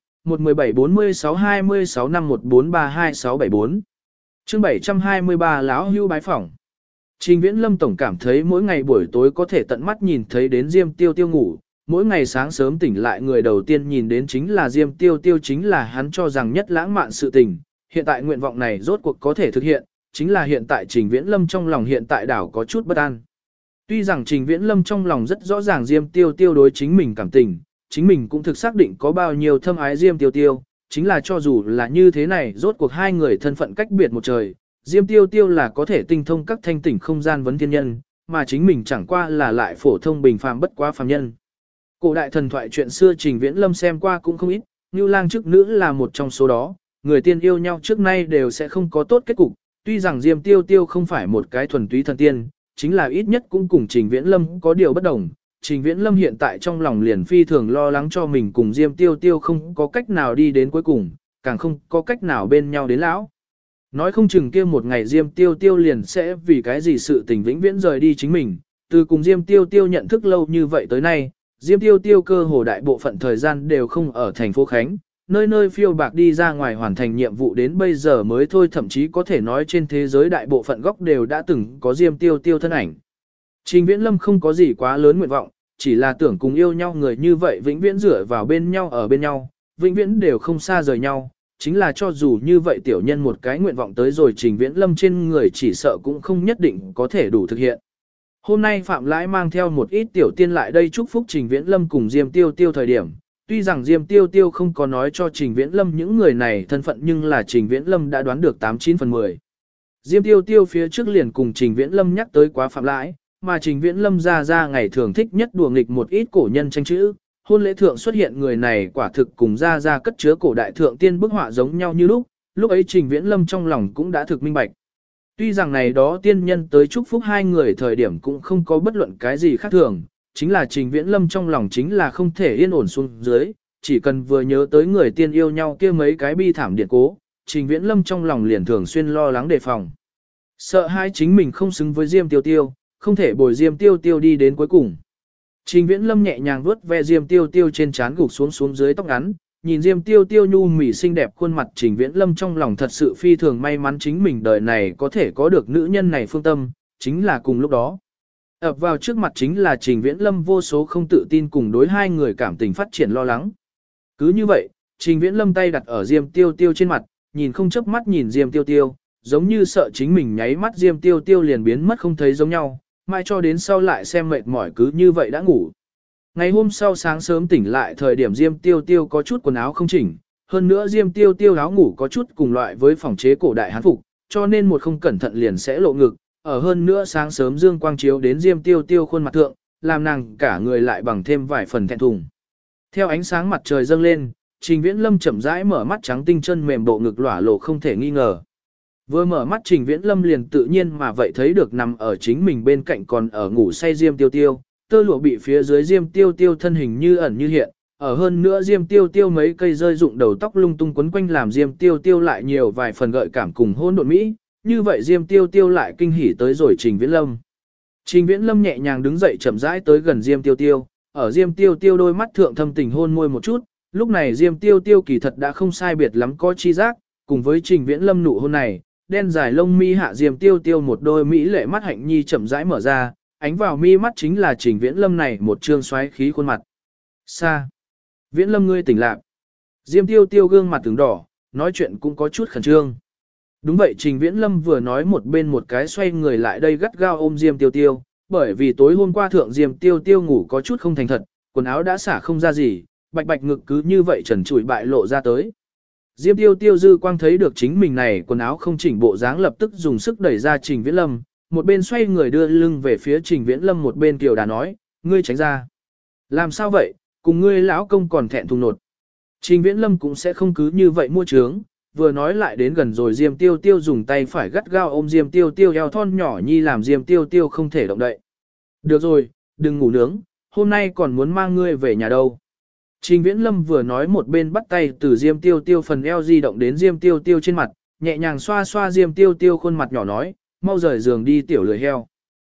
A: 117462651432674 chương 723 lão hưu bái phỏng. Trình Viễn Lâm tổng cảm thấy mỗi ngày buổi tối có thể tận mắt nhìn thấy đến Diêm Tiêu Tiêu ngủ, mỗi ngày sáng sớm tỉnh lại người đầu tiên nhìn đến chính là Diêm Tiêu Tiêu chính là hắn cho rằng nhất lãng mạn sự tình. Hiện tại nguyện vọng này rốt cuộc có thể thực hiện, chính là hiện tại Trình Viễn Lâm trong lòng hiện tại đảo có chút bất an. Tuy rằng Trình Viễn Lâm trong lòng rất rõ ràng Diêm Tiêu Tiêu đối chính mình cảm tình, chính mình cũng thực xác định có bao nhiêu thâm ái Diêm Tiêu Tiêu, chính là cho dù là như thế này rốt cuộc hai người thân phận cách biệt một trời, Diêm Tiêu Tiêu là có thể tinh thông các thanh tỉnh không gian vấn thiên nhân, mà chính mình chẳng qua là lại phổ thông bình phàm bất quá phàm nhân. Cổ đại thần thoại chuyện xưa Trình Viễn Lâm xem qua cũng không ít, Nưu Lang chức nữ là một trong số đó, người tiên yêu nhau trước nay đều sẽ không có tốt kết cục, tuy rằng Diêm Tiêu Tiêu không phải một cái thuần túy thần tiên, chính là ít nhất cũng cùng Trình Viễn Lâm có điều bất đồng. Trình Viễn Lâm hiện tại trong lòng liền phi thường lo lắng cho mình cùng Diêm Tiêu Tiêu không có cách nào đi đến cuối cùng, càng không có cách nào bên nhau đến lão. Nói không chừng kia một ngày Diêm Tiêu Tiêu liền sẽ vì cái gì sự tình vĩnh viễn rời đi chính mình, từ cùng Diêm Tiêu Tiêu nhận thức lâu như vậy tới nay, Diêm Tiêu Tiêu cơ hồ đại bộ phận thời gian đều không ở thành phố Khánh, nơi nơi phiêu bạc đi ra ngoài hoàn thành nhiệm vụ đến bây giờ mới thôi, thậm chí có thể nói trên thế giới đại bộ phận góc đều đã từng có Diêm Tiêu Tiêu thân ảnh. Trình Viễn Lâm không có gì quá lớn nguyện vọng, chỉ là tưởng cùng yêu nhau người như vậy vĩnh viễn dựa vào bên nhau ở bên nhau, vĩnh viễn đều không xa rời nhau, chính là cho dù như vậy tiểu nhân một cái nguyện vọng tới rồi Trình Viễn Lâm trên người chỉ sợ cũng không nhất định có thể đủ thực hiện. Hôm nay Phạm Lãi mang theo một ít tiểu tiên lại đây chúc phúc Trình Viễn Lâm cùng Diêm Tiêu Tiêu thời điểm. Tuy rằng Diêm Tiêu Tiêu không có nói cho Trình Viễn Lâm những người này thân phận nhưng là Trình Viễn Lâm đã đoán được 89 phần 10. Diêm Tiêu Tiêu phía trước liền cùng Trình Viễn Lâm nhắc tới quá Phạm Lãi, mà Trình Viễn Lâm ra ngày thường thích nhất đùa nghịch một ít cổ nhân tranh chữ. Hôn lễ thượng xuất hiện người này quả thực cùng ra cất chứa cổ đại thượng tiên bức họa giống nhau như lúc ấy Trình Viễn Lâm trong lòng cũng đã thực minh bạch. Tuy rằng này đó tiên nhân tới chúc phúc hai người thời điểm cũng không có bất luận cái gì khác thường, chính là Trình Viễn Lâm trong lòng chính là không thể yên ổn xuống dưới, chỉ cần vừa nhớ tới người tiên yêu nhau kia mấy cái bi thảm điện cố, Trình Viễn Lâm trong lòng liền thường xuyên lo lắng đề phòng. Sợ hai chính mình không xứng với Diêm Tiêu Tiêu, không thể bồi Diêm Tiêu Tiêu đi đến cuối cùng. Trình Viễn Lâm nhẹ nhàng vuốt ve Diêm Tiêu Tiêu trên trán gục xuống dưới tóc ngắn, nhìn Diêm Tiêu Tiêu nhu mì xinh đẹp khuôn mặt Trình Viễn Lâm trong lòng thật sự phi thường may mắn chính mình đời này có thể có được nữ nhân này phương tâm, chính là cùng lúc đó. Ập vào trước mặt chính là Trình Viễn Lâm vô số không tự tin cùng đối hai người cảm tình phát triển lo lắng. Cứ như vậy, Trình Viễn Lâm tay đặt ở Diêm Tiêu Tiêu trên mặt, nhìn không chớp mắt nhìn Diêm Tiêu Tiêu, giống như sợ chính mình nháy mắt Diêm Tiêu Tiêu liền biến mất không thấy giống nhau, mai cho đến sau lại xem mệt mỏi cứ như vậy đã ngủ. Ngày hôm sau sáng sớm tỉnh lại thời điểm Diêm Tiêu Tiêu có chút quần áo không chỉnh, hơn nữa Diêm Tiêu Tiêu áo ngủ có chút cùng loại với phòng chế cổ đại hán phục, cho nên một không cẩn thận liền sẽ lộ ngực, ở hơn nữa sáng sớm dương quang chiếu đến Diêm Tiêu Tiêu khuôn mặt thượng, làm nàng cả người lại bằng thêm vài phần thẹn thùng. Theo ánh sáng mặt trời dâng lên, Trình Viễn Lâm chậm rãi mở mắt trắng tinh chân mềm bộ ngực lỏa lộ không thể nghi ngờ. Vừa mở mắt Trình Viễn Lâm liền tự nhiên mà vậy thấy được nằm ở chính mình bên cạnh còn ở ngủ say Diêm Tiêu Tiêu, tơ lụa bị phía dưới Diêm Tiêu Tiêu thân hình như ẩn như hiện, ở hơn nữa Diêm Tiêu Tiêu mấy cây rơi rụng đầu tóc lung tung quấn quanh làm Diêm Tiêu Tiêu lại nhiều vài phần gợi cảm cùng hôn độn mỹ, như vậy Diêm Tiêu Tiêu lại kinh hỉ tới rồi Trình Viễn Lâm. Trình Viễn Lâm nhẹ nhàng đứng dậy chậm rãi tới gần Diêm Tiêu Tiêu, ở Diêm Tiêu Tiêu đôi mắt thượng thâm tình hôn môi một chút, lúc này Diêm Tiêu Tiêu kỳ thật đã không sai biệt lắm có chi giác, cùng với Trình Viễn Lâm nụ hôn này, đen dài lông mi hạ Diêm Tiêu Tiêu một đôi mỹ lệ mắt hạnh nhi chậm rãi mở ra, ánh vào mi mắt chính là Trình Viễn Lâm này một trương xoáy khí khuôn mặt. Xa. Viễn Lâm ngươi tỉnh lạc. Diêm Tiêu Tiêu gương mặt tướng đỏ, nói chuyện cũng có chút khẩn trương. Đúng vậy, Trình Viễn Lâm vừa nói một bên một cái xoay người lại đây gắt gao ôm Diêm Tiêu Tiêu, bởi vì tối hôm qua thượng Diêm Tiêu Tiêu ngủ có chút không thành thật, quần áo đã xả không ra gì, bạch bạch ngực cứ như vậy trần trụi bại lộ ra tới. Diêm Tiêu Tiêu dư quang thấy được chính mình này quần áo không chỉnh bộ dáng, lập tức dùng sức đẩy ra Trình Viễn Lâm, một bên xoay người đưa lưng về phía Trình Viễn Lâm, một bên kiều đà nói, ngươi tránh ra. Làm sao vậy, cùng ngươi lão công còn thẹn thùng nột. Trình Viễn Lâm cũng sẽ không cứ như vậy mua trướng, vừa nói lại đến gần rồi Diêm Tiêu Tiêu dùng tay phải gắt gao ôm Diêm Tiêu Tiêu eo thon nhỏ nhi làm Diêm Tiêu Tiêu không thể động đậy. Được rồi, đừng ngủ nướng, hôm nay còn muốn mang ngươi về nhà đâu. Trình Viễn Lâm vừa nói một bên bắt tay từ Diêm Tiêu Tiêu phần eo di động đến Diêm Tiêu Tiêu trên mặt, nhẹ nhàng xoa xoa Diêm Tiêu Tiêu khuôn mặt nhỏ nói, mau rời giường đi tiểu lười heo.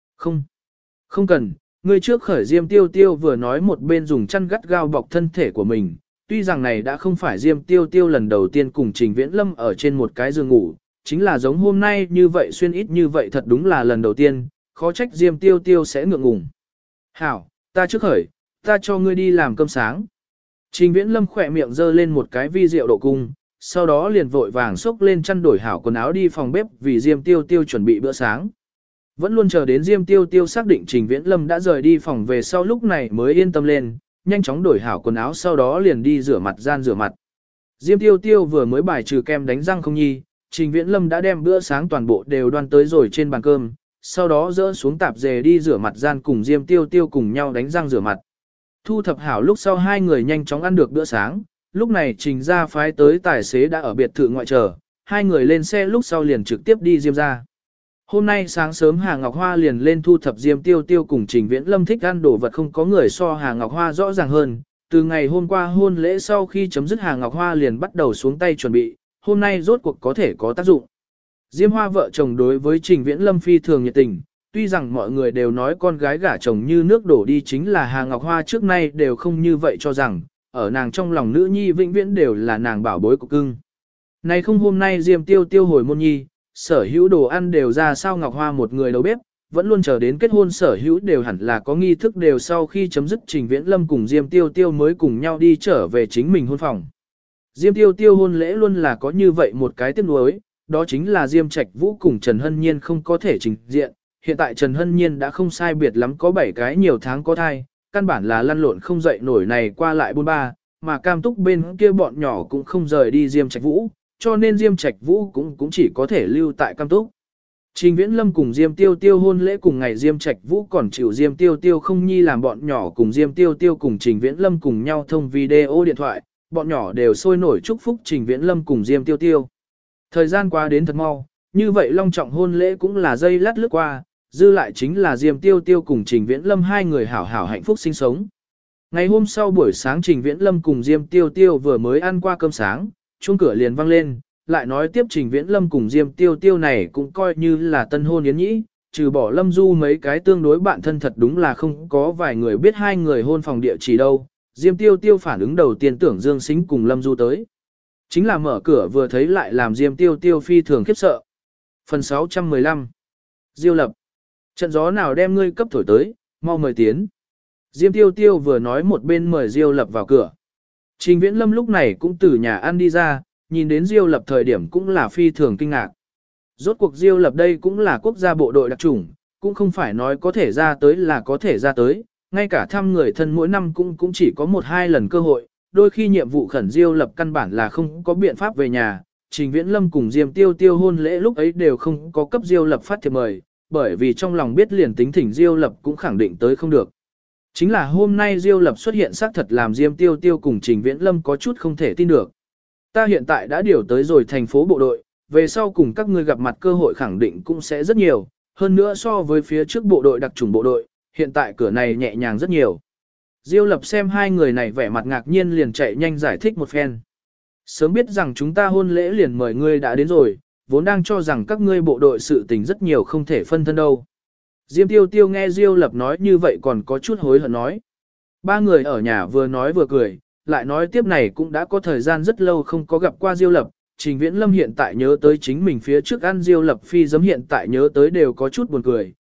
A: Không cần, ngươi trước khởi. Diêm Tiêu Tiêu vừa nói một bên dùng chăn gắt gao bọc thân thể của mình. Tuy rằng này đã không phải Diêm Tiêu Tiêu lần đầu tiên cùng Trình Viễn Lâm ở trên một cái giường ngủ, chính là giống hôm nay như vậy xuyên ít như vậy thật đúng là lần đầu tiên, khó trách Diêm Tiêu Tiêu sẽ ngượng ngùng. Hảo, ta trước khởi, ta cho ngươi đi làm cơm sáng. Trình Viễn Lâm khỏe miệng giơ lên một cái vi rượu độ cung, sau đó liền vội vàng xốc lên chăn đổi hảo quần áo đi phòng bếp vì Diêm Tiêu Tiêu chuẩn bị bữa sáng. Vẫn luôn chờ đến Diêm Tiêu Tiêu xác định Trình Viễn Lâm đã rời đi phòng về sau lúc này mới yên tâm lên, nhanh chóng đổi hảo quần áo sau đó liền đi rửa mặt gian rửa mặt. Diêm Tiêu Tiêu vừa mới bài trừ kem đánh răng không nhi, Trình Viễn Lâm đã đem bữa sáng toàn bộ đều đoan tới rồi trên bàn cơm, sau đó dỡ xuống tạp dề đi rửa mặt gian cùng Diêm Tiêu Tiêu cùng nhau đánh răng rửa mặt. Thu thập hảo lúc sau hai người nhanh chóng ăn được bữa sáng, lúc này Trình gia phái tới tài xế đã ở biệt thự ngoại chờ, hai người lên xe lúc sau liền trực tiếp đi Diêm gia. Hôm nay sáng sớm Hà Ngọc Hoa liền lên thu thập Diêm Tiêu Tiêu cùng Trình Viễn Lâm thích ăn đồ vật không có người so Hà Ngọc Hoa rõ ràng hơn. Từ ngày hôm qua hôn lễ sau khi chấm dứt Hà Ngọc Hoa liền bắt đầu xuống tay chuẩn bị, hôm nay rốt cuộc có thể có tác dụng. Diêm Hoa vợ chồng đối với Trình Viễn Lâm phi thường nhiệt tình, tuy rằng mọi người đều nói con gái gả chồng như nước đổ đi, chính là Hà Ngọc Hoa trước nay đều không như vậy cho rằng, ở nàng trong lòng nữ nhi vĩnh viễn đều là nàng bảo bối của cưng. Này không hôm nay Diêm Tiêu Tiêu hồi môn nhi, sở hữu đồ ăn đều ra sao Ngọc Hoa một người đầu bếp, vẫn luôn chờ đến kết hôn sở hữu đều hẳn là có nghi thức đều sau khi chấm dứt Trình Viễn Lâm cùng Diêm Tiêu Tiêu mới cùng nhau đi trở về chính mình hôn phòng. Diêm Tiêu Tiêu hôn lễ luôn là có như vậy một cái tiếc nuối, đó chính là Diêm Trạch Vũ cùng Trần Hân Nhiên không có thể trình diện. Hiện tại Trần Hân Nhiên đã không sai biệt lắm có 7 cái nhiều tháng có thai, căn bản là lăn lộn không dậy nổi này qua lại bôn ba, mà Cam Túc bên kia bọn nhỏ cũng không rời đi Diêm Trạch Vũ, cho nên Diêm Trạch Vũ cũng chỉ có thể lưu tại Cam Túc. Trình Viễn Lâm cùng Diêm Tiêu Tiêu hôn lễ cùng ngày Diêm Trạch Vũ còn chịu Diêm Tiêu Tiêu không nhi làm bọn nhỏ cùng Diêm Tiêu Tiêu cùng Trình Viễn Lâm cùng nhau thông video điện thoại, bọn nhỏ đều sôi nổi chúc phúc Trình Viễn Lâm cùng Diêm Tiêu Tiêu. Thời gian qua đến thật mau, như vậy long trọng hôn lễ cũng là giây lát lướt qua, dư lại chính là Diêm Tiêu Tiêu cùng Trình Viễn Lâm hai người hảo hảo hạnh phúc sinh sống. Ngày hôm sau buổi sáng Trình Viễn Lâm cùng Diêm Tiêu Tiêu vừa mới ăn qua cơm sáng, chuông cửa liền vang lên, lại nói tiếp Trình Viễn Lâm cùng Diêm Tiêu Tiêu này cũng coi như là tân hôn yến nhĩ, trừ bỏ Lâm Du mấy cái tương đối bạn thân thật đúng là không có vài người biết hai người hôn phòng địa chỉ đâu. Diêm Tiêu Tiêu phản ứng đầu tiên tưởng Dương Sính cùng Lâm Du tới. Chính là mở cửa vừa thấy lại làm Diêm Tiêu Tiêu phi thường khiếp sợ. Phần 615 Diêu Lập, trận gió nào đem ngươi cấp thổi tới, mau mời tiến. Diêm Tiêu Tiêu vừa nói một bên mời Diêu Lập vào cửa. Trình Viễn Lâm lúc này cũng từ nhà ăn đi ra, nhìn đến Diêu Lập thời điểm cũng là phi thường kinh ngạc. Rốt cuộc Diêu Lập đây cũng là quốc gia bộ đội đặc chủng, cũng không phải nói có thể ra tới là có thể ra tới, ngay cả thăm người thân mỗi năm cũng chỉ có 1-2 lần cơ hội, đôi khi nhiệm vụ khẩn Diêu Lập căn bản là không có biện pháp về nhà. Trình Viễn Lâm cùng Diêm Tiêu Tiêu hôn lễ lúc ấy đều không có cấp Diêu Lập phát thiệp mời, bởi vì trong lòng biết liền tính thỉnh Diêu Lập cũng khẳng định tới không được. Chính là hôm nay Diêu Lập xuất hiện xác thật làm Diêm Tiêu Tiêu cùng Trình Viễn Lâm có chút không thể tin được. Ta hiện tại đã điều tới rồi thành phố bộ đội, về sau cùng các ngươi gặp mặt cơ hội khẳng định cũng sẽ rất nhiều, hơn nữa so với phía trước bộ đội đặc chủng bộ đội, hiện tại cửa này nhẹ nhàng rất nhiều. Diêu Lập xem hai người này vẻ mặt ngạc nhiên liền chạy nhanh giải thích một phen. Sớm biết rằng chúng ta hôn lễ liền mời ngươi đã đến rồi, vốn đang cho rằng các ngươi bộ đội sự tình rất nhiều không thể phân thân đâu. Diêm Tiêu Tiêu nghe Diêu Lập nói như vậy còn có chút hối hận nói. Ba người ở nhà vừa nói vừa cười, lại nói tiếp này cũng đã có thời gian rất lâu không có gặp qua Diêu Lập. Trình Viễn Lâm hiện tại nhớ tới chính mình phía trước ăn Diêu Lập phi giấm hiện tại nhớ tới đều có chút buồn cười.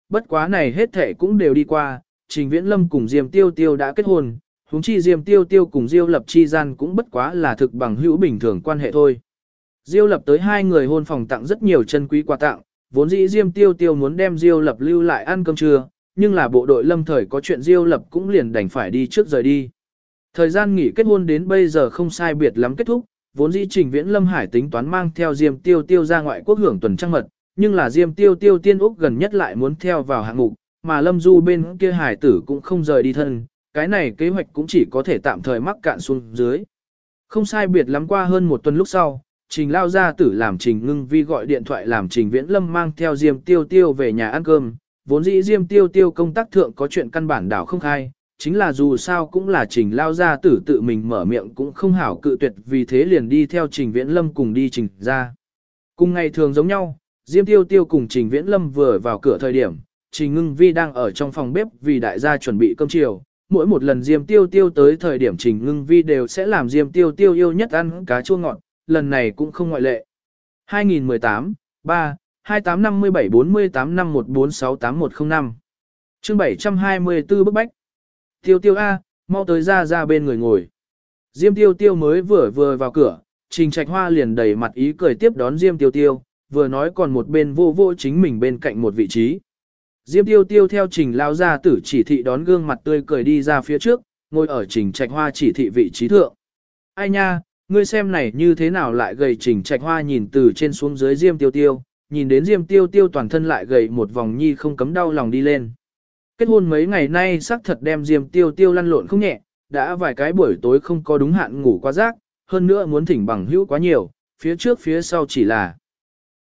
A: bất quá này hết thể cũng đều đi qua, Trình Viễn Lâm cùng Diêm Tiêu Tiêu đã kết hôn, huống chi Diêm Tiêu Tiêu cùng Diêu Lập chi gian cũng bất quá là thực bằng hữu bình thường quan hệ thôi. Diêu Lập tới hai người hôn phòng tặng rất nhiều chân quý quà tặng, vốn dĩ Diêm Tiêu Tiêu muốn đem Diêu Lập lưu lại ăn cơm trưa, nhưng là bộ đội Lâm thời có chuyện Diêu Lập cũng liền đành phải đi trước rời đi. Thời gian nghỉ kết hôn đến bây giờ không sai biệt lắm kết thúc, vốn dĩ Trình Viễn Lâm Hải tính toán mang theo Diêm Tiêu Tiêu ra ngoại quốc hưởng tuần trăng mật, nhưng là Diêm Tiêu Tiêu tiên Úc gần nhất lại muốn theo vào hạng mục, mà Lâm Du bên kia hải tử cũng không rời đi thân, cái này kế hoạch cũng chỉ có thể tạm thời mắc cạn xuống dưới. Không sai biệt lắm qua hơn một tuần lúc sau, Trình lao gia tử làm Trình Ngưng Vi gọi điện thoại làm Trình Viễn Lâm mang theo Diêm Tiêu Tiêu về nhà ăn cơm, vốn dĩ Diêm Tiêu Tiêu công tác thượng có chuyện căn bản đảo không khai, chính là dù sao cũng là Trình lao gia tử tự mình mở miệng cũng không hảo cự tuyệt, vì thế liền đi theo Trình Viễn Lâm cùng đi Trình ra. Cùng ngày thường giống nhau, Diêm Tiêu Tiêu cùng Trình Viễn Lâm vừa vào cửa thời điểm, Trình Ngưng Vi đang ở trong phòng bếp vì đại gia chuẩn bị cơm chiều. Mỗi một lần Diêm Tiêu Tiêu tới thời điểm Trình Ngưng Vi đều sẽ làm Diêm Tiêu Tiêu yêu nhất ăn cá chua ngọt, lần này cũng không ngoại lệ. 2018, 3, 2857 48 514681105 chương 724 bức bách. Tiêu Tiêu A, mau tới ra bên người ngồi. Diêm Tiêu Tiêu mới vừa vào cửa, Trình Trạch Hoa liền đầy mặt ý cười tiếp đón Diêm Tiêu Tiêu, vừa nói còn một bên vô chính mình bên cạnh một vị trí. Diêm Tiêu Tiêu theo Trình lao gia tử chỉ thị đón gương mặt tươi cười đi ra phía trước, ngồi ở Trình Trạch Hoa chỉ thị vị trí thượng. Ai nha, ngươi xem này như thế nào lại gầy. Trình Trạch Hoa nhìn từ trên xuống dưới Diêm Tiêu Tiêu, nhìn đến Diêm Tiêu Tiêu toàn thân lại gầy một vòng nhi không cấm đau lòng đi lên. Kết hôn mấy ngày nay xác thật đem Diêm Tiêu Tiêu lăn lộn không nhẹ, đã vài cái buổi tối không có đúng hạn ngủ quá giấc, hơn nữa muốn thỉnh bằng hữu quá nhiều, phía trước phía sau chỉ là